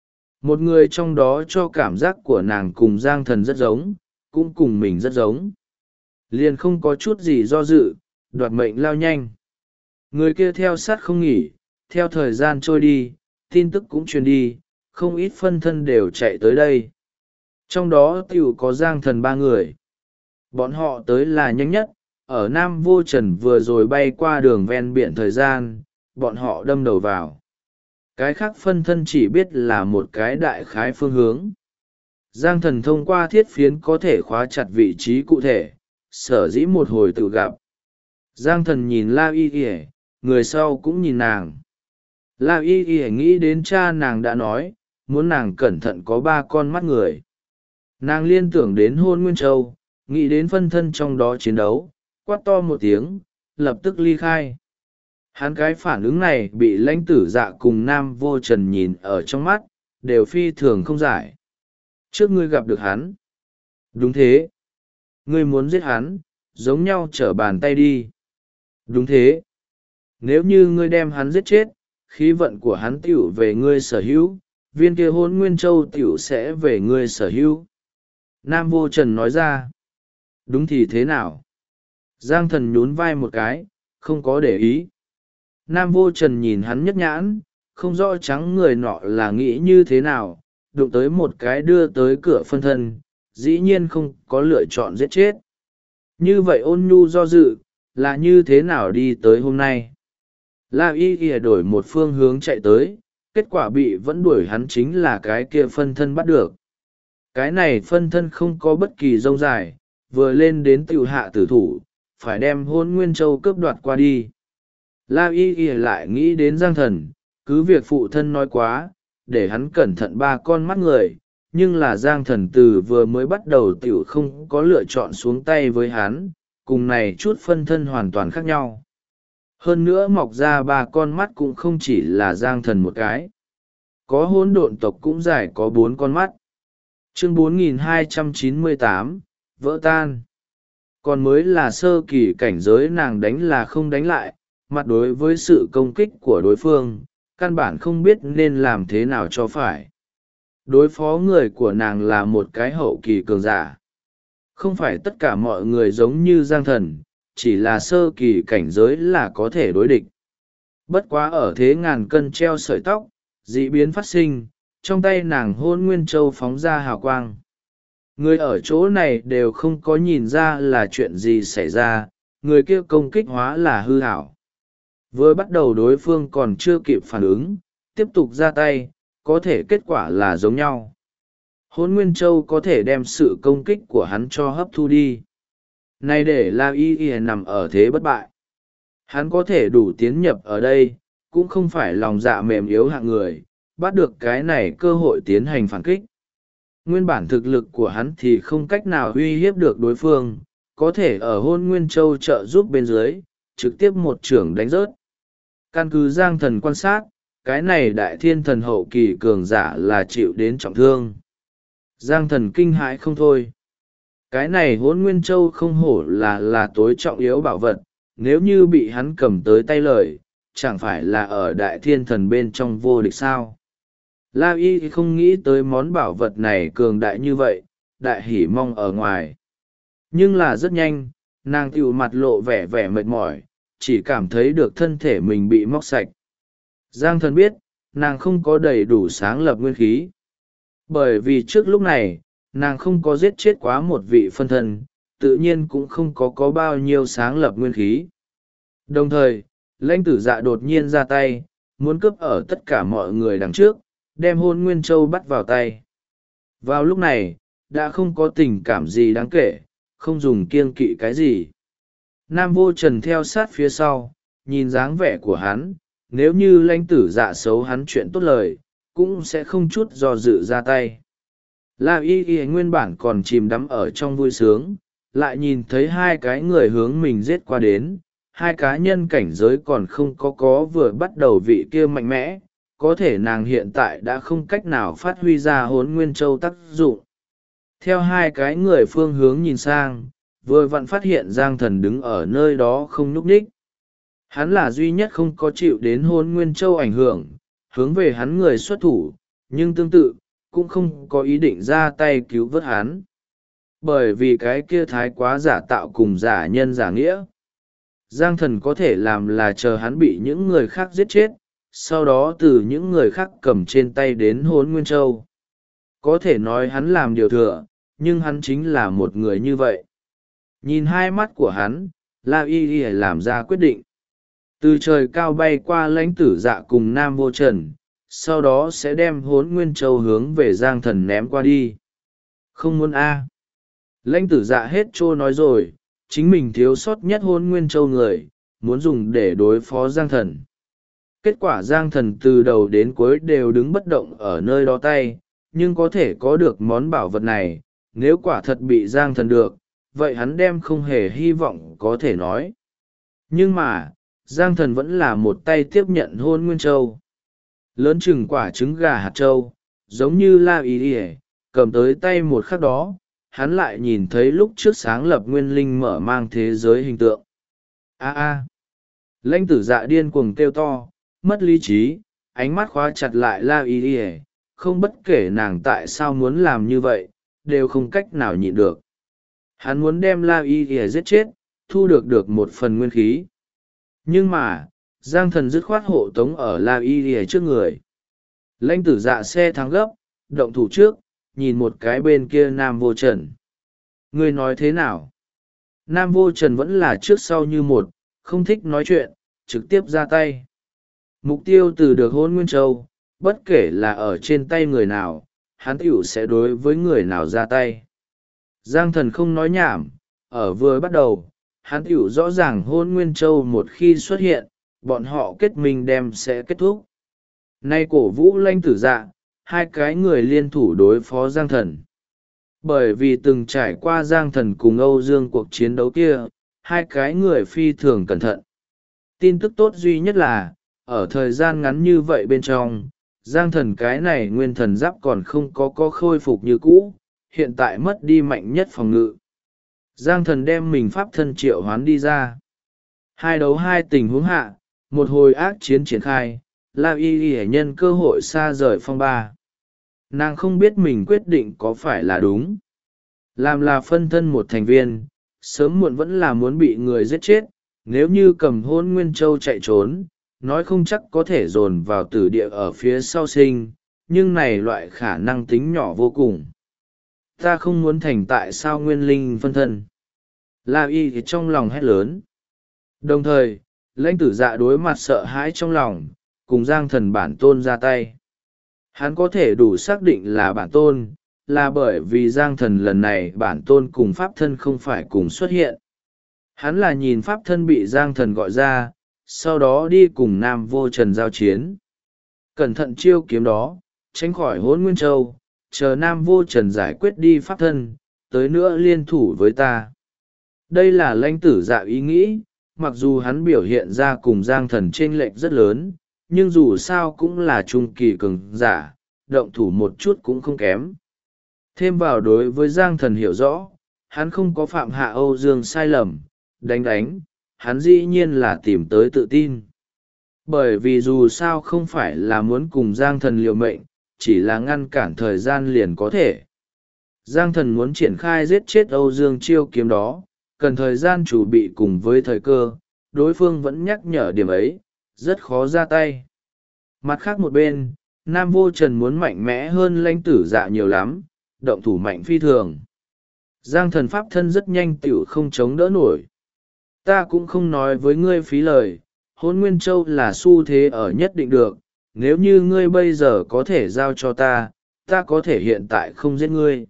Một người trong đó cho cảm giác của nàng cùng Giang Thần rất giống, cũng cùng mình rất giống. Liền không có chút gì do dự, đoạt mệnh lao nhanh. Người kia theo sát không nghỉ, theo thời gian trôi đi, tin tức cũng truyền đi, không ít phân thân đều chạy tới đây. Trong đó tiểu có Giang Thần 3 người. Bọn họ tới là nhanh nhất, ở Nam Vô Trần vừa rồi bay qua đường ven biển thời gian, bọn họ đâm đầu vào. Cái khác phân thân chỉ biết là một cái đại khái phương hướng. Giang Thần thông qua thiết phiến có thể khóa chặt vị trí cụ thể, sở dĩ một hồi tự gặp. Giang Thần nhìn La Y Y, người sau cũng nhìn nàng. La Y Y nghĩ đến cha nàng đã nói, muốn nàng cẩn thận có 3 con mắt người. Nàng liên tưởng đến Hôn Nguyên Châu, nghĩ đến phân thân trong đó chiến đấu, quát to một tiếng, lập tức ly khai. Hắn cái phản ứng này bị lãnh tử dạ cùng Nam Vô Trần nhìn ở trong mắt, đều phi thường không giải. Trước ngươi gặp được hắn. Đúng thế. ngươi muốn giết hắn, giống nhau trở bàn tay đi. Đúng thế. Nếu như ngươi đem hắn giết chết, khí vận của hắn tiểu về ngươi sở hữu, viên kia Hôn Nguyên Châu tiểu sẽ về ngươi sở hữu. Nam Vô Trần nói ra. Đúng thì thế nào? Giang Thần nhún vai một cái, không có để ý. Nam Vô Trần nhìn hắn nhất nhãn, không rõ trắng người nọ là nghĩ như thế nào, đụng tới một cái đưa tới cửa phân thân, dĩ nhiên không có lựa chọn giết chết. Như vậy Ôn Nhu do dự, là như thế nào đi tới hôm nay? La Y Y đổi một phương hướng chạy tới, kết quả bị vẫn đuổi hắn chính là cái kia phân thân bắt được. Cái này phân thân không có bất kỳ rông dài, vừa lên đến tiểu hạ tử thủ, phải đem Hôn Nguyên Châu cướp đoạt qua đi. La Y Y lại nghĩ đến Giang Thần, cứ việc phụ thân nói quá, để hắn cẩn thận ba con mắt người, nhưng là Giang Thần từ vừa mới bắt đầu tiểu không có lựa chọn xuống tay với hắn, cùng này chút phân thân hoàn toàn khác nhau. Hơn nữa mọc ra ba con mắt cũng không chỉ là Giang Thần một cái. Có hỗn độn tộc cũng dài có 4 con mắt. Chương 4298, vỡ tan. Còn mới là sơ kỳ cảnh giới, nàng đánh là không đánh lại, mặt đối với sự công kích của đối phương, căn bản không biết nên làm thế nào cho phải. Đối phó người của nàng là một cái hậu kỳ cường giả. Không phải tất cả mọi người giống như Giang Thần, chỉ là sơ kỳ cảnh giới là có thể đối địch. Bất quá ở thế ngàn cân treo sợi tóc, dị biến phát sinh, trong tay nàng Hôn Nguyên Châu phóng ra hào quang. Người ở chỗ này đều không có nhìn ra là chuyện gì xảy ra, người kia công kích hóa là hư hảo. Vừa bắt đầu đối phương còn chưa kịp phản ứng, tiếp tục ra tay, có thể kết quả là giống nhau. Hôn Nguyên Châu có thể đem sự công kích của hắn cho hấp thu đi. Này để La Y Y nằm ở thế bất bại. Hắn có thể đủ tiến nhập ở đây, cũng không phải lòng dạ mềm yếu hạng người, bắt được cái này cơ hội tiến hành phản kích. Nguyên bản thực lực của hắn thì không cách nào uy hiếp được đối phương, có thể ở Hôn Nguyên Châu trợ giúp bên dưới, trực tiếp một chưởng đánh rớt. Căn cứ Giang Thần quan sát, cái này đại thiên thần hậu kỳ cường giả là chịu đến trọng thương. Giang Thần kinh hãi không thôi. Cái này Hôn Nguyên Châu không hổ là tối trọng yếu bảo vật, nếu như bị hắn cầm tới tay lời, chẳng phải là ở đại thiên thần bên trong vô địch sao. La Y không nghĩ tới món bảo vật này cường đại như vậy, đại hỉ mong ở ngoài. Nhưng là rất nhanh, nàng tiểu mặt lộ vẻ vẻ mệt mỏi, chỉ cảm thấy được thân thể mình bị móc sạch. Giang Thần biết, nàng không có đầy đủ sáng lập nguyên khí. Bởi vì trước lúc này, nàng không có giết chết quá một vị phân thân, tự nhiên cũng không có bao nhiêu sáng lập nguyên khí. Đồng thời, Lãnh Tử Dạ đột nhiên ra tay, muốn cướp ở tất cả mọi người đằng trước, đem Hôn Nguyên Châu bắt vào tay. Vào lúc này, đã không có tình cảm gì đáng kể, không dùng kiêng kỵ cái gì. Nam Vô Trần theo sát phía sau, nhìn dáng vẻ của hắn, nếu như Lãnh Tử Dạ xấu hắn chuyện tốt lời, cũng sẽ không chút do dự ra tay. La Y Y nguyên bản còn chìm đắm ở trong vui sướng, lại nhìn thấy hai cái người hướng mình giết qua đến, hai cá nhân cảnh giới còn không có vừa bắt đầu vị kia mạnh mẽ, có thể nàng hiện tại đã không cách nào phát huy ra Hôn Nguyên Châu tác dụng. Theo hai cái người phương hướng nhìn sang, vừa vặn phát hiện Giang Thần đứng ở nơi đó không nhúc nhích. Hắn là duy nhất không có chịu đến Hôn Nguyên Châu ảnh hưởng, hướng về hắn người xuất thủ, nhưng tương tự, cũng không có ý định ra tay cứu vớt hắn. Bởi vì cái kia thái quá giả tạo cùng giả nhân giả nghĩa. Giang Thần có thể làm là chờ hắn bị những người khác giết chết, sau đó từ những người khác cầm trên tay đến Hôn Nguyên Châu. Có thể nói hắn làm điều thừa, nhưng hắn chính là một người như vậy. Nhìn hai mắt của hắn, La Y Y làm ra quyết định. Từ trời cao bay qua Lãnh Tử Dạ cùng Nam Vô Trần, sau đó sẽ đem Hôn Nguyên Châu hướng về Giang Thần ném qua đi. Không muốn a. Lãnh Tử Dạ hết trô nói rồi, chính mình thiếu sót nhất Hôn Nguyên Châu người, muốn dùng để đối phó Giang Thần. Kết quả Giang Thần từ đầu đến cuối đều đứng bất động ở nơi đó tay, nhưng có thể có được món bảo vật này, nếu quả thật bị Giang Thần được, vậy hắn đem không hề hy vọng có thể nói. Nhưng mà, Giang Thần vẫn là một tay tiếp nhận Hôn Nguyên Châu. Lớn chừng quả trứng gà hạt châu, giống như La Y Y cầm tới tay một khắc đó, hắn lại nhìn thấy lúc trước sáng lập nguyên linh mở mang thế giới hình tượng. Lãnh tử dạ điên cuồng kêu to, mất lý trí, ánh mắt khóa chặt lại La Y Y, không bất kể nàng tại sao muốn làm như vậy, đều không cách nào nhịn được. Hắn muốn đem La Y Y giết chết, thu được một phần nguyên khí. Nhưng mà, Giang Thần dứt khoát hộ tống ở La Y Y trước người. Lãnh tử dạ xe thắng gấp, động thủ trước, nhìn một cái bên kia Nam Vô Trần. Ngươi nói thế nào? Nam Vô Trần vẫn là trước sau như một, không thích nói chuyện, trực tiếp ra tay. Mục tiêu từ được Hôn Nguyên Châu, bất kể là ở trên tay người nào, hắn tiểu sẽ đối với người nào ra tay. Giang Thần không nói nhảm, ở vừa bắt đầu, hắn tiểu rõ ràng Hôn Nguyên Châu một khi xuất hiện, bọn họ kết minh đem sẽ kết thúc. Nay cổ vũ lãnh tử dạ, hai cái người liên thủ đối phó Giang Thần. Bởi vì từng trải qua Giang Thần cùng Âu Dương cuộc chiến đấu kia, hai cái người phi thường cẩn thận. Tin tức tốt duy nhất là, ở thời gian ngắn như vậy bên trong, Giang Thần cái này nguyên thần giáp còn không có khôi phục như cũ, hiện tại mất đi mạnh nhất phòng ngự. Giang Thần đem mình pháp thân triệu hoán đi ra. Hai đấu hai tình huống hạ, một hồi ác chiến triển khai, La Y Y nhân cơ hội xa rời phong ba. Nàng không biết mình quyết định có phải là đúng. Làm là phân thân một thành viên, sớm muộn vẫn là muốn bị người giết chết, nếu như cầm Hôn Nguyên Châu chạy trốn, nói không chắc có thể dồn vào tử địa ở phía sau sinh, nhưng này loại khả năng tính nhỏ vô cùng. Ta không muốn thành tại sao nguyên linh phân thân. La Y thì trong lòng hét lớn. Đồng thời, lãnh tử dạ đối mặt sợ hãi trong lòng, cùng Giang Thần bản tôn ra tay. Hắn có thể đủ xác định là bản tôn, là bởi vì Giang Thần lần này bản tôn cùng pháp thân không phải cùng xuất hiện. Hắn là nhìn pháp thân bị Giang Thần gọi ra, sau đó đi cùng Nam Vô Trần giao chiến. Cẩn thận chiêu kiếm đó, tránh khỏi Hỗn Nguyên Châu, chờ Nam Vô Trần giải quyết đi pháp thân, tới nữa liên thủ với ta. Đây là lãnh tử dạ ý nghĩ, mặc dù hắn biểu hiện ra cùng Giang Thần chênh lệch rất lớn, nhưng dù sao cũng là trung kỳ cường giả, động thủ một chút cũng không kém. Thêm vào đối với Giang Thần hiểu rõ, hắn không có phạm hạ Âu Dương sai lầm, đánh, hắn dĩ nhiên là tìm tới tự tin. Bởi vì dù sao không phải là muốn cùng Giang Thần liều mệnh, chỉ là ngăn cản thời gian liền có thể. Giang Thần muốn triển khai giết chết Âu Dương chiêu kiếm đó, cần thời gian chuẩn bị cùng với thời cơ, đối phương vẫn nhắc nhở điểm ấy, rất khó ra tay. Mặt khác một bên, Nam Vô Trần muốn mạnh mẽ hơn lãnh tử dạ nhiều lắm, động thủ mạnh phi thường. Giang Thần pháp thân rất nhanh tiểu không chống đỡ nổi. Ta cũng không nói với ngươi phí lời, Hôn Nguyên Châu là xu thế ở nhất định được, nếu như ngươi bây giờ có thể giao cho ta, ta có thể hiện tại không giết ngươi.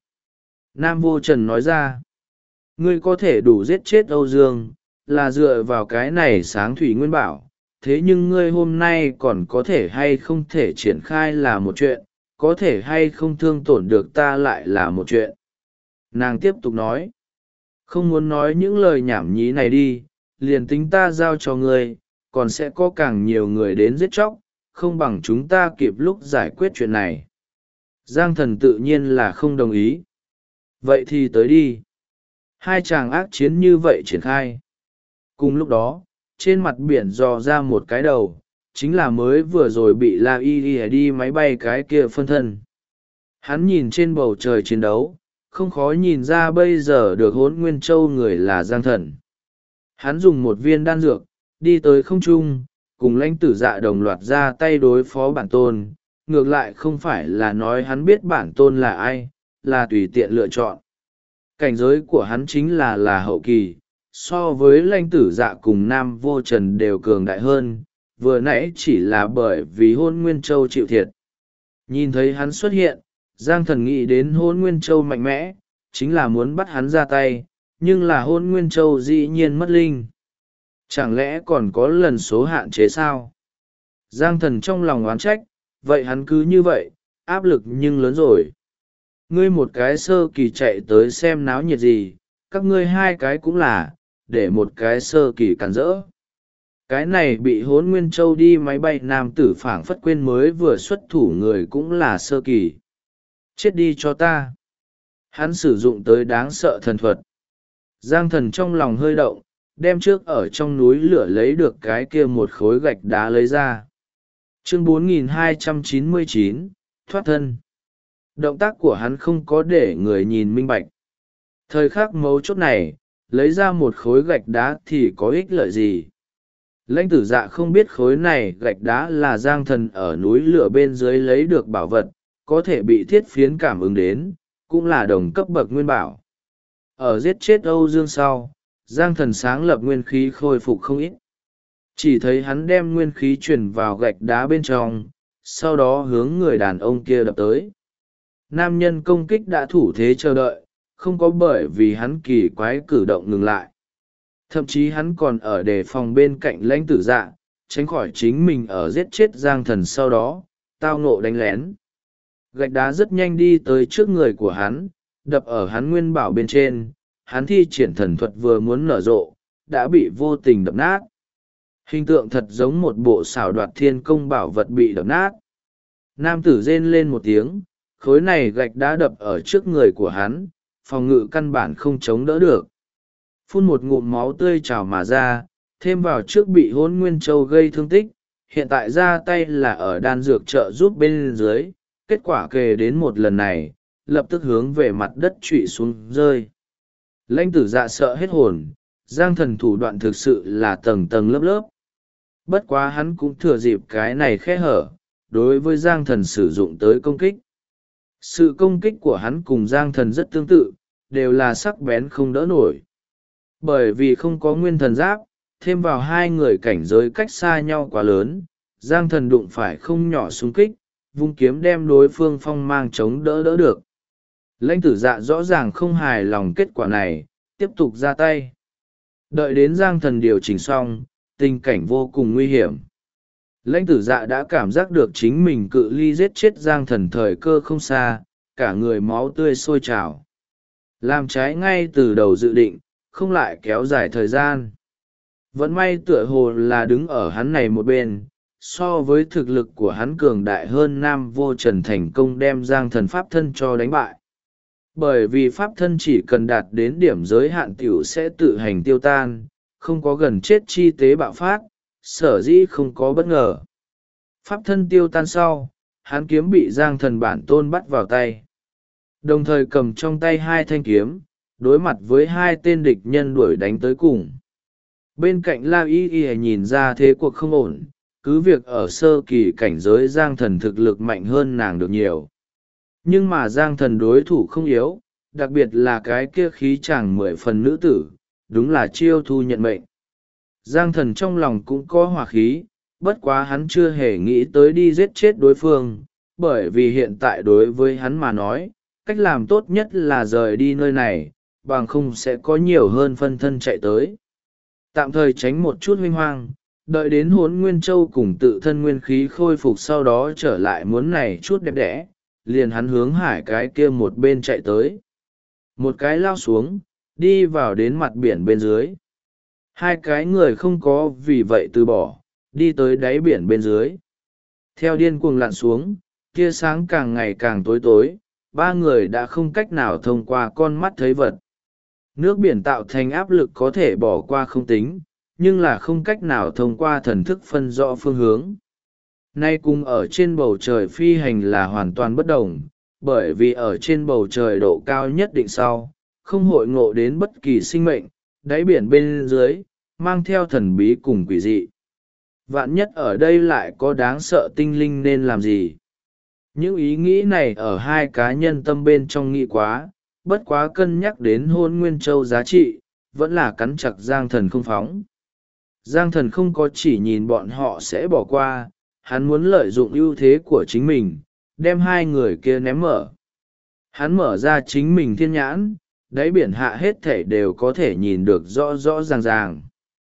Nam Vô Trần nói ra, ngươi có thể đủ giết chết Âu Dương, là dựa vào cái này sáng thủy nguyên bảo, thế nhưng ngươi hôm nay còn có thể hay không thể triển khai là một chuyện, có thể hay không thương tổn được ta lại là một chuyện. Nàng tiếp tục nói, không muốn nói những lời nhảm nhí này đi, liền tính ta giao cho ngươi, còn sẽ có càng nhiều người đến giết chóc, không bằng chúng ta kịp lúc giải quyết chuyện này. Giang Thần tự nhiên là không đồng ý. Vậy thì tới đi. Hai chàng ác chiến như vậy triển khai. Cùng lúc đó, trên mặt biển dò ra một cái đầu, chính là mới vừa rồi bị La Y đi máy bay cái kia phân thân. Hắn nhìn trên bầu trời chiến đấu, không khó nhìn ra bây giờ được Hỗn Nguyên Châu người là Giang Thần. Hắn dùng một viên đan dược, đi tới không trung, cùng lãnh tử dạ đồng loạt ra tay đối phó bản tôn, ngược lại không phải là nói hắn biết bản tôn là ai, là tùy tiện lựa chọn. Cảnh giới của hắn chính là hậu kỳ, so với lãnh tử dạ cùng Nam Vô Trần đều cường đại hơn, vừa nãy chỉ là bởi vì Hôn Nguyên Châu chịu thiệt. Nhìn thấy hắn xuất hiện, Giang Thần nghĩ đến Hôn Nguyên Châu mạnh mẽ, chính là muốn bắt hắn ra tay, nhưng là Hôn Nguyên Châu dĩ nhiên mất linh. Chẳng lẽ còn có lần số hạn chế sao? Giang Thần trong lòng oán trách, vậy hắn cứ như vậy, áp lực nhưng lớn rồi. Ngươi một cái sơ kỳ chạy tới xem náo nhiệt gì, các ngươi hai cái cũng là, để một cái sơ kỳ cản rỡ. Cái này bị Hỗn Nguyên Châu đi máy bay nam tử phảng phất quên mới vừa xuất thủ người cũng là sơ kỳ. Chết đi cho ta. Hắn sử dụng tới đáng sợ thần thuật. Giang Thần trong lòng hơi động, đem trước ở trong núi lửa lấy được cái kia một khối gạch đá lấy ra. Chương 4299, thoát thân. Động tác của hắn không có để người nhìn minh bạch. Thời khắc mấu chốt này, lấy ra một khối gạch đá thì có ích lợi gì? Lãnh Tử Dạ không biết khối này gạch đá là Giang Thần ở núi lửa bên dưới lấy được bảo vật, có thể bị thiết phiến cảm ứng đến, cũng là đồng cấp bậc nguyên bảo. Ở giết chết Âu Dương sau, Giang Thần sáng lập nguyên khí khôi phục không ít. Chỉ thấy hắn đem nguyên khí truyền vào gạch đá bên trong, sau đó hướng người đàn ông kia đập tới. Nam nhân công kích đã thủ thế chờ đợi, không có bởi vì hắn kỳ quái cử động ngừng lại. Thậm chí hắn còn ở đề phòng bên cạnh Lãnh Tử Dạ, tránh khỏi chính mình ở giết chết Giang Thần sau đó, tao ngộ đánh lén. Gạch đá rất nhanh đi tới trước người của hắn, đập ở hắn nguyên bảo bên trên, hắn thi triển thần thuật vừa muốn nở rộ, đã bị vô tình đập nát. Hình tượng thật giống một bộ xảo đoạt thiên công bảo vật bị đập nát. Nam tử rên lên một tiếng, khối này gạch đá đập ở trước người của hắn, phòng ngự căn bản không chống đỡ được. Phun một ngụm máu tươi trào mà ra, thêm vào trước bị Hỗn Nguyên Châu gây thương tích, hiện tại ra tay là ở đan dược trợ giúp bên dưới, kết quả kề đến một lần này, lập tức hướng về mặt đất trụy xuống rơi. Lãnh Tử Dạ sợ hết hồn, Giang Thần thủ đoạn thực sự là tầng tầng lớp lớp. Bất quá hắn cũng thừa dịp cái này khe hở, đối với Giang Thần sử dụng tới công kích. Sự công kích của hắn cùng Giang Thần rất tương tự, đều là sắc bén không đỡ nổi. Bởi vì không có nguyên thần giáp, thêm vào hai người cảnh giới cách xa nhau quá lớn, Giang Thần đụng phải không nhỏ xung kích, vung kiếm đem đối phương phong mang chống đỡ đỡ được. Lãnh Tử Dạ rõ ràng không hài lòng kết quả này, tiếp tục ra tay. Đợi đến Giang Thần điều chỉnh xong, tình cảnh vô cùng nguy hiểm. Lãnh Tử Dạ đã cảm giác được chính mình cự ly giết chết Giang Thần thời cơ không xa, cả người máu tươi sôi trào. Làm trái ngay từ đầu dự định, không lại kéo dài thời gian. Vẫn may tựa hồ là đứng ở hắn này một bên, so với thực lực của hắn cường đại hơn Nam Vô Trần thành công đem Giang Thần pháp thân cho đánh bại. Bởi vì pháp thân chỉ cần đạt đến điểm giới hạn tiểu sẽ tự hành tiêu tan, không có gần chết chi tế bạo phát, sở dĩ không có bất ngờ. Pháp thân tiêu tan sau, hắn kiếm bị Giang Thần bản tôn bắt vào tay. Đồng thời cầm trong tay hai thanh kiếm, đối mặt với hai tên địch nhân đuổi đánh tới cùng. Bên cạnh La Y Y nhìn ra thế cuộc không ổn, cứ việc ở sơ kỳ cảnh giới Giang Thần thực lực mạnh hơn nàng được nhiều. Nhưng mà Giang Thần đối thủ không yếu, đặc biệt là cái kia khí chàng 10 phần nữ tử, đúng là chiêu thu nhận mệnh. Giang Thần trong lòng cũng có hỏa khí, bất quá hắn chưa hề nghĩ tới đi giết chết đối phương, bởi vì hiện tại đối với hắn mà nói, cách làm tốt nhất là rời đi nơi này, bằng không sẽ có nhiều hơn phân thân chạy tới. Tạm thời tránh một chút huynh hoang, đợi đến Hỗn Nguyên Châu cùng tự thân nguyên khí khôi phục sau đó trở lại muốn này chút đẹp đẽ, liền hắn hướng hải cái kia một bên chạy tới. Một cái lao xuống, đi vào đến mặt biển bên dưới. Hai cái người không có vì vậy từ bỏ, đi tới đáy biển bên dưới. Theo điên cuồng lặn xuống, tia sáng càng ngày càng tối tối, ba người đã không cách nào thông qua con mắt thấy vật. Nước biển tạo thành áp lực có thể bỏ qua không tính, nhưng là không cách nào thông qua thần thức phân rõ phương hướng. Nay cùng ở trên bầu trời phi hành là hoàn toàn bất đồng, bởi vì ở trên bầu trời độ cao nhất định sau, không hội ngộ đến bất kỳ sinh mệnh, đáy biển bên dưới, mang theo thần bí cùng quỷ dị. Vạn nhất ở đây lại có đáng sợ tinh linh nên làm gì? Những ý nghĩ này ở hai cá nhân tâm bên trong nghĩ quá, bất quá cân nhắc đến Hôn Nguyên Châu giá trị, vẫn là cắn chặt Giang Thần không phóng. Giang Thần không có chỉ nhìn bọn họ sẽ bỏ qua, hắn muốn lợi dụng ưu thế của chính mình, đem hai người kia ném mở. Hắn mở ra chính mình thiên nhãn, đáy biển hạ hết thể đều có thể nhìn được rõ rõ ràng ràng.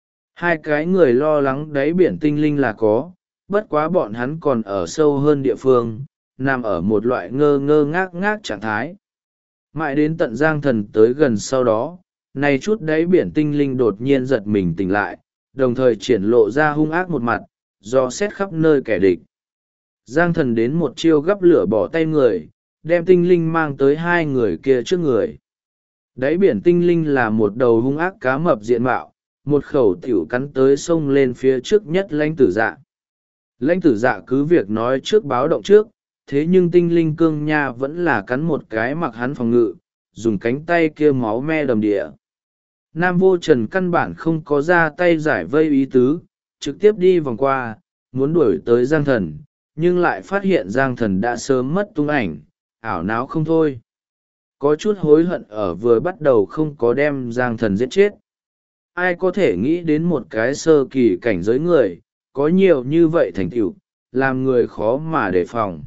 Hai cái người lo lắng đáy biển tinh linh là có, bất quá bọn hắn còn ở sâu hơn địa phương, nằm ở một loại ngơ ngơ ngác ngác trạng thái. Mãi đến tận Giang Thần tới gần sau đó, này chút đáy biển tinh linh đột nhiên giật mình tỉnh lại, đồng thời triển lộ ra hung ác một mặt, do xét khắp nơi kẻ địch. Giang Thần đến một chiêu gắp lửa bỏ tay người, đem tinh linh mang tới hai người kia trước người. Đáy biển tinh linh là một đầu hung ác cá mập diện mạo, một khẩu tiểu cắn tới sông lên phía trước nhất lãnh tử dạ. Lãnh tử dạ cứ việc nói trước báo động trước, thế nhưng tinh linh cương nha vẫn là cắn một cái mặc hắn phòng ngự, dùng cánh tay kia máu me đầm địa. Nam Vô Trần căn bản không có ra tay giải vây ý tứ, trực tiếp đi vòng qua, muốn đuổi tới Giang Thần, nhưng lại phát hiện Giang Thần đã sớm mất tung ảnh, ảo não không thôi. Có chút hối hận ở vừa bắt đầu không có đem Giang Thần giết chết. Ai có thể nghĩ đến một cái sơ kỳ cảnh giới người, có nhiều như vậy thành tựu, làm người khó mà đề phòng.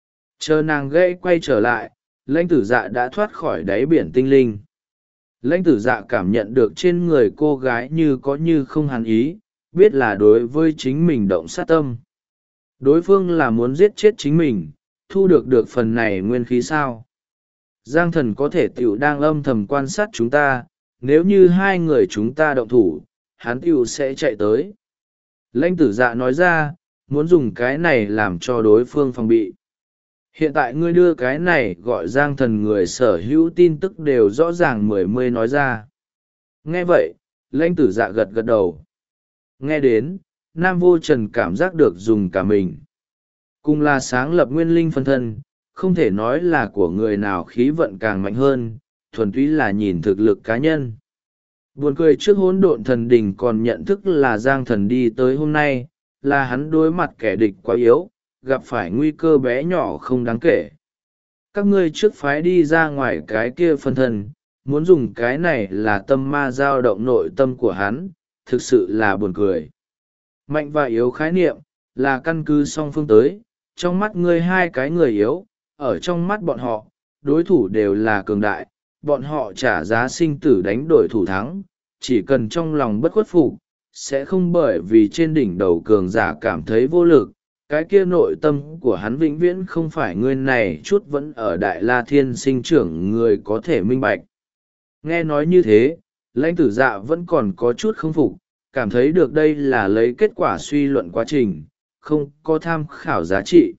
Chờ nàng gãy quay trở lại, lãnh tử dạ đã thoát khỏi đáy biển tinh linh. Lãnh tử dạ cảm nhận được trên người cô gái như có như không hàn ý, biết là đối với chính mình động sát tâm. Đối phương là muốn giết chết chính mình, thu được phần này nguyên khí sao. Giang Thần có thể tiểu đang âm thầm quan sát chúng ta, nếu như hai người chúng ta động thủ, hắn tiểu sẽ chạy tới. Lãnh tử dạ nói ra, muốn dùng cái này làm cho đối phương phòng bị. Hiện tại ngươi đưa cái này gọi Giang Thần người sở hữu tin tức đều rõ ràng mười nói ra. Nghe vậy, lãnh tử dạ gật gật đầu. Nghe đến, Nam Vô Trần cảm giác được dùng cả mình. Cùng là sáng lập nguyên linh phân thân, không thể nói là của người nào khí vận càng mạnh hơn, thuần túy là nhìn thực lực cá nhân. Buồn cười trước hỗn độn thần đình còn nhận thức là Giang Thần đi tới hôm nay, là hắn đối mặt kẻ địch quá yếu, gặp phải nguy cơ bé nhỏ không đáng kể. Các ngươi trước phái đi ra ngoài cái kia phân thân, muốn dùng cái này là tâm ma dao động nội tâm của hắn, thực sự là buồn cười. Mạnh và yếu khái niệm, là căn cứ song phương tới, trong mắt ngươi hai cái người yếu, ở trong mắt bọn họ, đối thủ đều là cường đại, bọn họ trả giá sinh tử đánh đổi thủ thắng, chỉ cần trong lòng bất khuất phục, sẽ không bởi vì trên đỉnh đầu cường giả cảm thấy vô lực. Cái kia nội tâm của hắn vĩnh viễn không phải người này chút vẫn ở Đại La Thiên sinh trưởng người có thể minh bạch. Nghe nói như thế, lãnh tử dạ vẫn còn có chút không phục, cảm thấy được đây là lấy kết quả suy luận quá trình, không có tham khảo giá trị.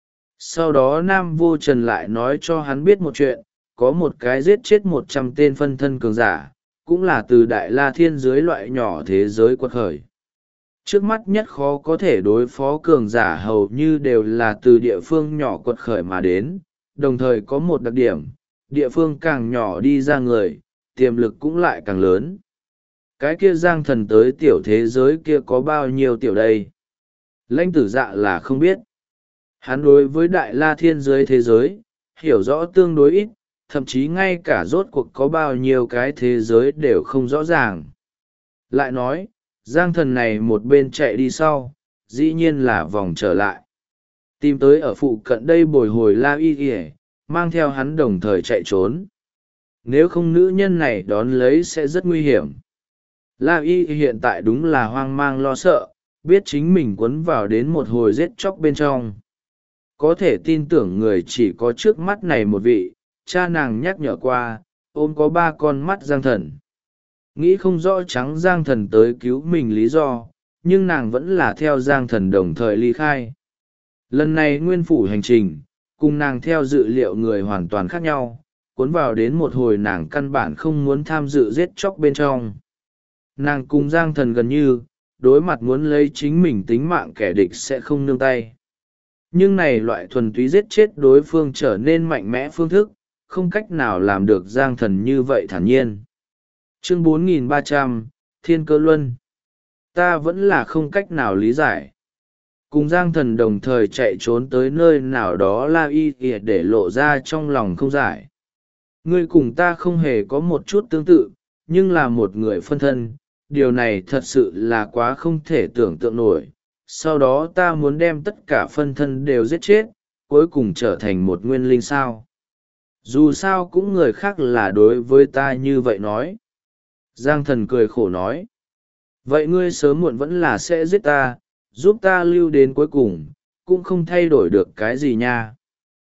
Sau đó Nam Vô Trần lại nói cho hắn biết một chuyện, có một cái giết chết 100 tên phân thân cường giả, cũng là từ Đại La Thiên dưới loại nhỏ thế giới quật khởi. Trước mắt nhất khó có thể đối phó cường giả hầu như đều là từ địa phương nhỏ quật khởi mà đến, đồng thời có một đặc điểm, địa phương càng nhỏ đi ra người, tiềm lực cũng lại càng lớn. Cái kia Giang Thần tới tiểu thế giới kia có bao nhiêu tiểu đây? Lãnh tử dạ là không biết. Hắn đối với Đại La Thiên dưới thế giới, hiểu rõ tương đối ít, thậm chí ngay cả rốt cuộc có bao nhiêu cái thế giới đều không rõ ràng. Lại nói, Giang Thần này một bên chạy đi sau, dĩ nhiên là vòng trở lại. Tìm tới ở phụ cận đây bồi hồi La Y Y, mang theo hắn đồng thời chạy trốn. Nếu không nữ nhân này đón lấy sẽ rất nguy hiểm. La Y hiện tại đúng là hoang mang lo sợ, biết chính mình quấn vào đến một hồi giết chóc bên trong. Có thể tin tưởng người chỉ có trước mắt này một vị, cha nàng nhắc nhở qua, ôm có 3 con mắt Giang Thần. Nghĩ không rõ trắng Giang Thần tới cứu mình lý do, nhưng nàng vẫn là theo Giang Thần đồng thời ly khai. Lần này nguyên phủ hành trình, cùng nàng theo dự liệu người hoàn toàn khác nhau, cuốn vào đến một hồi nàng căn bản không muốn tham dự giết chóc bên trong. Nàng cùng Giang Thần gần như, đối mặt muốn lấy chính mình tính mạng kẻ địch sẽ không nương tay. Nhưng này loại thuần túy giết chết đối phương trở nên mạnh mẽ phương thức, không cách nào làm được Giang Thần như vậy thản nhiên. Chương 4300, Thiên Cơ Luân. Ta vẫn là không cách nào lý giải. Cùng Giang Thần đồng thời chạy trốn tới nơi nào đó La Y Y để lộ ra trong lòng không giải. Ngươi cùng ta không hề có một chút tương tự, nhưng là một người phân thân, điều này thật sự là quá không thể tưởng tượng nổi. Sau đó ta muốn đem tất cả phân thân đều giết chết, cuối cùng trở thành một nguyên linh sao. Dù sao cũng người khác là đối với ta như vậy nói. Giang Thần cười khổ nói. Vậy ngươi sớm muộn vẫn là sẽ giết ta, giúp ta lưu đến cuối cùng, cũng không thay đổi được cái gì nha.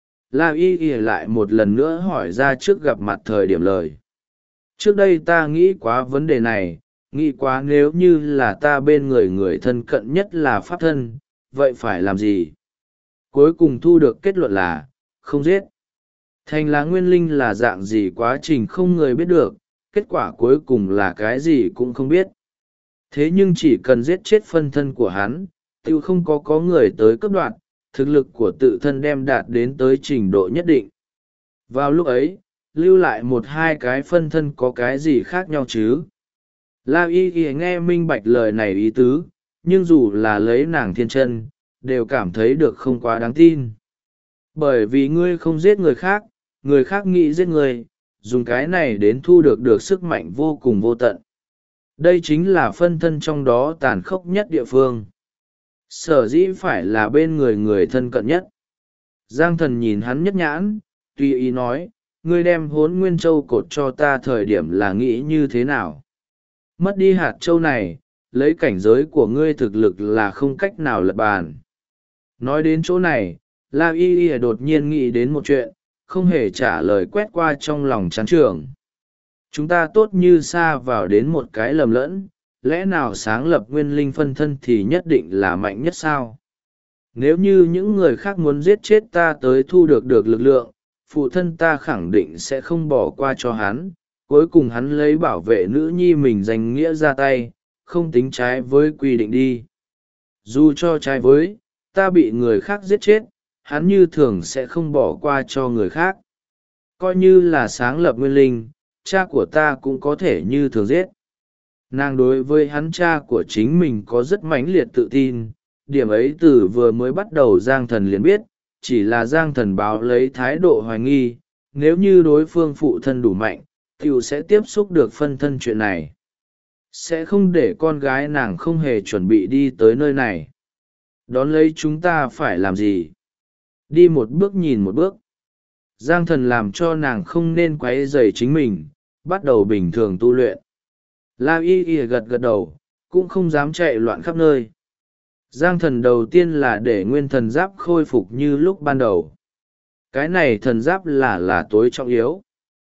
La Y Y lại một lần nữa hỏi ra trước gặp mặt thời điểm lời. Trước đây ta nghĩ quá vấn đề này, nghĩ quá nếu như là ta bên người người thân cận nhất là pháp thân, vậy phải làm gì? Cuối cùng thu được kết luận là, không giết. Thành là nguyên linh là dạng gì quá trình không người biết được, kết quả cuối cùng là cái gì cũng không biết. Thế nhưng chỉ cần giết chết phân thân của hắn, tự không có người tới cấp đoạt, thực lực của tự thân đem đạt đến tới trình độ nhất định. Vào lúc ấy, lưu lại một hai cái phân thân có cái gì khác nhau chứ? La Y Y nghe minh bạch lời này ý tứ, nhưng dù là lấy nàng thiên chân, đều cảm thấy được không quá đáng tin. Bởi vì ngươi không giết người khác nghĩ giết ngươi, dùng cái này đến thu được sức mạnh vô cùng vô tận. Đây chính là phân thân trong đó tàn khốc nhất địa phương. Sở dĩ phải là bên người thân cận nhất. Giang Thần nhìn hắn nhất nhãn, tùy ý nói, ngươi đem Hỗn Nguyên Châu cột cho ta thời điểm là nghĩ như thế nào? Mất đi hạt châu này, lấy cảnh giới của ngươi thực lực là không cách nào lật bàn. Nói đến chỗ này, La Y Y đột nhiên nghĩ đến một chuyện, không hề trả lời quét qua trong lòng chán trường. Chúng ta tốt như xa vào đến một cái lầm lẫn, lẽ nào sáng lập nguyên linh phân thân thì nhất định là mạnh nhất sao? Nếu như những người khác muốn giết chết ta tới thu được lực lượng, phụ thân ta khẳng định sẽ không bỏ qua cho hắn, cuối cùng hắn lấy bảo vệ nữ nhi mình danh nghĩa ra tay, không tính trái với quy định đi. Dù cho trái với, ta bị người khác giết chết, hắn như thường sẽ không bỏ qua cho người khác. Coi như là sáng lập nguyên linh, cha của ta cũng có thể như thường giết. Nàng đối với hắn cha của chính mình có rất mãnh liệt tự tin, điểm ấy từ vừa mới bắt đầu Giang Thần liền biết, chỉ là Giang Thần báo lấy thái độ hoài nghi, nếu như đối phương phụ thân đủ mạnh, tiểu sẽ tiếp xúc được phân thân chuyện này. Sẽ không để con gái nàng không hề chuẩn bị đi tới nơi này. Đón lấy chúng ta phải làm gì? Đi một bước nhìn một bước. Giang Thần làm cho nàng không nên quấy rầy chính mình, bắt đầu bình thường tu luyện. La Y Y gật gật đầu, cũng không dám chạy loạn khắp nơi. Giang Thần đầu tiên là để nguyên thần giáp khôi phục như lúc ban đầu. Cái này thần giáp là tối trọng yếu.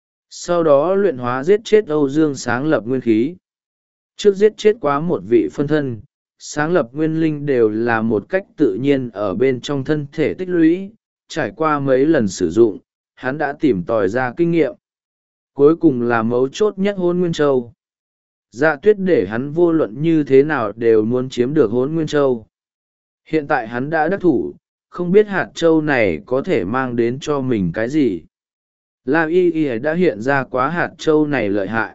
Sau đó luyện hóa giết chết Âu Dương sáng lập nguyên khí. Trước giết chết quá một vị phân thân, sáng lập nguyên linh đều là một cách tự nhiên ở bên trong thân thể tích lũy, trải qua mấy lần sử dụng, hắn đã tìm tòi ra kinh nghiệm. Cuối cùng là mấu chốt nhất Hỗn Nguyên Châu. Dạ Tuyết để hắn vô luận như thế nào đều muốn chiếm được Hỗn Nguyên Châu. Hiện tại hắn đã đắc thủ, không biết hạt châu này có thể mang đến cho mình cái gì. La Y Y đã hiện ra quá hạt châu này lợi hại.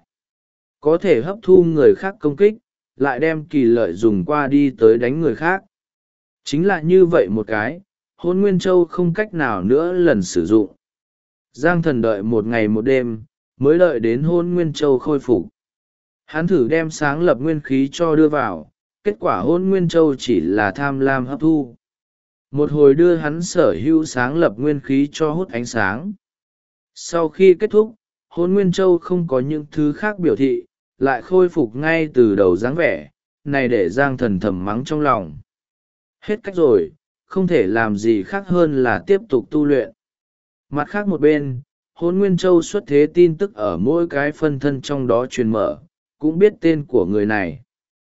Có thể hấp thu người khác công kích, lại đem kỳ lợi dùng qua đi tới đánh người khác. Chính là như vậy một cái, Hỗn Nguyên Châu không cách nào nữa lần sử dụng. Giang Thần đợi một ngày một đêm, mới đợi đến Hỗn Nguyên Châu khôi phục. Hắn thử đem sáng lập nguyên khí cho đưa vào, kết quả Hỗn Nguyên Châu chỉ là tham lam hấp thu. Một hồi đưa hắn sở hữu sáng lập nguyên khí cho hút ánh sáng. Sau khi kết thúc, Hỗn Nguyên Châu không có những thứ khác biểu thị, lại khôi phục ngay từ đầu dáng vẻ, này để Giang Thần thầm mắng trong lòng. Hết cách rồi, không thể làm gì khác hơn là tiếp tục tu luyện. Mặt khác một bên, Hỗn Nguyên Châu xuất thế tin tức ở mỗi cái phân thân trong đó truyền mở, cũng biết tên của người này.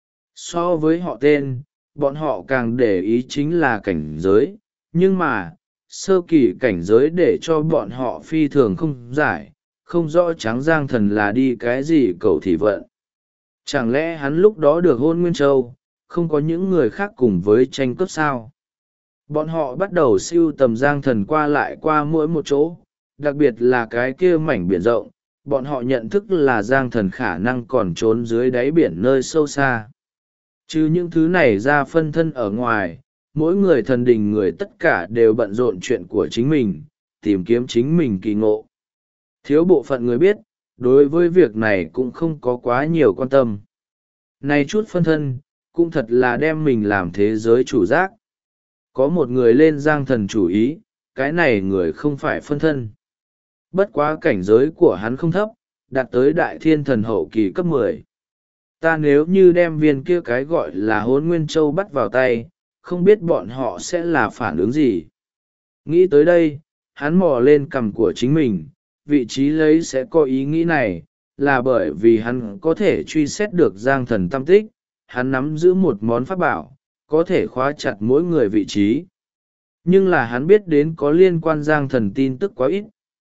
So với họ tên, bọn họ càng để ý chính là cảnh giới, nhưng mà, sơ kỳ cảnh giới để cho bọn họ phi thường không giải, không rõ trắng Giang Thần là đi cái gì cầu thị vận. Chẳng lẽ hắn lúc đó được Hỗn Nguyên Châu, không có những người khác cùng với tranh cướp sao? Bọn họ bắt đầu siêu tầm Giang Thần qua lại qua mỗi một chỗ, đặc biệt là cái kia mảnh biển rộng, bọn họ nhận thức là Giang Thần khả năng còn trốn dưới đáy biển nơi sâu xa. Chứ những thứ này ra phân thân ở ngoài, mỗi người thần đình người tất cả đều bận rộn chuyện của chính mình, tìm kiếm chính mình kỳ ngộ. Thiếu bộ phận người biết, đối với việc này cũng không có quá nhiều quan tâm. Này chút phân thân, cũng thật là đem mình làm thế giới chủ giác. Có một người lên Giang Thần chủ ý, cái này người không phải phân thân. Bất quá cảnh giới của hắn không thấp, đạt tới đại thiên thần hậu kỳ cấp 10. Ta nếu như đem viên kia cái gọi là Hỗn Nguyên Châu bắt vào tay, không biết bọn họ sẽ là phản ứng gì. Nghĩ tới đây, hắn mò lên cằm của chính mình, vị trí lấy sẽ có ý nghĩ này, là bởi vì hắn có thể truy xét được Giang Thần tâm tích, hắn nắm giữ một món pháp bảo, có thể khóa chặt mỗi người vị trí. Nhưng là hắn biết đến có liên quan Giang Thần tin tức quá ít,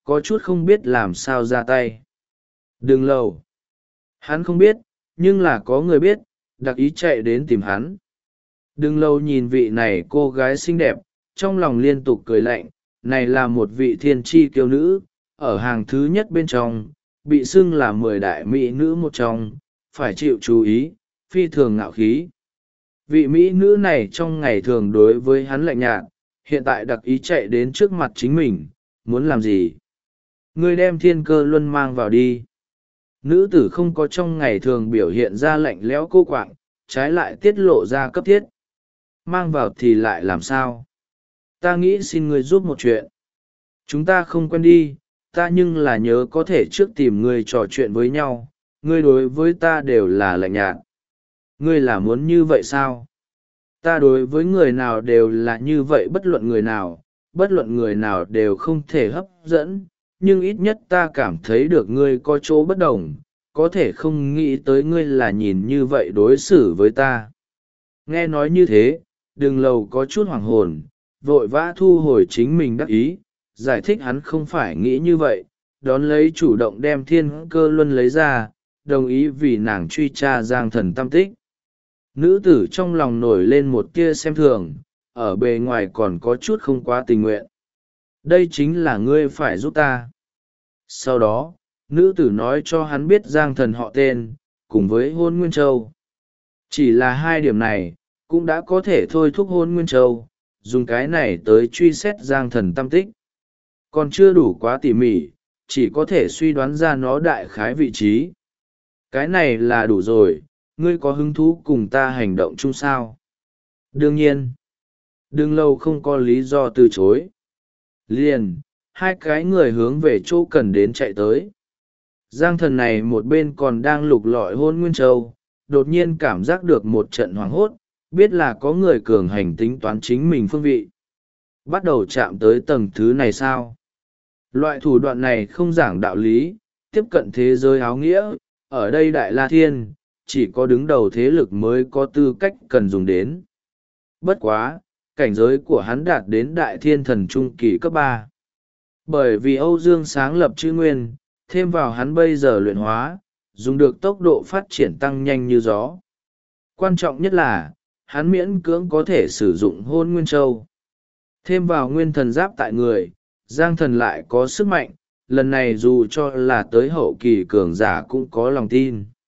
có chút không biết làm sao ra tay. Đừng lâu. Hắn không biết, nhưng là có người biết, đặc ý chạy đến tìm hắn. Đừng lâu nhìn vị này cô gái xinh đẹp, trong lòng liên tục cười lạnh, này là một vị thiên tri kiêu nữ, ở hàng thứ nhất bên trong, bị xưng là 10 đại mỹ nữ một trong, phải chịu chú ý, phi thường ngạo khí. Vị mỹ nữ này trong ngày thường đối với hắn lạnh nhạt, hiện tại đặc ý chạy đến trước mặt chính mình, muốn làm gì? Ngươi đem thiên cơ luân mang vào đi. Nữ tử không có trong ngày thường biểu hiện ra lạnh lẽo cô quạng, trái lại tiết lộ ra cấp thiết. Mang vào thì lại làm sao? Ta nghĩ xin ngươi giúp một chuyện. Chúng ta không quen đi, ta nhưng là nhớ có thể trước tìm ngươi trò chuyện với nhau, ngươi đối với ta đều là lạnh nhạt. Ngươi là muốn như vậy sao? Ta đối với người nào đều là như vậy, bất luận người nào đều không thể hấp dẫn, nhưng ít nhất ta cảm thấy được ngươi có chỗ bất đồng, có thể không nghĩ tới ngươi là nhìn như vậy đối xử với ta. Nghe nói như thế, Đường Lầu có chút hoảng hồn, vội vã thu hồi chính mình đắc ý, giải thích hắn không phải nghĩ như vậy, đón lấy chủ động đem thiên cơ luân lấy ra, đồng ý vì nàng truy tra Giang Thần tam tích. Nữ tử trong lòng nổi lên một tia xem thường, ở bề ngoài còn có chút không quá tình nguyện. Đây chính là ngươi phải giúp ta. Sau đó, nữ tử nói cho hắn biết Giang Thần họ tên, cùng với Hôn Nguyên Châu. Chỉ là hai điểm này, cũng đã có thể thôi thúc Hôn Nguyên Châu, dùng cái này tới truy xét Giang Thần tâm tích. Còn chưa đủ quá tỉ mỉ, chỉ có thể suy đoán ra nó đại khái vị trí. Cái này là đủ rồi, ngươi có hứng thú cùng ta hành động chung sao? Đương nhiên, đừng lâu không có lý do từ chối. Liền, hai cái người hướng về chỗ cần đến chạy tới. Giang Thần này một bên còn đang lục lọi Hôn Nguyên Châu, đột nhiên cảm giác được một trận hoảng hốt, biết là có người cường hành tính toán chính mình phương vị. Bắt đầu chạm tới tầng thứ này sao? Loại thủ đoạn này không giảng đạo lý, tiếp cận thế giới áo nghĩa, ở đây Đại La Thiên, chỉ có đứng đầu thế lực mới có tư cách cần dùng đến. Bất quá, cảnh giới của hắn đạt đến Đại Thiên Thần Trung Kỳ cấp 3. Bởi vì Âu Dương sáng lập chữ nguyên, thêm vào hắn bây giờ luyện hóa, dùng được tốc độ phát triển tăng nhanh như gió. Quan trọng nhất là, hắn miễn cưỡng có thể sử dụng Hôn Nguyên Châu. Thêm vào nguyên thần giáp tại người, Giang Thần lại có sức mạnh, lần này dù cho là tới hậu kỳ cường giả cũng có lòng tin.